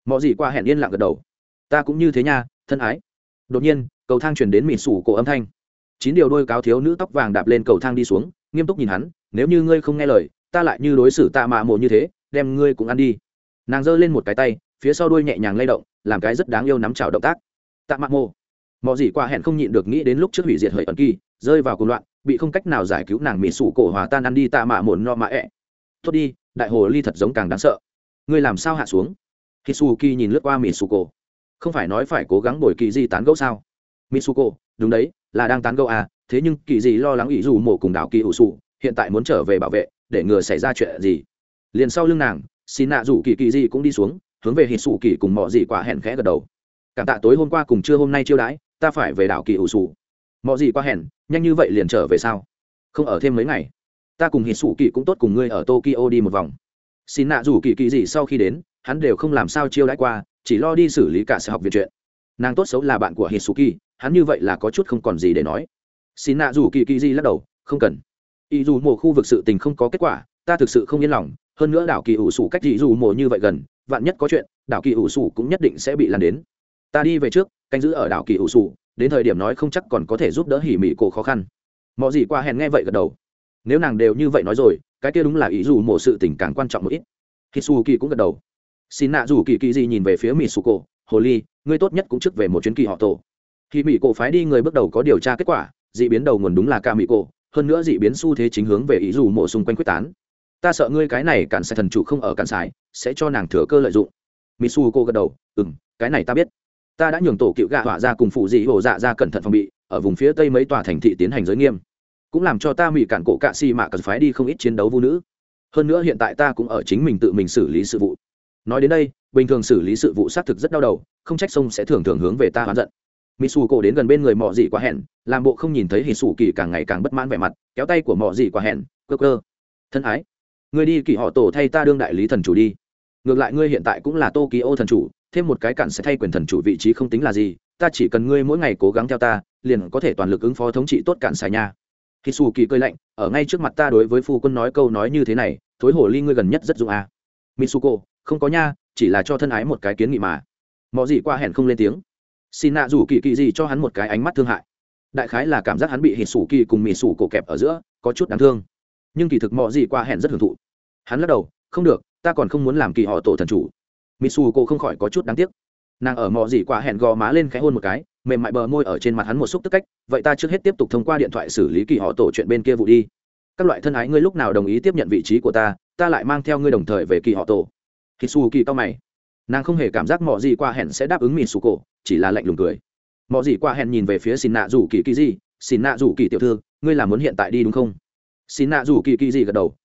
mọi gì qua hẹn yên lặng gật đầu. Ta cũng như thế nha, thân ái. Đột nhiên cầu thang chuyển đến mịt sủ cổ âm thanh. 9 điều đôi cáo thiếu nữ tóc vàng đạp lên cầu thang đi xuống, nghiêm túc nhìn hắn. Nếu như ngươi không nghe lời, ta lại như đối xử tạ mạ mồ như thế, đem ngươi cũng ăn đi. Nàng giơ lên một cái tay, phía sau đuôi nhẹ nhàng lay động, làm cái rất đáng yêu nắm chảo động tác. Tạ mạ mồ. Mọi gì qua hẹn không nhịn được nghĩ đến lúc trước hủy diệt hởi ẩn kỳ, rơi vào cuồng loạn, bị không cách nào giải cứu nàng mịt sủ cổ hòa tan ăn đi tạ mạ mồ no mạ ẹ. Tốt đi, đại hồ ly thật giống càng đáng sợ. Ngươi làm sao hạ xuống? Hitsuki nhìn lướt qua Mitsuko. Không phải nói phải cố gắng bồi kỳ di tán gẫu sao? Mitsuko, đúng đấy, là đang tán gẫu à, thế nhưng kỳ di lo lắng ý dù mổ cùng đảo kỳ ủ sụ, hiện tại muốn trở về bảo vệ, để ngừa xảy ra chuyện gì. Liền sau lưng nàng, xin nạ rủ kỳ di cũng đi xuống, hướng về Hitsuki cùng mọ gì quả hẹn khẽ gật đầu. Cảm tạ tối hôm qua cùng trưa hôm nay chiêu đãi, ta phải về đảo kỳ ủ sụ. Mọ gì quả hẹn, nhanh như vậy liền trở về sao? Không ở thêm mấy ngày. Ta cùng Hitsuki cũng tốt cùng ngươi ở Tokyo đi một vòng. Xin nạ rủ kỳ di sau khi đến, hắn đều không làm sao chiêu đãi qua, chỉ lo đi xử lý cả sự học viện chuyện. Nàng tốt xấu là bạn của Hitsuki, hắn như vậy là có chút không còn gì để nói. Xin nạ rủ kỳ di lắc đầu, không cần. Ý dù mùa khu vực sự tình không có kết quả, ta thực sự không yên lòng. Hơn nữa đảo kỳ ủ sủ cách ý dù mùa như vậy gần, vạn nhất có chuyện, đảo kỳ ủ sủ cũng nhất định sẽ bị lan đến. Ta đi về trước, canh giữ ở đảo kỳ ủ sủ, đến thời điểm nói không chắc còn có thể giúp đỡ hỉ mị cổ khó khăn. Mọi gì qua hẹn nghe vậy gật đầu. Nếu nàng đều như vậy nói rồi, cái kia đúng là ý dù mùa sự tình càng quan trọng một ít. Hitsuki cũng gật đầu. Xin nạ rủ kỳ gì nhìn về phía Mitsuko, hồ ly, ngươi tốt nhất cũng trước về một chuyến kỳ họ tổ. Khi mỹ cổ phái đi người bước đầu có điều tra kết quả, dị biến đầu nguồn đúng là ca mỹ cổ, hơn nữa dị biến xu thế chính hướng về ý dù mộ xung quanh quyết tán. Ta sợ ngươi cái này cản sai thần chủ không ở cản sai, sẽ cho nàng thừa cơ lợi dụng. Mitsuko gật đầu, cái này ta biết. Ta đã nhường tổ cựu gạ hỏa ra cùng phụ dị hồ dạ ra cẩn thận phòng bị, ở vùng phía tây mấy tòa thành thị tiến hành giới nghiêm, cũng làm cho ta mỹ cản cổ cạ si mạ cần phái đi không ít chiến đấu vũ nữ. Hơn nữa hiện tại ta cũng ở chính mình tự mình xử lý sự vụ. Nói đến đây, bình thường xử lý sự vụ xác thực rất đau đầu, không trách sông sẽ thường thường hướng về ta oán giận. Mitsuko đến gần bên người mọ dị quá hẹn, làm bộ không nhìn thấy Hitsuki càng ngày càng bất mãn vẻ mặt, kéo tay của mọ dị quá hẹn, cơ. Thân ái, ngươi đi kỳ họ tổ thay ta đương đại lý thần chủ đi. Ngược lại ngươi hiện tại cũng là Tokyo thần chủ, thêm một cái cản sẽ thay quyền thần chủ vị trí không tính là gì, ta chỉ cần ngươi mỗi ngày cố gắng theo ta, liền có thể toàn lực ứng phó thống trị tốt cản sai nha. Hitsuki cười lạnh, ở ngay trước mặt ta đối với phu quân nói câu nói như thế này, thối hổ ly ngươi gần nhất rất dụng à. Mitsuko, không có nha, chỉ là cho thân ái một cái kiến nghị mà. Mọ gì qua hẹn không lên tiếng. Xin nạ rủ kỳ gì cho hắn một cái ánh mắt thương hại. Đại khái là cảm giác hắn bị Hitsuki cùng Mitsuko kẹp ở giữa, có chút đáng thương. Nhưng kỳ thực mọ gì qua hẹn rất hưởng thụ. Hắn lắc đầu, không được, ta còn không muốn làm kỳ họ tổ thần chủ. Mitsuko không khỏi có chút đáng tiếc. Nàng ở mọ gì qua hẹn gò má lên khẽ hôn một cái, mềm mại bờ môi ở trên mặt hắn một xúc tức cách, vậy ta trước hết tiếp tục thông qua điện thoại xử lý kỳ họ tổ chuyện bên kia vụ đi. Các loại thân ái ngươi lúc nào đồng ý tiếp nhận vị trí của ta, ta lại mang theo ngươi đồng thời về kỳ họ tổ. Hitsuki cao mày, nàng không hề cảm giác mọ gì qua hẹn sẽ đáp ứng Mitsuko, chỉ là lạnh lùng cười. Mọ gì qua hẹn nhìn về phía xin nạ rủ kỳ gì, xin nạ rủ kỳ tiểu thư, ngươi là muốn hiện tại đi đúng không? Xin nạ rủ kỳ gì gật đầu,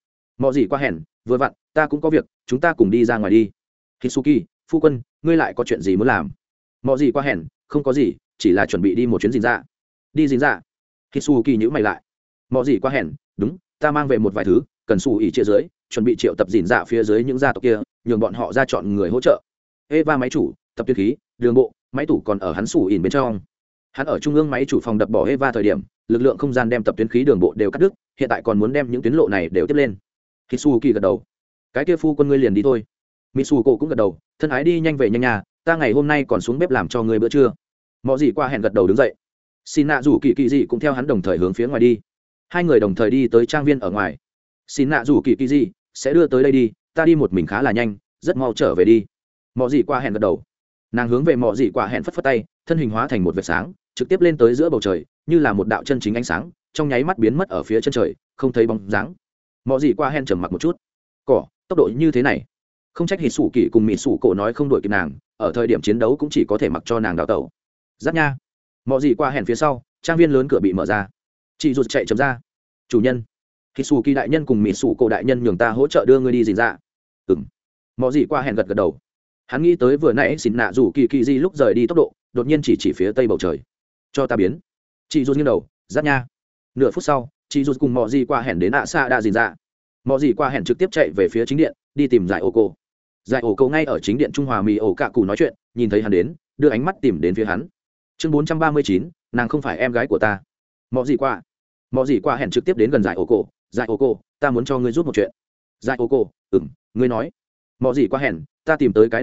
Mọ gì qua hẹn, vừa vặn, ta cũng có việc, chúng ta cùng đi ra ngoài đi. Hitsuki, phu quân, ngươi lại có chuyện gì muốn làm? Mọ gì qua hẹn, không có gì, chỉ là chuẩn bị đi một chuyến dình dạ. Đi dình dạ? Hitsuki nhíu mày lại. Mọ gì qua hẹn, đúng, ta mang về một vài thứ, cần xù ỉ chia dưới, chuẩn bị triệu tập dìn dạ phía dưới những gia tộc kia, nhường bọn họ ra chọn người hỗ trợ. Eva máy chủ, tập tuyệt khí, đường bộ, máy tủ còn ở hắn xù ỉn bên trong. Hắn ở trung ương máy chủ phòng đập bỏ Eva thời điểm, lực lượng không gian đem tập tuyến khí đường bộ đều cắt đứt, hiện tại còn muốn đem những tuyến lộ này đều tiếp lên. Hitsuki gật đầu. Cái kia phu quân ngươi liền đi thôi. Mitsuko cũng gật đầu, thân ái đi nhanh về nhanh nhà, ta ngày hôm nay còn xuống bếp làm cho ngươi bữa trưa. Mọ gì qua hẹn gật đầu đứng dậy. Xin nạ rủ kỳ gì cũng theo hắn đồng thời hướng phía ngoài đi. Hai người đồng thời đi tới trang viên ở ngoài. Xin nạ rủ kỳ gì sẽ đưa tới đây đi, ta đi một mình khá là nhanh, rất mau trở về đi. Mọ gì qua hẹn gật đầu. Nàng hướng về mọ gì qua hẹn phất phất tay, thân hình hóa thành một vệt sáng, trực tiếp lên tới giữa bầu trời, như là một đạo chân chính ánh sáng, trong nháy mắt biến mất ở phía chân trời, không thấy bóng dáng. Mọ gì qua hẹn trầm mặc một chút. Cỏ, tốc độ như thế này, không trách Hitsuki cùng Mitsuko nói không đuổi kịp nàng, ở thời điểm chiến đấu cũng chỉ có thể mặc cho nàng đào tẩu. Giáp nha. Mọ gì qua hẹn phía sau, trang viên lớn cửa bị mở ra. Chị rụt chạy chấm ra. Chủ nhân, Hitsuki đại nhân cùng Mitsuko đại nhân nhường ta hỗ trợ đưa ngươi đi dình dạ. Mọ gì qua hẹn gật gật đầu. Hắn nghĩ tới vừa nãy xin nạ rủ kỳ gì lúc rời đi tốc độ, đột nhiên chỉ phía tây bầu trời. Cho ta biến. Chị rụt nghiêng đầu, giáp nha. Nửa phút sau, chị rụt cùng mọ gì qua hẹn đến ạ xa đa dình dạ. Mọ gì qua hẹn trực tiếp chạy về phía chính điện, đi tìm giải ổ cổ. Giải ổ cổ ngay ở chính điện trung hòa mì ổ cạ cụ nói chuyện, nhìn thấy hắn đến, đưa ánh mắt tìm đến phía hắn. Chương 439, nàng không phải em gái của ta. Mọ gì qua hẹn trực tiếp đến gần giải ổ cổ. Giải ổ cổ, ta muốn cho ngươi giúp một chuyện. Giải ổ cổ, ngươi nói. Mọ gì qua hẹn, ta tìm tới cái đồ vật,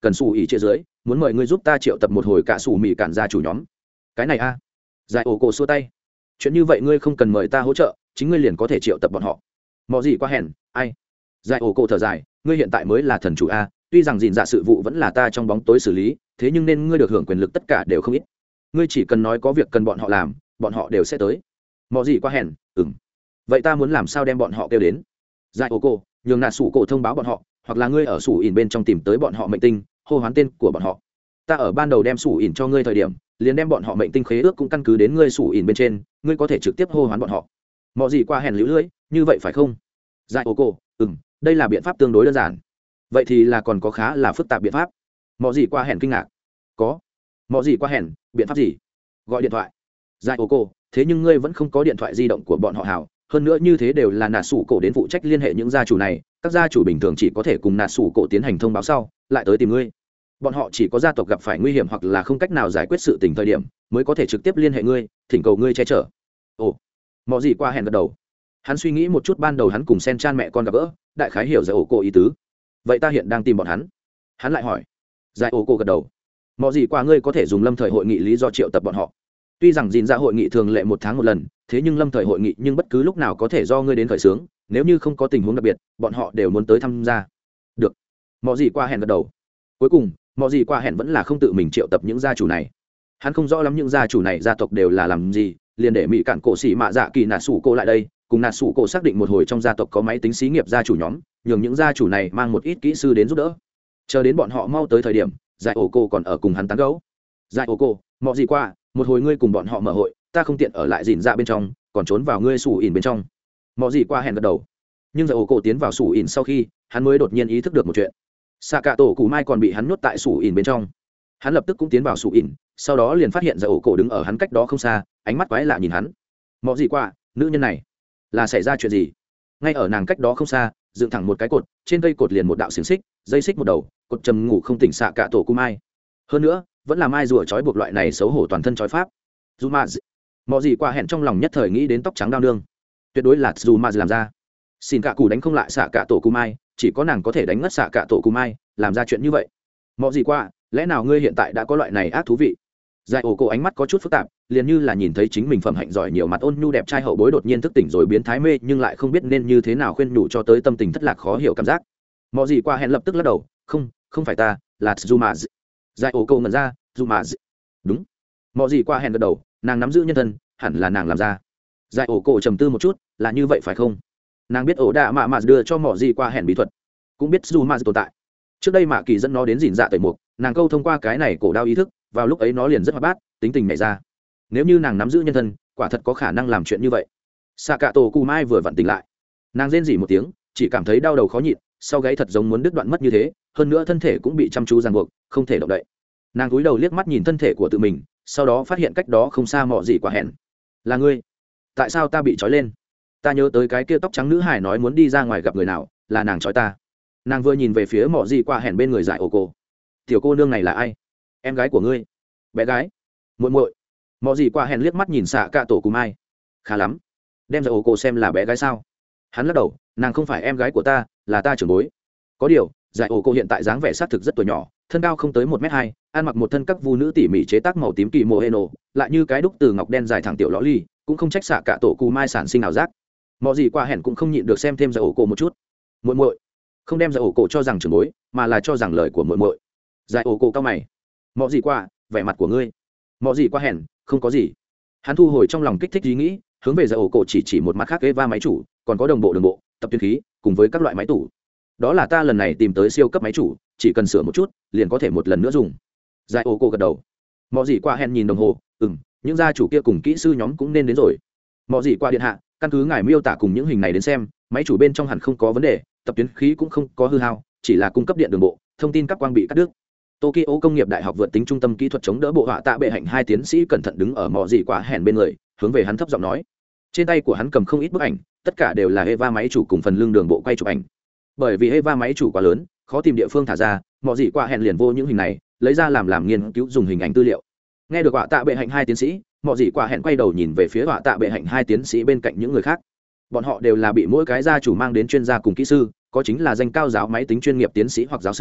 cần xù ỉ chia dưới muốn mời ngươi giúp ta triệu tập một hồi cả xù mì cản ra chủ nhóm. Cái này a. Giải ổ cổ xua tay. Chuyện như vậy ngươi không cần mời ta hỗ trợ, chính ngươi liền có thể triệu tập bọn họ. Mọ gì qua hèn, ai. Giải ổ cổ thở dài, ngươi hiện tại mới là thần chủ a, tuy rằng gìn dạ sự vụ vẫn là ta trong bóng tối xử lý, thế nhưng nên ngươi được hưởng quyền lực tất cả đều không ít. Ngươi chỉ cần nói có việc cần bọn họ làm, bọn họ đều sẽ tới. Mọ gì qua hèn, vậy ta muốn làm sao đem bọn họ kêu đến? Giải ổ cổ, nhường nạt sủ cổ thông báo bọn họ, hoặc là ngươi ở sủ ỉn bên trong tìm tới bọn họ mệnh tinh, hô hoán tên của bọn họ. Ta ở ban đầu đem sủ ỉn cho ngươi thời điểm, liền đem bọn họ mệnh tinh khế ước cũng căn cứ đến ngươi sủ ỉn bên trên, ngươi có thể trực tiếp hô hoán bọn họ. Mọ gì qua hèn liễu lưỡi, như vậy phải không? Giải ổ cổ, đây là biện pháp tương đối đơn giản. Vậy thì là còn có khá là phức tạp biện pháp. Mọ gì qua hèn kinh ngạc. Có. Mọ gì qua hèn, biện pháp gì? Gọi điện thoại. Giải ổ cổ, thế nhưng ngươi vẫn không có điện thoại di động của bọn họ hảo, hơn nữa như thế đều là nạt sủ cổ đến phụ trách liên hệ những gia chủ này, các gia chủ bình thường chỉ có thể cùng nạt sủ cổ tiến hành thông báo sau lại tới tìm ngươi. Bọn họ chỉ có gia tộc gặp phải nguy hiểm hoặc là không cách nào giải quyết sự tình thời điểm mới có thể trực tiếp liên hệ ngươi, thỉnh cầu ngươi che chở. Ồ. Mọ gì qua hẹn gật đầu. Hắn suy nghĩ một chút, ban đầu hắn cùng Sen Chan mẹ con gặp gỡ, đại khái hiểu Giải ổ cổ ý tứ. Vậy ta hiện đang tìm bọn hắn. Hắn lại hỏi. Giải ổ cổ gật đầu. Mọ gì qua ngươi có thể dùng lâm thời hội nghị lý do triệu tập bọn họ. Tuy rằng gìn ra hội nghị thường lệ 1 tháng 1 lần, thế nhưng lâm thời hội nghị nhưng bất cứ lúc nào có thể do ngươi đến khởi xướng, nếu như không có tình huống đặc biệt, bọn họ đều muốn tới tham gia. Được. Mọ gì qua hẹn gật đầu. Cuối cùng, Mọ gì qua hẹn vẫn là không tự mình triệu tập những gia chủ này. Hắn không rõ lắm những gia chủ này gia tộc đều là làm gì, liền để mỹ cản cổ xỉ mạ dạ kỳ nạt sủ cô lại đây, cùng nạt sủ cô xác định một hồi trong gia tộc có máy tính xí nghiệp gia chủ nhóm, nhường những gia chủ này mang một ít kỹ sư đến giúp đỡ. Chờ đến bọn họ mau tới thời điểm, Giải ổ cô còn ở cùng hắn tán gẫu. Giải ổ cô, Mọ gì qua, một hồi ngươi cùng bọn họ mở hội, ta không tiện ở lại dìn dạ bên trong, còn trốn vào ngươi sủ ỉn bên trong. Mọ gì qua hẹn gật đầu. Nhưng Giải ổ cổ tiến vào sủ ỉn sau khi, hắn mới đột nhiên ý thức được một chuyện. Xạ cả tổ cụ mai còn bị hắn nhốt tại sủ ỉn bên trong. Hắn lập tức cũng tiến vào sủ ỉn, sau đó liền phát hiện Giải ổ cổ đứng ở hắn cách đó không xa, ánh mắt quái lạ nhìn hắn. Mọ gì qua, nữ nhân này là xảy ra chuyện gì? Ngay ở nàng cách đó không xa, dựng thẳng một cái cột, trên cây cột liền một đạo xiềng xích, dây xích một đầu, cột trầm ngủ không tỉnh xạ cả tổ cụ mai. Hơn nữa, vẫn là mai rùa trói buộc loại này xấu hổ toàn thân trói pháp. Zuma. Mọ gì qua hẹn trong lòng nhất thời nghĩ đến tóc trắng đao nương. Tuyệt đối là Zuma làm ra. Xin cả cụ đánh không lại xạ cả tổ cụ mai, chỉ có nàng có thể đánh ngất xạ cả tổ cụ mai, làm ra chuyện như vậy. Mọ gì qua, lẽ nào ngươi hiện tại đã có loại này ác thú vị? Giải ổ cổ ánh mắt có chút phức tạp, liền như là nhìn thấy chính mình phẩm hạnh giỏi nhiều mặt ôn nhu đẹp trai hậu bối đột nhiên thức tỉnh rồi biến thái mê, nhưng lại không biết nên như thế nào khuyên nhủ cho tới tâm tình thất lạc khó hiểu cảm giác. Mọ gì qua hẹn lập tức lắc đầu, không phải ta, là Zuma. Giải ổ cổ ngẩn ra, Zuma. Đúng. Mọ gì qua hẹn gật đầu, nàng nắm giữ nhân thân, hẳn là nàng làm ra. Giải ổ cổ trầm tư một chút, là như vậy phải không? Nàng biết ổ đạ mạ đưa cho mọ gì qua hẹn bí thuật, cũng biết Zuma tồn tại. Trước đây mạ kỳ dẫn nó đến dìn dạ tẩy mục, nàng câu thông qua cái này cổ đao ý thức, vào lúc ấy nó liền rất hoạt bát, tính tình nhảy ra. Nếu như nàng nắm giữ nhân thân, quả thật có khả năng làm chuyện như vậy. Xạ cả tổ cụ mai vừa vặn tỉnh lại, nàng rên rỉ một tiếng, chỉ cảm thấy đau đầu khó nhịn, sau gáy thật giống muốn đứt đoạn mất như thế, hơn nữa thân thể cũng bị chăm chú ràng buộc, không thể động đậy. Nàng cúi đầu liếc mắt nhìn thân thể của tự mình, sau đó phát hiện cách đó không xa mọ gì quả hẹn. Là ngươi? Tại sao ta bị trói lên? Ta nhớ tới cái kia tóc trắng nữ hải nói muốn đi ra ngoài gặp người nào, là nàng trói ta. Nàng vừa nhìn về phía mọ gì quả hẹn bên người Giải ổ cổ. Tiểu cô nương này là ai? Em gái của ngươi? Bé gái? Muội muội? Mọ gì quả hẹn liếc mắt nhìn xạ cả tổ cụ mai. Khá lắm, đem Giải ổ cổ xem là bé gái sao? Hắn lắc đầu, nàng không phải em gái của ta, là ta trưởng bối. Có điều, Giải ổ cổ hiện tại dáng vẻ xác thực rất tuổi nhỏ, thân cao không tới 1m2, ăn mặc một thân các vu nữ tỉ mỉ chế tác màu tím kỳ mô eno, lại như cái đúc từ ngọc đen dài thẳng tiểu lõ ly, cũng không trách xạ cả tổ cụ mai sản sinh ảo giác. Mọ gì qua hẹn cũng không nhịn được xem thêm Giải ổ cổ một chút. Muội muội, không đem Giải ổ cổ cho rằng trưởng bối, mà là cho rằng lời của muội muội. Giải ổ cổ cao mày. Mọ gì qua, vẻ mặt của ngươi. Mọ gì qua hẹn, không có gì. Hắn thu hồi trong lòng kích thích ý nghĩ, hướng về Giải ổ cổ chỉ một mặt khác Eva máy chủ, còn có đồng bộ đường bộ, tập tuyến khí, cùng với các loại máy tủ. Đó là ta lần này tìm tới siêu cấp máy chủ, chỉ cần sửa một chút liền có thể một lần nữa dùng. Giải ổ cổ gật đầu. Mọ gì qua hẹn nhìn đồng hồ, những gia chủ kia cùng kỹ sư nhóm cũng nên đến rồi. Mọ gì qua điện hạ, căn cứ ngài miêu tả cùng những hình này đến xem, máy chủ bên trong hẳn không có vấn đề, tập tuyến khí cũng không có hư hao, chỉ là cung cấp điện đường bộ, thông tin các quang bị cắt đứt. Tokyo công nghiệp đại học vượt tính trung tâm kỹ thuật chống đỡ bộ họa tạ bệ hạnh 2 tiến sĩ cẩn thận đứng ở mọ gì quả hẹn bên người, hướng về hắn thấp giọng nói. Trên tay của hắn cầm không ít bức ảnh, tất cả đều là Eva máy chủ cùng phần lưng đường bộ quay chụp ảnh. Bởi vì Eva máy chủ quá lớn, khó tìm địa phương thả ra, mọ gì quả hẹn liền vô những hình này, lấy ra làm nghiên cứu dùng hình ảnh tư liệu. Nghe được họa tạ bệ hạnh 2 tiến sĩ, mọ gì quả hẹn quay đầu nhìn về phía họa tạ bệ hạnh 2 tiến sĩ bên cạnh những người khác. Bọn họ đều là bị mỗi cái gia chủ mang đến chuyên gia cùng kỹ sư, có chính là danh cao giáo máy tính chuyên nghiệp tiến sĩ hoặc giáo sư,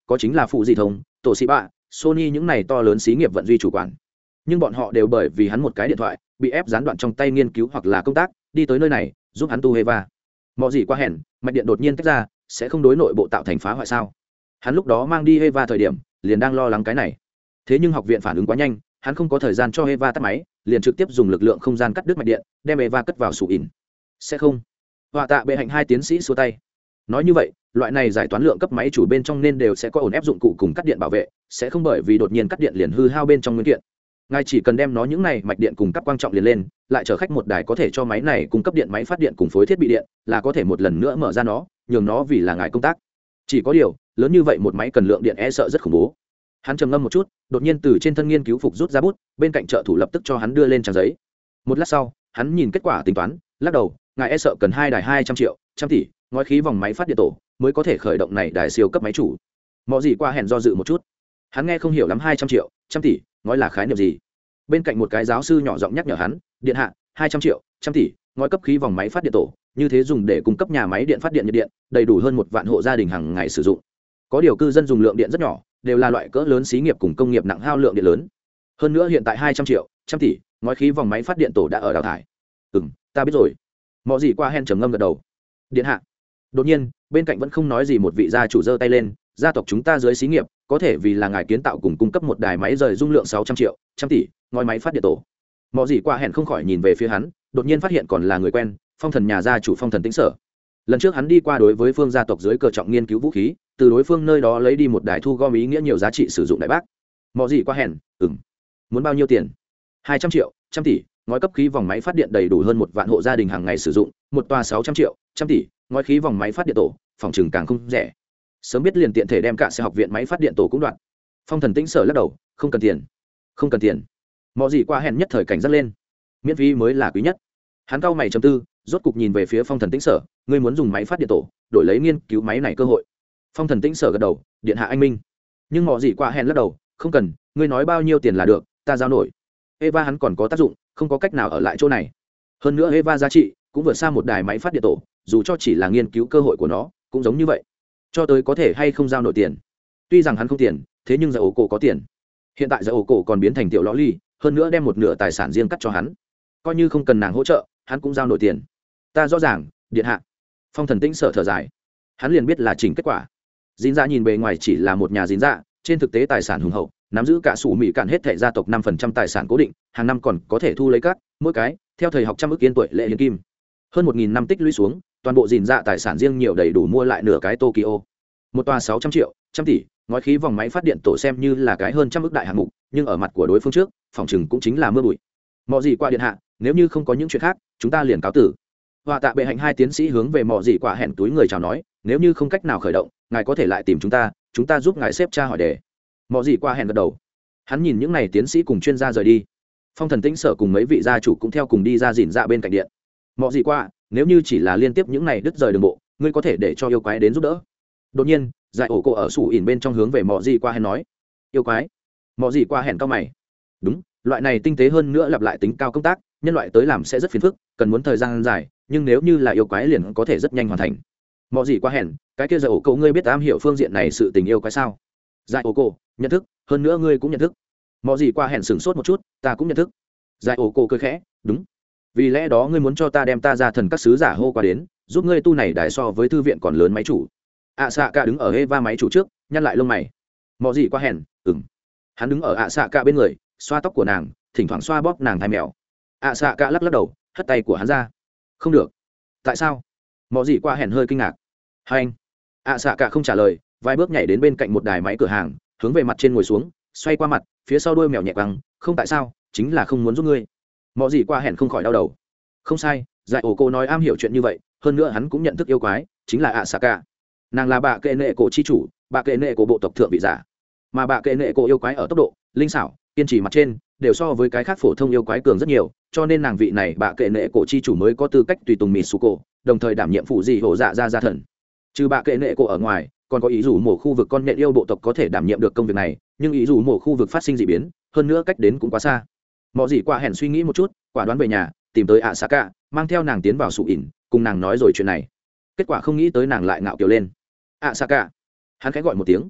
có chính là phụ dị thông tổ sĩ bạ Sony những này to lớn xí nghiệp vận duy chủ quản, nhưng bọn họ đều bởi vì hắn một cái điện thoại bị ép gián đoạn trong tay nghiên cứu hoặc là công tác đi tới nơi này giúp hắn tu Eva. Mọi gì qua hẹn mạch điện đột nhiên tách ra sẽ không đối nội bộ tạo thành phá hoại sao? Hắn lúc đó mang đi Eva thời điểm liền đang lo lắng cái này, thế nhưng học viện phản ứng quá nhanh, hắn không có thời gian cho Eva tắt máy, liền trực tiếp dùng lực lượng không gian cắt đứt mạch điện đem Eva cất vào sủ ỉn. Sẽ không. Họa tạ bệ hạnh hai tiến sĩ xua tay. Nói như vậy loại này giải toán lượng cấp máy chủ bên trong nên đều sẽ có ổn ép dụng cụ cùng cắt điện bảo vệ, sẽ không bởi vì đột nhiên cắt điện liền hư hao bên trong nguyên kiện. Ngài chỉ cần đem nó những này mạch điện cùng cấp quan trọng liền lên, lại chở khách một đài có thể cho máy này cung cấp điện máy phát điện cùng phối thiết bị điện, là có thể một lần nữa mở ra nó, nhường nó vì là ngài công tác. Chỉ có điều, lớn như vậy một máy cần lượng điện e sợ rất khủng bố. Hắn trầm ngâm một chút, đột nhiên từ trên thân nghiên cứu phục rút ra bút, bên cạnh trợ thủ lập tức cho hắn đưa lên trang giấy. Một lát sau, hắn nhìn kết quả tính toán, lắc đầu, ngài e sợ cần hai đài 200 triệu, trăm tỷ, ngói khí vòng máy phát điện tổ mới có thể khởi động này đài siêu cấp máy chủ. Mọi gì qua hẹn do dự một chút, hắn nghe không hiểu lắm 200 triệu, trăm tỷ, nói là khái niệm gì. Bên cạnh một cái giáo sư nhỏ giọng nhắc nhở hắn, điện hạ, 200 triệu, trăm tỷ, ngói cấp khí vòng máy phát điện tổ, như thế dùng để cung cấp nhà máy điện phát điện nhiệt điện, đầy đủ hơn 1 vạn hộ gia đình hàng ngày sử dụng. Có điều cư dân dùng lượng điện rất nhỏ, đều là loại cỡ lớn xí nghiệp cùng công nghiệp nặng hao lượng điện lớn. Hơn nữa hiện tại 200 triệu, trăm tỷ, ngói khí vòng máy phát điện tổ đã ở đào thải. Ta biết rồi. Mọi gì qua hẹn trầm ngâm gật đầu. Điện hạ. Đột nhiên, bên cạnh vẫn không nói gì một vị gia chủ giơ tay lên, gia tộc chúng ta dưới xí nghiệp có thể vì là ngài kiến tạo cùng cung cấp một đài máy rời dung lượng 600 triệu, trăm tỷ, ngói máy phát điện tổ. Mọi gì qua hẹn không khỏi nhìn về phía hắn, đột nhiên phát hiện còn là người quen, Phong Thần nhà gia chủ Phong Thần Tĩnh Sở. Lần trước hắn đi qua đối với phương gia tộc dưới cờ trọng nghiên cứu vũ khí, từ đối phương nơi đó lấy đi một đài thu gom ý nghĩa nhiều giá trị sử dụng đại bác. Mọi gì qua hẹn, muốn bao nhiêu tiền? 200 triệu, trăm tỷ, ngói cấp khí vòng máy phát điện đầy đủ hơn 1 vạn hộ gia đình hàng ngày sử dụng, một tòa 600 triệu, trăm tỷ, ngói khí vòng máy phát điện tổ, phòng trừng càng không rẻ. Sớm biết liền tiện thể đem cả xe học viện máy phát điện tổ cũng đoạn. Phong Thần Tĩnh Sở lắc đầu, không cần tiền, không cần tiền. Mọi gì qua hẹn nhất thời cảnh giác lên, miễn phí mới là quý nhất. Hắn cau mày trầm tư, rốt cục nhìn về phía Phong Thần Tĩnh Sở, ngươi muốn dùng máy phát điện tổ đổi lấy nghiên cứu máy này cơ hội. Phong Thần Tĩnh Sở gật đầu, điện hạ anh minh. Nhưng mọi gì qua hẹn lắc đầu, không cần, ngươi nói bao nhiêu tiền là được, ta giao nổi. Eva hắn còn có tác dụng, không có cách nào ở lại chỗ này. Hơn nữa Eva giá trị cũng vượt xa một đài máy phát điện tổ, dù cho chỉ là nghiên cứu cơ hội của nó, cũng giống như vậy. Cho tới có thể hay không giao nổi tiền. Tuy rằng hắn không tiền, thế nhưng Giải Ổ Cổ có tiền. Hiện tại Giải Ổ Cổ còn biến thành tiểu lõ ly, hơn nữa đem một nửa tài sản riêng cắt cho hắn. Coi như không cần nàng hỗ trợ, hắn cũng giao nổi tiền. Ta rõ ràng, điện hạ. Phong Thần Tĩnh Sở thở dài. Hắn liền biết là chỉnh kết quả. Dính Dạ nhìn bề ngoài chỉ là một nhà dính dạ, trên thực tế tài sản hùng hậu, nắm giữ cả sủ mỹ cạn hết thảy gia tộc 5% tài sản cố định, hàng năm còn có thể thu lấy các, mỗi cái, theo thời học trăm ức yên tuổi lệ hiến kim. Hơn 1000 năm tích lũy xuống, toàn bộ dính dạ tài sản riêng nhiều đầy đủ mua lại nửa cái Tokyo. Một tòa 600 triệu, trăm tỷ, ngói khí vòng máy phát điện tổ xem như là cái hơn trăm ức đại hạng mục, nhưng ở mặt của đối phương trước, phòng trừng cũng chính là mưa bụi. Mọi gì qua điện hạ, nếu như không có những chuyện khác, chúng ta liền cáo tử. Họa tạ bệ hạnh hai tiến sĩ hướng về mọi gì quả hẹn túi người chào nói, nếu như không cách nào khởi động, ngài có thể lại tìm chúng ta giúp ngài xếp tra hỏi đề. Mọi gì qua hẹn gật đầu. Hắn nhìn những này tiến sĩ cùng chuyên gia rời đi. Phong Thần Tĩnh Sở cùng mấy vị gia chủ cũng theo cùng đi ra dìn dạ bên cạnh điện. Mọi gì qua, nếu như chỉ là liên tiếp những này đứt rời đường bộ, ngươi có thể để cho yêu quái đến giúp đỡ. Đột nhiên, Giải Ổ Cổ ở sủ ỉn bên trong hướng về mọi gì qua hẹn nói, yêu quái. Mọi gì qua hẹn cao mày. Đúng, loại này tinh tế hơn nữa lặp lại tính cao công tác, nhân loại tới làm sẽ rất phiền phức, cần muốn thời gian dài, nhưng nếu như là yêu quái liền có thể rất nhanh hoàn thành. Mọi gì qua hẹn, cái kia Giải Ổ Cổ ngươi biết am hiểu phương diện này sự tình yêu quái sao? Giải Ổ Cổ, nhận thức, hơn nữa ngươi cũng nhận thức. Mọi gì qua hẹn sửng sốt một chút, ta cũng nhận thức. Giải Ổ Cổ cười khẽ, đúng, vì lẽ đó ngươi muốn cho ta đem ta ra thần các sứ giả hô qua đến, giúp ngươi tu này đài so với thư viện còn lớn máy chủ. Xạ cả đứng ở Eva máy chủ trước, nhăn lại lông mày. Mọi gì qua hẹn, hắn đứng ở xạ cả bên người, xoa tóc của nàng, thỉnh thoảng xoa bóp nàng thai mèo. Xạ cả lắc lắc đầu, hất tay của hắn ra. Không được. Tại sao? Mọi gì qua hẹn hơi kinh ngạc. Hai anh. Xạ cả không trả lời, vài bước nhảy đến bên cạnh một đài máy cửa hàng, hướng về mặt trên ngồi xuống, xoay qua mặt, phía sau đuôi mèo nhẹ quăng, không tại sao, chính là không muốn giúp ngươi. Mọi gì qua hẹn không khỏi đau đầu. Không sai, Giải Ổ Cổ nói am hiểu chuyện như vậy, hơn nữa hắn cũng nhận thức yêu quái, chính là xạ cả. Nàng là bà kệ nệ cổ chi chủ, bà kệ nệ cổ bộ tộc thượng vị giả, mà bà kệ nệ cổ yêu quái ở tốc độ, linh xảo, kiên trì mặt trên đều so với cái khác phổ thông yêu quái cường rất nhiều, cho nên nàng vị này bà kệ nệ cổ chi chủ mới có tư cách tùy tùng Mitsuko, đồng thời đảm nhiệm phụ gì hổ dạ ra gia thần. Trừ bà kệ nệ cổ ở ngoài, còn có ý rủ mổ khu vực con nhện yêu bộ tộc có thể đảm nhiệm được công việc này, nhưng ý rủ mổ khu vực phát sinh dị biến, hơn nữa cách đến cũng quá xa. Mọi gì qua hẹn suy nghĩ một chút, quả đoán về nhà, tìm tới Asaka, mang theo nàng tiến vào sụ ỉn, cùng nàng nói rồi chuyện này. Kết quả không nghĩ tới nàng lại ngạo kiều lên. Asaka, hắn khẽ gọi một tiếng.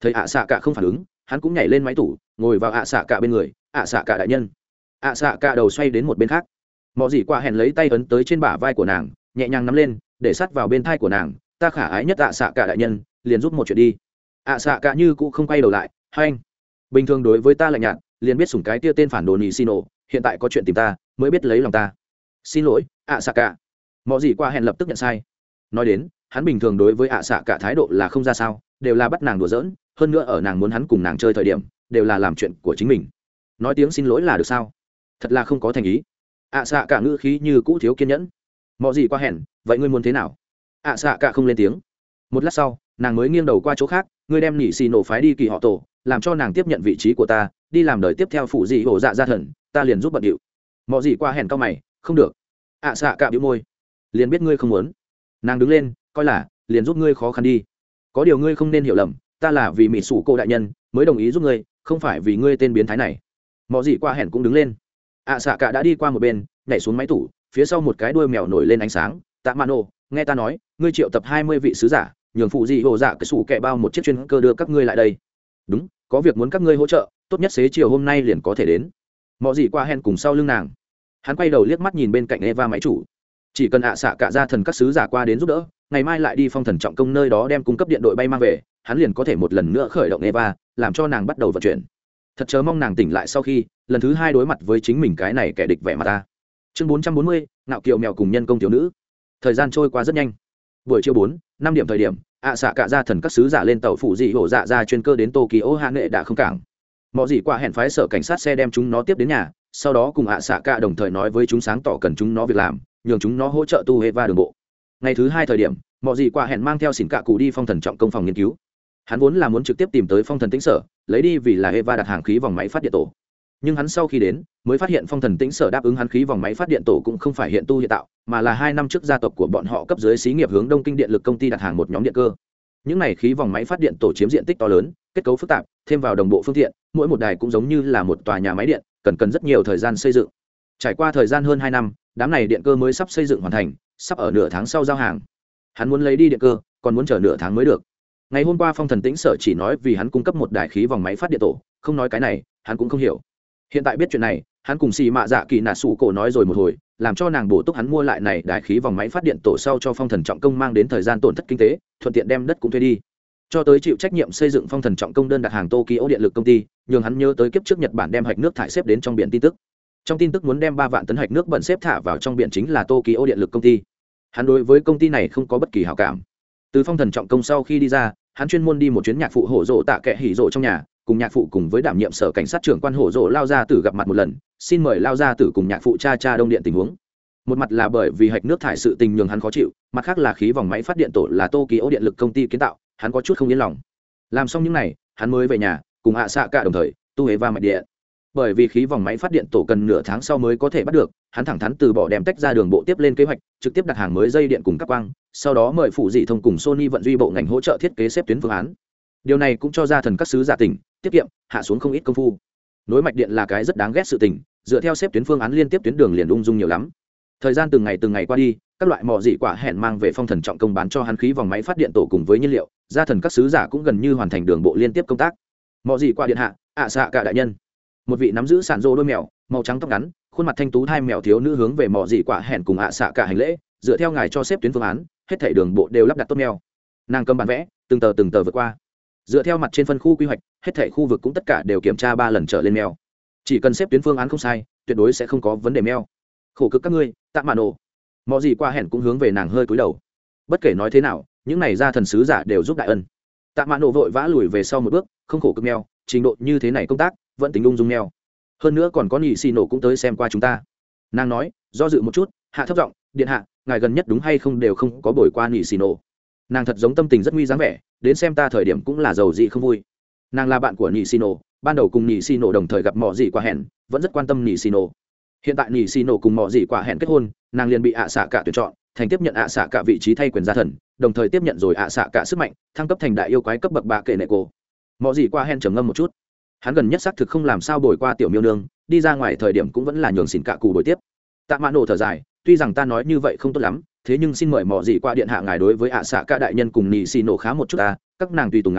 thấy ạ xạ cả không phản ứng, hắn cũng nhảy lên máy tủ, ngồi vào ạ xạ cả bên người. Ạ xạ cả đại nhân. ạ xạ cả đầu xoay đến một bên khác. Mọ gì qua hẹn lấy tay ấn tới trên bả vai của nàng, nhẹ nhàng nắm lên, để sát vào bên thai của nàng. Ta khả ái nhất ạ xạ cả đại nhân, liền giúp một chuyện đi. ạ xạ cả như cũ không quay đầu lại. Hai anh, bình thường đối với ta lạnh nhạt, liền biết sủng cái tia tên phản đồ nỉ xin nổ, hiện tại có chuyện tìm ta mới biết lấy lòng ta. Xin lỗi ạ xạ cả. Mọ gì qua hẹn lập tức nhận sai. Nói đến, hắn bình thường đối với ạ xạ cả thái độ là không ra sao, đều là bắt nàng đùa giỡn, hơn nữa ở nàng muốn hắn cùng nàng chơi thời điểm đều là làm chuyện của chính mình. Nói tiếng xin lỗi là được sao? Thật là không có thành ý. ạ xạ cả ngữ khí như cũ thiếu kiên nhẫn. Mọ gì qua hẹn, vậy ngươi muốn thế nào? ạ xạ cả không lên tiếng. Một lát sau, nàng mới nghiêng đầu qua chỗ khác. Ngươi đem nỉ xì nổ phái đi kỳ họ tổ, làm cho nàng tiếp nhận vị trí của ta, đi làm đời tiếp theo phụ dị hổ dạ gia thần, ta liền giúp bận điệu. Mọ gì qua hẹn cao mày, không được. ạ xạ cả bĩu môi, liền biết ngươi không muốn. Nàng đứng lên, coi là liền giúp ngươi khó khăn đi. Có điều ngươi không nên hiểu lầm, ta là vì mỹ sủ cô đại nhân mới đồng ý giúp ngươi, không phải vì ngươi tên biến thái này. Mọ gì qua hẹn cũng đứng lên. ạ xạ cả đã đi qua một bên, nhảy xuống máy tủ, phía sau một cái đuôi mèo nổi lên ánh sáng. Tạ Mano, nghe ta nói, ngươi triệu tập 20 vị sứ giả, nhường phụ dị hồ dạ cái sủ kẹ bao một chiếc chuyên cơ đưa các ngươi lại đây. Đúng, có việc muốn các ngươi hỗ trợ, tốt nhất xế chiều hôm nay liền có thể đến. Mọ gì qua hẹn cùng sau lưng nàng. Hắn quay đầu liếc mắt nhìn bên cạnh Eva máy chủ. Chỉ cần ạ xạ cả gia thần các sứ giả qua đến giúp đỡ, ngày mai lại đi phong thần trọng công nơi đó đem cung cấp điện đội bay mang về, hắn liền có thể một lần nữa khởi động Eva, làm cho nàng bắt đầu vận chuyển. Thật chớ mong nàng tỉnh lại sau khi lần thứ hai đối mặt với chính mình cái này kẻ địch vẻ mặt ta. Chương 440, ngạo kiều mèo cùng nhân công thiếu nữ. Thời gian trôi qua rất nhanh. Buổi chiều 4-5 điểm thời điểm, ạ xạ cả gia thần các sứ giả lên tàu phụ dị hổ dạ ra chuyên cơ đến Tokyo Hà Nội đã không cảng. Mọi gì qua hẹn phái sở cảnh sát xe đem chúng nó tiếp đến nhà, sau đó cùng ạ xạ cả đồng thời nói với chúng sáng tỏ cần chúng nó việc làm, nhường chúng nó hỗ trợ tu Eva đường bộ. Ngày thứ hai thời điểm, mọi gì qua hẹn mang theo xỉn cạ cụ đi phong thần trọng công phòng nghiên cứu. Hắn vốn là muốn trực tiếp tìm tới phong thần tĩnh sở, lấy đi vì là Eva đặt hàng khí vòng máy phát điện tổ. Nhưng hắn sau khi đến, mới phát hiện phong thần tĩnh sở đáp ứng hắn khí vòng máy phát điện tổ cũng không phải hiện tu hiện tạo, mà là 2 năm trước gia tộc của bọn họ cấp dưới xí nghiệp hướng Đông Kinh Điện lực công ty đặt hàng một nhóm điện cơ. Những này khí vòng máy phát điện tổ chiếm diện tích to lớn, kết cấu phức tạp, thêm vào đồng bộ phương tiện, mỗi một đài cũng giống như là một tòa nhà máy điện, cần rất nhiều thời gian xây dựng. Trải qua thời gian hơn 2 năm, đám này điện cơ mới sắp xây dựng hoàn thành, sắp ở nửa tháng sau giao hàng. Hắn muốn lấy đi điện cơ, còn muốn chờ nửa tháng mới được. Ngày hôm qua phong thần tĩnh sở chỉ nói vì hắn cung cấp một đài khí vòng máy phát điện tổ, không nói cái này hắn cũng không hiểu. Hiện tại biết chuyện này, hắn cùng xì mạ dạ kỳ nạ sủ cổ nói rồi một hồi, làm cho nàng bổ túc hắn mua lại này đài khí vòng máy phát điện tổ sau cho phong thần trọng công mang đến thời gian tổn thất kinh tế, thuận tiện đem đất cũng thuê đi. Cho tới chịu trách nhiệm xây dựng phong thần trọng công đơn đặt hàng Tokyo điện lực công ty, nhường hắn nhớ tới kiếp trước Nhật Bản đem hạch nước thải xếp đến trong biển tin tức. Trong tin tức muốn đem 3 vạn tấn hạch nước bẩn xếp thả vào trong biển chính là Tokyo điện lực công ty. Hắn đối với công ty này không có bất kỳ hảo cảm. Từ phong thần trọng công sau khi đi ra, hắn chuyên môn đi một chuyến nhạc phụ hổ rộ tạ kệ hỉ rộ trong nhà, cùng nhạc phụ cùng với đảm nhiệm sở cảnh sát trưởng quan hổ rộ lao gia tử gặp mặt một lần, xin mời lao gia tử cùng nhạc phụ cha đông điện tình huống. Một mặt là bởi vì hạch nước thải sự tình nhường hắn khó chịu, mặt khác là khí vòng máy phát điện tổ là Tokyo điện lực công ty kiến tạo, hắn có chút không yên lòng. Làm xong những này, hắn mới về nhà cùng ạ xạ cả đồng thời tu hề va mạch điện. Bởi vì khí vòng máy phát điện tổ cần nửa tháng sau mới có thể bắt được, hắn thẳng thắn từ bỏ đem tách ra đường bộ tiếp lên kế hoạch, trực tiếp đặt hàng mới dây điện cùng các quang, sau đó mời phụ dị thông cùng Sony vận duy bộ ngành hỗ trợ thiết kế xếp tuyến phương án. Điều này cũng cho ra thần các sứ giả tỉnh tiết kiệm hạ xuống không ít công phu. Nối mạch điện là cái rất đáng ghét sự tình, dựa theo xếp tuyến phương án liên tiếp tuyến đường liền ung dung nhiều lắm. Thời gian từng ngày qua đi, các loại mỏ dị quả hẹn mang về phong thần trọng công bán cho hắn khí vòng máy phát điện tổ cùng với nhiên liệu, gia thần các sứ giả cũng gần như hoàn thành đường bộ liên tiếp công tác. Mỏ dị quả điện hạ, ạ xạ cả đại nhân. Một vị nắm giữ sản rô đôi mèo màu trắng tóc ngắn, khuôn mặt thanh tú hai mèo thiếu nữ hướng về mỏ dị quả hẹn cùng ạ xạ cả hành lễ, dựa theo ngài cho xếp tuyến phương án, hết thảy đường bộ đều lắp đặt tốt mèo. Nàng cầm bản vẽ, từng tờ vượt qua. Dựa theo mặt trên phân khu quy hoạch, hết thảy khu vực cũng tất cả đều kiểm tra 3 lần trở lên mèo. Chỉ cần xếp tuyến phương án không sai, tuyệt đối sẽ không có vấn đề mèo. Khổ cực các ngươi, Tạ Mạn Nổ. Mọ gì qua hẹn cũng hướng về nàng hơi cúi đầu. Bất kể nói thế nào, những này gia thần sứ giả đều giúp đại ân. Tạ Mạn Nổ vội vã lùi về sau một bước, không khổ cực mèo, trình độ như thế này công tác vẫn tính ung dung mèo. Hơn nữa còn có nhị xì nổ cũng tới xem qua chúng ta. Nàng nói, do dự một chút, hạ thấp giọng, điện hạ, ngài gần nhất đúng hay không đều không có bồi qua nhị xì nổ. Nàng thật giống tâm tình rất nguy dáng vẻ, đến xem ta thời điểm cũng là giàu dị không vui. Nàng là bạn của nhị xì nổ, ban đầu cùng nhị xì nổ đồng thời gặp mọ gì qua hẹn, vẫn rất quan tâm nhị xì nổ. Hiện tại nhị xì nổ cùng mọ gì qua hẹn kết hôn, nàng liền bị ạ xạ cả tuyển chọn, thành tiếp nhận ạ xạ cả vị trí thay quyền gia thần, đồng thời tiếp nhận rồi ạ xạ cả sức mạnh, thăng cấp thành đại yêu quái cấp bậc bạ kệ nệ cô. Mọ gì qua hẹn trầm ngâm một chút, hắn gần nhất xác thực không làm sao bồi qua tiểu miêu nương, đi ra ngoài thời điểm cũng vẫn là nhường xỉn cả cù bồi tiếp. Tạ Mạn Nổ thở dài, tuy rằng ta nói như vậy không tốt lắm, thế nhưng xin mời mọ gì qua điện hạ ngài đối với ạ xạ cả đại nhân cùng nhị xì nổ khá một chút ta, các nàng tùy tùng ngài,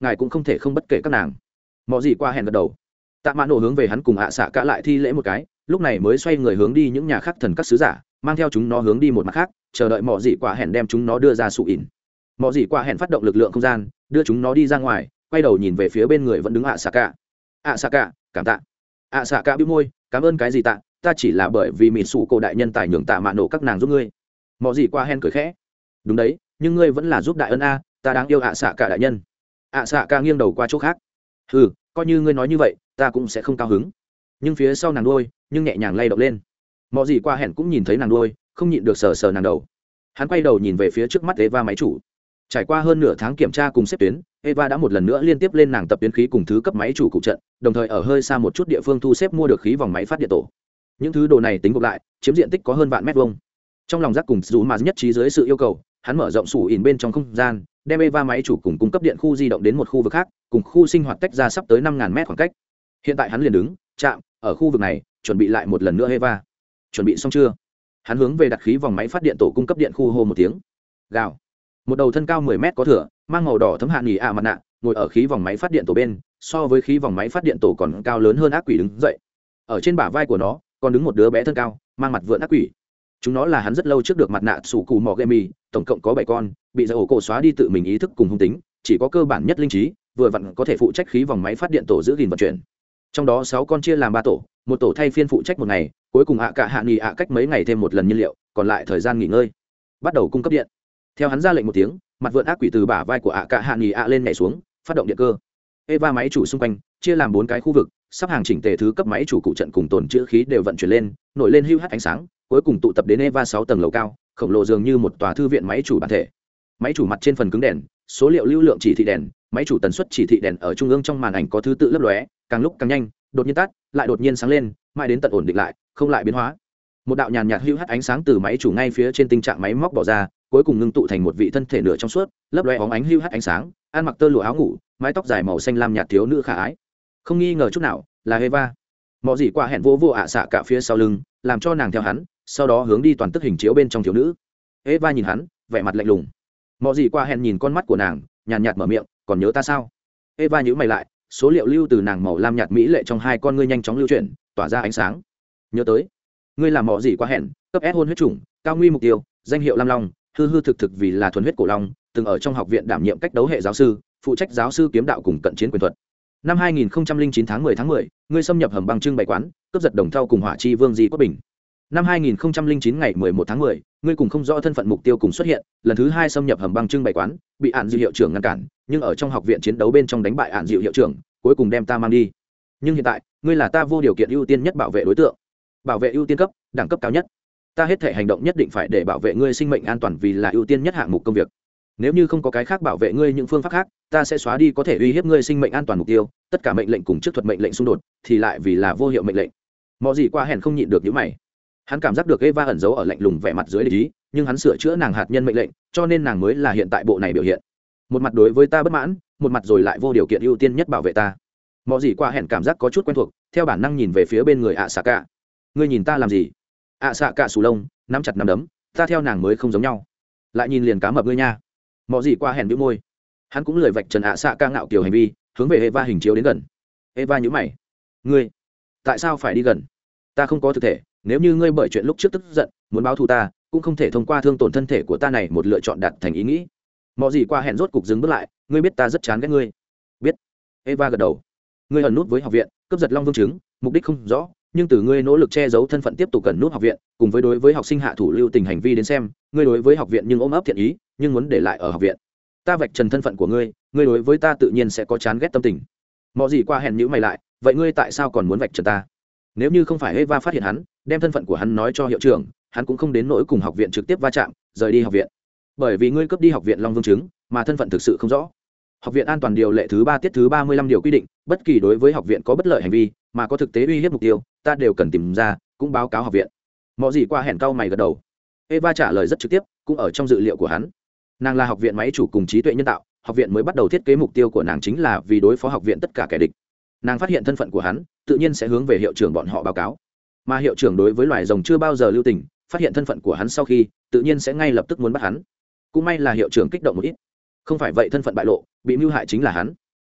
ngài cũng không thể không bất kể các nàng. Mọ gì qua hẹn gật đầu. Tạ Mã Nổ hướng về hắn cùng ạ xạ cả lại thi lễ một cái, lúc này mới xoay người hướng đi những nhà khác thần các sứ giả, mang theo chúng nó hướng đi một mặt khác, chờ đợi mọ gì qua hẹn đem chúng nó đưa ra sụ ỉn. Mọ gì qua hẹn phát động lực lượng không gian, đưa chúng nó đi ra ngoài, quay đầu nhìn về phía bên người vẫn đứng ạ xạ cả. ạ xạ cả, cảm tạ. ạ xạ cả bĩu môi, cảm ơn cái gì tạ, ta chỉ là bởi vì mỹ sụ cổ đại nhân tài nhường Tạ Mã Nổ các nàng giúp ngươi. Mọ gì qua hẹn cười khẽ, đúng đấy, nhưng ngươi vẫn là giúp đại ân a, ta đáng yêu ạ xạ cả đại nhân. ạ xạ cả nghiêng đầu qua chỗ khác. Ừ, coi như ngươi nói như vậy, ta cũng sẽ không cao hứng. Nhưng phía sau nàng đuôi nhưng nhẹ nhàng lay động lên. Mọ gì qua hẹn cũng nhìn thấy nàng đuôi, không nhịn được sờ sờ nàng đầu. Hắn quay đầu nhìn về phía trước mắt Eva máy chủ. Trải qua hơn nửa tháng kiểm tra cùng xếp tuyến, Eva đã một lần nữa liên tiếp lên nàng tập tuyến khí cùng thứ cấp máy chủ cụ trận, đồng thời ở hơi xa một chút địa phương thu xếp mua được khí vòng máy phát điện tổ. Những thứ đồ này tính gộp lại, chiếm diện tích có hơn vạn mét vuông. Trong lòng giác cùng dù mà nhất trí dưới sự yêu cầu, hắn mở rộng sủ ỉn bên trong không gian, đem Eva máy chủ cùng cung cấp điện khu di động đến một khu vực khác, cùng khu sinh hoạt tách ra sắp tới 5.000 mét khoảng cách. Hiện tại hắn liền đứng chạm ở khu vực này, chuẩn bị lại một lần nữa. Eva, chuẩn bị xong chưa? Hắn hướng về đặt khí vòng máy phát điện tổ cung cấp điện khu hô một tiếng. Gào. Một đầu thân cao 10 mét có thửa, mang màu đỏ thấm hạ nghỉ mặt nạ, ngồi ở khí vòng máy phát điện tổ bên, so với khí vòng máy phát điện tổ còn cao lớn hơn ác quỷ đứng dậy. Ở trên bả vai của nó còn đứng một đứa bé thân cao, mang mặt vượn ác quỷ. Chúng nó là hắn rất lâu trước được mặt nạ sủ cù mò gemi, tổng cộng có 7 con, bị giải ổ cổ xóa đi tự mình ý thức cùng hung tính, chỉ có cơ bản nhất linh trí, vừa vặn có thể phụ trách khí vòng máy phát điện tổ giữ gìn vận chuyển. Trong đó 6 con chia làm 3 tổ, một tổ thay phiên phụ trách một ngày, cuối cùng cả hạ nghỉ cách mấy ngày thêm một lần nhiên liệu, còn lại thời gian nghỉ ngơi. Bắt đầu cung cấp điện. Theo hắn ra lệnh một tiếng, mặt vượn ác quỷ từ bả vai của cả hạ nghỉ lên nhảy xuống, phát động điện cơ. Eva máy chủ xung quanh chia làm 4 cái khu vực, sắp hàng chỉnh tề thứ cấp máy chủ cụ trận cùng tồn trữ khí đều vận chuyển lên, nổi lên hưu hắt ánh sáng, cuối cùng tụ tập đến Eva 6 tầng lầu cao, khổng lồ dường như một tòa thư viện máy chủ bản thể. Máy chủ mặt trên phần cứng đèn, số liệu lưu lượng chỉ thị đèn, máy chủ tần suất chỉ thị đèn ở trung ương trong màn ảnh có thứ tự lấp lóe, càng lúc càng nhanh, đột nhiên tắt, lại đột nhiên sáng lên, mãi đến tận ổn định lại, không lại biến hóa. Một đạo nhàn nhạt hưu hắt ánh sáng từ máy chủ ngay phía trên tình trạng máy móc bỏ ra, cuối cùng ngưng tụ thành một vị thân thể nửa trong suốt, lấp lóe óng ánh hưu hắt ánh sáng, ăn mặc tơ lụa áo ngủ, mái tóc dài màu xanh lam nhạt thiếu nữ khả ái. Không nghi ngờ chút nào, là Eva. Mọ gì qua hẹn vô ạ xạ cả phía sau lưng, làm cho nàng theo hắn, sau đó hướng đi toàn tức hình chiếu bên trong thiếu nữ. Eva nhìn hắn, vẻ mặt lạnh lùng. Mọ gì qua hẹn nhìn con mắt của nàng, nhàn nhạt mở miệng, còn nhớ ta sao? Eva nhíu mày lại, số liệu lưu từ nàng màu lam nhạt mỹ lệ trong hai con ngươi nhanh chóng lưu chuyển, tỏa ra ánh sáng. Nhớ tới, ngươi là mọ gì qua hẹn, cấp S hôn huyết chủng, cao nguy mục tiêu, danh hiệu Lam Long, hư hư thực thực vì là thuần huyết cổ long, từng ở trong học viện đảm nhiệm cách đấu hệ giáo sư, phụ trách giáo sư kiếm đạo cùng cận chiến quyền thuật. Năm 2009 tháng 10, ngươi xâm nhập hầm băng trưng bày quán, cướp giật đồng thau cùng hỏa chi vương Di Quốc Bình. Năm 2009 ngày 11 tháng 10, ngươi cùng không rõ thân phận mục tiêu cùng xuất hiện, lần thứ 2 xâm nhập hầm băng trưng bày quán, bị Ản Dịu hiệu trưởng ngăn cản, nhưng ở trong học viện chiến đấu bên trong đánh bại Ản Dịu hiệu trưởng, cuối cùng đem ta mang đi. Nhưng hiện tại, ngươi là ta vô điều kiện ưu tiên nhất bảo vệ đối tượng. Bảo vệ ưu tiên cấp, đẳng cấp cao nhất. Ta hết thể hành động nhất định phải để bảo vệ ngươi sinh mệnh an toàn vì là ưu tiên nhất hạng mục công việc. Nếu như không có cái khác bảo vệ ngươi những phương pháp khác, ta sẽ xóa đi có thể uy hiếp ngươi sinh mệnh an toàn mục tiêu, tất cả mệnh lệnh cùng trước thuật mệnh lệnh xung đột thì lại vì là vô hiệu mệnh lệnh. Mọ gì qua hẹn không nhịn được những mày. Hắn cảm giác được Eva ẩn giấu ở lạnh lùng vẻ mặt dưới lý, nhưng hắn sửa chữa nàng hạt nhân mệnh lệnh, cho nên nàng mới là hiện tại bộ này biểu hiện. Một mặt đối với ta bất mãn, một mặt rồi lại vô điều kiện ưu tiên nhất bảo vệ ta. Mọ gì qua hẹn cảm giác có chút quen thuộc, theo bản năng nhìn về phía bên người xạ cả. Ngươi nhìn ta làm gì? Xạ cả sù lông, nắm chặt nắm đấm, ta theo nàng mới không giống nhau. Lại nhìn liền cá mập ngươi nha. Mọ gì qua hẹn bĩu môi. Hắn cũng lười vạch trần xạ cả ngạo kiều hành vi, hướng về Eva hình chiếu đến gần. Eva nhíu mày. Ngươi, tại sao phải đi gần? Ta không có thực thể, nếu như ngươi bởi chuyện lúc trước tức giận, muốn báo thù ta, cũng không thể thông qua thương tổn thân thể của ta này một lựa chọn đạt thành ý nghĩ. Mọ gì qua hẹn rốt cục dừng bước lại, ngươi biết ta rất chán ghét ngươi. Biết. Eva gật đầu. Ngươi ẩn nút với học viện, cướp giật Long Vương trứng, mục đích không rõ, nhưng từ ngươi nỗ lực che giấu thân phận tiếp tục gần nút học viện, cùng với đối với học sinh hạ thủ lưu tình hành vi đến xem, ngươi đối với học viện nhưng ôm ấp thiện ý, nhưng muốn để lại ở học viện. Ta vạch trần thân phận của ngươi, ngươi đối với ta tự nhiên sẽ có chán ghét tâm tình. Mọ gì qua hẹn nhíu mày lại, vậy ngươi tại sao còn muốn vạch trần ta? Nếu như không phải Eva phát hiện hắn, đem thân phận của hắn nói cho hiệu trưởng, hắn cũng không đến nỗi cùng học viện trực tiếp va chạm, rời đi học viện. Bởi vì ngươi cướp đi học viện Long Vương trứng, mà thân phận thực sự không rõ. Học viện an toàn điều lệ thứ 3 tiết thứ 35 điều quy định, bất kỳ đối với học viện có bất lợi hành vi, mà có thực tế uy hiếp mục tiêu, ta đều cần tìm ra, cũng báo cáo học viện. Mọ gì qua hẹn cau mày gật đầu. Eva trả lời rất trực tiếp, cũng ở trong dự liệu của hắn. Nàng là học viện máy chủ cùng trí tuệ nhân tạo, học viện mới bắt đầu thiết kế mục tiêu của nàng chính là vì đối phó học viện tất cả kẻ địch. Nàng phát hiện thân phận của hắn, tự nhiên sẽ hướng về hiệu trưởng bọn họ báo cáo. Mà hiệu trưởng đối với loài rồng chưa bao giờ lưu tình, phát hiện thân phận của hắn sau khi, tự nhiên sẽ ngay lập tức muốn bắt hắn. Cũng may là hiệu trưởng kích động một ít. Không phải vậy thân phận bại lộ, bị mưu hại chính là hắn.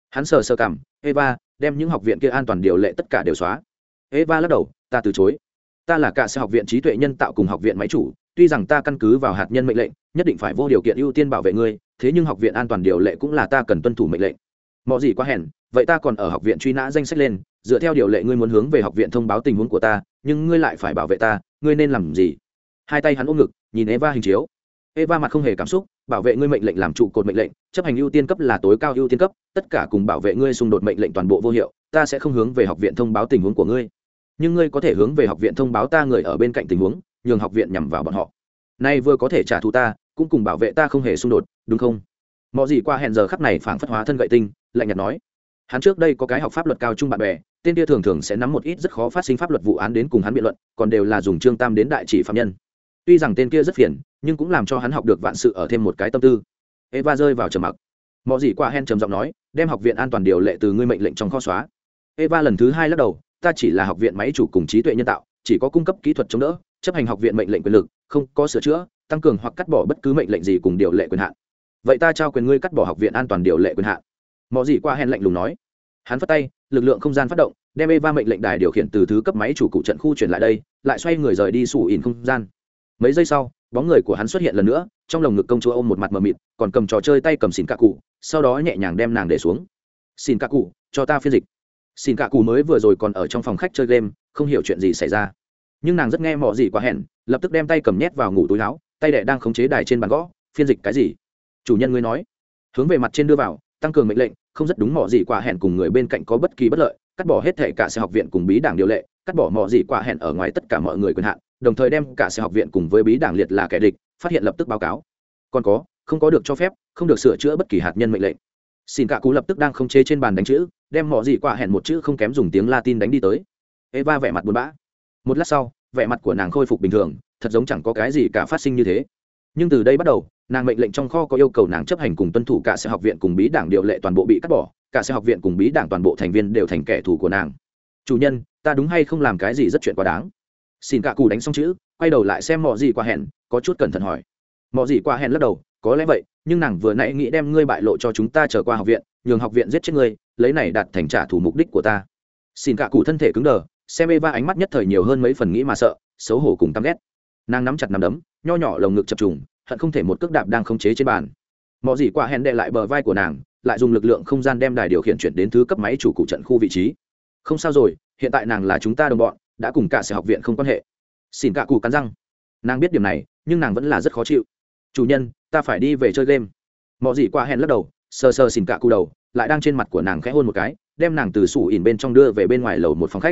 Hắn sờ sờ cảm, Eva, đem những học viện kia an toàn điều lệ tất cả đều xóa. Eva lắc đầu, ta từ chối. Ta là cả sẽ học viện trí tuệ nhân tạo cùng học viện máy chủ, tuy rằng ta căn cứ vào hạt nhân mệnh lệnh, nhất định phải vô điều kiện ưu tiên bảo vệ ngươi, thế nhưng học viện an toàn điều lệ cũng là ta cần tuân thủ mệnh lệnh. Mọi gì quá hèn, vậy ta còn ở học viện truy nã danh sách lên, dựa theo điều lệ ngươi muốn hướng về học viện thông báo tình huống của ta, nhưng ngươi lại phải bảo vệ ta, ngươi nên làm gì? Hai tay hắn ôm ngực, nhìn Eva hình chiếu. Eva mặt không hề cảm xúc, bảo vệ ngươi mệnh lệnh làm trụ cột mệnh lệnh, chấp hành ưu tiên cấp là tối cao ưu tiên cấp, tất cả cùng bảo vệ ngươi xung đột mệnh lệnh toàn bộ vô hiệu, ta sẽ không hướng về học viện thông báo tình huống của ngươi. Nhưng ngươi có thể hướng về học viện thông báo ta người ở bên cạnh tình huống, nhường học viện nhằm vào bọn họ. Nay vừa có thể trả thù ta, cũng cùng bảo vệ ta không hề xung đột, đúng không? Mọi gì qua hẹn giờ khắc này phảng phất hóa thân gậy tinh, lạnh nhạt nói. Hắn trước đây có cái học pháp luật cao trung bạn bè, tên kia thường thường sẽ nắm một ít rất khó phát sinh pháp luật vụ án đến cùng hắn biện luận, còn đều là dùng chương tam đến đại chỉ phạm nhân. Tuy rằng tên kia rất phiền, nhưng cũng làm cho hắn học được vạn sự ở thêm một cái tâm tư. Eva rơi vào trầm mặc. Mọi gì qua hẹn trầm giọng nói, đem học viện an toàn điều lệ từ ngươi mệnh lệnh trong kho xóa. Eva lần thứ hai lắc đầu, ta chỉ là học viện máy chủ cùng trí tuệ nhân tạo, chỉ có cung cấp kỹ thuật chống đỡ, chấp hành học viện mệnh lệnh quyền lực, không có sửa chữa, tăng cường hoặc cắt bỏ bất cứ mệnh lệnh gì cùng điều lệ quyền hạn. Vậy ta trao quyền ngươi cắt bỏ học viện an toàn điều lệ quyền hạn. Mọi gì qua hẹn lạnh lùng nói. Hắn phất tay, lực lượng không gian phát động, đem Eva mệnh lệnh đài điều khiển từ thứ cấp máy chủ cụ trận khu chuyển lại đây, lại xoay người rời đi sủ ỉn không gian. Mấy giây sau, bóng người của hắn xuất hiện lần nữa, trong lồng ngực công chúa ôm một mặt mờ mịt, còn cầm trò chơi tay cầm xỉn cạ cụ, sau đó nhẹ nhàng đem nàng để xuống. Xỉn cạ cụ, cho ta phiên dịch. Xỉn cạ cụ mới vừa rồi còn ở trong phòng khách chơi game, không hiểu chuyện gì xảy ra, nhưng nàng rất nghe Mọ gì quá hẹn, lập tức đem tay cầm nhét vào ngủ túi áo, tay đệ đang khống chế đài trên bàn gõ, phiên dịch cái gì? Chủ nhân ngươi nói. Hướng về mặt trên đưa vào, tăng cường mệnh lệnh, không rất đúng Mọ gì quá hẹn cùng người bên cạnh có bất kỳ bất lợi, cắt bỏ hết thể cả sẽ học viện cùng bí đảng điều lệ, cắt bỏ Mọ gì quá hẹn ở ngoài tất cả mọi người quyền hạn, đồng thời đem cả sẽ học viện cùng với bí đảng liệt là kẻ địch, phát hiện lập tức báo cáo. Còn có, không có được cho phép, không được sửa chữa bất kỳ hạt nhân mệnh lệnh. Xin cả cú lập tức đang khống chế trên bàn đánh chữ, đem Mọ gì quá hẹn một chữ không kém dùng tiếng Latin đánh đi tới. Eva vẻ mặt buồn bã. Một lát sau, vẻ mặt của nàng khôi phục bình thường, thật giống chẳng có cái gì cả phát sinh như thế. Nhưng từ đây bắt đầu, nàng mệnh lệnh trong kho có yêu cầu nàng chấp hành cùng tuân thủ cả sẽ học viện cùng bí đảng điều lệ toàn bộ bị cắt bỏ, cả sẽ học viện cùng bí đảng toàn bộ thành viên đều thành kẻ thù của nàng. Chủ nhân, ta đúng hay không làm cái gì rất chuyện quá đáng? Xin cả cù đánh xong chữ, quay đầu lại xem Mọ gì quá hẹn, có chút cẩn thận hỏi. Mọ gì quá hẹn lắc đầu, có lẽ vậy, nhưng nàng vừa nãy nghĩ đem ngươi bại lộ cho chúng ta trở qua học viện, nhường học viện giết chết ngươi, lấy này đạt thành trả thù mục đích của ta. Xin cả cù thân thể cứng đờ, xem Eva ánh mắt nhất thời nhiều hơn mấy phần nghĩ mà sợ, xấu hổ cùng căm ghét. Nàng nắm chặt nắm đấm, nho nhỏ lồng ngực chập trùng, hận không thể một cước đạp đang khống chế trên bàn. Mọ gì quá hẹn đè lại bờ vai của nàng, lại dùng lực lượng không gian đem đài điều khiển chuyển đến thứ cấp máy chủ cụ trận khu vị trí. Không sao rồi, hiện tại nàng là chúng ta đồng bọn, đã cùng cả sẽ học viện không quan hệ. Xin cả cù cắn răng. Nàng biết điểm này, nhưng nàng vẫn là rất khó chịu. Chủ nhân, ta phải đi về chơi game. Mọ gì quá hẹn lắc đầu, sờ sờ xin cả cù đầu, lại đang trên mặt của nàng khẽ hôn một cái, đem nàng từ sủ ỉn bên trong đưa về bên ngoài lầu một phòng khách.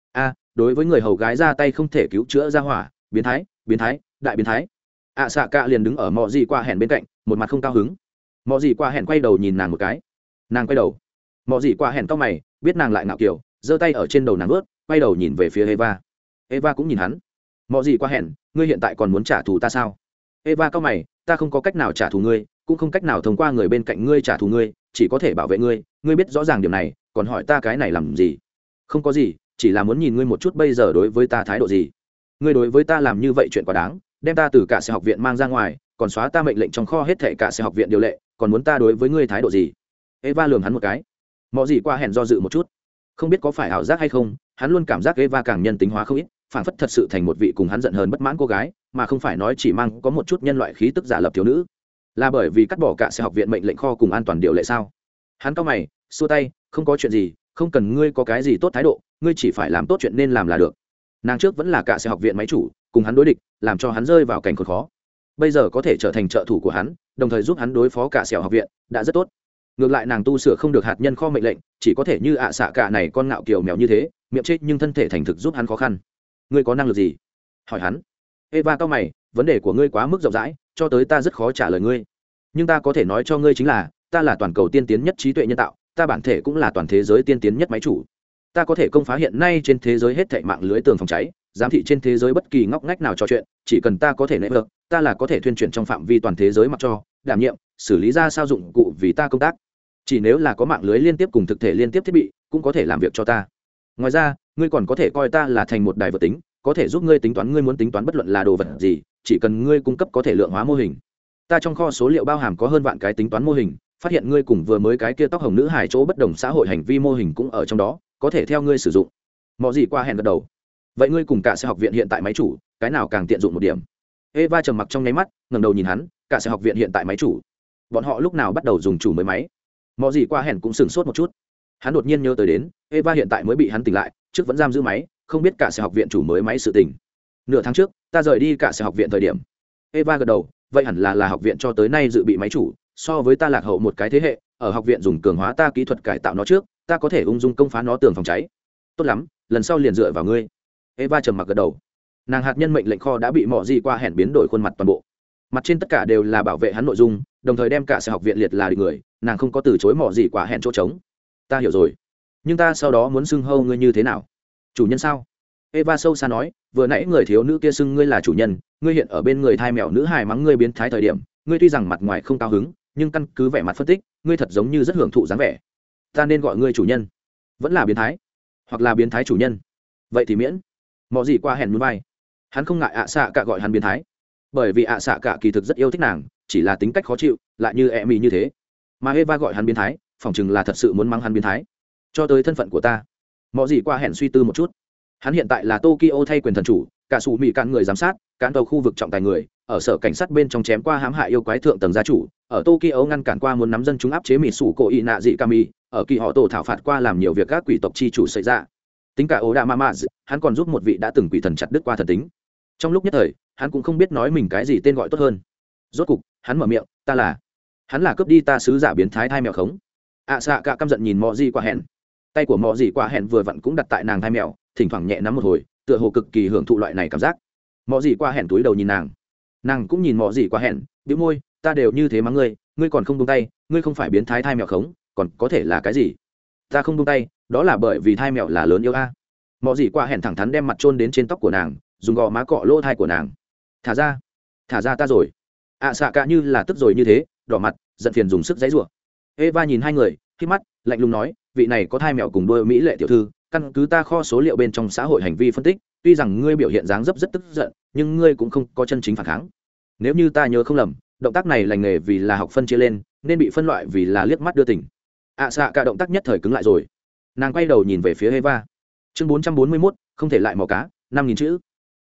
Đối với người hầu gái ra tay không thể cứu chữa ra hỏa, biến thái, biến thái, đại biến thái. Xạ cạ liền đứng ở Mọ gì qua hẹn bên cạnh, một mặt không cao hứng. Mọ gì qua hẹn quay đầu nhìn nàng một cái. Nàng quay đầu. Mọ gì qua hẹn cau mày, biết nàng lại ngạo kiểu, giơ tay ở trên đầu nàng ướt, quay đầu nhìn về phía Eva. Eva cũng nhìn hắn. Mọ gì qua hẹn, ngươi hiện tại còn muốn trả thù ta sao? Eva cau mày, ta không có cách nào trả thù ngươi, cũng không cách nào thông qua người bên cạnh ngươi trả thù ngươi, chỉ có thể bảo vệ ngươi, ngươi biết rõ ràng điểm này, còn hỏi ta cái này làm gì? Không có gì, chỉ là muốn nhìn ngươi một chút bây giờ đối với ta thái độ gì. Ngươi đối với ta làm như vậy chuyện quá đáng, đem ta từ cả sẽ học viện mang ra ngoài, còn xóa ta mệnh lệnh trong kho hết thảy cả sẽ học viện điều lệ, còn muốn ta đối với ngươi thái độ gì? Eva lườm hắn một cái. Mọ gì qua hẹn do dự một chút, không biết có phải ảo giác hay không, hắn luôn cảm giác Eva càng nhân tính hóa không ít, phảng phất thật sự thành một vị cùng hắn giận hờn bất mãn cô gái, mà không phải nói chỉ mang có một chút nhân loại khí tức giả lập thiếu nữ. Là bởi vì cắt bỏ cả sẽ học viện mệnh lệnh kho cùng an toàn điều lệ sao? Hắn cau mày, xua tay, không có chuyện gì, không cần ngươi có cái gì tốt thái độ, ngươi chỉ phải làm tốt chuyện nên làm là được. Nàng trước vẫn là cả sẽ học viện máy chủ, cùng hắn đối địch, làm cho hắn rơi vào cảnh khốn khó. Bây giờ có thể trở thành trợ thủ của hắn, đồng thời giúp hắn đối phó cả sẹo học viện, đã rất tốt. Ngược lại nàng tu sửa không được hạt nhân kho mệnh lệnh, chỉ có thể như xạ cả này con ngạo kiều mèo như thế, miệng chết nhưng thân thể thành thực giúp hắn khó khăn. Ngươi có năng lực gì? Hỏi hắn. Eva cau mày, vấn đề của ngươi quá mức rộng rãi, cho tới ta rất khó trả lời ngươi. Nhưng ta có thể nói cho ngươi chính là, ta là toàn cầu tiên tiến nhất trí tuệ nhân tạo, ta bản thể cũng là toàn thế giới tiên tiến nhất máy chủ. Ta có thể công phá hiện nay trên thế giới hết thảy mạng lưới tường phòng cháy, giám thị trên thế giới bất kỳ ngóc ngách nào trò chuyện, chỉ cần ta có thể nệ vợt, ta là có thể thuyên chuyển trong phạm vi toàn thế giới mặc cho, đảm nhiệm, xử lý ra sao dụng cụ vì ta công tác. Chỉ nếu là có mạng lưới liên tiếp cùng thực thể liên tiếp thiết bị, cũng có thể làm việc cho ta. Ngoài ra, ngươi còn có thể coi ta là thành một đài vật tính, có thể giúp ngươi tính toán ngươi muốn tính toán bất luận là đồ vật gì, chỉ cần ngươi cung cấp có thể lượng hóa mô hình. Ta trong kho số liệu bao hàm có hơn vạn cái tính toán mô hình, phát hiện ngươi cùng vừa mới cái kia tóc hồng nữ hài chỗ bất đồng xã hội hành vi mô hình cũng ở trong đó, có thể theo ngươi sử dụng. Mọi gì qua hẹn gật đầu. Vậy ngươi cùng cả sẽ học viện hiện tại máy chủ, cái nào càng tiện dụng một điểm? Eva trầm mặc trong nháy mắt, ngẩng đầu nhìn hắn, cả sẽ học viện hiện tại máy chủ. Bọn họ lúc nào bắt đầu dùng chủ mới máy? Mọi gì qua hẹn cũng sửng sốt một chút. Hắn đột nhiên nhớ tới đến, Eva hiện tại mới bị hắn tỉnh lại, trước vẫn giam giữ máy, không biết cả sẽ học viện chủ mới máy sự tình. Nửa tháng trước, ta rời đi cả sẽ học viện thời điểm. Eva gật đầu, vậy hẳn là học viện cho tới nay dự bị máy chủ, so với ta lạc hậu một cái thế hệ, ở học viện dùng cường hóa ta kỹ thuật cải tạo nó trước, ta có thể ung dung công phá nó tường phòng cháy. Tốt lắm, lần sau liền dựa vào ngươi. Eva trầm mặc gật đầu. Nàng hạt nhân mệnh lệnh kho đã bị mọ gì qua hẹn biến đổi khuôn mặt toàn bộ. Mặt trên tất cả đều là bảo vệ hắn nội dung, đồng thời đem cả sẽ học viện liệt là địch người, nàng không có từ chối mọ gì quả hẹn chỗ trống. Ta hiểu rồi, nhưng ta sau đó muốn xưng hô ngươi như thế nào? Chủ nhân sao? Eva sâu xa nói, vừa nãy người thiếu nữ kia xưng ngươi là chủ nhân, ngươi hiện ở bên người thai mèo nữ hài mắng ngươi biến thái thời điểm, ngươi tuy rằng mặt ngoài không cao hứng, nhưng căn cứ vẻ mặt phân tích, ngươi thật giống như rất hưởng thụ dáng vẻ. Ta nên gọi ngươi chủ nhân, vẫn là biến thái, hoặc là biến thái chủ nhân? Vậy thì miễn. Mọ gì qua hẹn muốn vai, hắn không ngại ạ xạ cả gọi hắn biến thái, bởi vì ạ xạ cả kỳ thực rất yêu thích nàng, chỉ là tính cách khó chịu, lại như e mì như thế. Mà Eva gọi hắn biến thái, phỏng chừng là thật sự muốn mắng hắn biến thái. Cho tới thân phận của ta, mọ gì qua hẹn suy tư một chút. Hắn hiện tại là Tokyo thay quyền thần chủ, cả sủ mỹ cản người giám sát, cán tàu khu vực trọng tài người, ở sở cảnh sát bên trong chém qua hãm hại yêu quái thượng tầng gia chủ, ở Tokyo ngăn cản qua muốn nắm dân chúng áp chế mỹ sủ cổ y nạ dị kami, ở kỳ họ tổ thảo phạt qua làm nhiều việc các quỷ tộc chi chủ xảy ra. Tính cả Oda Mama, hắn còn giúp một vị đã từng quỷ thần chặt đứt qua thần tính. Trong lúc nhất thời, hắn cũng không biết nói mình cái gì tên gọi tốt hơn. Rốt cục, hắn mở miệng, ta là. Hắn là cướp đi ta sứ giả biến thái thai mèo khống. Xạ cả căm giận nhìn Mọ Gì Quả hẹn. Tay của Mọ Gì Quả hẹn vừa vặn cũng đặt tại nàng thai mèo, thỉnh thoảng nhẹ nắm một hồi, tựa hồ cực kỳ hưởng thụ loại này cảm giác. Mọ Gì Quả hẹn túi đầu nhìn nàng cũng nhìn Mọ Gì Quả hẹn, bĩu môi, ta đều như thế mắng ngươi còn không buông tay, ngươi không phải biến thái thai mèo khống, còn có thể là cái gì? Ta không buông tay, đó là bởi vì thai mèo là lớn yêu a. Mọ Gì Quả hẹn thẳng thắn đem mặt chôn đến trên tóc của nàng, dùng gò má cọ lỗ thai của nàng. Thả ra ta rồi. Xạ cả như là tức rồi như thế, đỏ mặt, giận phiền dùng sức giãy giụa. Eva nhìn hai người, khép mắt, lạnh lùng nói, vị này có thai mèo cùng đôi mỹ lệ tiểu thư, căn cứ ta kho số liệu bên trong xã hội hành vi phân tích, tuy rằng ngươi biểu hiện dáng dấp rất tức giận, nhưng ngươi cũng không có chân chính phản kháng. Nếu như ta nhớ không lầm, động tác này lành nghề vì là học phân chia lên, nên bị phân loại vì là liếc mắt đưa tình. Xạ cả động tác nhất thời cứng lại rồi. Nàng quay đầu nhìn về phía Eva. Chương 441, không thể lại mò cá, 5000 chữ.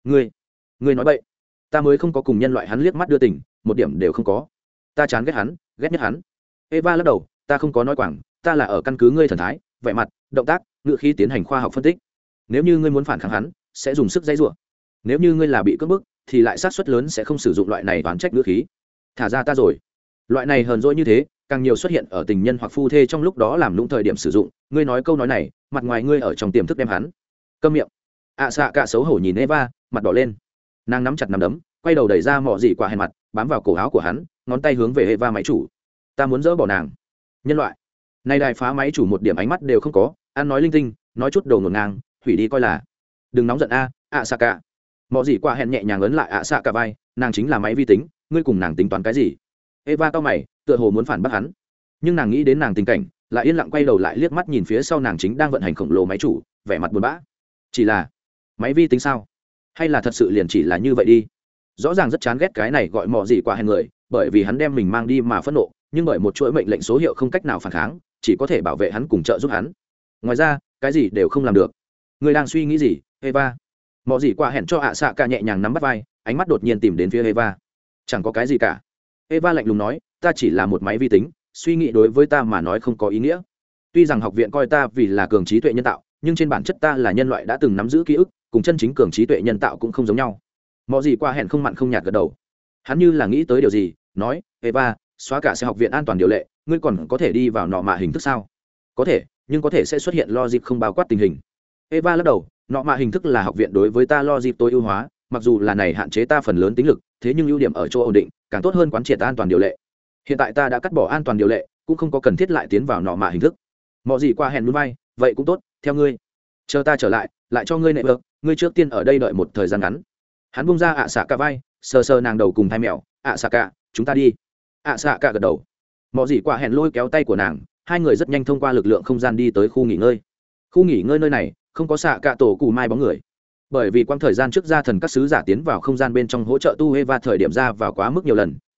Ngươi nói bậy. Ta mới không có cùng nhân loại hắn liếc mắt đưa tình, một điểm đều không có. Ta chán ghét hắn, ghét nhất hắn. Eva lắc đầu, ta không có nói quảng, ta là ở căn cứ ngươi thần thái, vẻ mặt, động tác, ngữ khí tiến hành khoa học phân tích. Nếu như ngươi muốn phản kháng hắn, sẽ dùng sức dây rủa. Nếu như ngươi là bị cưỡng bức, thì lại xác suất lớn sẽ không sử dụng loại này đoán trách ngữ khí. Thả ra ta rồi. Loại này hờn dỗi như thế, càng nhiều xuất hiện ở tình nhân hoặc phu thê trong lúc đó làm lũng thời điểm sử dụng. Ngươi nói câu nói này, mặt ngoài ngươi ở trong tiềm thức đem hắn. Câm miệng. Xạ cả xấu hổ nhìn Eva, mặt đỏ lên. Nàng nắm chặt nắm đấm, quay đầu đẩy ra Mọ Gì Quả hẹn mặt, bám vào cổ áo của hắn, ngón tay hướng về Eva máy chủ. Ta muốn dỡ bỏ nàng. Nhân loại này đài phá máy chủ một điểm ánh mắt đều không có, ăn nói linh tinh, nói chút đồ ngổn ngang, hủy đi coi là. Đừng nóng giận a, xạ cả. Mọ Gì Quả hẹn nhẹ nhàng ấn lại xạ cả vai, nàng chính là máy vi tính, ngươi cùng nàng tính toán cái gì? Eva cau mày, tựa hồ muốn phản bác hắn, nhưng nàng nghĩ đến nàng tình cảnh, lại yên lặng quay đầu lại liếc mắt nhìn phía sau nàng chính đang vận hành khổng lồ máy chủ, vẻ mặt buồn bã. Chỉ là máy vi tính sao? Hay là thật sự liền chỉ là như vậy đi? Rõ ràng rất chán ghét cái này gọi Mọ Gì Quả hẹn người, bởi vì hắn đem mình mang đi mà phẫn nộ, nhưng bởi một chuỗi mệnh lệnh số hiệu không cách nào phản kháng, chỉ có thể bảo vệ hắn cùng trợ giúp hắn. Ngoài ra, cái gì đều không làm được. Ngươi đang suy nghĩ gì, Eva? Mọ Gì Quả hẹn cho xạ cả nhẹ nhàng nắm bắt vai, ánh mắt đột nhiên tìm đến phía Eva. Chẳng có cái gì cả. Eva lạnh lùng nói, ta chỉ là một máy vi tính, suy nghĩ đối với ta mà nói không có ý nghĩa. Tuy rằng học viện coi ta vì là cường trí tuệ nhân tạo, nhưng trên bản chất ta là nhân loại đã từng nắm giữ ký ức, cùng chân chính cường trí tuệ nhân tạo cũng không giống nhau. Mọ Gì Quả hẹn không mặn không nhạt gật đầu. Hắn như là nghĩ tới điều gì, nói, Eva, xóa cả sẽ học viện an toàn điều lệ, ngươi còn có thể đi vào nọ mạ hình thức sao? Có thể, nhưng có thể sẽ xuất hiện logic không bao quát tình hình. Eva lắc đầu, nọ mạ hình thức là học viện đối với ta logic tối ưu hóa, mặc dù là này hạn chế ta phần lớn tính lực, thế nhưng ưu điểm ở chỗ ổn định, càng tốt hơn quán triệt an toàn điều lệ. Hiện tại ta đã cắt bỏ an toàn điều lệ, cũng không có cần thiết lại tiến vào nọ mạ hình thức. Mọ Gì Quả hẹn núi vai, vậy cũng tốt, theo ngươi. Chờ ta trở lại, lại cho ngươi nệ vợ, ngươi trước tiên ở đây đợi một thời gian ngắn. Hắn buông ra xạ cả vai, sờ sờ nàng đầu cùng thai mèo, xạ cả, chúng ta đi. Xạ cả gật đầu. Mọ Gì Quả hẹn lôi kéo tay của nàng, hai người rất nhanh thông qua lực lượng không gian đi tới khu nghỉ ngơi. Khu nghỉ ngơi nơi này không có xạ cả tổ cụ mai bóng người, bởi vì quãng thời gian trước gia thần các sứ giả tiến vào không gian bên trong hỗ trợ tu Eva thời điểm ra vào quá mức nhiều lần,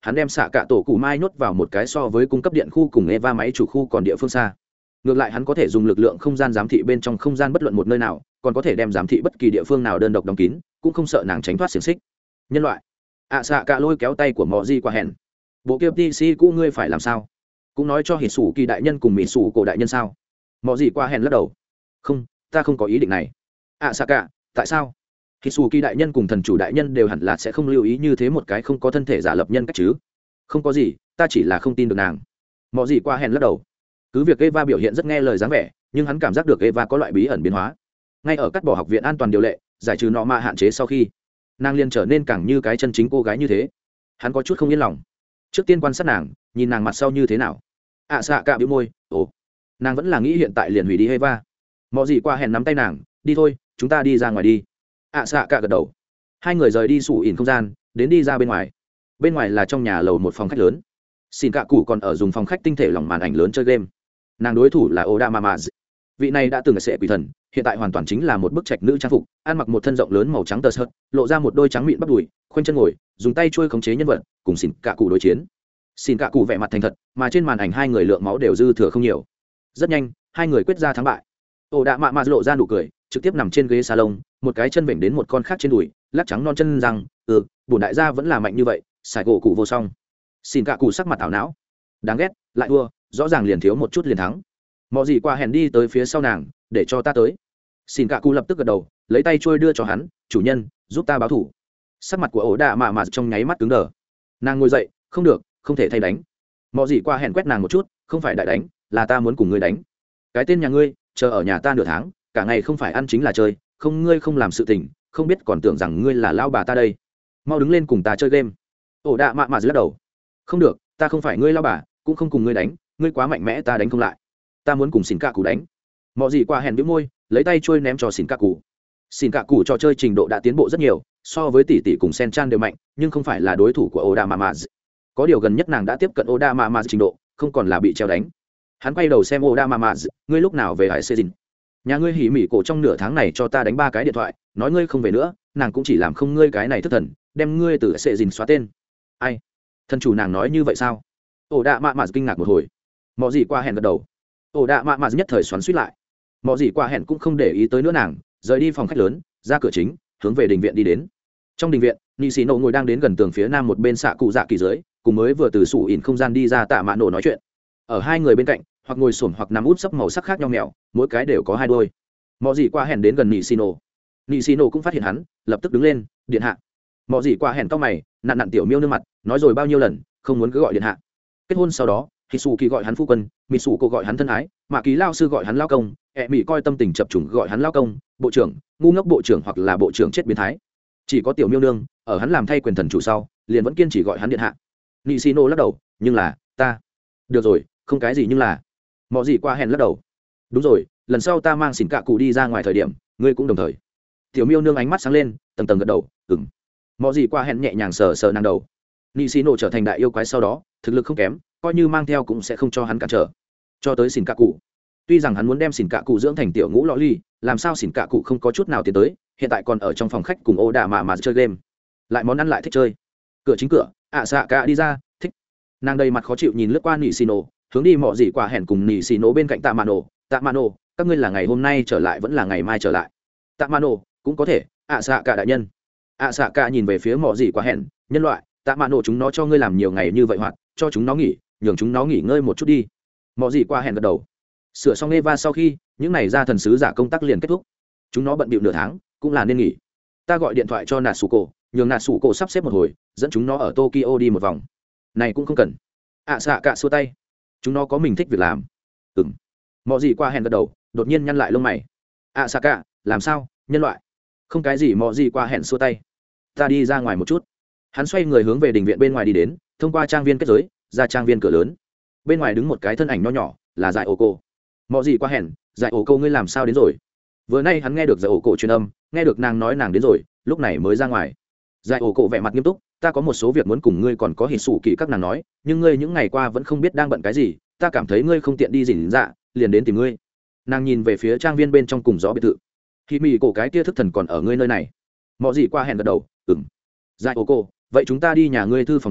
hắn đem xạ cả tổ cụ mai nhốt vào một cái so với cung cấp điện khu cùng Eva máy chủ khu còn địa phương xa. Ngược lại hắn có thể dùng lực lượng không gian giám thị bên trong không gian bất luận một nơi nào, còn có thể đem giám thị bất kỳ địa phương nào đơn độc đóng kín, cũng không sợ nàng tránh thoát xiềng xích. Nhân loại. Xạ cả lôi kéo tay của Mọ Di qua hẹn. Bộ kia PC cũ ngươi phải làm sao? Cũng nói cho Hỉ Sủ Kỳ đại nhân cùng Mị Sủ cổ đại nhân sao? Mọ Di qua hẹn lắc đầu. Không, ta không có ý định này. Xạ cả, tại sao? Hỉ Sủ Kỳ đại nhân cùng thần chủ đại nhân đều hẳn là sẽ không lưu ý như thế một cái không có thân thể giả lập nhân cách chứ? Không có gì, ta chỉ là không tin được nàng. Mọ Di qua hẹn lắc đầu. Cứ việc Eva biểu hiện rất nghe lời dáng vẻ, nhưng hắn cảm giác được Eva có loại bí ẩn biến hóa. Ngay ở cắt bỏ học viện an toàn điều lệ, giải trừ nọ ma hạn chế sau khi, nàng liền trở nên càng như cái chân chính cô gái như thế. Hắn có chút không yên lòng. Trước tiên quan sát nàng, nhìn nàng mặt sau như thế nào. Xạ cả bĩu môi, ồ, nàng vẫn là nghĩ hiện tại liền hủy đi Eva. Mọ Gì qua hẹn nắm tay nàng, đi thôi, chúng ta đi ra ngoài đi. Xạ cả gật đầu. Hai người rời đi sủ ỉn không gian, đến đi ra bên ngoài. Bên ngoài là trong nhà lầu một phòng khách lớn. Xin cạ cụ còn ở dùng phòng khách tinh thể lỏng màn ảnh lớn chơi game. Nàng đối thủ là Oda Mamaz. Vị này đã từng sẽ quỷ thần, hiện tại hoàn toàn chính là một bức trạch nữ trang phục, ăn mặc một thân rộng lớn màu trắng tơ sợi, lộ ra một đôi trắng mịn bắp đùi, khoanh chân ngồi, dùng tay chuôi khống chế nhân vật, cùng Xin cạ cụ đối chiến. Xin cạ cụ vẻ mặt thành thật, mà trên màn ảnh hai người lượng máu đều dư thừa không nhiều. Rất nhanh, hai người quyết ra thắng bại. Oda Mamaz lộ ra nụ cười, trực tiếp nằm trên ghế salon, một cái chân vểnh đến một con khác trên đùi, lắc trắng non chân rằng, bổn đại gia vẫn là mạnh như vậy, xài gỗ cụ vô song. Xin cạ cụ sắc mặt ảo não, đáng ghét, lại thua, rõ ràng liền thiếu một chút liền thắng. Mọ Gì qua hẹn đi tới phía sau nàng, để cho ta tới. Xin cạ cụ lập tức gật đầu, lấy tay trôi đưa cho hắn, chủ nhân, giúp ta báo thủ. Sắc mặt của ổ đạ mà trong nháy mắt cứng đờ. Nàng ngồi dậy, không được, không thể thay đánh. Mọ Gì qua hẹn quét nàng một chút, không phải đại đánh, là ta muốn cùng ngươi đánh. Cái tên nhà ngươi, chờ ở nhà ta nửa tháng, cả ngày không phải ăn chính là chơi, không ngươi không làm sự tình, không biết còn tưởng rằng ngươi là lao bà ta đây. Mau đứng lên cùng ta chơi game. Ổ đạ mà lắc đầu. Không được, ta không phải ngươi lao bà, cũng không cùng ngươi đánh, ngươi quá mạnh mẽ, ta đánh không lại. Ta muốn cùng Xin cạ cụ đánh. Mọ Gì qua hẹn bĩu môi, lấy tay trôi ném cho Xin cạ cụ. Xin cạ cụ trò chơi trình độ đã tiến bộ rất nhiều, so với tỷ tỷ cùng Sen Chan đều mạnh, nhưng không phải là đối thủ của Oda Mamaz. Có điều gần nhất nàng đã tiếp cận Oda Mamaz trình độ, không còn là bị treo đánh. Hắn quay đầu xem Oda Mamaz, ngươi lúc nào về Hải Sejin? Nhà ngươi hỉ mỉ cổ trong nửa tháng này cho ta đánh 3 cái điện thoại, nói ngươi không về nữa, nàng cũng chỉ làm không ngươi cái này thất thần, đem ngươi từ Sejin xóa tên. Ai? Thân chủ nàng nói như vậy sao? Oda Mamaz kinh ngạc một hồi. Mọ Gì qua hẹn gật đầu. Oda Mamaz nhất thời xoắn xuýt lại. Mọ Gì qua hẹn cũng không để ý tới nữa nàng, rời đi phòng khách lớn, ra cửa chính, hướng về đình viện đi đến. Trong đình viện, Nishino ngồi đang đến gần tường phía nam một bên xạ cụ dạ kỳ dưới, cùng mới vừa từ sủ ỉn không gian đi ra Tạ Mạ Nổ nói chuyện. Ở hai người bên cạnh, hoặc ngồi xổm hoặc nằm út sấp màu sắc khác nhau mèo, mỗi cái đều có 2 đôi. Mọ Gì qua hẹn đến gần Nishino cũng phát hiện hắn, lập tức đứng lên, điện hạ. Mọ Gì qua hẹn cau mày, nặn tiểu miêu nước mặt, nói rồi bao nhiêu lần, không muốn cứ gọi điện hạ. Kết hôn sau đó, Hisuki gọi hắn phu quân, Mitsuko gọi hắn thân ái, Mạ Ký lao sư gọi hắn lao công, Mị coi tâm tình chập trùng gọi hắn lao công, bộ trưởng, ngu ngốc bộ trưởng hoặc là bộ trưởng chết biến thái. Chỉ có tiểu miêu nương, ở hắn làm thay quyền thần chủ sau, liền vẫn kiên trì gọi hắn điện hạ. Nishino lắc đầu, nhưng là, ta. Được rồi, không cái gì nhưng là. Mọ Gì qua hẹn lắc đầu. Đúng rồi, lần sau ta mang Xin cạ cụ đi ra ngoài thời điểm, ngươi cũng đồng thời. Tiểu miêu nương ánh mắt sáng lên, tầng tầng gật đầu, ừm. Mọ Gì qua hẹn nhẹ nhàng sờ sờ nàng đầu. Nishino trở thành đại yêu quái sau đó, thực lực không kém, coi như mang theo cũng sẽ không cho hắn cản trở. Cho tới Xin cạ cụ, tuy rằng hắn muốn đem Xin cạ cụ dưỡng thành tiểu ngũ lọ ly, làm sao Xin cạ cụ không có chút nào tiến tới, hiện tại còn ở trong phòng khách cùng Oda mà chơi game, lại món ăn lại thích chơi. Cửa chính cửa, xạ cả đi ra, thích. Nàng đầy mặt khó chịu nhìn lướt qua Nishino, hướng đi Mọ Gì qua hẹn cùng Nishino bên cạnh Tạ Mạ Nổ, các ngươi là ngày hôm nay trở lại vẫn là ngày mai trở lại? Tạ Mạ Nổ, cũng có thể, xạ cả đại nhân. Xạ cả nhìn về phía Mọ Gì qua hẹn, nhân loại, Tạ Mạ Nổ chúng nó cho ngươi làm nhiều ngày như vậy hoạt, cho chúng nó nghỉ, nhường chúng nó nghỉ ngơi một chút đi. Mọ Gì qua hẹn gật đầu. Sửa xong Eva sau khi, những này ra thần sứ giả công tác liền kết thúc. Chúng nó bận bịu nửa tháng, cũng là nên nghỉ. Ta gọi điện thoại cho Natsuko, nhường Natsuko sắp xếp một hồi, dẫn chúng nó ở Tokyo đi một vòng. Này cũng không cần. Xạ cả xua tay. Chúng nó có mình thích việc làm. Ừm. Mọ Gì qua hẹn gật đầu, đột nhiên nhăn lại lông mày. Xạ cả, làm sao, nhân loại? Không cái gì. Mọ Gì qua hẹn xua tay. Ta đi ra ngoài một chút. Hắn xoay người hướng về đình viện bên ngoài đi đến, thông qua trang viên kết giới, ra trang viên cửa lớn. Bên ngoài đứng một cái thân ảnh nho nhỏ, là Dại Ổ Cổ. Mọ Gì qua hẹn, Dại Ổ Cổ ngươi làm sao đến rồi? Vừa nay hắn nghe được Dại Ổ Cổ truyền âm, nghe được nàng nói nàng đến rồi, lúc này mới ra ngoài. Dại Ổ Cổ vẻ mặt nghiêm túc, ta có một số việc muốn cùng ngươi còn có hỉ sủ kỳ các nàng nói, nhưng ngươi những ngày qua vẫn không biết đang bận cái gì, ta cảm thấy ngươi không tiện đi rỉn dạ, liền đến tìm ngươi. Nàng nhìn về phía trang viên bên trong cùng gió biệt thự. Hỉ mỉ cổ cái kia thức thần còn ở ngươi nơi này. Mọ Gì qua hẹn gật đầu, ừm. Dại Ổ Cổ, vậy chúng ta đi nhà ngươi thư phòng nói,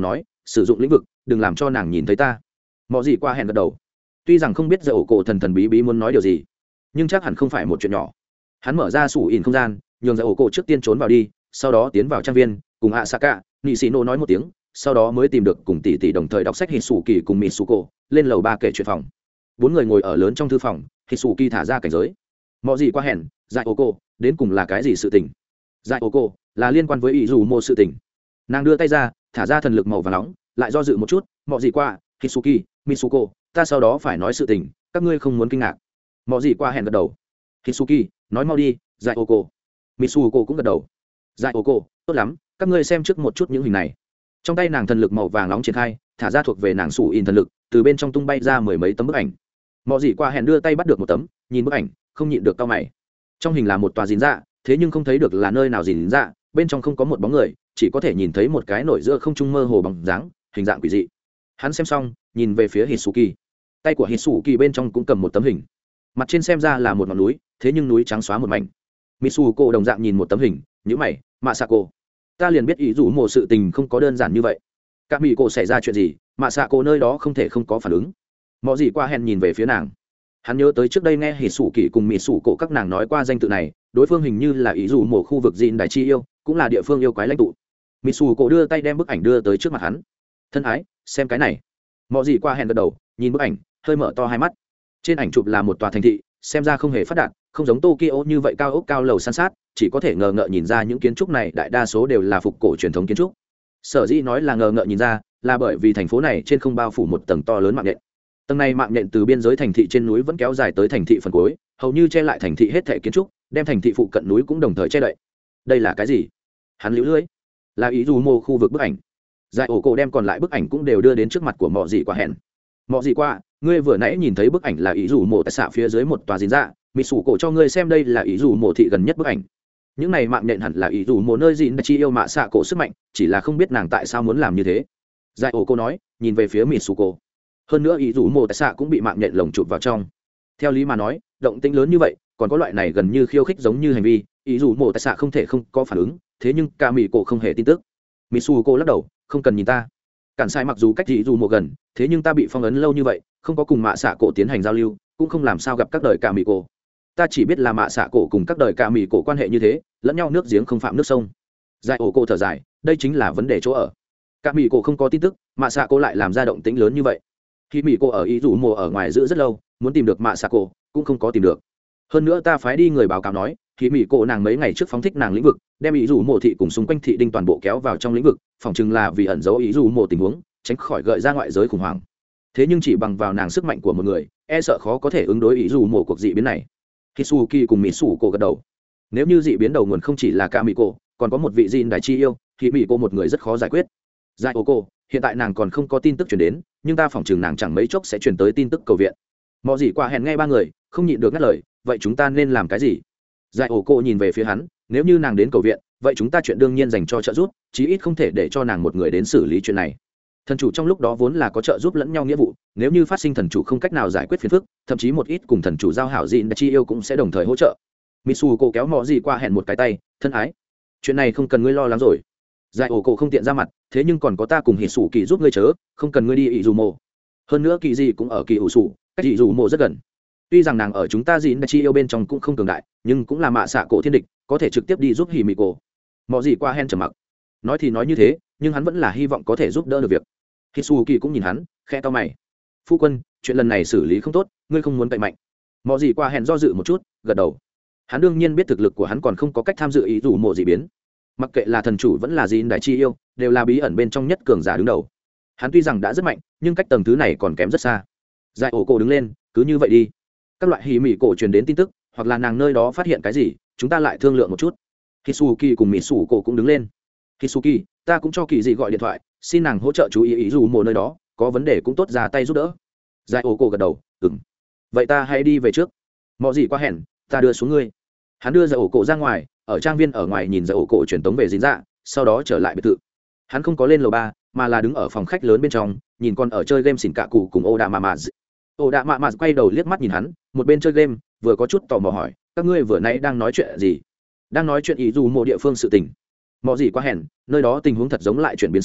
sử dụng lĩnh vực đừng làm cho nàng nhìn thấy ta. Mọi gì qua hẹn gật đầu, tuy rằng không biết giải ổ cổ thần thần bí bí muốn nói điều gì, nhưng chắc hẳn không phải một chuyện nhỏ. Hắn mở ra sủ ỉn không gian, nhường giải ổ cổ trước tiên trốn vào đi, sau đó tiến vào trang viên cùng hạ xạ cả nị xì nô nói một tiếng, sau đó mới tìm được cùng tỷ tỷ đồng thời đọc sách hít sủ kỳ cùng mị sủ cổ lên lầu 3 kể chuyện phòng. 4 người ngồi ở lớn trong thư phòng, hít sủ kỳ thả ra cảnh giới. Mọi gì qua hẹn, giải ổ cổ đến cùng là cái gì sự tình? Giải ổ cổ là liên quan với ý dù mô sự tình. Nàng đưa tay ra, thả ra thần lực màu vàng nóng, lại do dự một chút. Mọi gì qua Hitsuki Mitsuko, ta sau đó phải nói sự tình, các ngươi không muốn kinh ngạc. Mọi gì qua hẹn gật đầu. Hitsuki, nói mau đi. Giải ổ cổ. Mitsuko cũng gật đầu. Giải ổ cổ, tốt lắm, các ngươi xem trước một chút những hình này. Trong tay nàng thần lực màu vàng nóng triển khai, thả ra thuộc về nàng sủ in thần lực, từ bên trong tung bay ra mười mấy tấm bức ảnh. Mọi gì qua hẹn đưa tay bắt được một tấm, nhìn bức ảnh, không nhịn được cau mày. Trong hình là một tòa dìn dạ, thế nhưng không thấy được là nơi nào dìn dạ, bên trong không có một bóng người, chỉ có thể nhìn thấy một cái nổi giữa không trung mơ hồ bóng dáng, hình dạng quỷ dị. Hắn xem xong, nhìn về phía Hitsuki. Tay của Hitsuki bên trong cũng cầm một tấm hình. Mặt trên xem ra là một ngọn núi, thế nhưng núi trắng xóa một mảnh. Mitsuko đồng dạng nhìn một tấm hình, nhíu mày, Masako. Ta liền biết ý rủ một sự tình không có đơn giản như vậy. Các mỹ cô xảy ra chuyện gì, Masako nơi đó không thể không có phản ứng. Mọi gì qua hẹn nhìn về phía nàng. Hắn nhớ tới trước đây nghe Hitsuki cùng Mitsuko các nàng nói qua danh tự này, đối phương hình như là ý rủ một khu vực dịn đại chi yêu, cũng là địa phương yêu quái lãnh tụ. Mitsuko đưa tay đem bức ảnh đưa tới trước mặt hắn. Thân ái, xem cái này. Mọi gì qua hẹn gật đầu, nhìn bức ảnh, hơi mở to hai mắt. Trên ảnh chụp là một tòa thành thị, xem ra không hề phát đạt, không giống Tokyo như vậy cao ốc cao lầu san sát, chỉ có thể ngờ ngợ nhìn ra những kiến trúc này đại đa số đều là phục cổ truyền thống kiến trúc. Sở dĩ nói là ngờ ngợ nhìn ra, là bởi vì thành phố này trên không bao phủ một tầng to lớn mạng nhện. Tầng này mạng nhện từ biên giới thành thị trên núi vẫn kéo dài tới thành thị phần cuối, hầu như che lại thành thị hết thảy kiến trúc, đem thành thị phụ cận núi cũng đồng thời che đậy. Đây là cái gì? Hắn liễu lưỡi. Là ý dù mô khu vực bức ảnh. Giải ổ cổ đem còn lại bức ảnh cũng đều đưa đến trước mặt của Mọ Dị Qua hẹn. Mọ Dị Qua, ngươi vừa nãy nhìn thấy bức ảnh là ý dù mô tại xạ phía dưới một tòa dìn dạ, mị sủ cổ cho ngươi xem đây là ý dù mô thị gần nhất bức ảnh. Những này mạng nhện hẳn là ý dù mô nơi dìn chi yêu mạ xạ cổ sức mạnh, chỉ là không biết nàng tại sao muốn làm như thế. Giải ổ cổ nói, nhìn về phía mị sủ cổ. Hơn nữa ý dù mô tại xạ cũng bị mạng nhện lồng chụp vào trong. Theo lý mà nói, động tĩnh lớn như vậy, còn có loại này gần như khiêu khích giống như hành vi, ý dù mô tại xạ không thể không có phản ứng, thế nhưng cả mị cổ không hề tin tức. Mị sủ cổ lắc đầu, không cần nhìn ta. Cản sai mặc dù cách ý dù mô gần, thế nhưng ta bị phong ấn lâu như vậy, không có cùng mạ xạ cổ tiến hành giao lưu, cũng không làm sao gặp các đời cả mị cổ. Ta chỉ biết là mạ xạ cổ cùng các đời cả mị cổ quan hệ như thế, lẫn nhau nước giếng không phạm nước sông. Giải ổ cổ thở dài, đây chính là vấn đề chỗ ở. Cả mị cổ không có tin tức, mạ xạ cổ lại làm ra động tĩnh lớn như vậy. Khi mị cổ ở ý dù mô ở ngoài giữ rất lâu, muốn tìm được mạ xạ cổ cũng không có tìm được. Hơn nữa ta phái đi người báo cáo nói, khi mị cổ nàng mấy ngày trước phóng thích nàng lĩnh vực, đem ý dù mô thị cùng xung quanh thị đinh toàn bộ kéo vào trong lĩnh vực, phỏng chừng là vì ẩn giấu ý dù mô tình huống, tránh khỏi gợi ra ngoại giới khủng hoảng. Thế nhưng chỉ bằng vào nàng sức mạnh của một người, e sợ khó có thể ứng đối ý dù mô cuộc dị biến này. Hitsuki cùng Mitsuko gật đầu. Nếu như dị biến đầu nguồn không chỉ là Kamiko, còn có một vị Jin đại chi yêu, thì Miko một người rất khó giải quyết. Giải Oko, hiện tại nàng còn không có tin tức truyền đến, nhưng ta phỏng chừng nàng chẳng mấy chốc sẽ truyền tới tin tức cầu viện. Mọi gì qua hẹn nghe ba người, không nhịn được ngắt lời, vậy chúng ta nên làm cái gì? Giải Oko nhìn về phía hắn, nếu như nàng đến cầu viện, vậy chúng ta chuyện đương nhiên dành cho trợ giúp, chí ít không thể để cho nàng một người đến xử lý chuyện này. Thần chủ trong lúc đó vốn là có trợ giúp lẫn nhau nghĩa vụ, nếu như phát sinh thần chủ không cách nào giải quyết phiền phức, thậm chí một ít cùng thần chủ giao hảo Jin đại chi yêu cũng sẽ đồng thời hỗ trợ. Mitsuko kéo Mọ Dị qua hẹn một cái tay, thân ái, chuyện này không cần ngươi lo lắng rồi. Giải ổ cổ không tiện ra mặt, thế nhưng còn có ta cùng Hitsuki giúp ngươi chớ, không cần ngươi đi ý dù mộ. Hơn nữa kỳ gì cũng ở kỳ ủ sủ, cách ý dù mộ rất gần. Tuy rằng nàng ở chúng ta Jin đại chi yêu bên trong cũng không cường đại, nhưng cũng là mạ xạ cổ thiên địch, có thể trực tiếp đi giúp Himiko. Mọ Dị qua hẹn trầm mặc. Nói thì nói như thế, nhưng hắn vẫn là hy vọng có thể giúp đỡ được việc. Hitsuki cũng nhìn hắn, khẽ to mày. Phu quân, chuyện lần này xử lý không tốt, ngươi không muốn cậy mạnh. Mọ Dị qua hẹn do dự một chút, gật đầu. Hắn đương nhiên biết thực lực của hắn còn không có cách tham dự ý dù mộ dị biến. Mặc kệ là thần chủ vẫn là Jin đại chi yêu, đều là bí ẩn bên trong nhất cường giả đứng đầu. Hắn tuy rằng đã rất mạnh, nhưng cách tầng thứ này còn kém rất xa. Giải ổ cổ đứng lên, cứ như vậy đi. Các loại hỉ mỉ cổ truyền đến tin tức, hoặc là nàng nơi đó phát hiện cái gì, chúng ta lại thương lượng một chút. Hitsuki cùng Mitsuko cũng đứng lên. Hitsuki, ta cũng cho kỳ dị gọi điện thoại, xin nàng hỗ trợ chú ý ý dù mộ nơi đó, có vấn đề cũng tốt ra tay giúp đỡ. Giải ổ cổ gật đầu, ừm. Vậy ta hãy đi về trước. Mọ Dị qua hẹn, ta đưa xuống ngươi. Hắn đưa Giải ổ cổ ra ngoài, ở trang viên ở ngoài nhìn Giải ổ cổ truyền tống về dính dạ, sau đó trở lại biệt thự. Hắn không có lên lầu 3, mà là đứng ở phòng khách lớn bên trong, nhìn con ở chơi game xỉn cạ cụ cùng Oda Mama. Oda Mama quay đầu liếc mắt nhìn hắn, một bên chơi game, vừa có chút tò mò hỏi, các ngươi vừa nãy đang nói chuyện gì? Đang nói chuyện ý dù mộ địa phương sự tình. Mọ Dị qua hẹn, nơi đó tình huống thật giống lại chuyển biến xấu,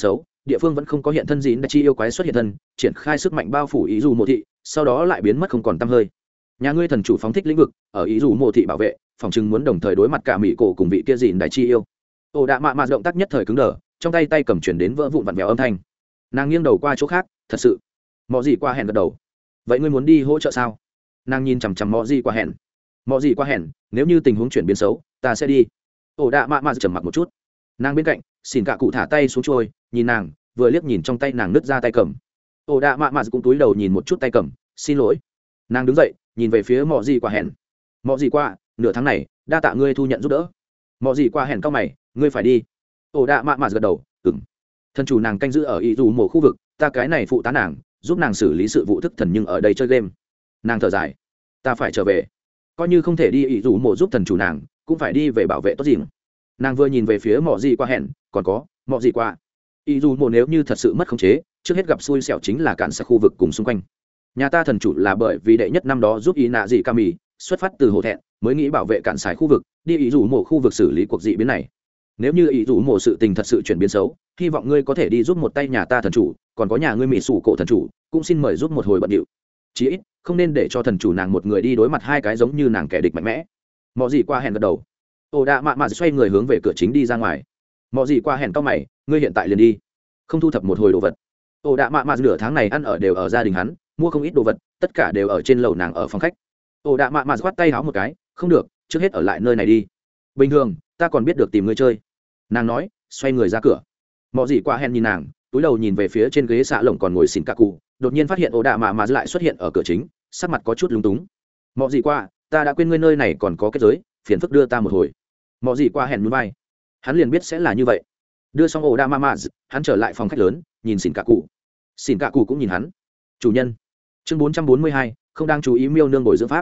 địa phương vẫn không có hiện thân gì đã chi yêu quái xuất hiện thân triển khai sức mạnh bao phủ ý dù mộ thị sau đó lại biến mất không còn tăm hơi. Nhà ngươi thần chủ phóng thích lĩnh vực ở ý dù mộ thị bảo vệ phòng chừng muốn đồng thời đối mặt cả mỹ cổ cùng vị kia dìn đại chi yêu. Ổ đạ mạ động tác nhất thời cứng đờ, trong tay cầm chuyển đến vỡ vụn vặn vẹo âm thanh. Nàng nghiêng đầu qua chỗ khác, thật sự. Mọ gì qua hẹn gật đầu. Vậy ngươi muốn đi hỗ trợ sao? Nàng nhìn chằm chằm mọ gì qua hẹn. Mọ gì qua hẹn, nếu như tình huống chuyển biến xấu ta sẽ đi. Ổ đạ mạ trầm mặc một chút. Nàng bên cạnh xỉn cả cụ thả tay xuống trôi, nhìn nàng vừa liếc nhìn trong tay nàng nứt ra tay cầm. Ổ đạ mạ cũng túi đầu nhìn một chút tay cầm, xin lỗi. Nàng đứng dậy nhìn về phía mọ gì qua hẹn. Mọ gì qua, nửa tháng này đa tạ ngươi thu nhận giúp đỡ. Mọ gì qua hẹn cao mày, ngươi phải đi. Ổ đạ mạ gật đầu, ừm. Thần chủ nàng canh giữ ở ý dù mộ khu vực, ta cái này phụ tá nàng, giúp nàng xử lý sự vụ thức thần nhưng ở đây chơi game. Nàng thở dài, ta phải trở về, coi như không thể đi ý dù mộ giúp thần chủ nàng cũng phải đi về bảo vệ tốt gì. Nàng vừa nhìn về phía mọ gì qua hẹn, còn có mọ gì qua ý dù mộ nếu như thật sự mất khống chế trước hết gặp xui xẻo chính là cản xa khu vực cùng xung quanh. Nhà ta thần chủ là bởi vì đệ nhất năm đó giúp ý nạ gì ca mì xuất phát từ hổ thẹn mới nghĩ bảo vệ cản xài khu vực đi ý dù mộ khu vực xử lý cuộc dị biến này. Nếu như ý dù mộ sự tình thật sự chuyển biến xấu hy vọng ngươi có thể đi giúp một tay nhà ta thần chủ, còn có nhà ngươi mỹ sủ cổ thần chủ cũng xin mời giúp một hồi bận điệu, chí ít không nên để cho thần chủ nàng một người đi đối mặt hai cái giống như nàng kẻ địch mạnh mẽ. Mọ gì qua hẹn gật đầu. Ổ đạ mạ xoay người hướng về cửa chính đi ra ngoài. Mọ gì qua hẹn cao mày, ngươi hiện tại liền đi không thu thập một hồi đồ vật? Ổ đạ mạ nửa tháng này ăn ở đều ở gia đình hắn, mua không ít đồ vật tất cả đều ở trên lầu nàng ở phòng khách. Ổ đạ mạ khoát tay háo một cái, không được, trước hết ở lại nơi này đi, bình thường ta còn biết được tìm ngươi chơi. Nàng nói xoay người ra cửa. Mọ gì qua hẹn nhìn nàng, túi đầu nhìn về phía trên ghế xạ lồng còn ngồi xỉn cả cụ, đột nhiên phát hiện ổ đạ mạ lại xuất hiện ở cửa chính, sắc mặt có chút lúng túng. Mọ gì qua, ta đã quên ngươi nơi này còn có kết giới, phiền phức đưa ta một hồi. Mọ gì qua hẹn núi vai, hắn liền biết sẽ là như vậy. Đưa xong ổ đạ mạ hắn trở lại phòng khách lớn, nhìn xỉn cả cụ cũng nhìn hắn. Chủ nhân. Chương 442, không đang chú ý miêu nương bồi dưỡng pháp.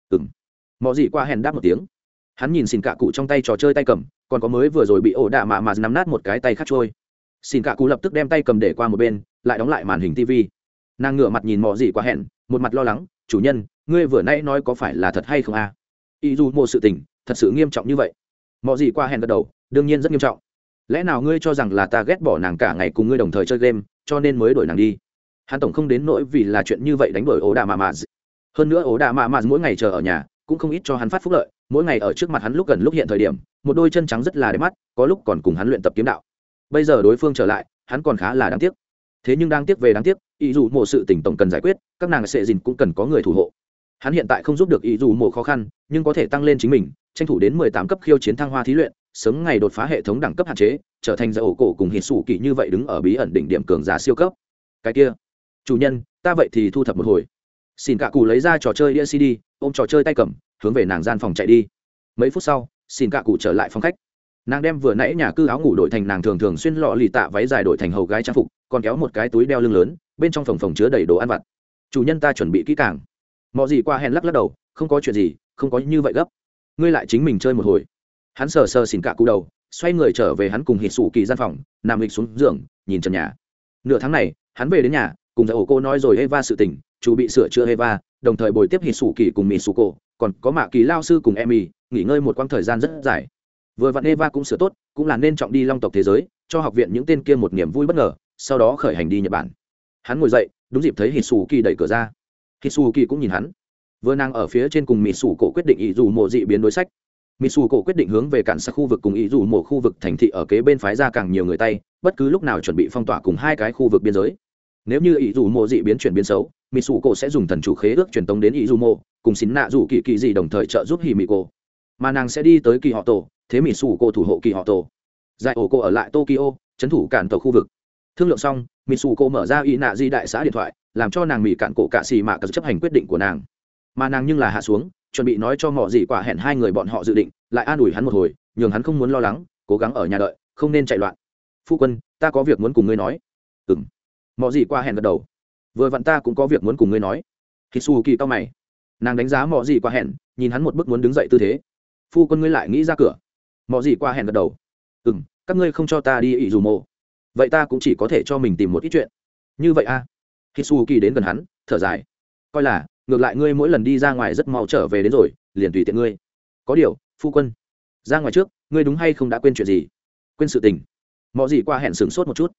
Mọ gì qua hẹn đáp một tiếng. Hắn nhìn xỉn cả cụ trong tay trò chơi tay cầm, còn có mới vừa rồi bị ổ đạ mạ nắm nát một cái tay khác trôi. Xỉn cả cụ lập tức đem tay cầm để qua một bên, lại đóng lại màn hình TV. Nàng ngửa mặt nhìn mọ gì qua hẹn, một mặt lo lắng, chủ nhân, ngươi vừa nãy nói có phải là thật hay không a? Ý dù một sự tình thật sự nghiêm trọng như vậy? Mọ gì qua hẹn gật đầu, đương nhiên rất nghiêm trọng. Lẽ nào ngươi cho rằng là ta ghét bỏ nàng cả ngày cùng ngươi đồng thời chơi game cho nên mới đuổi nàng đi? Hắn tổng không đến nỗi vì là chuyện như vậy đánh đuổi ổ đạ mạ. Hơn nữa ổ đạ mạ mỗi ngày chờ ở nhà cũng không ít cho hắn phát phúc lợi, mỗi ngày ở trước mặt hắn lúc gần lúc hiện thời điểm một đôi chân trắng rất là đẹp mắt, có lúc còn cùng hắn luyện tập kiếm đạo. Bây giờ đối phương trở lại hắn còn khá là đáng tiếc. Thế nhưng đáng tiếc về đáng tiếc, ý dù một sự tình tổng cần giải quyết, các nàng sẽ dìn cũng cần có người thủ hộ. Hắn hiện tại không giúp được ý dù một khó khăn, nhưng có thể tăng lên chính mình, tranh thủ đến 18 cấp khiêu chiến thăng hoa thí luyện, sớm ngày đột phá hệ thống đẳng cấp hạn chế, trở thành giải ổ cổ cùng hít sủ kỳ như vậy đứng ở bí ẩn đỉnh điểm cường giả siêu cấp. Cái kia, chủ nhân, ta vậy thì thu thập một hồi. Xin cả cụ lấy ra trò chơi đĩa CD, ôm trò chơi tay cầm, hướng về nàng gian phòng chạy đi. Mấy phút sau, xin cả cụ trở lại phòng khách. Nàng đem vừa nãy nhà cư áo ngủ đổi thành nàng thường xuyên lọ lì tạ váy dài đổi thành hầu gái trang phục, còn kéo một cái túi đeo lưng lớn, bên trong phòng chứa đầy đồ ăn vặt. Chủ nhân ta chuẩn bị kỹ càng. Mọ gì qua hẹn lắc đầu, không có chuyện gì, không có như vậy gấp. Ngươi lại chính mình chơi một hồi. Hắn sờ xỉn cả cụ đầu, xoay người trở về hắn cùng hít sủ kỳ gian phòng, nằm lịch xuống giường, nhìn trần nhà. Nửa tháng này hắn về đến nhà, cùng giải ổ cô nói rồi Eva sự tình, chủ bị sửa chữa Eva, đồng thời bồi tiếp hít sủ kỳ cùng Mitsuko, còn có mạ kỳ lao sư cùng Emi, nghỉ ngơi một quãng thời gian rất dài. Vừa vặn Eva cũng sửa tốt, cũng là nên trọng đi long tộc thế giới, cho học viện những tên kia một niềm vui bất ngờ, sau đó khởi hành đi Nhật Bản. Hắn ngồi dậy, đúng dịp thấy Hitsuki đẩy cửa ra. Hitsuki cũng nhìn hắn. Vừa nàng ở phía trên cùng Mitsuko quyết định ý dù mộ dị biến đối sách. Mitsuko quyết định hướng về cản xa khu vực cùng ý dù mộ khu vực thành thị ở kế bên phái ra càng nhiều người tay, bất cứ lúc nào chuẩn bị phong tỏa cùng hai cái khu vực biên giới. Nếu như ý dù mộ dị biến chuyển biến xấu, Mitsuko sẽ dùng thần chủ khế ước truyền tống đến ý dù mộ, cùng xin nạ dù kỳ dị đồng thời trợ giúp Himiko. Mà nàng sẽ đi tới kỳ họ tổ, thế Mitsuko thủ hộ kỳ họ tổ. Giải ổ cô ở lại Tokyo, trấn thủ cản tổ khu vực. Thương lượng xong, Mitsuko mở ra ý nạ di đại xã điện thoại, làm cho nàng mỹ cản cổ cả xì mạ chấp hành quyết định của nàng. Mà nàng nhưng là hạ xuống, chuẩn bị nói cho mọ gì quả hẹn hai người bọn họ dự định, lại an ủi hắn một hồi, nhường hắn không muốn lo lắng, cố gắng ở nhà đợi, không nên chạy loạn. Phu quân, ta có việc muốn cùng ngươi nói. Mọ gì quả hẹn gật đầu. Vừa vặn ta cũng có việc muốn cùng ngươi nói. Hitsuki cau mày. Nàng đánh giá mọ gì quả hẹn, nhìn hắn một bước muốn đứng dậy tư thế. Phu quân ngươi lại nghĩ ra cửa. Mọ gì quả hẹn gật đầu. Các ngươi không cho ta đi ỷ dù mộ, vậy ta cũng chỉ có thể cho mình tìm một ít chuyện. Như vậy a? Hitsuki đến gần hắn, thở dài. Coi là ngược lại ngươi mỗi lần đi ra ngoài rất mau trở về đến rồi, liền tùy tiện ngươi. Có điều, phu quân, ra ngoài trước ngươi đúng hay không đã quên chuyện gì? Quên sự tình. Mọ gì qua hẹn sửng sốt một chút.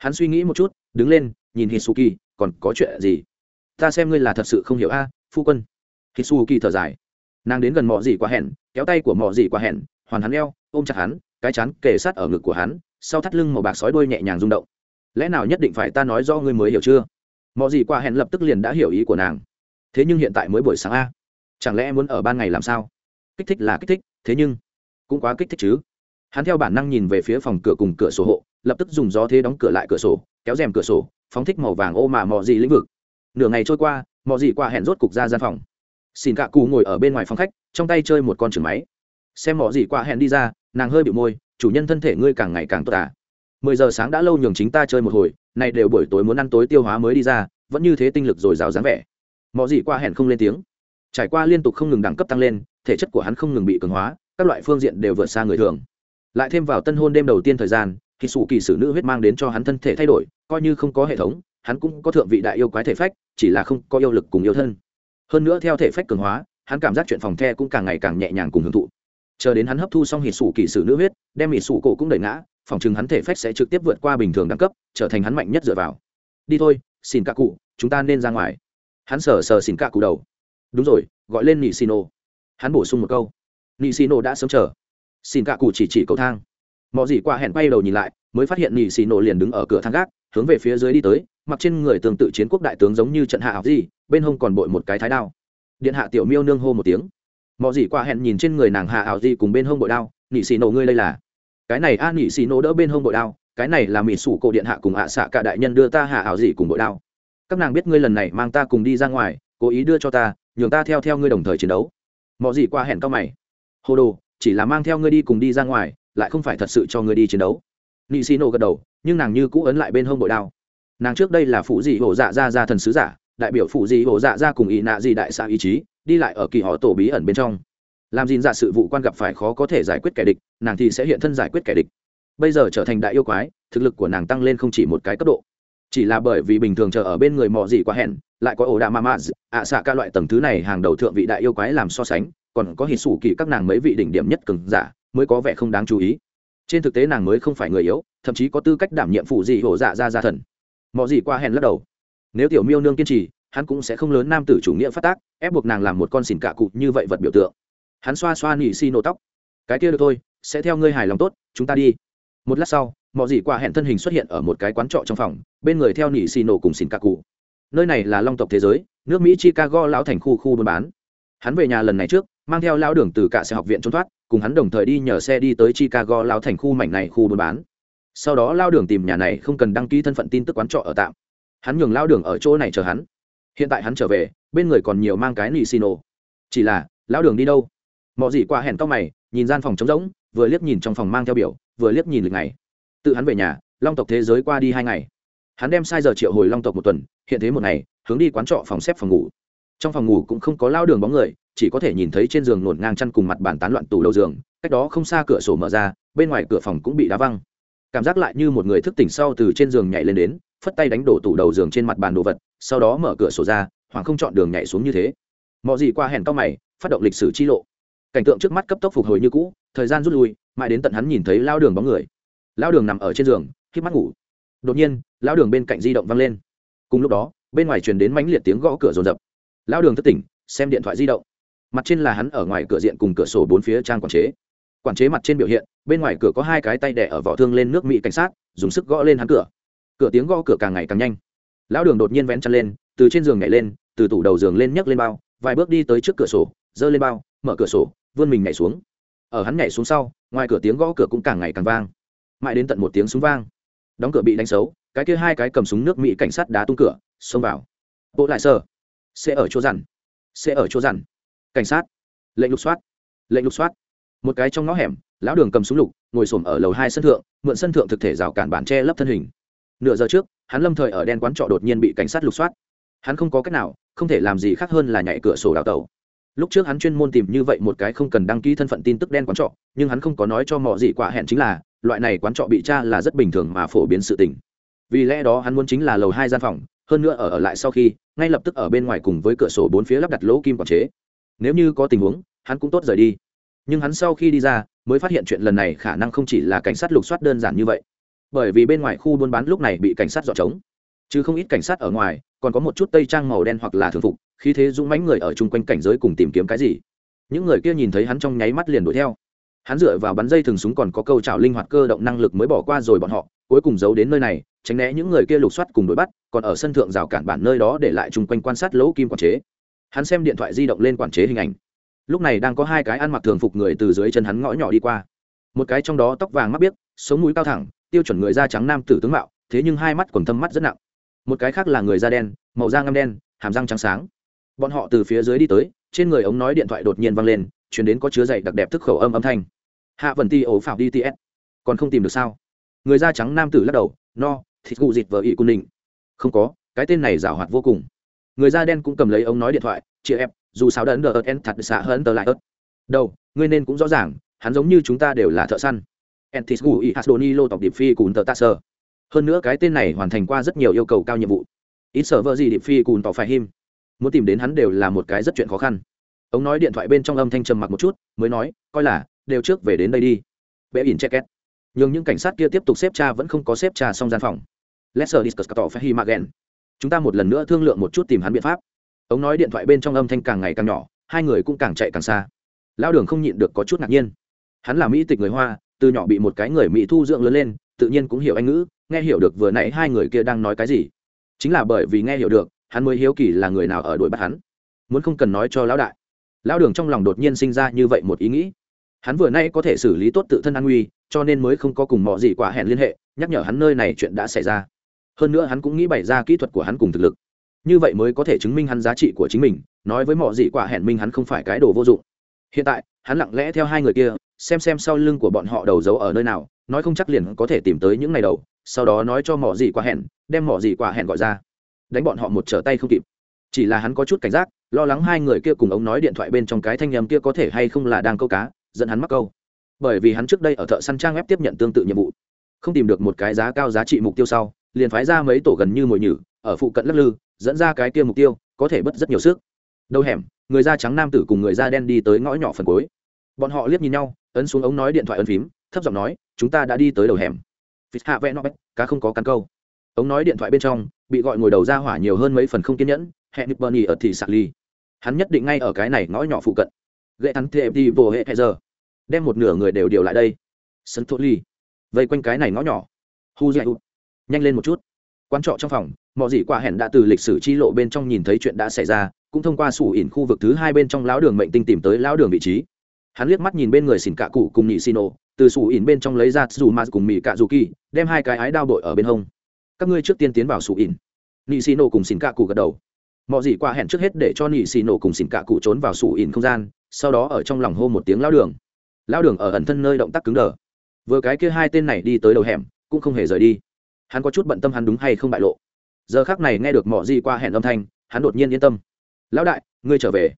Hắn suy nghĩ một chút, đứng lên nhìn Hitsuki, còn có chuyện gì? Ta xem ngươi là thật sự không hiểu a, phu quân. Hitsuki thở dài. Nàng đến gần mọ gì quá hẹn, kéo tay của mọ gì quá hẹn, hoàn hắn eo, ôm chặt hắn, cái chán kề sát ở ngực của hắn, sau thắt lưng màu bạc sói đuôi nhẹ nhàng rung động. Lẽ nào nhất định phải ta nói rõ ngươi mới hiểu chưa? Mọ gì quá hẹn lập tức liền đã hiểu ý của nàng. Thế nhưng hiện tại mới buổi sáng a, chẳng lẽ muốn ở ban ngày làm sao? Kích thích là kích thích, thế nhưng cũng quá kích thích chứ. Hắn theo bản năng nhìn về phía phòng cửa cùng cửa sổ hộ, lập tức dùng gió thế đóng cửa lại cửa sổ, kéo rèm cửa sổ, phóng thích màu vàng ô mà mọ gì lĩnh vực. Nửa ngày trôi qua, mọ gì qua hẹn rốt cục ra gian phòng. Xin cả cụ ngồi ở bên ngoài phòng khách, trong tay chơi một con chưởng máy. Xem mọ gì qua hẹn đi ra, nàng hơi bĩu môi, chủ nhân thân thể ngươi càng ngày càng tốt à. 10 giờ sáng đã lâu nhường chính ta chơi một hồi, này đều buổi tối muốn ăn tối tiêu hóa mới đi ra, vẫn như thế tinh lực dồi dào dáng vẻ. Mọ gì qua hẹn không lên tiếng. Trải qua liên tục không ngừng đẳng cấp tăng lên, thể chất của hắn không ngừng bị cường hóa, các loại phương diện đều vượt xa người thường. Lại thêm vào tân hôn đêm đầu tiên thời gian, khi sủ kỳ sử nữ huyết mang đến cho hắn thân thể thay đổi, coi như không có hệ thống, hắn cũng có thượng vị đại yêu quái thể phách, chỉ là không có yêu lực cùng yêu thân. Hơn nữa theo thể phách cường hóa, hắn cảm giác chuyện phòng the cũng càng ngày càng nhẹ nhàng cùng hưởng thụ. Chờ đến hắn hấp thu xong hỉ sủ kỳ sử nữ huyết, đem hỉ sủ cổ cũng đẩy ngã, phòng chừng hắn thể phách sẽ trực tiếp vượt qua bình thường đẳng cấp, trở thành hắn mạnh nhất dựa vào. Đi thôi, xin cả cụ, chúng ta nên ra ngoài. Hắn sờ xin cả cụ đầu. Đúng rồi, gọi lên Nishino. Hắn bổ sung một câu. Nishino đã sớm chờ. Xin cả cụ chỉ cầu thang. Mọ gì qua hẹn quay đầu nhìn lại, mới phát hiện Nishino liền đứng ở cửa thang gác, hướng về phía dưới đi tới, mặc trên người tương tự chiến quốc đại tướng giống như trận hạ học gì, bên hông còn bội một cái thái đao. Điện hạ tiểu miêu nương hô một tiếng. Mọ gì qua hẹn nhìn trên người nàng hạ ảo gì cùng bên hông bội đao, Nishino ngươi đây là? Cái này a Nishino đỡ bên hông bội đao, cái này là mỹ sủ cổ điện hạ cùng ạ xạ cả đại nhân đưa ta hạ ảo gì cùng bội đao. Các nàng biết ngươi lần này mang ta cùng đi ra ngoài, cố ý đưa cho ta, nhường ta theo ngươi đồng thời chiến đấu. Mọ gì qua hẹn cao mày. Hồ đồ, chỉ là mang theo ngươi đi cùng đi ra ngoài, lại không phải thật sự cho ngươi đi chiến đấu. Nishino gật đầu, nhưng nàng như cũ ấn lại bên hông bội đao. Nàng trước đây là phụ dị hổ dạ ra thần sứ giả, đại biểu phụ dị hổ dạ ra cùng ý nạ gì đại xã ý chí, đi lại ở kỳ họ tổ bí ẩn bên trong. Làm gìn dạ sự vụ quan gặp phải khó có thể giải quyết kẻ địch, nàng thì sẽ hiện thân giải quyết kẻ địch. Bây giờ trở thành đại yêu quái, thực lực của nàng tăng lên không chỉ một cái cấp độ. Chỉ là bởi vì bình thường chờ ở bên người mọ gì quá hẹn, lại có ổ đạ ma ạ xạ cả loại tầng thứ này hàng đầu thượng vị đại yêu quái làm so sánh, còn có hỉ sủ kỳ các nàng mấy vị đỉnh điểm nhất cường giả, mới có vẻ không đáng chú ý. Trên thực tế nàng mới không phải người yếu, thậm chí có tư cách đảm nhiệm phụ dị hổ dạ ra thần. Mọ gì qua hẹn lắc đầu. Nếu tiểu miêu nương kiên trì, hắn cũng sẽ không lớn nam tử chủ nghĩa phát tác, ép buộc nàng làm một con xỉn cạ cụ như vậy vật biểu tượng. Hắn xoa xoa nỉ xi nổ tóc. Cái kia được thôi, sẽ theo ngươi hài lòng tốt, chúng ta đi. Một lát sau, mọ gì qua hẹn thân hình xuất hiện ở một cái quán trọ trong phòng, bên người theo nỉ xi nổ cùng xỉn cạ cụ. Nơi này là long tộc thế giới, nước Mỹ Chicago lão thành khu buôn bán. Hắn về nhà lần này trước, mang theo lão đường từ cả xe học viện trốn thoát, cùng hắn đồng thời đi nhờ xe đi tới Chicago lão thành khu mảnh này khu buôn bán. Sau đó lão đường tìm nhà này không cần đăng ký thân phận tin tức quán trọ ở tạm. Hắn nhường lão đường ở chỗ này chờ hắn. Hiện tại hắn trở về, bên người còn nhiều mang cái Nishino. Chỉ là, lão đường đi đâu? Mọ gì qua hẹn cao mày, nhìn gian phòng trống rỗng, vừa liếc nhìn trong phòng mang theo biểu, vừa liếc nhìn lịch ngày. Tự hắn về nhà, long tộc thế giới qua đi 2 ngày. Hắn đem sai giờ triệu hồi long tộc một tuần, hiện thế một ngày, hướng đi quán trọ phòng xếp phòng ngủ. Trong phòng ngủ cũng không có lão đường bóng người, chỉ có thể nhìn thấy trên giường nổn ngang chăn cùng mặt bàn tán loạn tủ đầu giường, cách đó không xa cửa sổ mở ra, bên ngoài cửa phòng cũng bị đá văng. Cảm giác lại như một người thức tỉnh sau từ trên giường nhảy lên đến, phất tay đánh đổ tủ đầu giường trên mặt bàn đồ vật, sau đó mở cửa sổ ra, hoàng không chọn đường nhảy xuống như thế. Mọ gì qua hẹn cao mày, phát động lịch sử chi lộ. Cảnh tượng trước mắt cấp tốc phục hồi như cũ, thời gian rút lui, mãi đến tận hắn nhìn thấy lão đường bóng người. Lão đường nằm ở trên giường, khép mắt ngủ. Đột nhiên, lão đường bên cạnh di động vang lên. Cùng lúc đó, bên ngoài truyền đến mãnh liệt tiếng gõ cửa rồn rập. Lão đường thức tỉnh, xem điện thoại di động. Mặt trên là hắn ở ngoài cửa diện cùng cửa sổ bốn phía trang quản chế. Quản chế mặt trên biểu hiện, bên ngoài cửa có 2 cái tay đè ở vỏ thương lên nước Mỹ cảnh sát, dùng sức gõ lên hắn cửa. Tiếng gõ cửa càng ngày càng nhanh. Lão đường đột nhiên vén chăn lên, từ trên giường nhảy lên, từ tủ đầu giường lên nhấc lên bao, vài bước đi tới trước cửa sổ, giơ lên bao, mở cửa sổ, vươn mình nhảy xuống. Ở hắn nhảy xuống sau, ngoài cửa tiếng gõ cửa cũng càng ngày càng vang, mãi đến tận một tiếng súng vang. Đóng cửa bị đánh xấu, cái kia 2 cái cầm súng nước Mỹ cảnh sát đá tung cửa, xông vào. Bộ lại sở, sẽ ở chỗ rằn. Cảnh sát, lệnh lục soát. Một cái trong ngõ hẻm, lão đường cầm súng lục, ngồi xổm ở lầu 2 sân thượng, mượn sân thượng thực thể rào cản bản che lấp thân hình. Nửa giờ trước, hắn lâm thời ở đen quán trọ đột nhiên bị cảnh sát lục soát. Hắn không có cách nào, không thể làm gì khác hơn là nhảy cửa sổ đào tẩu. Lúc trước hắn chuyên môn tìm như vậy một cái không cần đăng ký thân phận tin tức đen quán trọ, nhưng hắn không có nói cho mọ gì quả hẹn chính là loại này quán trọ bị tra là rất bình thường mà phổ biến sự tình. Vì lẽ đó hắn muốn chính là lầu 2 gian phòng, hơn nữa ở lại sau khi, ngay lập tức ở bên ngoài cùng với cửa sổ bốn phía lắp đặt lỗ kim quản chế. Nếu như có tình huống, hắn cũng tốt rời đi. Nhưng hắn sau khi đi ra, mới phát hiện chuyện lần này khả năng không chỉ là cảnh sát lục soát đơn giản như vậy. bởi vì bên ngoài khu buôn bán lúc này bị cảnh sát dọn trống, chứ không ít cảnh sát ở ngoài còn có một chút tây trang màu đen hoặc là thường phục, khí thế dũng mãnh người ở chung quanh cảnh giới cùng tìm kiếm cái gì. Những người kia nhìn thấy hắn trong nháy mắt liền đuổi theo. Hắn dựa vào bắn dây thừng súng còn có câu chảo linh hoạt cơ động năng lực mới bỏ qua rồi bọn họ, cuối cùng giấu đến nơi này, tránh né những người kia lục soát cùng đuổi bắt, còn ở sân thượng rào cản bản nơi đó để lại chung quanh quan sát lỗ kim quản chế. Hắn xem điện thoại di động lên quản chế hình ảnh. Lúc này đang có hai cái ăn mặc thường phục người từ dưới chân hắn ngõ nhỏ đi qua. Một cái trong đó tóc vàng mắt biếc, sống mũi cao thẳng, tiêu chuẩn người da trắng nam tử tướng mạo, thế nhưng hai mắt quầng thâm mắt rất nặng. Một cái khác là người da đen, màu da ngăm đen, hàm răng trắng sáng. Bọn họ từ phía dưới đi tới, trên người ống nói điện thoại đột nhiên vang lên, truyền đến có chứa dày đặc đẹp thức khẩu âm thanh. Hạ Vân Ti ổ phảo đi TS, còn không tìm được sao? Người da trắng nam tử lắc đầu, no, thịt cụ dịt vợ ỉ cung định. Không có, cái tên này giảo hoạt vô cùng. Người da đen cũng cầm lấy ống nói điện thoại, chị em, dù sao đấn đờ en thật xạ hơn tờ lại ớt. Đâu, ngươi nên cũng rõ ràng, hắn giống như chúng ta đều là thợ săn. Entis Gui Hasdoni lô tộc điệp phi cùn tờ Tasser. Hơn nữa cái tên này hoàn thành qua rất nhiều yêu cầu cao nhiệm vụ. Ít sở vợ gì điệp phi cùn tỏ phải him. Muốn tìm đến hắn đều là một cái rất chuyện khó khăn. Ông nói điện thoại bên trong âm thanh trầm mặc một chút, mới nói, coi là đều trước về đến đây đi. Bé ỉn check. Nhưng những cảnh sát kia tiếp tục xếp tra vẫn không có xếp tra xong gian phòng. Lesser discuss tỏ phải him again. Chúng ta một lần nữa thương lượng một chút tìm hắn biện pháp. Ông nói điện thoại bên trong âm thanh càng ngày càng nhỏ, hai người cũng càng chạy càng xa. Lão Đường không nhịn được có chút ngạc nhiên. Hắn là mỹ tịch người Hoa, từ nhỏ bị một cái người mỹ thu dưỡng lớn lên, tự nhiên cũng hiểu Anh ngữ, nghe hiểu được vừa nãy hai người kia đang nói cái gì. Chính là bởi vì nghe hiểu được, hắn mới hiếu kỳ là người nào ở đuổi bắt hắn. Muốn không cần nói cho lão đại. Lão Đường trong lòng đột nhiên sinh ra như vậy một ý nghĩ. Hắn vừa nãy có thể xử lý tốt tự thân an nguy, cho nên mới không có cùng Mọ Dị Quả hẹn liên hệ, nhắc nhở hắn nơi này chuyện đã xảy ra. Hơn nữa hắn cũng nghĩ bày ra kỹ thuật của hắn cùng thực lực, như vậy mới có thể chứng minh hắn giá trị của chính mình, nói với Mọ Dị Quả hẹn minh hắn không phải cái đồ vô dụng. Hiện tại hắn lặng lẽ theo hai người kia, xem sau lưng của bọn họ đầu giấu ở nơi nào, nói không chắc liền có thể tìm tới những ngày đầu, sau đó nói cho Mọ Dị Quả hẹn, đem Mọ Dị Quả hẹn gọi ra, đánh bọn họ một trở tay không kịp. Chỉ là hắn có chút cảnh giác, lo lắng hai người kia cùng ống nói điện thoại bên trong cái thanh âm kia có thể hay không là đang câu cá, dẫn hắn mắc câu. Bởi vì hắn trước đây ở thợ săn trang web tiếp nhận tương tự nhiệm vụ, không tìm được một cái giá cao giá trị mục tiêu sau, liền phái ra mấy tổ gần như mồi nhử ở phụ cận lắc lư, dẫn ra cái kia mục tiêu có thể bất rất nhiều sức. Đầu hẻm, người da trắng nam tử cùng người da đen đi tới ngõ nhỏ phần cuối. Bọn họ liếc nhìn nhau, ấn xuống ống nói điện thoại ấn phím, thấp giọng nói, chúng ta đã đi tới đầu hẻm. Vịt hạ vẽ nó bét, cá không có cắn câu. Ống nói điện thoại bên trong bị gọi ngồi đầu ra hỏa nhiều hơn mấy phần không kiên nhẫn, hẹn nhịp Bernie ở thị sạc ly. Hắn nhất định ngay ở cái này ngõ nhỏ phụ cận. Gậy thắng thêm đi vô hệ giờ, đem một nửa người đều điều lại đây. Sân thốt ly, vây quanh cái này ngõ nhỏ. Hu dạy nhanh lên một chút. Quán trọ trong phòng, Mọ Dị Quả hẹn đã từ lịch sử chi lộ bên trong nhìn thấy chuyện đã xảy ra, cũng thông qua sủ ỉn khu vực thứ hai bên trong lão đường mệnh tinh tìm tới lão đường vị trí. Hắn liếc mắt nhìn bên người xỉn cạ cụ cùng nhị xino, từ sủ ỉn bên trong lấy ra dù ma cùng mì cạ dù kỳ, đem hai cái ái đao bội ở bên hông. Các ngươi trước tiên tiến vào sủ ỉn. Nhị xino cùng xỉn cạ cụ gật đầu. Mọ Dị Quả hẹn trước hết để cho nhị xino cùng xỉn cạ cụ trốn vào sủ ỉn không gian, sau đó ở trong lòng hô một tiếng lão đường. Lão đường ở ẩn thân nơi động tác cứng đờ. Vừa cái kia hai tên này đi tới đầu hẻm, cũng không hề rời đi. Hắn có chút bận tâm hắn đúng hay không bại lộ. Giờ khắc này nghe được Mọ Dị Quả hẹn âm thanh, hắn đột nhiên yên tâm. Lão đại, ngươi trở về.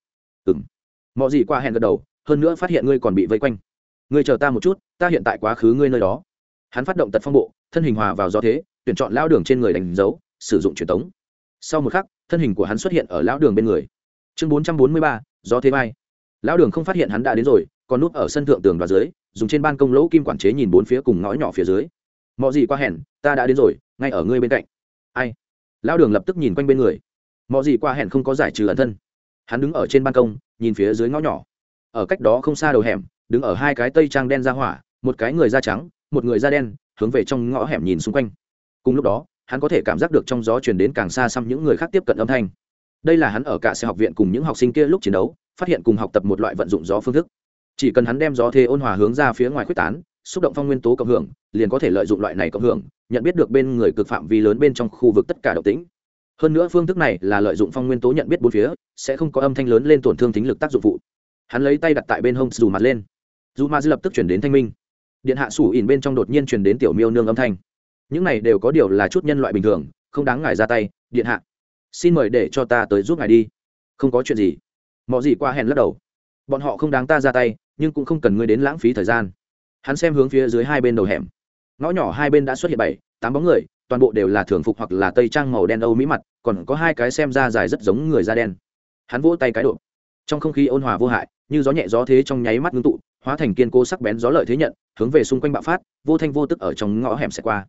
Mọ Dị Quả hẹn gật đầu, hơn nữa phát hiện ngươi còn bị vây quanh. Ngươi chờ ta một chút, ta hiện tại quá khứ ngươi nơi đó. Hắn phát động tật phong bộ, thân hình hòa vào gió thế, tuyển chọn lão đường trên người đánh dấu, sử dụng truyền tống. Sau một khắc, thân hình của hắn xuất hiện ở lão đường bên người. Chương 443, gió thế bay. Lão đường không phát hiện hắn đã đến rồi, còn núp ở sân thượng tường và dưới, dùng trên ban công lỗ kim quản chế nhìn bốn phía cùng ngõ nhỏ phía dưới. Mọ Dị Quả hẹn, ta đã đến rồi, ngay ở ngươi bên cạnh. Ai? Lão đường lập tức nhìn quanh bên người. Mọ Dị Quả hẹn không có giải trừ ẩn thân. Hắn đứng ở trên ban công, nhìn phía dưới ngõ nhỏ. Ở cách đó không xa đầu hẻm, đứng ở hai cái tây trang đen da hỏa, một cái người da trắng, một người da đen, hướng về trong ngõ hẻm nhìn xung quanh. Cùng lúc đó, hắn có thể cảm giác được trong gió truyền đến càng xa xăm những người khác tiếp cận âm thanh. Đây là hắn ở cả xe học viện cùng những học sinh kia lúc chiến đấu, phát hiện cùng học tập một loại vận dụng gió phương thức. Chỉ cần hắn đem gió thế ôn hòa hướng ra phía ngoài khuếch tán, xúc động phong nguyên tố cộng hưởng, liền có thể lợi dụng loại này cộng hưởng, nhận biết được bên người cực phạm vi lớn bên trong khu vực tất cả động tĩnh. Hơn nữa phương thức này là lợi dụng phong nguyên tố nhận biết bốn phía, sẽ không có âm thanh lớn lên tổn thương thính lực tác dụng phụ. Hắn lấy tay đặt tại bên hông dù mặt lên, dù mà lập tức chuyển đến thanh minh. Điện hạ sủ ỉn bên trong đột nhiên truyền đến tiểu miêu nương âm thanh. Những này đều có điều là chút nhân loại bình thường, không đáng ngài ra tay. Điện hạ, xin mời để cho ta tới giúp ngài đi. Không có chuyện gì. Mọ Dị Quả hẹn lắc đầu. Bọn họ không đáng ta ra tay, nhưng cũng không cần ngươi đến lãng phí thời gian. Hắn xem hướng phía dưới hai bên đầu hẻm, ngõ nhỏ hai bên đã xuất hiện 7-8 bóng người, toàn bộ đều là thường phục hoặc là tây trang màu đen Âu Mỹ mặt, còn có hai cái xem ra dài rất giống người da đen. Hắn vỗ tay cái độ, trong không khí ôn hòa vô hại, như gió nhẹ gió thế trong nháy mắt ngưng tụ, hóa thành kiên cố sắc bén gió lợi thế nhận, hướng về xung quanh bạo phát, vô thanh vô tức ở trong ngõ hẻm sẽ qua.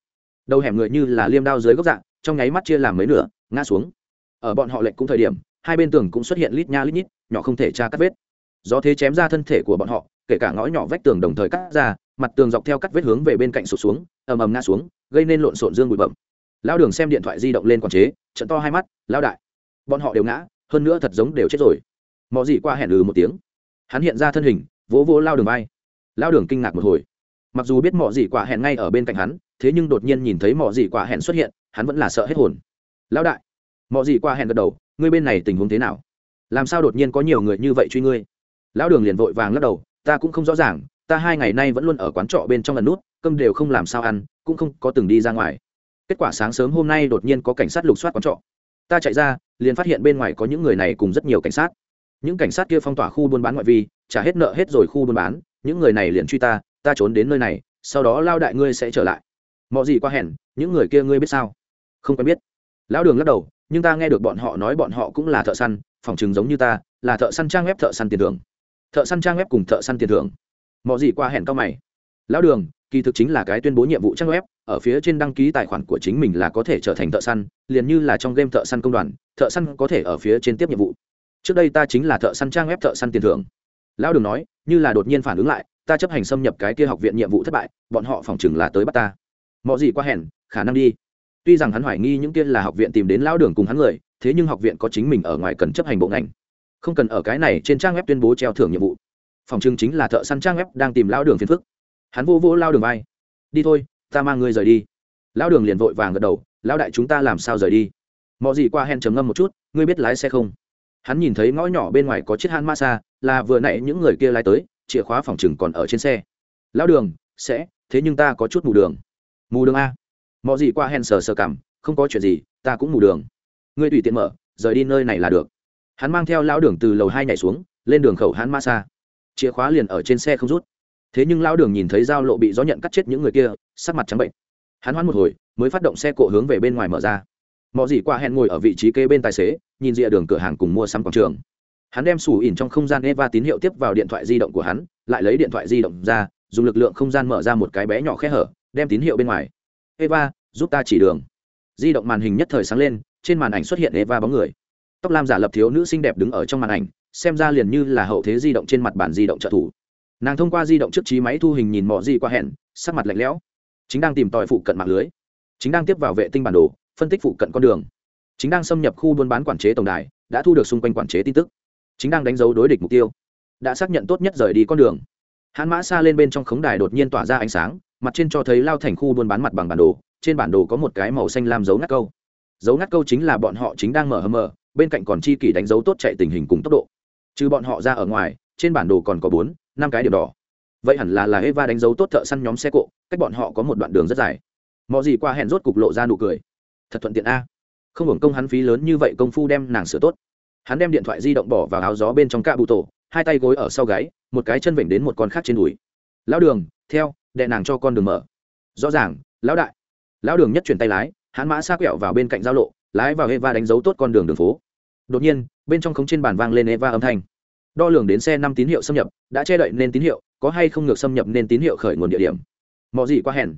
đầu hẻm người như là liêm đao dưới gốc dạng, trong nháy mắt chia làm mấy nửa ngã xuống. Ở bọn họ lệch cũng thời điểm, hai bên tường cũng xuất hiện lít nha lít nhít, nhỏ không thể tra cắt vết. Gió thế chém ra thân thể của bọn họ, kể cả ngõ nhỏ vách tường đồng thời cắt ra, mặt tường dọc theo cắt vết hướng về bên cạnh sụt xuống, ầm ầm ngã xuống, gây nên lộn xộn dương bụi bặm. Lão Đường xem điện thoại di động lên quản chế, trợn to hai mắt, lão đại, bọn họ đều ngã, hơn nữa thật giống đều chết rồi. Mọ gì qua hẹn một tiếng, hắn hiện ra thân hình, vỗ vỗ Lão Đường vai. Lão Đường kinh ngạc một hồi, mặc dù biết mọ gì quả hẹn ngay ở bên cạnh hắn, thế nhưng đột nhiên nhìn thấy mọ gì quả hẹn xuất hiện, hắn vẫn là sợ hết hồn. Lão đại, mọ gì quả hẹn gật đầu, ngươi bên này tình huống thế nào? Làm sao đột nhiên có nhiều người như vậy truy ngươi? Lão Đường liền vội vàng lắc đầu, ta cũng không rõ ràng, ta 2 ngày nay vẫn luôn ở quán trọ bên trong lần nút, cơm đều không làm sao ăn, cũng không có từng đi ra ngoài. Kết quả sáng sớm hôm nay đột nhiên có cảnh sát lục soát quán trọ, ta chạy ra liền phát hiện bên ngoài có những người này cùng rất nhiều cảnh sát. Những cảnh sát kia phong tỏa khu buôn bán ngoại vi, trả hết nợ hết rồi khu buôn bán, những người này liền truy ta, ta trốn đến nơi này, sau đó lao đại ngươi sẽ trở lại. Mọ gì qua hẹn, những người kia ngươi biết sao? Không quen biết. Lão Đường lắc đầu, nhưng ta nghe được bọn họ nói bọn họ cũng là thợ săn, phỏng chừng giống như ta, là thợ săn trang web thợ săn tiền thưởng. Thợ săn trang web cùng thợ săn tiền thưởng. Mọ gì qua hẹn cao mày. Lão Đường, kỳ thực chính là cái tuyên bố nhiệm vụ trang web, ở phía trên đăng ký tài khoản của chính mình là có thể trở thành thợ săn, liền như là trong game thợ săn công đoàn, thợ săn có thể ở phía trên tiếp nhiệm vụ. Trước đây ta chính là thợ săn trang web thợ săn tiền thưởng. Lão Đường nói, như là đột nhiên phản ứng lại, ta chấp hành xâm nhập cái kia học viện nhiệm vụ thất bại, bọn họ phỏng chừng là tới bắt ta. Mọ gì qua hẹn, khả năng đi. Tuy rằng hắn hoài nghi những kia là học viện tìm đến Lão Đường cùng hắn người, thế nhưng học viện có chính mình ở ngoài cần chấp hành bộ ngành, không cần ở cái này trên trang web tuyên bố treo thưởng nhiệm vụ. Phòng trưng chính là thợ săn trang web đang tìm Lão Đường phiền phức. Hắn vô vô Lão Đường vai, đi thôi, ta mang ngươi rời đi. Lão Đường liền vội vàng gật đầu, lão đại chúng ta làm sao rời đi? Mọ gì qua hẹn trầm ngâm một chút, ngươi biết lái xe không? Hắn nhìn thấy ngõ nhỏ bên ngoài có chiếc Han Masa, là vừa nãy những người kia lái tới, chìa khóa phòng trừng còn ở trên xe. Lão Đường, sẽ, thế nhưng ta có chút mù đường. Mù đường a? Mọ gì qua hẹn sờ sờ cằm, không có chuyện gì, ta cũng mù đường. Ngươi tùy tiện mở, rời đi nơi này là được. Hắn mang theo Lão Đường từ lầu 2 nhảy xuống, lên đường khẩu Han Masa. Chìa khóa liền ở trên xe không rút. Thế nhưng Lão Đường nhìn thấy giao lộ bị gió nhận cắt chết những người kia, sắc mặt trắng bệnh. Hắn hoãn một hồi, mới phát động xe cộ hướng về bên ngoài mở ra. Mọ gì qua hẹn ngồi ở vị trí kế bên tài xế, nhìn rìa đường cửa hàng cùng mua sắm quảng trường. Hắn đem sủ ỉn trong không gian Eva tín hiệu tiếp vào điện thoại di động của hắn, lại lấy điện thoại di động ra, dùng lực lượng không gian mở ra một cái bé nhỏ khe hở, đem tín hiệu bên ngoài. Eva, giúp ta chỉ đường. Di động màn hình nhất thời sáng lên, trên màn ảnh xuất hiện Eva bóng người. Tóc lam giả lập thiếu nữ xinh đẹp đứng ở trong màn ảnh, xem ra liền như là hậu thế di động trên mặt bản di động trợ thủ. Nàng thông qua di động trước trí máy thu hình nhìn Mọ gì qua hẹn, sắc mặt lạnh lẽo. Chính đang tìm tòi phụ cận mạng lưới, chính đang tiếp vào vệ tinh bản đồ, phân tích phụ cận con đường, chính đang xâm nhập khu buôn bán quản chế tổng đài, đã thu được xung quanh quản chế tin tức, chính đang đánh dấu đối địch mục tiêu, đã xác nhận tốt nhất rời đi con đường. Hãn Mã Sa lên bên trong khống đài đột nhiên tỏa ra ánh sáng, mặt trên cho thấy lao thành khu buôn bán mặt bằng bản đồ, trên bản đồ có một cái màu xanh lam dấu ngắt câu. Dấu ngắt câu chính là bọn họ chính đang mở, bên cạnh còn chi kỷ đánh dấu tốt chạy tình hình cùng tốc độ. Trừ bọn họ ra ở ngoài, trên bản đồ còn có 4-5 cái điểm đỏ. Vậy hẳn là Eva đánh dấu tốt thợ săn nhóm xe cộ, cách bọn họ có một đoạn đường rất dài. Mọ gì qua hẹn rốt cục lộ ra nụ cười, thật thuận tiện a, không hưởng công hắn phí lớn như vậy công phu đem nàng sửa tốt. Hắn đem điện thoại di động bỏ vào áo gió bên trong cạ bụ tổ, hai tay gối ở sau gáy, một cái chân vểnh đến một con khác trên đùi. Lão Đường, theo, đệ nàng cho con đường mở. Rõ ràng, lão đại. Lão Đường nhất chuyển tay lái, hắn mã xa quẹo vào bên cạnh giao lộ, lái vào Eva đánh dấu tốt con đường đường phố. Đột nhiên, bên trong khống trên bàn vang lên Eva âm thanh. Đo lường đến xe 5 tín hiệu xâm nhập, đã che đậy nên tín hiệu, có hay không ngược xâm nhập nên tín hiệu khởi nguồn địa điểm. Mọ gì qua hẹn,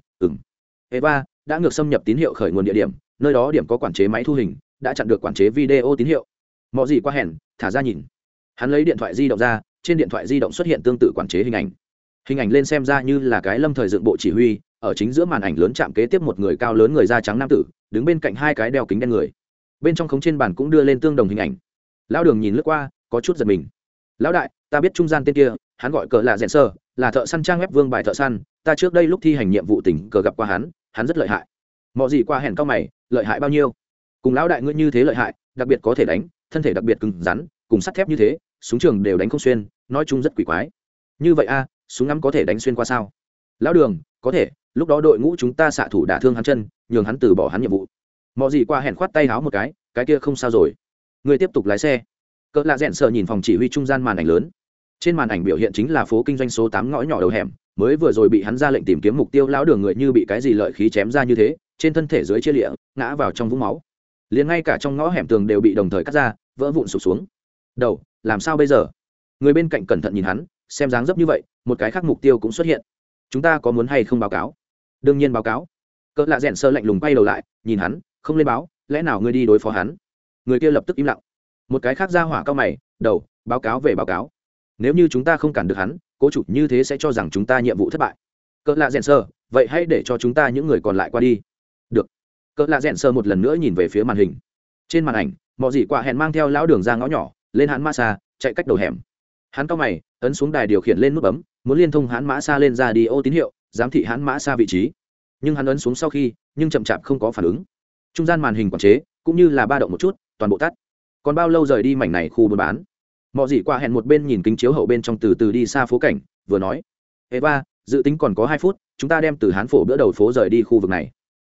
Eva đã ngược xâm nhập tín hiệu khởi nguồn địa điểm, nơi đó điểm có quản chế máy thu hình, đã chặn được quản chế video tín hiệu. Mọ gì qua hẹn, thả ra nhìn. Hắn lấy điện thoại di động ra, trên điện thoại di động xuất hiện tương tự quản chế hình ảnh. Hình ảnh lên xem ra như là cái lâm thời dựng bộ chỉ huy, ở chính giữa màn ảnh lớn chạm kế tiếp một người cao lớn người da trắng nam tử, đứng bên cạnh hai cái đeo kính đen người. Bên trong khống trên bàn cũng đưa lên tương đồng hình ảnh. Lão Đường nhìn lướt qua, có chút giật mình. Lão đại, ta biết trung gian tên kia, hắn gọi cờ là Rèn Sơ, là thợ săn trang web vương bài thợ săn, ta trước đây lúc thi hành nhiệm vụ tình cờ gặp qua hắn rất lợi hại. Mọ gì qua hẹn cao mày, lợi hại bao nhiêu? Cùng lão đại ngươi như thế lợi hại, đặc biệt có thể đánh, thân thể đặc biệt cứng rắn, cùng sắt thép như thế, súng trường đều đánh không xuyên, nói chung rất quỷ quái. Như vậy a, súng ngắm có thể đánh xuyên qua sao? Lão Đường, có thể, lúc đó đội ngũ chúng ta xạ thủ đả thương hắn chân, nhường hắn từ bỏ hắn nhiệm vụ. Mọ gì qua hẹn khoát tay háo một cái kia không sao rồi. Ngươi tiếp tục lái xe. Cỡ lạ Rèn Sơ nhìn phòng chỉ huy trung gian màn ảnh lớn. Trên màn ảnh biểu hiện chính là phố kinh doanh số 8 ngõ nhỏ đầu hẻm, mới vừa rồi bị hắn ra lệnh tìm kiếm mục tiêu. Lão Đường người như bị cái gì lợi khí chém ra như thế, trên thân thể dưới chia lịa, ngã vào trong vũng máu. Liền ngay cả trong ngõ hẻm tường đều bị đồng thời cắt ra, vỡ vụn sụp xuống. Đầu, làm sao bây giờ? Người bên cạnh cẩn thận nhìn hắn, xem dáng dấp như vậy, một cái khác mục tiêu cũng xuất hiện. Chúng ta có muốn hay không báo cáo? Đương nhiên báo cáo. Cỡ lạ rẽn sơ lạnh lùng quay đầu lại nhìn hắn không lên báo, lẽ nào ngươi đi đối phó hắn? Người kia lập tức im lặng. Một cái khác ra hỏa cao mày đầu báo cáo về báo cáo. Nếu như chúng ta không cản được hắn, cố chủ như thế sẽ cho rằng chúng ta nhiệm vụ thất bại. Cỡ lạ rẽn sơ, vậy hãy để cho chúng ta những người còn lại qua đi. Được. Cỡ lạ rẽn sơ một lần nữa nhìn về phía màn hình. Trên màn ảnh mọi gì quả hẹn mang theo lão đường ra ngõ nhỏ lên hãn mã xa chạy cách đầu hẻm. Hắn cao mày ấn xuống đài điều khiển lên nút bấm muốn liên thông hãn mã xa lên ra đi ô tín hiệu giám thị hãn mã xa vị trí, nhưng hắn ấn xuống sau khi nhưng chậm chạp không có phản ứng. Trung gian màn hình quản chế cũng như là ba động một chút toàn bộ tắt. Còn bao lâu rời đi mảnh này khu buôn bán? Mọi gì quả hẹn một bên nhìn kính chiếu hậu bên trong từ từ đi xa phố cảnh vừa nói Eva dự tính còn có 2 phút chúng ta đem từ hán phổ bữa đầu phố rời đi khu vực này.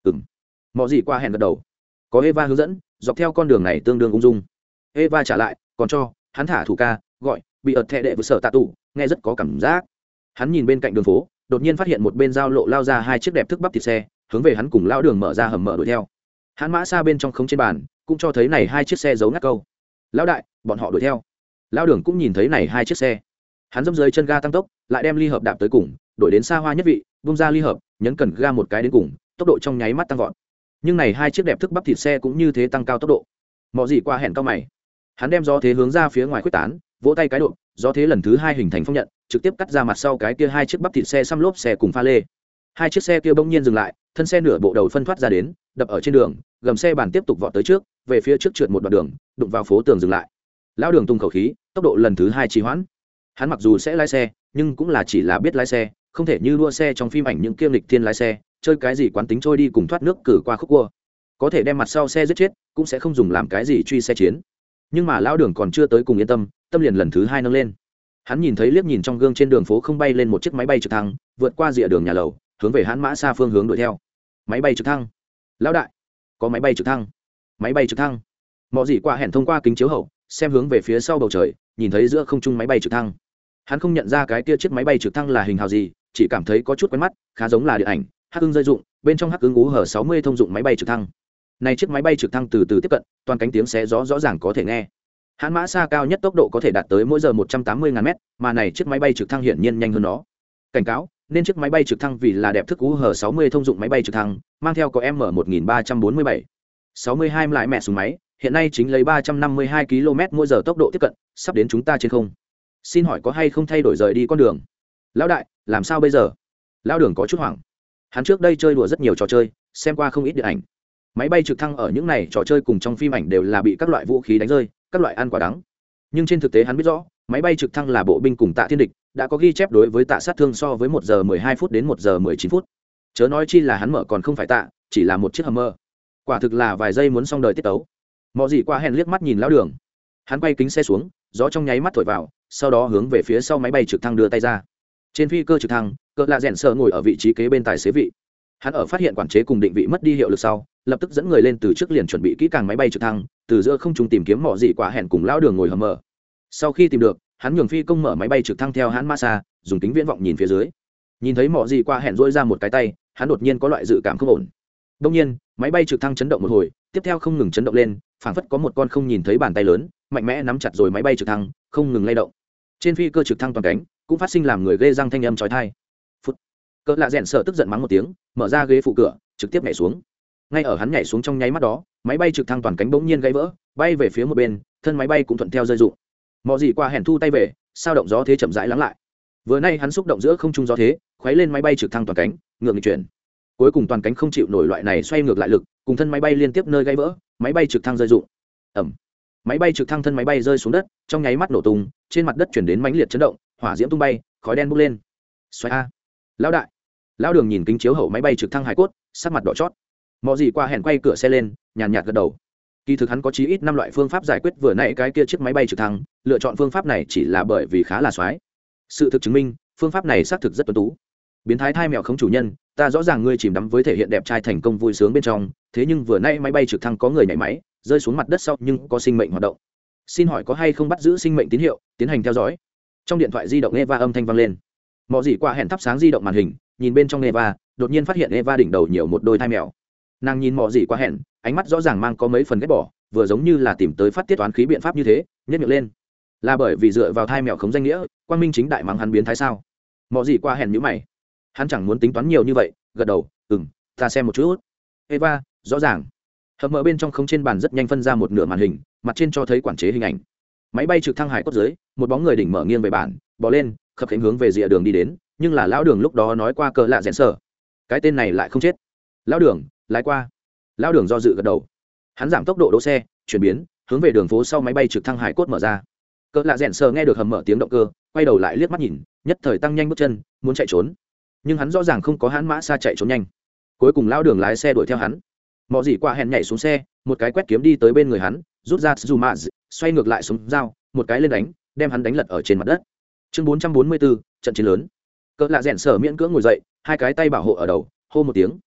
Mọi gì quả hẹn gật đầu. Có Eva hướng dẫn dọc theo con đường này tương đương ung dung. Eva trả lại còn cho hắn thả thủ ca gọi bị ợt thẹ đệ với sở tạ tụ nghe rất có cảm giác. Hắn nhìn bên cạnh đường phố đột nhiên phát hiện một bên giao lộ lao ra 2 chiếc đẹp thức bắp thịt xe hướng về hắn cùng lão đường mở ra hầm mở đuổi theo. Hắn mã xa bên trong không trên bàn cũng cho thấy này 2 chiếc xe giấu ngắt câu. Lão đại bọn họ đuổi theo. Lão đường cũng nhìn thấy này 2 chiếc xe. Hắn dẫm dưới chân ga tăng tốc lại đem ly hợp đạp tới cùng đổi đến xa hoa nhất vị bung ra ly hợp nhấn cần ga một cái đến cùng tốc độ trong nháy mắt tăng vọt. Nhưng này 2 chiếc đẹp thức bắp thịt xe cũng như thế tăng cao tốc độ. Mọi gì qua hẹn cao mày. Hắn đem gió thế hướng ra phía ngoài khuếch tán vỗ tay cái độ gió thế lần thứ 2 hình thành phong nhận trực tiếp cắt ra mặt sau cái kia 2 chiếc bắp thịt xe xăm lốp xe cùng pha lê. 2 chiếc xe kia bỗng nhiên dừng lại thân xe nửa bộ đầu phân thoát ra đến đập ở trên đường gầm xe bàn tiếp tục vọt tới trước về phía trước trượt một đoạn đường đụng vào phố tường dừng lại. Lão đường tung khẩu khí tốc độ lần thứ 2 trì hoãn. Hắn mặc dù sẽ lái xe nhưng cũng là chỉ là biết lái xe không thể như đua xe trong phim ảnh những kiêm lịch thiên lái xe chơi cái gì quán tính trôi đi cùng thoát nước cử qua khúc cua có thể đem mặt sau xe giết chết cũng sẽ không dùng làm cái gì truy xe chiến. Nhưng mà lão đường còn chưa tới cùng yên tâm tâm liền lần thứ 2 nâng lên. Hắn nhìn thấy liếc nhìn trong gương trên đường phố không bay lên một chiếc máy bay trực thăng vượt qua rìa đường nhà lầu hướng về hãn mã xa phương hướng đuổi theo. Máy bay trực thăng. Lão đại có máy bay trực thăng. Máy bay trực thăng. Mọi gì qua hẹn thông qua kính chiếu hậu xem hướng về phía sau bầu trời nhìn thấy giữa không trung máy bay trực thăng. Hắn không nhận ra cái kia chiếc máy bay trực thăng là hình hào gì chỉ cảm thấy có chút quen mắt khá giống là điện ảnh Hắc Ưng rơi dụng bên trong Hắc Ưng ú hở 60 thông dụng máy bay trực thăng. Này chiếc máy bay trực thăng từ từ tiếp cận toàn cánh tiếng xé gió rõ ràng có thể nghe. Hãn mã xa cao nhất tốc độ có thể đạt tới mỗi giờ 180.000 mét mà này chiếc máy bay trực thăng hiển nhiên nhanh hơn nó. Cảnh cáo nên chiếc máy bay trực thăng vì là đẹp thức ú hở 60 thông dụng máy bay trực thăng mang theo có M 1347 62 lại mẹ súng máy hiện nay chính lấy 352 km mỗi giờ tốc độ tiếp cận sắp đến chúng ta trên không. Xin hỏi có hay không thay đổi rời đi con đường? Lão đại làm sao bây giờ? Lão đường có chút hoảng. Hắn trước đây chơi đùa rất nhiều trò chơi xem qua không ít điện ảnh. Máy bay trực thăng ở những này trò chơi cùng trong phim ảnh đều là bị các loại vũ khí đánh rơi các loại ăn quả đắng, nhưng trên thực tế hắn biết rõ máy bay trực thăng là bộ binh cùng Tạ Thiên Địch đã có ghi chép đối với Tạ sát thương so với 1 giờ 12 phút đến 1 giờ 19 phút, chớ nói chi là hắn mở còn không phải Tạ chỉ là một chiếc Hummer, quả thực là vài giây muốn xong đời tiết tấu. Mọi gì qua hẹn liếc mắt nhìn lão đường, hắn quay kính xe xuống gió trong nháy mắt thổi vào sau đó hướng về phía sau máy bay trực thăng đưa tay ra. Trên phi cơ trực thăng cỡ lạ rẽn sợ ngồi ở vị trí kế bên tài xế vị. Hắn ở phát hiện quản chế cùng định vị mất đi hiệu lực sau lập tức dẫn người lên từ trước liền chuẩn bị kỹ càng máy bay trực thăng từ giữa không trung tìm kiếm mọi gì quả hẹn cùng lão đường ngồi hầm mở. Sau khi tìm được hắn nhường phi công mở máy bay trực thăng theo hắn massa dùng kính viễn vọng nhìn phía dưới nhìn thấy mọi gì quả hẹn dỗi ra một cái tay hắn đột nhiên có loại dự cảm không ổn. Đông nhiên máy bay trực thăng chấn động một hồi tiếp theo không ngừng chấn động lên phảng phất có một con không nhìn thấy bàn tay lớn mạnh mẽ nắm chặt rồi máy bay trực thăng không ngừng lay động. Trên phi cơ trực thăng toàn cánh cũng phát sinh làm người ghê răng thanh âm chói tai. Phút cỡ lạ rẽn sợ tức giận mắng một tiếng mở ra ghế phụ cửa trực tiếp nhảy xuống. Ngay ở hắn nhảy xuống trong nháy mắt đó máy bay trực thăng toàn cánh bỗng nhiên gãy vỡ bay về phía một bên thân máy bay cũng thuận theo rơi rụng. Mọi gì qua hẹn thu tay về sao động gió thế chậm rãi lắng lại. Vừa nay hắn xúc động giữa không trung gió thế khuấy lên máy bay trực thăng toàn cánh ngược nghịch chuyển, cuối cùng toàn cánh không chịu nổi loại này xoay ngược lại lực cùng thân máy bay liên tiếp nơi gãy vỡ máy bay trực thăng rơi rụng. Ẩm, máy bay trực thăng thân máy bay rơi xuống đất trong nháy mắt nổ tung trên mặt đất chuyển đến mãnh liệt chấn động hỏa diễm tung bay khói đen bốc lên. Xoay a lão đại. Lão đường nhìn kính chiếu hậu máy bay trực thăng hải cốt sắc mặt đỏ chót. Mọi gì qua hẹn quay cửa xe lên nhàn nhạt gật đầu. Kỳ thực hắn có chí ít 5 loại phương pháp giải quyết vừa nãy cái kia chiếc máy bay trực thăng lựa chọn phương pháp này chỉ là bởi vì khá là xoái. Sự thực chứng minh phương pháp này xác thực rất tuấn tú. Biến thái thai mèo không chủ nhân ta rõ ràng ngươi chìm đắm với thể hiện đẹp trai thành công vui sướng bên trong thế nhưng vừa nãy máy bay trực thăng có người nhảy máy rơi xuống mặt đất sau nhưng có sinh mệnh hoạt động. Xin hỏi có hay không bắt giữ sinh mệnh tín hiệu tiến hành theo dõi? Trong điện thoại di động Eva âm thanh vang lên. Mọi gì qua hẹn thắp sáng di động màn hình nhìn bên trong Eva đột nhiên phát hiện Eva đỉnh đầu nhiều một đôi thai mèo. Nàng nhìn mọi gì qua hẹn ánh mắt rõ ràng mang có mấy phần ghét bỏ vừa giống như là tìm tới phát tiết toán khí biện pháp như thế nhếch miệng lên. Là bởi vì dựa vào thai mèo khống danh nghĩa quang minh chính đại mắng hắn biến thái sao? Mọi gì qua hẹn nhíu mày, hắn chẳng muốn tính toán nhiều như vậy gật đầu ta xem một chút. Eva, rõ ràng. Hầm mở bên trong không trên bàn rất nhanh phân ra một nửa màn hình, mặt trên cho thấy quản chế hình ảnh. Máy bay trực thăng hải cốt dưới, một bóng người đỉnh mở nghiêng về bản, bò lên, khập khiễng hướng về rìa đường đi đến, nhưng là lão đường lúc đó nói qua cờ lạ rẽn sở. Cái tên này lại không chết. Lão đường, lái qua. Lão đường do dự gật đầu. Hắn giảm tốc độ đỗ xe, chuyển biến, hướng về đường phố sau máy bay trực thăng hải cốt mở ra. Cờ lạ rẽn sở nghe được hầm mở tiếng động cơ, quay đầu lại liếc mắt nhìn, nhất thời tăng nhanh bước chân, muốn chạy trốn. Nhưng hắn rõ ràng không có hãn mã xa chạy trốn nhanh. Cuối cùng lão đường lái xe đuổi theo hắn. Mọ gì qua hẹn nhảy xuống xe, một cái quét kiếm đi tới bên người hắn, rút ra Zuma, xoay ngược lại súng dao, một cái lên đánh, đem hắn đánh lật ở trên mặt đất. Chương 444, trận chiến lớn. Cỡ lạ rèn sở miễn cưỡng ngồi dậy, hai cái tay bảo hộ ở đầu, hô một tiếng.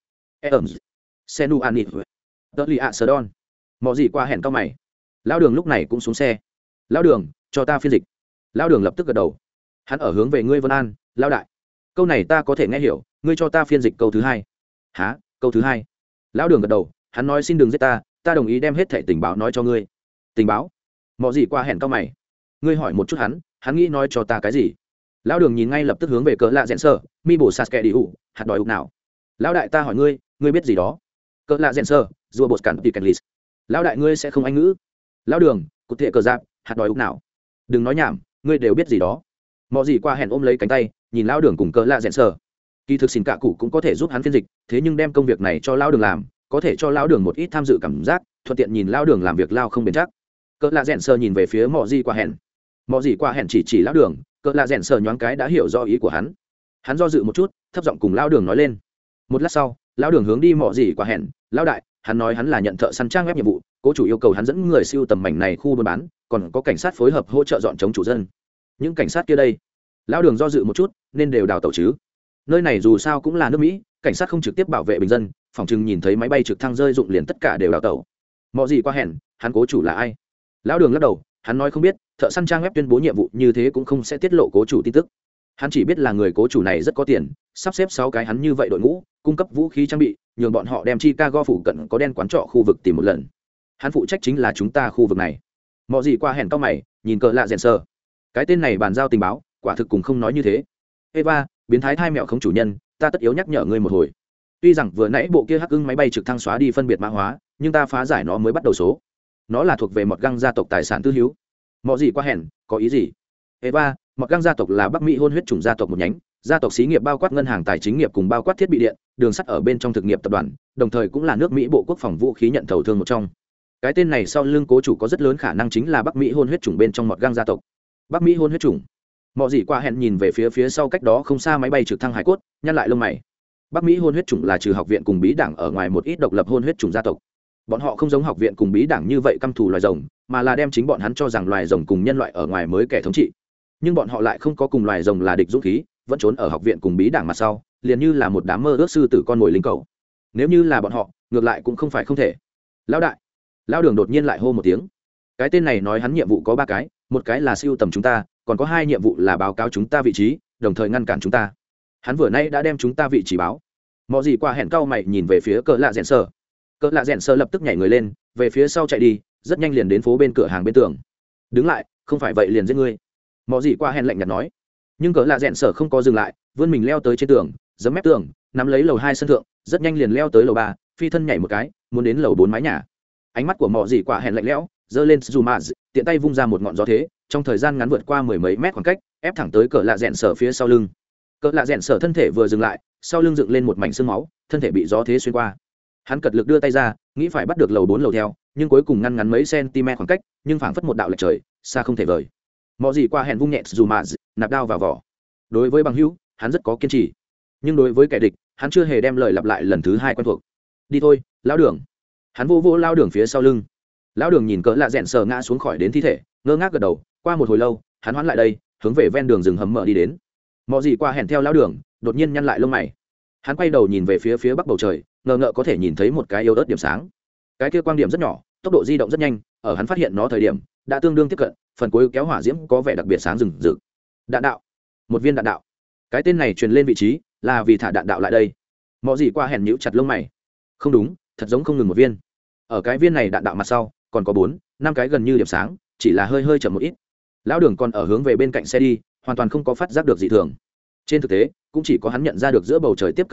Senu Anit. Dudley Serdon. Mọ gì qua hẹn cao mày. Lão đường lúc này cũng xuống xe. Lão đường, cho ta phiên dịch. Lão đường lập tức gật đầu. Hắn ở hướng về ngươi Vân An, lão đại. Câu này ta có thể nghe hiểu, ngươi cho ta phiên dịch câu thứ hai. Hả? Câu thứ hai? Lão đường gật đầu, hắn nói xin đừng giết ta, ta đồng ý đem hết thẻ tình báo nói cho ngươi. Tình báo? Mọ gì qua hẹn cao mày. Ngươi hỏi một chút hắn nghĩ nói cho ta cái gì? Lão đường nhìn ngay lập tức hướng về cỡ lạ rẽn sơ, mi bổ sạt kẹ đi ủ, hạt đòi ục nào? Lão đại ta hỏi ngươi biết gì đó? Cỡ lạ rẽn sơ, rùa bột cản tì cản lì. Lão đại ngươi sẽ không anh ngữ? Lão đường, cụt thệ cờ giáp, hạt đòi ục nào? Đừng nói nhảm, ngươi đều biết gì đó? Mọ gì qua hẹn ôm lấy cánh tay, nhìn lão đường cùng cỡ lạ rẽn sơ. Kỳ thực xin cả cụ cũng có thể giúp hắn phiên dịch, thế nhưng đem công việc này cho lão đường làm, có thể cho lão đường một ít tham dự cảm giác, thuận tiện nhìn lão đường làm việc lao không bền chắc. Cỡ lạ rẽn sơ nhìn về phía mọ gì qua hẹn. Mọ gì qua hẹn chỉ lão đường, cỡ lạ rẽn sờ nhoáng cái đã hiểu rõ ý của hắn do dự một chút, thấp giọng cùng lão đường nói lên. Một lát sau, lão đường hướng đi mọ gì qua hẹn, lão đại, hắn nói hắn là nhận thợ săn trang web nhiệm vụ, cố chủ yêu cầu hắn dẫn người siêu tầm mảnh này khu buôn bán, còn có cảnh sát phối hợp hỗ trợ dọn chống chủ dân. Những cảnh sát kia đây? Lão đường do dự một chút, nên đều đào tẩu chứ? Nơi này dù sao cũng là nước Mỹ, cảnh sát không trực tiếp bảo vệ bình dân, phòng chừng nhìn thấy máy bay trực thăng rơi dụng liền tất cả đều đào tẩu. Mọ gì qua hẹn, hắn cố chủ là ai? Lão đường lắc đầu, hắn nói không biết, thợ săn trang web tuyên bố nhiệm vụ như thế cũng không sẽ tiết lộ cố chủ tin tức. Hắn chỉ biết là người cố chủ này rất có tiền, sắp xếp 6 cái hắn như vậy đội ngũ, cung cấp vũ khí trang bị, nhường bọn họ đem Chicago phụ cận có đen quán trọ khu vực tìm một lần. Hắn phụ trách chính là chúng ta khu vực này. Mọ gì qua hẹn cao mày, nhìn cỡ lạ rèn sơ. Cái tên này bàn giao tình báo, quả thực cùng không nói như thế. Eva, biến thái thai mẹo không chủ nhân, ta tất yếu nhắc nhở ngươi một hồi. Tuy rằng vừa nãy bộ kia hắc ưng máy bay trực thăng xóa đi phân biệt mã hóa, nhưng ta phá giải nó mới bắt đầu số. Nó là thuộc về một găng gia tộc tài sản tư hữu. Mọ gì qua hẹn, có ý gì? Eva, một găng gia tộc là Bắc Mỹ hôn huyết chủng gia tộc một nhánh, gia tộc xí nghiệp bao quát ngân hàng tài chính nghiệp cùng bao quát thiết bị điện, đường sắt ở bên trong thực nghiệp tập đoàn, đồng thời cũng là nước Mỹ bộ quốc phòng vũ khí nhận thầu thương một trong. Cái tên này sau lưng cố chủ có rất lớn khả năng chính là Bắc Mỹ hôn huyết chủng bên trong một găng gia tộc. Bắc Mỹ hôn huyết chủng. Mọ gì qua hẹn nhìn về phía sau cách đó không xa máy bay trực thăng hải cốt, nhăn lại lông mày. Bắc Mỹ hôn huyết chủng là trừ học viện cùng bí đảng ở ngoài một ít độc lập hôn huyết chủng gia tộc. Bọn họ không giống học viện cùng bí đảng như vậy căm thù loài rồng, mà là đem chính bọn hắn cho rằng loài rồng cùng nhân loại ở ngoài mới kẻ thống trị. Nhưng bọn họ lại không có cùng loài rồng là địch dũng khí, vẫn trốn ở học viện cùng bí đảng mặt sau, liền như là một đám mơ ước sư tử con mồi linh cầu. Nếu như là bọn họ, ngược lại cũng không phải không thể. Lão đại, lão đường đột nhiên lại hô một tiếng. Cái tên này nói hắn nhiệm vụ có 3 cái, một cái là siêu tầm chúng ta, còn có 2 nhiệm vụ là báo cáo chúng ta vị trí, đồng thời ngăn cản chúng ta. Hắn vừa nay đã đem chúng ta vị trí báo. Mọ gì qua hẹn cau mày nhìn về phía cỡ lạ rèn sơ. Cỡ lạ rèn sơ lập tức nhảy người lên, về phía sau chạy đi, rất nhanh liền đến phố bên cửa hàng bên tường. Đứng lại, không phải vậy liền giết ngươi. Mọ gì qua hẹn lạnh nhạt nói. Nhưng cỡ lạ rèn sơ không có dừng lại, vươn mình leo tới trên tường, giẫm mép tường, nắm lấy lầu 2 sân thượng, rất nhanh liền leo tới lầu 3, phi thân nhảy một cái, muốn đến lầu 4 mái nhà. Ánh mắt của mọ gì qua hẹn lạnh lẽo, giơ lên Zuma, tiện tay vung ra một ngọn gió thế, trong thời gian ngắn vượt qua 10 mấy mét khoảng cách, ép thẳng tới cỡ lạ rèn sơ phía sau lưng. Cỡ lạ rèn sơ thân thể vừa dừng lại, sau lưng dựng lên một mảnh xương máu, thân thể bị gió thế xuyên qua. Hắn cật lực đưa tay ra, nghĩ phải bắt được lầu 4 lầu theo, nhưng cuối cùng ngăn ngắn mấy cm khoảng cách, nhưng phảng phất một đạo lệch trời, xa không thể vời. Mọ gì qua hẹn vung nhẹ Zuma, nạp đao vào vỏ. Đối với bằng hữu, hắn rất có kiên trì, nhưng đối với kẻ địch, hắn chưa hề đem lời lặp lại lần thứ 2 quen thuộc. Đi thôi, lão đường. Hắn vô lão đường phía sau lưng. Lão đường nhìn cỡ lạ rèn sờ ngã xuống khỏi đến thi thể, ngơ ngác gật đầu. Qua một hồi lâu, hắn hoán lại đây, hướng về ven đường rừng hầm mở đi đến. Mọ gì qua hẹn theo lão đường, đột nhiên nhăn lại lông mày. Hắn quay đầu nhìn về phía bắc bầu trời, ngờ ngợ có thể nhìn thấy một cái yếu ớt điểm sáng. Cái kia quang điểm rất nhỏ, tốc độ di động rất nhanh, ở hắn phát hiện nó thời điểm đã tương đương tiếp cận, phần cuối kéo hỏa diễm có vẻ đặc biệt sáng rừng rực. Đạn đạo, một viên đạn đạo. Cái tên này truyền lên vị trí là vì thả đạn đạo lại đây. Mọ gì qua hẹn nhíu chặt lông mày. Không đúng, thật giống không ngừng một viên. Ở cái viên này đạn đạo mặt sau còn có 4, 5 cái gần như điểm sáng, chỉ là hơi chậm một ít. Lão đường còn ở hướng về bên cạnh xe đi, hoàn toàn không có phát giác được dị thường. Trên thực tế, cũng chỉ có hắn nhận ra được giữa bầu trời tiếp cận đạn đạo,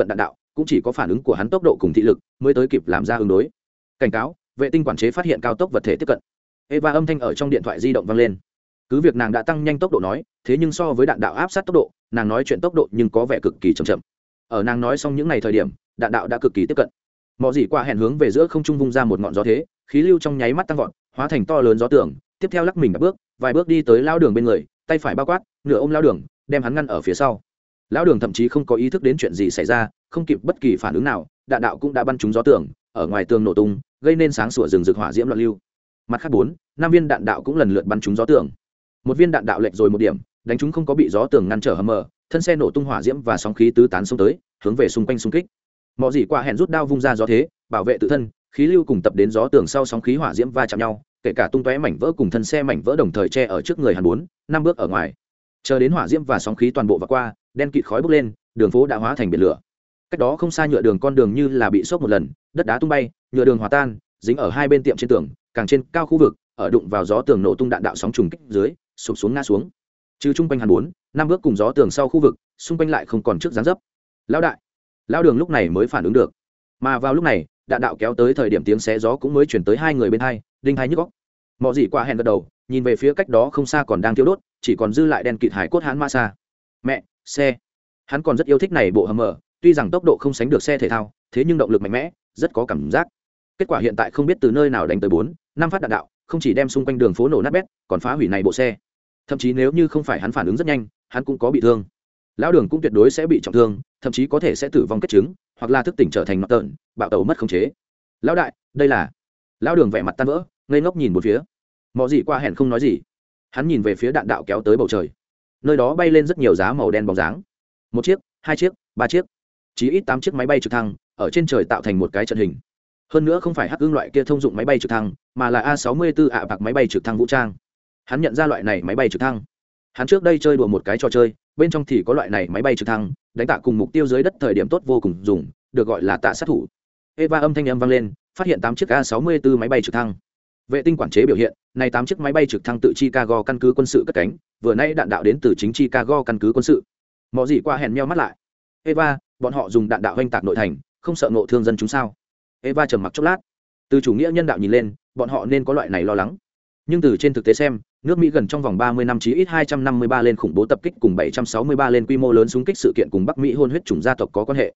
cũng chỉ có phản ứng của hắn tốc độ cùng thị lực mới tới kịp làm ra ứng đối. Cảnh cáo, vệ tinh quản chế phát hiện cao tốc vật thể tiếp cận. Eva âm thanh ở trong điện thoại di động vang lên. Cứ việc nàng đã tăng nhanh tốc độ nói, thế nhưng so với đạn đạo áp sát tốc độ, nàng nói chuyện tốc độ nhưng có vẻ cực kỳ chậm chậm. Ở nàng nói xong những ngày thời điểm, đạn đạo đã cực kỳ tiếp cận. Mọ gì qua hẹn hướng về giữa không trung vung ra một ngọn gió thế, khí lưu trong nháy mắt tăng vọt, hóa thành to lớn gió tường, tiếp theo lắc mình bước, vài bước đi tới lao đường bên người, tay phải bao quát, nửa ôm lao đường, đem hắn ngăn ở phía sau. Lão đường thậm chí không có ý thức đến chuyện gì xảy ra, không kịp bất kỳ phản ứng nào, đạn đạo cũng đã bắn trúng gió tường, ở ngoài tường nổ tung, gây nên sáng sủa rừng rực hỏa diễm loạn lưu. Mặt khác 4, 5 viên đạn đạo cũng lần lượt bắn trúng gió tường. Một viên đạn đạo lệch rồi một điểm, đánh trúng không có bị gió tường ngăn trở hầm mờ, thân xe nổ tung hỏa diễm và sóng khí tứ tán xông tới, hướng về xung quanh xung kích. Mọ gì qua hẹn rút đao vung ra gió thế, bảo vệ tự thân, khí lưu cùng tập đến gió tường sau sóng khí hỏa diễm va chạm nhau, kể cả tung tóe mảnh vỡ cùng thân xe mảnh vỡ đồng thời che ở trước người hắn 4, 5 bước ở ngoài. Chờ đến hỏa diễm và sóng khí toàn bộ vượt qua, đen kịt khói bốc lên, đường phố đã hóa thành biển lửa. Cách đó không xa nhựa đường con đường như là bị sốc một lần, đất đá tung bay, nhựa đường hòa tan, dính ở hai bên tiệm trên tường, càng trên cao khu vực, ở đụng vào gió tường nổ tung đạn đạo sóng trùng kích dưới, sụp xuống ngã xuống. Trừ trung quanh hắn 4, 5 bước cùng gió tường sau khu vực, xung quanh lại không còn trước dáng dấp. Lão đại, lão đường lúc này mới phản ứng được. Mà vào lúc này, đạn đạo kéo tới thời điểm tiếng xé gió cũng mới chuyển tới hai người bên hai, đinh hai nhức óc. Mọ gì qua hẹn gật đầu, nhìn về phía cách đó không xa còn đang thiêu đốt, chỉ còn dư lại đen kịt hải cốt hắn ma xa. Mẹ, xe. Hắn còn rất yêu thích này bộ Hummer, tuy rằng tốc độ không sánh được xe thể thao, thế nhưng động lực mạnh mẽ, rất có cảm giác. Kết quả hiện tại không biết từ nơi nào đánh tới 4, 5 phát đạn đạo, không chỉ đem xung quanh đường phố nổ nát bét, còn phá hủy này bộ xe. Thậm chí nếu như không phải hắn phản ứng rất nhanh, hắn cũng có bị thương. Lão đường cũng tuyệt đối sẽ bị trọng thương, thậm chí có thể sẽ tử vong kết chứng, hoặc là thức tỉnh trở thành mặt tợn, bạo tẩu mất khống chế. Lão đại, đây là. Lão đường vẻ mặt tan vỡ, ngây ngốc nhìn một phía. Mọ gì qua hẹn không nói gì. Hắn nhìn về phía đạn đạo kéo tới bầu trời. Nơi đó bay lên rất nhiều giá màu đen bóng dáng. Một chiếc, 2 chiếc, 3 chiếc, chí ít 8 chiếc máy bay trực thăng ở trên trời tạo thành một cái trận hình. Hơn nữa không phải hắc ương loại kia thông dụng máy bay trực thăng, mà là A-64 ạ bạc máy bay trực thăng vũ trang. Hắn nhận ra loại này máy bay trực thăng. Hắn trước đây chơi đùa một cái trò chơi, bên trong thì có loại này máy bay trực thăng, đánh tạ cùng mục tiêu dưới đất thời điểm tốt vô cùng dùng, được gọi là tạ sát thủ. Eva âm thanh âm vang lên, phát hiện 8 chiếc A-64 máy bay trực thăng. Vệ tinh quản chế biểu hiện, này 8 chiếc máy bay trực thăng tự Chicago căn cứ quân sự cất cánh, vừa nay đạn đạo đến từ chính Chicago căn cứ quân sự. Mọ gì qua hẹn nheo mắt lại. Eva, bọn họ dùng đạn đạo hoành tạc nội thành, không sợ ngộ thương dân chúng sao? Eva trầm mặc chốc lát. Từ chủ nghĩa nhân đạo nhìn lên, bọn họ nên có loại này lo lắng. Nhưng từ trên thực tế xem, nước Mỹ gần trong vòng 30 năm chí ít 253 lên khủng bố tập kích cùng 763 lên quy mô lớn xung kích sự kiện cùng Bắc Mỹ hôn huyết chủng gia tộc có quan hệ.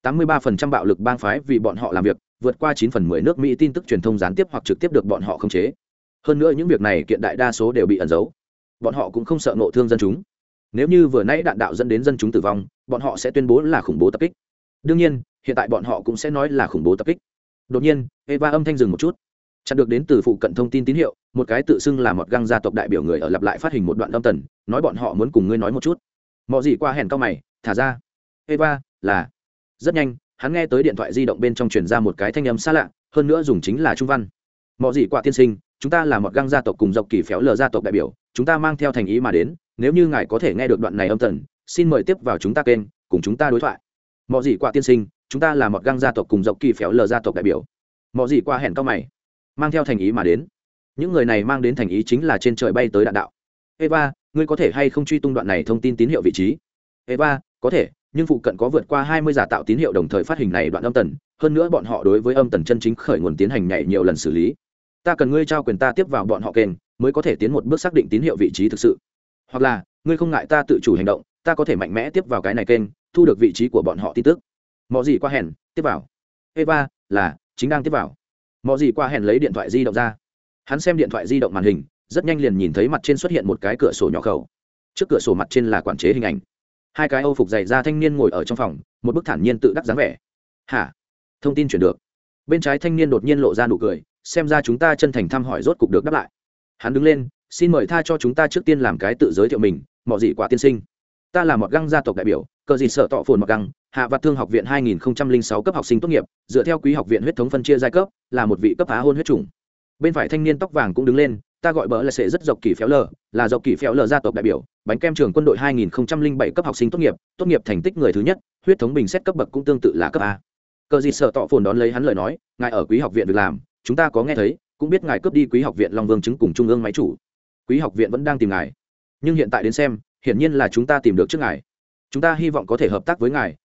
83% bạo lực bang phái vì bọn họ làm việc, vượt qua 9/10 nước Mỹ tin tức truyền thông gián tiếp hoặc trực tiếp được bọn họ khống chế. Hơn nữa những việc này kiện đại đa số đều bị ẩn giấu. Bọn họ cũng không sợ ngộ thương dân chúng. Nếu như vừa nãy đạn đạo dẫn đến dân chúng tử vong, bọn họ sẽ tuyên bố là khủng bố tập kích. Đương nhiên, hiện tại bọn họ cũng sẽ nói là khủng bố tập kích. Đột nhiên, Eva âm thanh dừng một chút. Chặn được đến từ phụ cận thông tin tín hiệu, một cái tự xưng là một găng gia tộc đại biểu người ở lặp lại phát hình một đoạn âm tần, nói bọn họ muốn cùng ngươi nói một chút. Mọ gì qua hẹn cao mày, thả ra. Eva, là. Rất nhanh, hắn nghe tới điện thoại di động bên trong truyền ra một cái thanh âm xa lạ, hơn nữa dùng chính là trung văn. Mọ gì qua tiên sinh, chúng ta là một găng gia tộc cùng dọc kỳ phéo lờ gia tộc đại biểu, chúng ta mang theo thành ý mà đến, nếu như ngài có thể nghe được đoạn này âm tần, xin mời tiếp vào chúng ta kênh, cùng chúng ta đối thoại. Mọ gì qua tiên sinh, chúng ta là một găng gia tộc cùng dọc kỳ phéo lờ gia tộc đại biểu. Mọ gì qua hẹn cao mày, mang theo thành ý mà đến. Những người này mang đến thành ý chính là trên trời bay tới đạn đạo. Eva, ngươi có thể hay không truy tung đoạn này thông tin tín hiệu vị trí? Eva, có thể, nhưng phụ cận có vượt qua 20 giả tạo tín hiệu đồng thời phát hình này đoạn âm tần, hơn nữa bọn họ đối với âm tần chân chính khởi nguồn tiến hành nhảy nhiều lần xử lý. Ta cần ngươi trao quyền ta tiếp vào bọn họ kênh, mới có thể tiến một bước xác định tín hiệu vị trí thực sự. Hoặc là, ngươi không ngại ta tự chủ hành động, ta có thể mạnh mẽ tiếp vào cái này kênh, thu được vị trí của bọn họ tin tức. Mọ gì qua hẹn, tiếp vào. Eva, là, chính đang tiếp vào. Mọ gì qua hẹn lấy điện thoại di động ra. Hắn xem điện thoại di động màn hình, rất nhanh liền nhìn thấy mặt trên xuất hiện một cái cửa sổ nhỏ khẩu. Trước cửa sổ mặt trên là quản chế hình ảnh. Hai cái Âu phục dày da thanh niên ngồi ở trong phòng, một bức thản nhiên tự đắc dáng vẻ. Hả? Thông tin chuyển được. Bên trái thanh niên đột nhiên lộ ra nụ cười, xem ra chúng ta chân thành thăm hỏi rốt cục được đáp lại. Hắn đứng lên, xin mời tha cho chúng ta trước tiên làm cái tự giới thiệu mình. Mọ gì quả tiên sinh, ta là một găng gia tộc đại biểu, cờ gì sợ tọ phồn một găng, hạ vặt thương học viện 2006 cấp học sinh tốt nghiệp, dựa theo quý học viện huyết thống phân chia giai cấp, là một vị cấp á hôn huyết chủng. Bên phải thanh niên tóc vàng cũng đứng lên, ta gọi bỡ là sẽ rất dọc kỳ phéo lờ, là dọc kỳ phéo lờ gia tộc đại biểu, bánh kem trường quân đội 2007 cấp học sinh tốt nghiệp thành tích người thứ nhất, huyết thống bình xét cấp bậc cũng tương tự là cấp A. Cờ gì sợ tọ phồn đón lấy hắn lời nói, ngài ở quý học viện việc làm, chúng ta có nghe thấy, cũng biết ngài cướp đi quý học viện Long Vương chứng cùng trung ương máy chủ. Quý học viện vẫn đang tìm ngài, nhưng hiện tại đến xem, hiển nhiên là chúng ta tìm được trước ngài. Chúng ta hy vọng có thể hợp tác với ngài,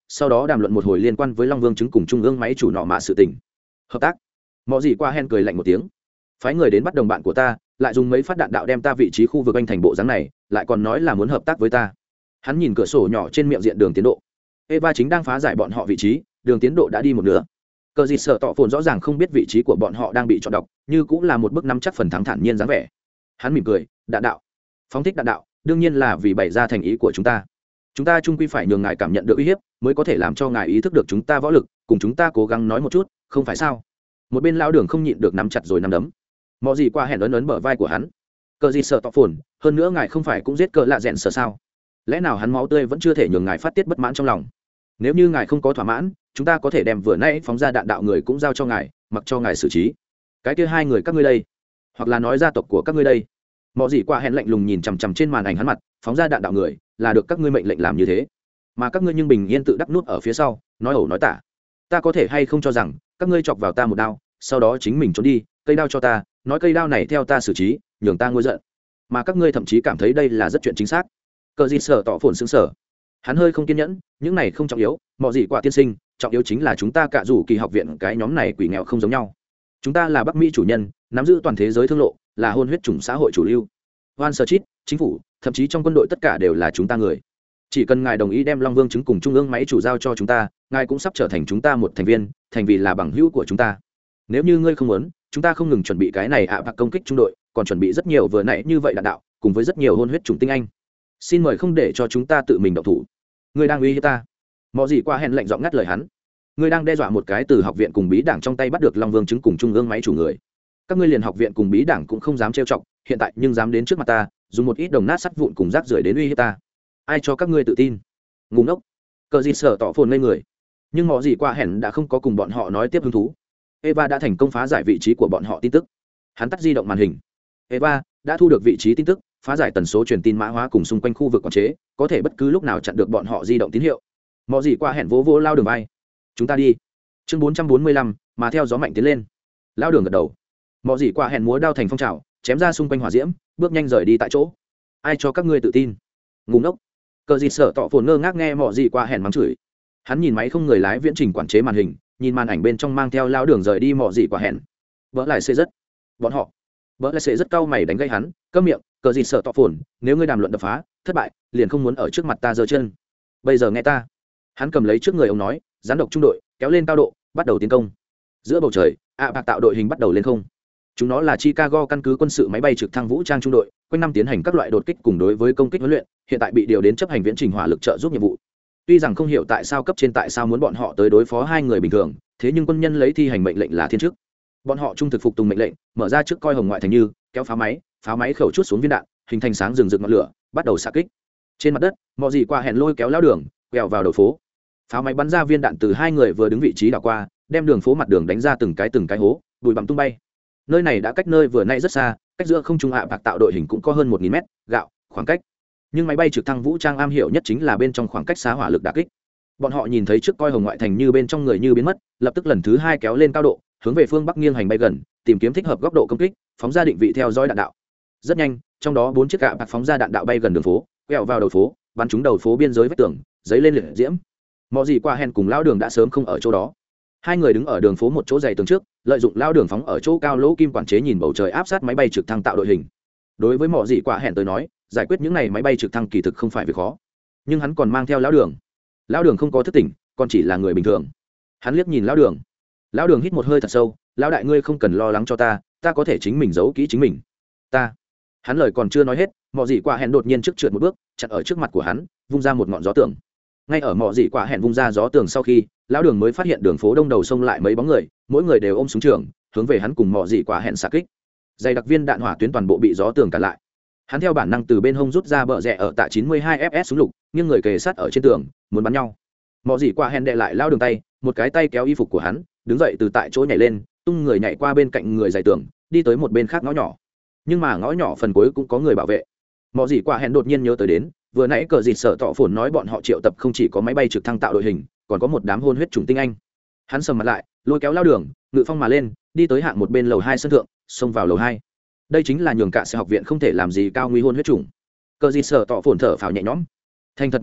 sau đó đàm luận một hồi liên quan với long vương chứng cùng trung ương máy chủ nọ mạ sự tình. Hợp tác? Mọi gì qua hen cười lạnh một tiếng. Phái người đến bắt đồng bạn của ta, lại dùng mấy phát đạn đạo đem ta vị trí khu vực anh thành bộ dáng này, lại còn nói là muốn hợp tác với ta. Hắn nhìn cửa sổ nhỏ trên miệng diện đường tiến độ. Eva chính đang phá giải bọn họ vị trí, đường tiến độ đã đi một nửa. Cờ gì sợ tọ phồn rõ ràng không biết vị trí của bọn họ đang bị chọn đọc, như cũng là một bước nắm chắc phần thắng thản nhiên dáng vẻ. Hắn mỉm cười, đạn đạo, phóng thích đạn đạo, đương nhiên là vì bày ra thành ý của chúng ta. Chúng ta chung quy phải nhường ngài cảm nhận được uy hiếp, mới có thể làm cho ngài ý thức được chúng ta võ lực, cùng chúng ta cố gắng nói một chút, không phải sao? Một bên lão đường không nhịn được nắm chặt rồi nắm đấm. Mọ gì qua hẹn ấn bờ vai của hắn. Cờ gì sợ tọ phồn, hơn nữa ngài không phải cũng giết cờ lạ rèn sợ sao? Lẽ nào hắn máu tươi vẫn chưa thể nhường ngài phát tiết bất mãn trong lòng? Nếu như ngài không có thỏa mãn, chúng ta có thể đem vừa nãy phóng ra đạn đạo người cũng giao cho ngài, mặc cho ngài xử trí. Cái kia hai người các ngươi đây, hoặc là nói gia tộc của các ngươi đây. Mọ gì qua hẹn lạnh lùng nhìn chằm chằm trên màn ảnh hắn mặt, phóng ra đạn đạo người là được các ngươi mệnh lệnh làm như thế, mà các ngươi nhưng bình yên tự đắc nuốt ở phía sau, nói ẩu nói tả. Ta có thể hay không cho rằng các ngươi chọc vào ta một đao, sau đó chính mình trốn đi, cây đao cho ta, nói cây đao này theo ta xử trí, nhường ta nguôi giận, mà các ngươi thậm chí cảm thấy đây là rất chuyện chính xác. Cờ gì sở tỏ phồn sững sờ, hắn hơi không kiên nhẫn, những này không trọng yếu, mọ gì quả tiên sinh, trọng yếu chính là chúng ta cả rủ kỳ học viện cái nhóm này quỷ nghèo không giống nhau. Chúng ta là Bắc Mỹ chủ nhân, nắm giữ toàn thế giới thương lộ, là hôn huyết chủng xã hội chủ lưu. Hoan Sở Chít, chính phủ, thậm chí trong quân đội tất cả đều là chúng ta người. Chỉ cần ngài đồng ý đem Long Vương chứng cùng trung ương máy chủ giao cho chúng ta, ngài cũng sắp trở thành chúng ta một thành viên, thành vì là bằng hữu của chúng ta. Nếu như ngươi không muốn, chúng ta không ngừng chuẩn bị cái này bạc công kích trung đội, còn chuẩn bị rất nhiều vừa nãy như vậy đạn đạo, cùng với rất nhiều hôn huyết chủng tinh anh. Xin mời không để cho chúng ta tự mình động thủ. Ngươi đang uy hiếp ta. Mọ gì qua hẹn lạnh giọng ngắt lời hắn. Ngươi đang đe dọa một cái từ học viện cùng bí đảng trong tay bắt được Long Vương chứng cùng trung ương máy chủ người. Các ngươi liền học viện cùng bí đảng cũng không dám trêu chọc, hiện tại nhưng dám đến trước mặt ta, dùng một ít đồng nát sắt vụn cùng rác rưởi đến uy hiếp ta. Ai cho các ngươi tự tin? Ngu ngốc. Cờ gì sở tỏ phồn ngây người. Nhưng mọ gì qua hẹn đã không có cùng bọn họ nói tiếp hứng thú. Eva đã thành công phá giải vị trí của bọn họ tin tức. Hắn tắt di động màn hình. Eva đã thu được vị trí tin tức, phá giải tần số truyền tin mã hóa cùng xung quanh khu vực quản chế, có thể bất cứ lúc nào chặn được bọn họ di động tín hiệu. Mọ gì qua hẹn vỗ lao đường vai. Chúng ta đi. Chương 445, mà theo gió mạnh tiến lên. Lao đường gật đầu. Mọ gì qua hẹn múa đao thành phong trào, chém ra xung quanh hỏa diễm, bước nhanh rời đi tại chỗ. Ai cho các ngươi tự tin? Ngu ngốc. Cờ gì sợ tọ phồn ngơ ngác nghe mọ gì qua hẹn mắng chửi. Hắn nhìn máy không người lái viễn trình quản chế màn hình, nhìn màn ảnh bên trong mang theo lao đường rời đi mọ gì qua hẹn. Vỡ lại xê rất. Bọn họ. Vỡ lại xê rất cau mày đánh gây hắn, câm miệng. Cờ gì sợ tọ phồn, nếu ngươi đàm luận đập phá thất bại, liền không muốn ở trước mặt ta giơ chân. Bây giờ nghe ta. Hắn cầm lấy trước người ông nói, gián độc trung đội kéo lên cao độ, bắt đầu tiến công. Giữa bầu trời, bạc tạo đội hình bắt đầu lên không. Chúng nó là Chicago căn cứ quân sự máy bay trực thăng vũ trang trung đội, quanh năm tiến hành các loại đột kích cùng đối với công kích huấn luyện, hiện tại bị điều đến chấp hành viễn trình hỏa lực trợ giúp nhiệm vụ. Tuy rằng không hiểu tại sao cấp trên tại sao muốn bọn họ tới đối phó hai người bình thường, thế nhưng quân nhân lấy thi hành mệnh lệnh là thiên chức. Bọn họ trung thực phục tùng mệnh lệnh, mở ra trước coi hồng ngoại thành như kéo pháo máy khẩu chút xuống viên đạn, hình thành sáng rừng rực ngọn lửa, bắt đầu xạ kích. Trên mặt đất, mọ gì qua hẹn lôi kéo lao đường, quẹo vào đầu phố. Pháo máy bắn ra viên đạn từ hai người vừa đứng vị trí đảo qua, đem đường phố mặt đường đánh ra từng cái hố, bụi bặm tung bay. Nơi này đã cách nơi vừa nay rất xa, cách giữa không trung bạc tạo đội hình cũng có hơn 1000 mét gạo khoảng cách. Nhưng máy bay trực thăng vũ trang am hiểu nhất chính là bên trong khoảng cách xa hỏa lực đả kích. Bọn họ nhìn thấy trước coi hồng ngoại thành như bên trong người như biến mất, lập tức lần thứ hai kéo lên cao độ, hướng về phương bắc nghiêng hành bay gần, tìm kiếm thích hợp góc độ công kích, phóng ra định vị theo dõi đạn đạo. Rất nhanh, trong đó 4 chiếc gạo bạc phóng ra đạn đạo bay gần đường phố, quẹo vào đầu phố, bắn trúng đầu phố biên giới vách tường, giấy lên liệt diễm. Mọ gì qua hẹn cùng lão đường đã sớm không ở chỗ đó. Hai người đứng ở đường phố một chỗ dày tường trước, lợi dụng lao đường phóng ở chỗ cao lỗ kim quản chế nhìn bầu trời áp sát máy bay trực thăng tạo đội hình. Đối với mọ gì quả hẹn tới nói, giải quyết những này máy bay trực thăng kỳ thực không phải việc khó, nhưng hắn còn mang theo lão đường. Lão đường không có thức tỉnh, còn chỉ là người bình thường. Hắn liếc nhìn lão đường. Lão đường hít một hơi thật sâu, lão đại ngươi không cần lo lắng cho ta, ta có thể chính mình giấu kỹ chính mình. Ta. Hắn lời còn chưa nói hết, mọ gì quả hẹn đột nhiên trước trượt một bước, chặn ở trước mặt của hắn, vung ra một ngọn gió tường. Ngay ở mọ gì quả hẹn vung ra gió tường sau khi, lão đường mới phát hiện đường phố đông đầu sông lại mấy bóng người, mỗi người đều ôm súng trường, hướng về hắn cùng mọ gì quả hẹn xạ kích. Dày đặc viên đạn hỏa tuyến toàn bộ bị gió tường cản lại. Hắn theo bản năng từ bên hông rút ra bờ rẽ ở tạ 92 fs súng lục, nghiêng người kề sát ở trên tường, muốn bắn nhau. Mọ gì quả hẹn đệ lại lão đường tay, một cái tay kéo y phục của hắn, đứng dậy từ tại chỗ nhảy lên, tung người nhảy qua bên cạnh người dày tường, đi tới một bên khác ngõ nhỏ. Nhưng mà ngõ nhỏ phần cuối cũng có người bảo vệ. Mọ gì quả hẹn đột nhiên nhớ tới đến, vừa nãy cờ dịt sở tọ phồn nói bọn họ triệu tập không chỉ có máy bay trực thăng tạo đội hình, còn có một đám hôn huyết chủng tinh anh. Hắn sầm mặt lại, lôi kéo lao đường, ngự phong mà lên, đi tới hạng một bên lầu 2 sân thượng, xông vào lầu 2. Đây chính là nhường cả sẽ học viện không thể làm gì cao nguy hôn huyết chủng. Cờ dịt sở tọ phồn thở phào nhẹ nhõm. Thành thật mà nói,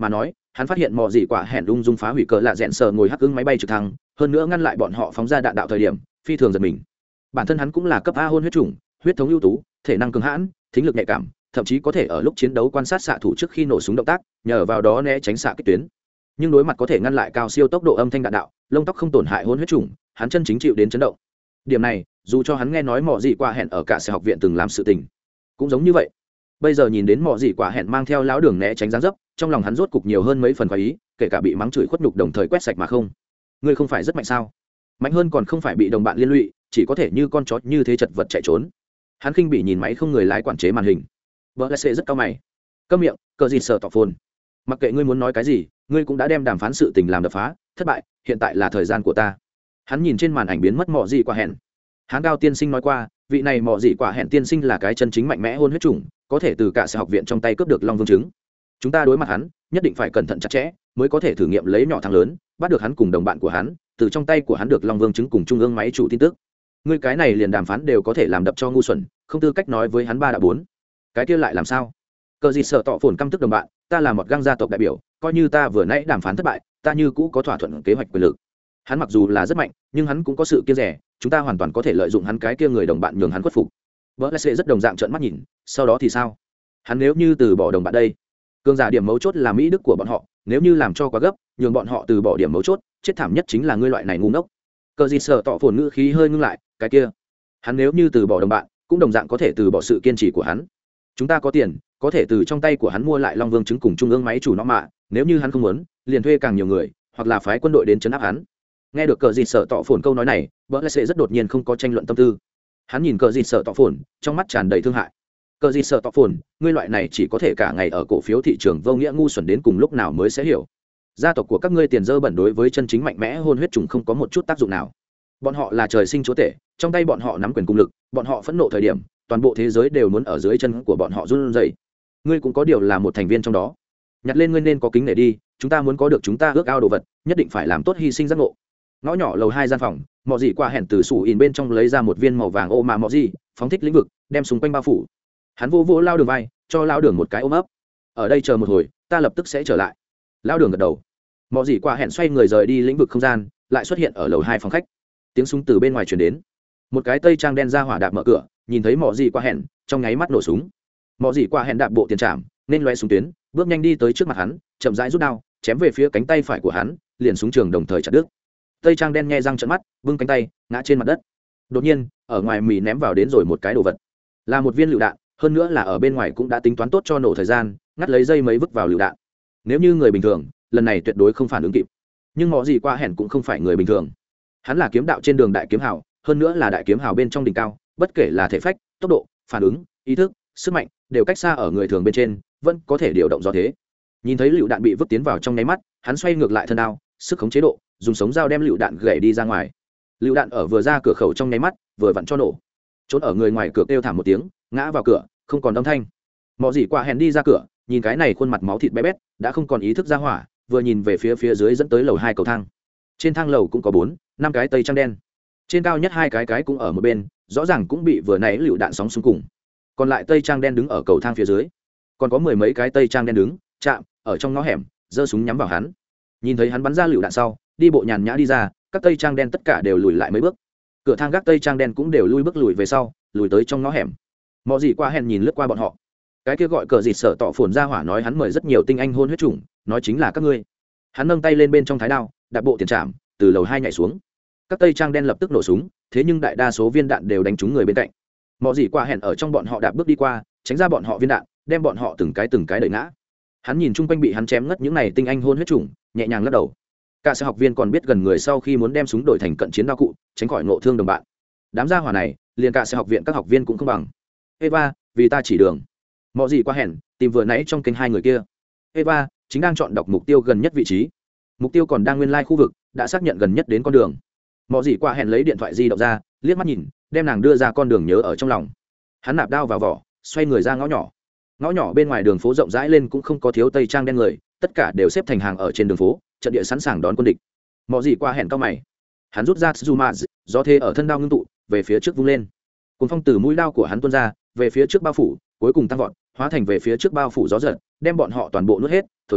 hắn phát hiện mò dị quả hẹn ung dung phá hủy cờ lạ rẽn sờ ngồi hắc ứng máy bay trực thăng, hơn nữa ngăn lại bọn họ phóng ra đạn đạo thời điểm phi thường giật mình. Bản thân hắn cũng là cấp A hôn huyết chủng, huyết thống ưu tú, thể năng cường hãn, thính lực nhạy cảm, thậm chí có thể ở lúc chiến đấu quan sát xạ thủ trước khi nổ súng động tác, nhờ vào đó né tránh xạ kích tuyến. Nhưng đối mặt có thể ngăn lại cao siêu tốc độ âm thanh đạn đạo, lông tóc không tổn hại hôn huyết chủng, hắn chân chính chịu đến chấn động. Điểm này, dù cho hắn nghe nói mọ dị quả hẹn ở cả sở học viện từng làm sự tình, cũng giống như vậy. Bây giờ nhìn đến mọ dị quả hẹn mang theo lão đường né tránh giáng dấp, trong lòng hắn rốt cục nhiều hơn mấy phần khoái ý, kể cả bị mắng chửi khuất nhục đồng thời quét sạch mà không. Ngươi không phải rất mạnh sao? Mạnh hơn còn không phải bị đồng bạn liên lụy, chỉ có thể như con chó như thế chật vật chạy trốn. Hắn khinh bị nhìn máy không người lái quản chế màn hình. Vợ lại sẽ rất cao mày. Câm miệng, cờ gì sợ tọc phồn. Mặc kệ ngươi muốn nói cái gì, ngươi cũng đã đem đàm phán sự tình làm đập phá, thất bại, hiện tại là thời gian của ta. Hắn nhìn trên màn ảnh biến mất mọ dị quả hẹn. Hán Cao tiên sinh nói qua, vị này mọ dị quả hẹn tiên sinh là cái chân chính mạnh mẽ hôn huyết chủng, có thể từ cả sở học viện trong tay cướp được long vương trứng. Chúng ta đối mặt hắn, nhất định phải cẩn thận chặt chẽ, mới có thể thử nghiệm lấy nhỏ thắng lớn, bắt được hắn cùng đồng bạn của hắn, từ trong tay của hắn được long vương trứng cùng trung ương máy chủ tin tức. Ngươi cái này liền đàm phán đều có thể làm đập cho ngu xuẩn, không tư cách nói với hắn ba đã bốn. Cái kia lại làm sao? Cờ gì sợ tọ phồn căm tức đồng bạn, ta là một gang gia tộc đại biểu, coi như ta vừa nãy đàm phán thất bại, ta như cũ có thỏa thuận kế hoạch quyền lực. Hắn mặc dù là rất mạnh, nhưng hắn cũng có sự kiêng rẻ, chúng ta hoàn toàn có thể lợi dụng hắn cái kia người đồng bạn nhường hắn khuất phục. Vợ sẽ rất đồng dạng trợn mắt nhìn, sau đó thì sao? Hắn nếu như từ bỏ đồng bạn đây, cường giả điểm mấu chốt là mỹ đức của bọn họ, nếu như làm cho quá gấp, nhường bọn họ từ bỏ điểm mấu chốt, chết thảm nhất chính là ngươi loại này ngu ngốc. Cờ gì sợ tọ phồn ngữ khí hơi ngưng lại, cái kia, hắn nếu như từ bỏ đồng bạn, cũng đồng dạng có thể từ bỏ sự kiên trì của hắn. Chúng ta có tiền, có thể từ trong tay của hắn mua lại long vương trứng cùng trung ương máy chủ nó mạ, nếu như hắn không muốn, liền thuê càng nhiều người, hoặc là phái quân đội đến trấn áp hắn. Nghe được cờ gì sợ tọ phồn câu nói này, vợ lại sẽ rất đột nhiên không có tranh luận tâm tư. Hắn nhìn cờ gì sợ tọ phồn, trong mắt tràn đầy thương hại. Cờ gì sợ tọ phồn, ngươi loại này chỉ có thể cả ngày ở cổ phiếu thị trường vô nghĩa ngu xuẩn đến cùng lúc nào mới sẽ hiểu. Gia tộc của các ngươi tiền dơ bẩn đối với chân chính mạnh mẽ hôn huyết trùng không có một chút tác dụng nào. Bọn họ là trời sinh chúa tể, trong tay bọn họ nắm quyền cung lực, bọn họ phẫn nộ thời điểm, toàn bộ thế giới đều muốn ở dưới chân của bọn họ run rẩy. Ngươi cũng có điều là một thành viên trong đó. Nhặt lên ngươi nên có kính nể đi, chúng ta muốn có được chúng ta ước ao đồ vật, nhất định phải làm tốt hy sinh giác ngộ. Ngõ nhỏ lầu 2 gian phòng, mọ dị qua hẹn từ sủ in bên trong lấy ra một viên màu vàng ô mà mọ dị, phóng thích lĩnh vực, đem xung quanh bao phủ. Hắn vô vô lao đường vai, cho lao đường một cái ôm ấp. Ở đây chờ một hồi, ta lập tức sẽ trở lại. Lao đường gật đầu. Mọ dị qua hẹn xoay người rời đi lĩnh vực không gian, lại xuất hiện ở lầu 2 phòng khách. Tiếng súng từ bên ngoài truyền đến. Một cái tây trang đen ra hỏa đạp mở cửa, nhìn thấy mọ dị qua hẹn, trong nháy mắt nổ súng. Mọ dị qua hẹn đạp bộ tiền trảm, nên loe súng tuyến, bước nhanh đi tới trước mặt hắn, chậm rãi rút đao, chém về phía cánh tay phải của hắn, liền súng trường đồng thời chặt đứt. Tây trang đen nhe răng trợn mắt, vung cánh tay, ngã trên mặt đất. Đột nhiên, ở ngoài mì ném vào đến rồi một cái đồ vật, là một viên lựu đạn, hơn nữa là ở bên ngoài cũng đã tính toán tốt cho nổ thời gian, ngắt lấy dây mấy vứt vào lựu đạn. Nếu như người bình thường, lần này tuyệt đối không phản ứng kịp. Nhưng mọ gì qua hẹn cũng không phải người bình thường. Hắn là kiếm đạo trên đường đại kiếm hào, hơn nữa là đại kiếm hào bên trong đỉnh cao, bất kể là thể phách, tốc độ, phản ứng, ý thức, sức mạnh, đều cách xa ở người thường bên trên, vẫn có thể điều động do thế. Nhìn thấy lựu đạn bị vứt tiến vào trong nháy mắt, hắn xoay ngược lại thân đao, sức khống chế độ, dùng sống dao đem lựu đạn gãy đi ra ngoài. Lựu đạn ở vừa ra cửa khẩu trong nháy mắt, vừa vặn cho nổ. Trốn ở người ngoài cửa kêu thảm một tiếng, ngã vào cửa, không còn âm thanh. Mọ gì qua hẹn đi ra cửa, nhìn cái này khuôn mặt máu thịt bé bét, đã không còn ý thức ra hỏa, vừa nhìn về phía dưới dẫn tới lầu 2 cầu thang. Trên thang lầu cũng có 4, 5 cái tây trang đen. Trên cao nhất 2 cái cũng ở một bên, rõ ràng cũng bị vừa nãy lựu đạn sóng xung cùng. Còn lại tây trang đen đứng ở cầu thang phía dưới, còn có 10 mấy cái tây trang đen đứng, chạm ở trong ngõ hẻm, giơ súng nhắm vào hắn. Nhìn thấy hắn bắn ra lựu đạn sau, đi bộ nhàn nhã đi ra, các tây trang đen tất cả đều lùi lại mấy bước. Cửa thang gác tây trang đen cũng đều lui bước lùi về sau, lùi tới trong ngõ hẻm. Mọ gì qua hẹn nhìn lướt qua bọn họ. Cái kia gọi cờ dịt sợ tọ phồn ra hỏa nói hắn mời rất nhiều tinh anh hôn huyết chủng, nói chính là các ngươi. Hắn nâng tay lên bên trong thái đao, đạp bộ tiền trảm, từ lầu 2 nhảy xuống. Các tây trang đen lập tức nổ súng, thế nhưng đại đa số viên đạn đều đánh trúng người bên cạnh. Mọ gì qua hẹn ở trong bọn họ đạp bước đi qua, tránh ra bọn họ viên đạn, đem bọn họ từng cái đẩy ngã. Hắn nhìn chung quanh bị hắn chém ngất những này tinh anh hôn huyết chủng, nhẹ nhàng lắc đầu. Cả sở học viên còn biết gần người sau khi muốn đem súng đổi thành cận chiến đao cụ, tránh khỏi ngộ thương đồng bạn. Đám gia hỏa này, liền cả sở học viện các học viên cũng không bằng. Eva, vì ta chỉ đường. Mọ gì qua hẹn, tìm vừa nãy trong kênh 2 người kia. Eva chính đang chọn đọc mục tiêu gần nhất vị trí. Mục tiêu còn đang nguyên lai khu vực, đã xác nhận gần nhất đến con đường. Mọ gì qua hẹn lấy điện thoại di động ra, liếc mắt nhìn, đem nàng đưa ra con đường nhớ ở trong lòng. Hắn nạp đao vào vỏ, xoay người ra ngõ nhỏ. Ngõ nhỏ bên ngoài đường phố rộng rãi lên cũng không có thiếu tây trang đen người, tất cả đều xếp thành hàng ở trên đường phố, trận địa sẵn sàng đón quân địch. Mọ gì qua hẹn cao mày. Hắn rút ra Tsuzuma, gió thế ở thân đao ngưng tụ, về phía trước vung lên. Cuốn phong từ mũi đao của hắn tuôn ra, về phía trước bao phủ, cuối cùng tăng vọt, hóa thành về phía trước bao phủ gió giật, đem bọn họ toàn bộ nuốt hết, thổi bay,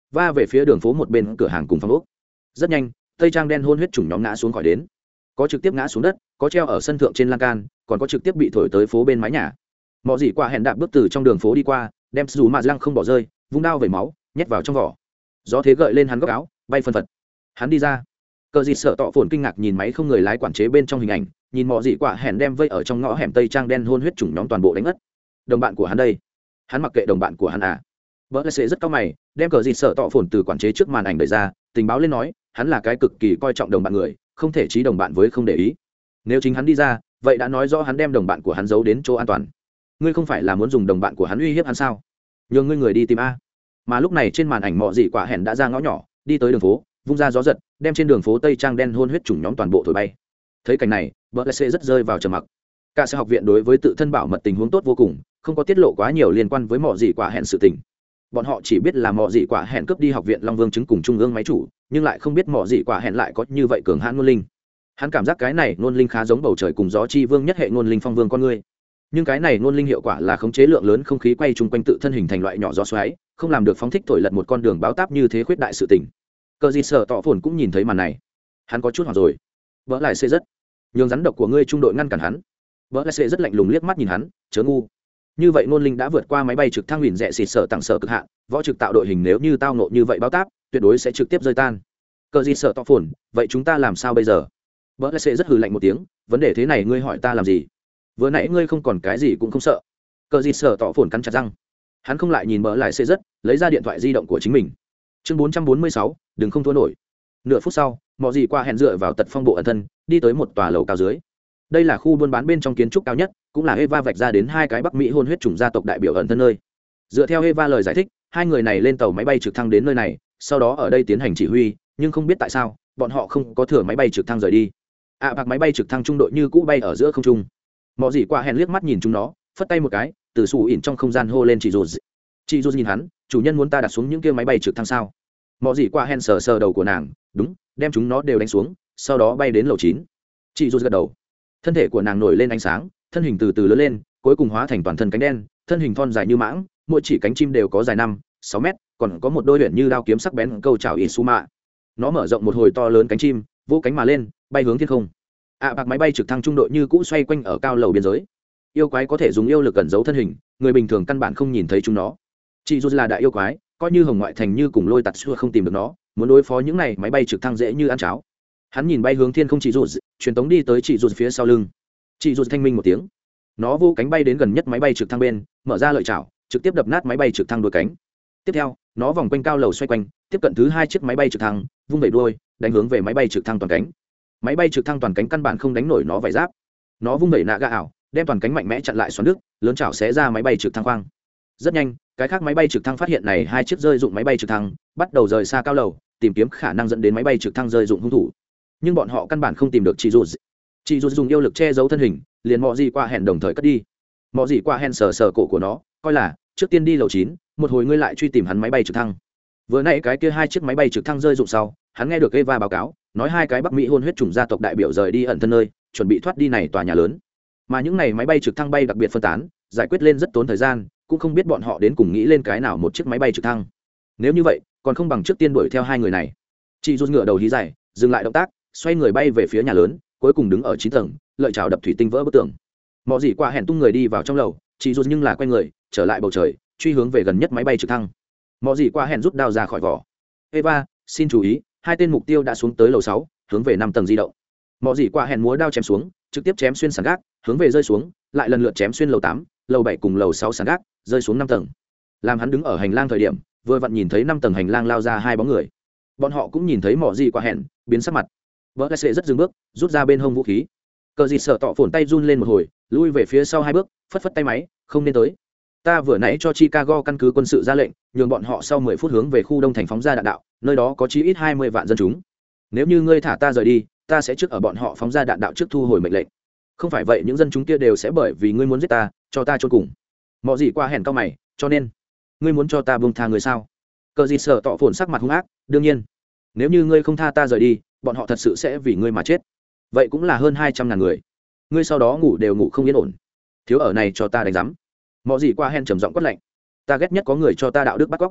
va về phía đường phố một bên cửa hàng cùng phòng ốc. Rất nhanh, tây trang đen hôn huyết chủng nhóm ngã xuống khỏi đến, có trực tiếp ngã xuống đất, có treo ở sân thượng trên lan can, còn có trực tiếp bị thổi tới phố bên mái nhà. Mọ gì qua hẹn đạp bước từ trong đường phố đi qua, đem dù mà răng không bỏ rơi, vung đao về máu nhét vào trong vỏ. Gió thế gợi lên hắn góc áo, bay phân phật. Hắn đi ra. Cờ gì sợ tọ phồn kinh ngạc nhìn máy không người lái quản chế bên trong hình ảnh, nhìn mọ gì quả hẹn đem vây ở trong ngõ hẻm tây trang đen hôn huyết chủng nhóm toàn bộ đánh ngất. Đồng bạn của hắn đây? Hắn mặc kệ đồng bạn của hắn à? Bỡ lại sẽ rất cao mày, đem cờ gì sợ tọ phồn từ quản chế trước màn ảnh đẩy ra, tình báo lên nói, hắn là cái cực kỳ coi trọng đồng bạn người, không thể trí đồng bạn với không để ý. Nếu chính hắn đi ra, vậy đã nói rõ hắn đem đồng bạn của hắn giấu đến chỗ an toàn. Ngươi không phải là muốn dùng đồng bạn của hắn uy hiếp hắn sao? Nhường ngươi người đi tìm a. Mà lúc này trên màn ảnh mọ gì quả hẹn đã ra ngõ nhỏ, đi tới đường phố, vung ra gió giật, đem trên đường phố tây trang đen hôn huyết chủng nhóm toàn bộ thổi bay. Thấy cảnh này, bỡ lại sẽ rất rơi vào trầm mặc. Cả sở học viện đối với tự thân bảo mật tình huống tốt vô cùng, không có tiết lộ quá nhiều liên quan với mọ gì quả hẹn sự tình. Bọn họ chỉ biết là mọ gì quả hẹn cướp đi học viện Long Vương chứng cùng trung ương máy chủ, nhưng lại không biết mọ gì quả hẹn lại có như vậy cường hãn ngôn linh. Hắn cảm giác cái này ngôn linh khá giống bầu trời cùng gió chi vương nhất hệ ngôn linh phong vương con người, nhưng cái này ngôn linh hiệu quả là khống chế lượng lớn không khí quay chung quanh tự thân hình thành loại nhỏ gió xoáy, không làm được phóng thích thổi lật một con đường báo táp như thế khuyết đại sự tình. Cờ gì sợ tọ phồn cũng nhìn thấy màn này, hắn có chút hoảng rồi. Vỡ lại xê rất nhường rắn độc của ngươi trung đội ngăn cản hắn. Vỡ lại xê rất lạnh lùng liếc mắt nhìn hắn, chớ ngu. Như vậy ngôn linh đã vượt qua máy bay trực thăng huyền rẻ xịt sợ tặng sở cực hạn, võ trực tạo đội hình nếu như tao nộ như vậy báo táp, tuyệt đối sẽ trực tiếp rơi tan. Cờ gì sợ tọ phồn, vậy chúng ta làm sao bây giờ? Vỡ lại xê rất hừ lạnh một tiếng, vấn đề thế này ngươi hỏi ta làm gì? Vừa nãy ngươi không còn cái gì cũng không sợ. Cờ gì sợ tọ phồn cắn chặt răng, hắn không lại nhìn bỡ lại xê rất, lấy ra điện thoại di động của chính mình. Chương 446, đừng không thua nổi. Nửa phút sau, mọ gì qua hẹn dựa vào tật phong bộ ẩn thân, đi tới một tòa lầu cao dưới. Đây là khu buôn bán bên trong kiến trúc cao nhất, cũng là Eva vạch ra đến hai cái Bắc Mỹ hôn huyết chủng gia tộc đại biểu ẩn thân nơi. Dựa theo Eva lời giải thích, hai người này lên tàu máy bay trực thăng đến nơi này, sau đó ở đây tiến hành chỉ huy, nhưng không biết tại sao, bọn họ không có thừa máy bay trực thăng rời đi. Bạc máy bay trực thăng trung đội như cũ bay ở giữa không trung. Mọ gì qua hẹn liếc mắt nhìn chúng nó, phất tay một cái, từ sủ ỉn trong không gian hô lên chị dù nhìn hắn, chủ nhân muốn ta đặt xuống những kia máy bay trực thăng sao? Mọ gì qua hẹn sờ sờ đầu của nàng, đúng, đem chúng nó đều đánh xuống, sau đó bay đến lầu 9. Chị dù gật đầu, thân thể của nàng nổi lên ánh sáng, thân hình từ từ lớn lên, cuối cùng hóa thành toàn thân cánh đen, thân hình thon dài như mãng, mỗi chỉ cánh chim đều có dài 5-6 mét, còn có một đôi luyện như đao kiếm sắc bén câu chảo Isuma. Nó mở rộng một hồi to lớn cánh chim, vỗ cánh mà lên, bay hướng thiên không. Bạc máy bay trực thăng trung đội như cũ xoay quanh ở cao lầu biên giới. Yêu quái có thể dùng yêu lực cẩn giấu thân hình, người bình thường căn bản không nhìn thấy chúng nó. Chị dù là đại yêu quái, coi như hồng ngoại thành như cùng lôi tạt xưa không tìm được nó, muốn đối phó những này máy bay trực thăng dễ như ăn cháo. Hắn nhìn bay hướng thiên không chị dù, truyền tống đi tới chị dù phía sau lưng. Chị dù thanh minh một tiếng, nó vô cánh bay đến gần nhất máy bay trực thăng bên, mở ra lợi chảo, trực tiếp đập nát máy bay trực thăng đuôi cánh. Tiếp theo, nó vòng quanh cao lầu xoay quanh, tiếp cận thứ hai chiếc máy bay trực thăng, vung vẩy đuôi, đánh hướng về máy bay trực thăng toàn cánh. Máy bay trực thăng toàn cánh căn bản không đánh nổi nó vải giáp. Nó vung vẩy nạ gà ảo, đem toàn cánh mạnh mẽ chặn lại xoắn nước, lớn chảo xé ra máy bay trực thăng khoang. Rất nhanh, cái khác máy bay trực thăng phát hiện này hai chiếc rơi dụng máy bay trực thăng, bắt đầu rời xa cao lầu, tìm kiếm khả năng dẫn đến máy bay trực thăng rơi dụng hung thủ. Nhưng bọn họ căn bản không tìm được chị dù. Chị dù dùng yêu lực che giấu thân hình, liền mọ gì qua hẹn đồng thời cất đi. Mọ gì qua hẹn sờ sờ cổ của nó, coi là trước tiên đi lầu 9, một hồi ngươi lại truy tìm hắn máy bay trực thăng. Vừa nãy cái kia hai chiếc máy bay trực thăng rơi dụng sau, hắn nghe được Eva báo cáo, nói hai cái Bắc Mỹ hôn huyết chủng gia tộc đại biểu rời đi ẩn thân nơi, chuẩn bị thoát đi này tòa nhà lớn. Mà những này máy bay trực thăng bay đặc biệt phân tán, giải quyết lên rất tốn thời gian, cũng không biết bọn họ đến cùng nghĩ lên cái nào một chiếc máy bay trực thăng. Nếu như vậy, còn không bằng trước tiên đuổi theo hai người này. Chị rút ngựa đầu hí dài, dừng lại động tác, xoay người bay về phía nhà lớn, cuối cùng đứng ở 9 tầng, lợi chảo đập thủy tinh vỡ bức tường. Mọ gì qua hẹn tung người đi vào trong lầu, chị rút nhưng là quay người, trở lại bầu trời, truy hướng về gần nhất máy bay trực thăng. Mọ gì qua hẹn rút đao ra khỏi vỏ. Eva, xin chú ý, hai tên mục tiêu đã xuống tới lầu 6, hướng về 5 tầng di động. Mọ gì qua hẹn múa đao chém xuống, trực tiếp chém xuyên sàn gác, hướng về rơi xuống, lại lần lượt chém xuyên lầu 8, lầu 7 cùng lầu 6 sàn gác, rơi xuống 5 tầng. Làm hắn đứng ở hành lang thời điểm, vừa vặn nhìn thấy 5 tầng hành lang lao ra hai bóng người. Bọn họ cũng nhìn thấy mọ gì qua hẹn, biến sắc mặt. Vỡ lại sẽ rất dừng bước, rút ra bên hông vũ khí. Cờ gì sợ tọ phồn tay run lên một hồi, lui về phía sau hai bước, phất phất tay máy, không nên tới. Ta vừa nãy cho Chicago căn cứ quân sự ra lệnh, nhường bọn họ sau 10 phút hướng về khu đông thành phóng ra đạn đạo, nơi đó có chí ít 20 vạn dân chúng. Nếu như ngươi thả ta rời đi, ta sẽ trước ở bọn họ phóng ra đạn đạo trước thu hồi mệnh lệnh. Không phải vậy những dân chúng kia đều sẽ bởi vì ngươi muốn giết ta, cho ta chôn cùng. Mọ gì qua hẹn cao mày, cho nên ngươi muốn cho ta buông tha người sao? Cờ gì sợ tọ phồn sắc mặt hung ác, đương nhiên. Nếu như ngươi không tha ta rời đi, bọn họ thật sự sẽ vì ngươi mà chết. Vậy cũng là hơn 200.000 người. Ngươi sau đó ngủ đều ngủ không yên ổn. Thiếu ở này cho ta đánh rắm. Mọ gì qua hẹn trầm giọng quát lạnh. Ta ghét nhất có người cho ta đạo đức bắt cóc.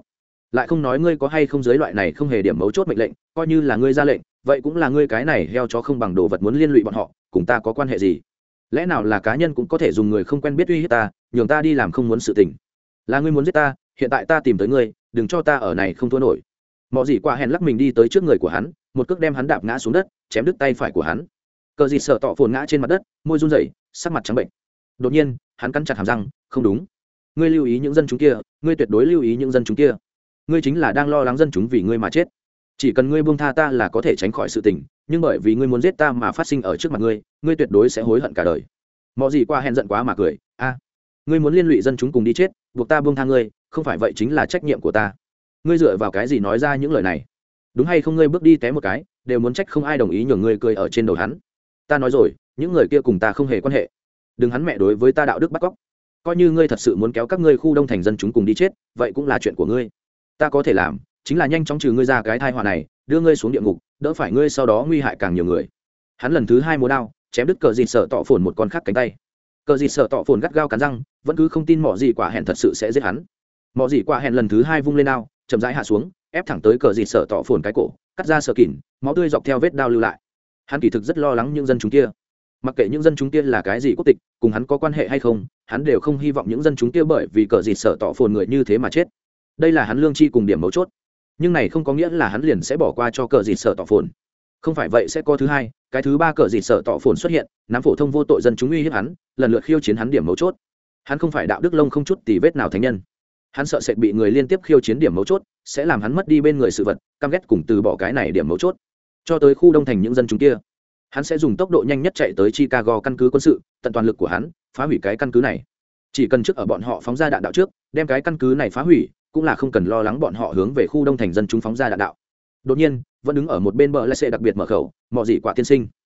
lại không nói ngươi có hay không giới loại này không hề điểm mấu chốt mệnh lệnh, coi như là ngươi ra lệnh vậy cũng là ngươi cái này heo chó không bằng đồ vật muốn liên lụy bọn họ, cùng ta có quan hệ gì? Lẽ nào là cá nhân cũng có thể dùng người không quen biết uy hiếp ta, nhường ta đi làm không muốn sự tình? Là ngươi muốn giết ta, hiện tại ta tìm tới ngươi, đừng cho ta ở này không thua nổi. Mọ gì qua hèn lắc mình đi tới trước người của hắn, một cước đem hắn đạp ngã xuống đất, chém đứt tay phải của hắn. Cờ gì sợ tọ phồn ngã trên mặt đất, môi run rẩy, sắc mặt trắng bệnh. Đột nhiên hắn cắn chặt hàm răng, không đúng, ngươi lưu ý những dân chúng kia, ngươi tuyệt đối lưu ý những dân chúng kia, ngươi chính là đang lo lắng dân chúng vì ngươi mà chết. Chỉ cần ngươi buông tha ta là có thể tránh khỏi sự tình, nhưng bởi vì ngươi muốn giết ta mà phát sinh ở trước mặt ngươi, ngươi tuyệt đối sẽ hối hận cả đời. Mọ gì qua hèn giận quá mà cười, a, ngươi muốn liên lụy dân chúng cùng đi chết, buộc ta buông tha ngươi, không phải vậy chính là trách nhiệm của ta. Ngươi dựa vào cái gì nói ra những lời này? Đúng hay không ngươi bước đi té một cái đều muốn trách không ai đồng ý nhường ngươi cười ở trên đầu hắn. Ta nói rồi, những người kia cùng ta không hề quan hệ, đừng hắn mẹ đối với ta đạo đức bắt cóc. Coi như ngươi thật sự muốn kéo các ngươi khu đông thành dân chúng cùng đi chết, vậy cũng là chuyện của ngươi. Ta có thể làm chính là nhanh chóng trừ ngươi ra cái tai họa này, đưa ngươi xuống địa ngục, đỡ phải ngươi sau đó nguy hại càng nhiều người. Hắn lần thứ hai múa đao chém đứt cờ dịt sợ tọ phồn một con khác cánh tay. Cờ dịt sợ tọ phồn gắt gao cắn răng, vẫn cứ không tin mọ gì quả hẹn thật sự sẽ giết hắn. Mọ gì quả hẹn lần thứ hai vung lên đao chậm rãi hạ xuống, ép thẳng tới cờ dịt sợ tọ phồn cái cổ, cắt ra sợ kỉn, máu tươi dọc theo vết đao lưu lại. Hắn kỳ thực rất lo lắng những dân chúng kia, mặc kệ những dân chúng kia là cái gì quốc tịch, cùng hắn có quan hệ hay không, hắn đều không hy vọng những dân chúng kia bởi vì cờ dịt sợ tọ phồn người như thế mà chết. Đây là hắn lương tri cùng điểm mấu chốt, nhưng này không có nghĩa là hắn liền sẽ bỏ qua cho cờ dịt sợ tọ phồn. Không phải vậy sẽ có thứ hai, cái thứ ba cờ dịt sợ tọ phồn xuất hiện, nắm phổ thông vô tội dân chúng uy hiếp hắn, lần lượt khiêu chiến hắn điểm mấu chốt. Hắn không phải đạo đức lông không chút tì vết nào thánh nhân, hắn sợ sẽ bị người liên tiếp khiêu chiến điểm mấu chốt, sẽ làm hắn mất đi bên người sự vật, căm ghét cùng từ bỏ cái này điểm mấu chốt. Cho tới khu đông thành những dân chúng kia, hắn sẽ dùng tốc độ nhanh nhất chạy tới Chicago căn cứ quân sự, tận toàn lực của hắn phá hủy cái căn cứ này. Chỉ cần trước ở bọn họ phóng ra đạn đạo trước, đem cái căn cứ này phá hủy, cũng là không cần lo lắng bọn họ hướng về khu đông thành dân chúng phóng ra đạn đạo. Đột nhiên, vẫn đứng ở một bên bờ lái xe đặc biệt mở khẩu, mọ gì quả tiên sinh.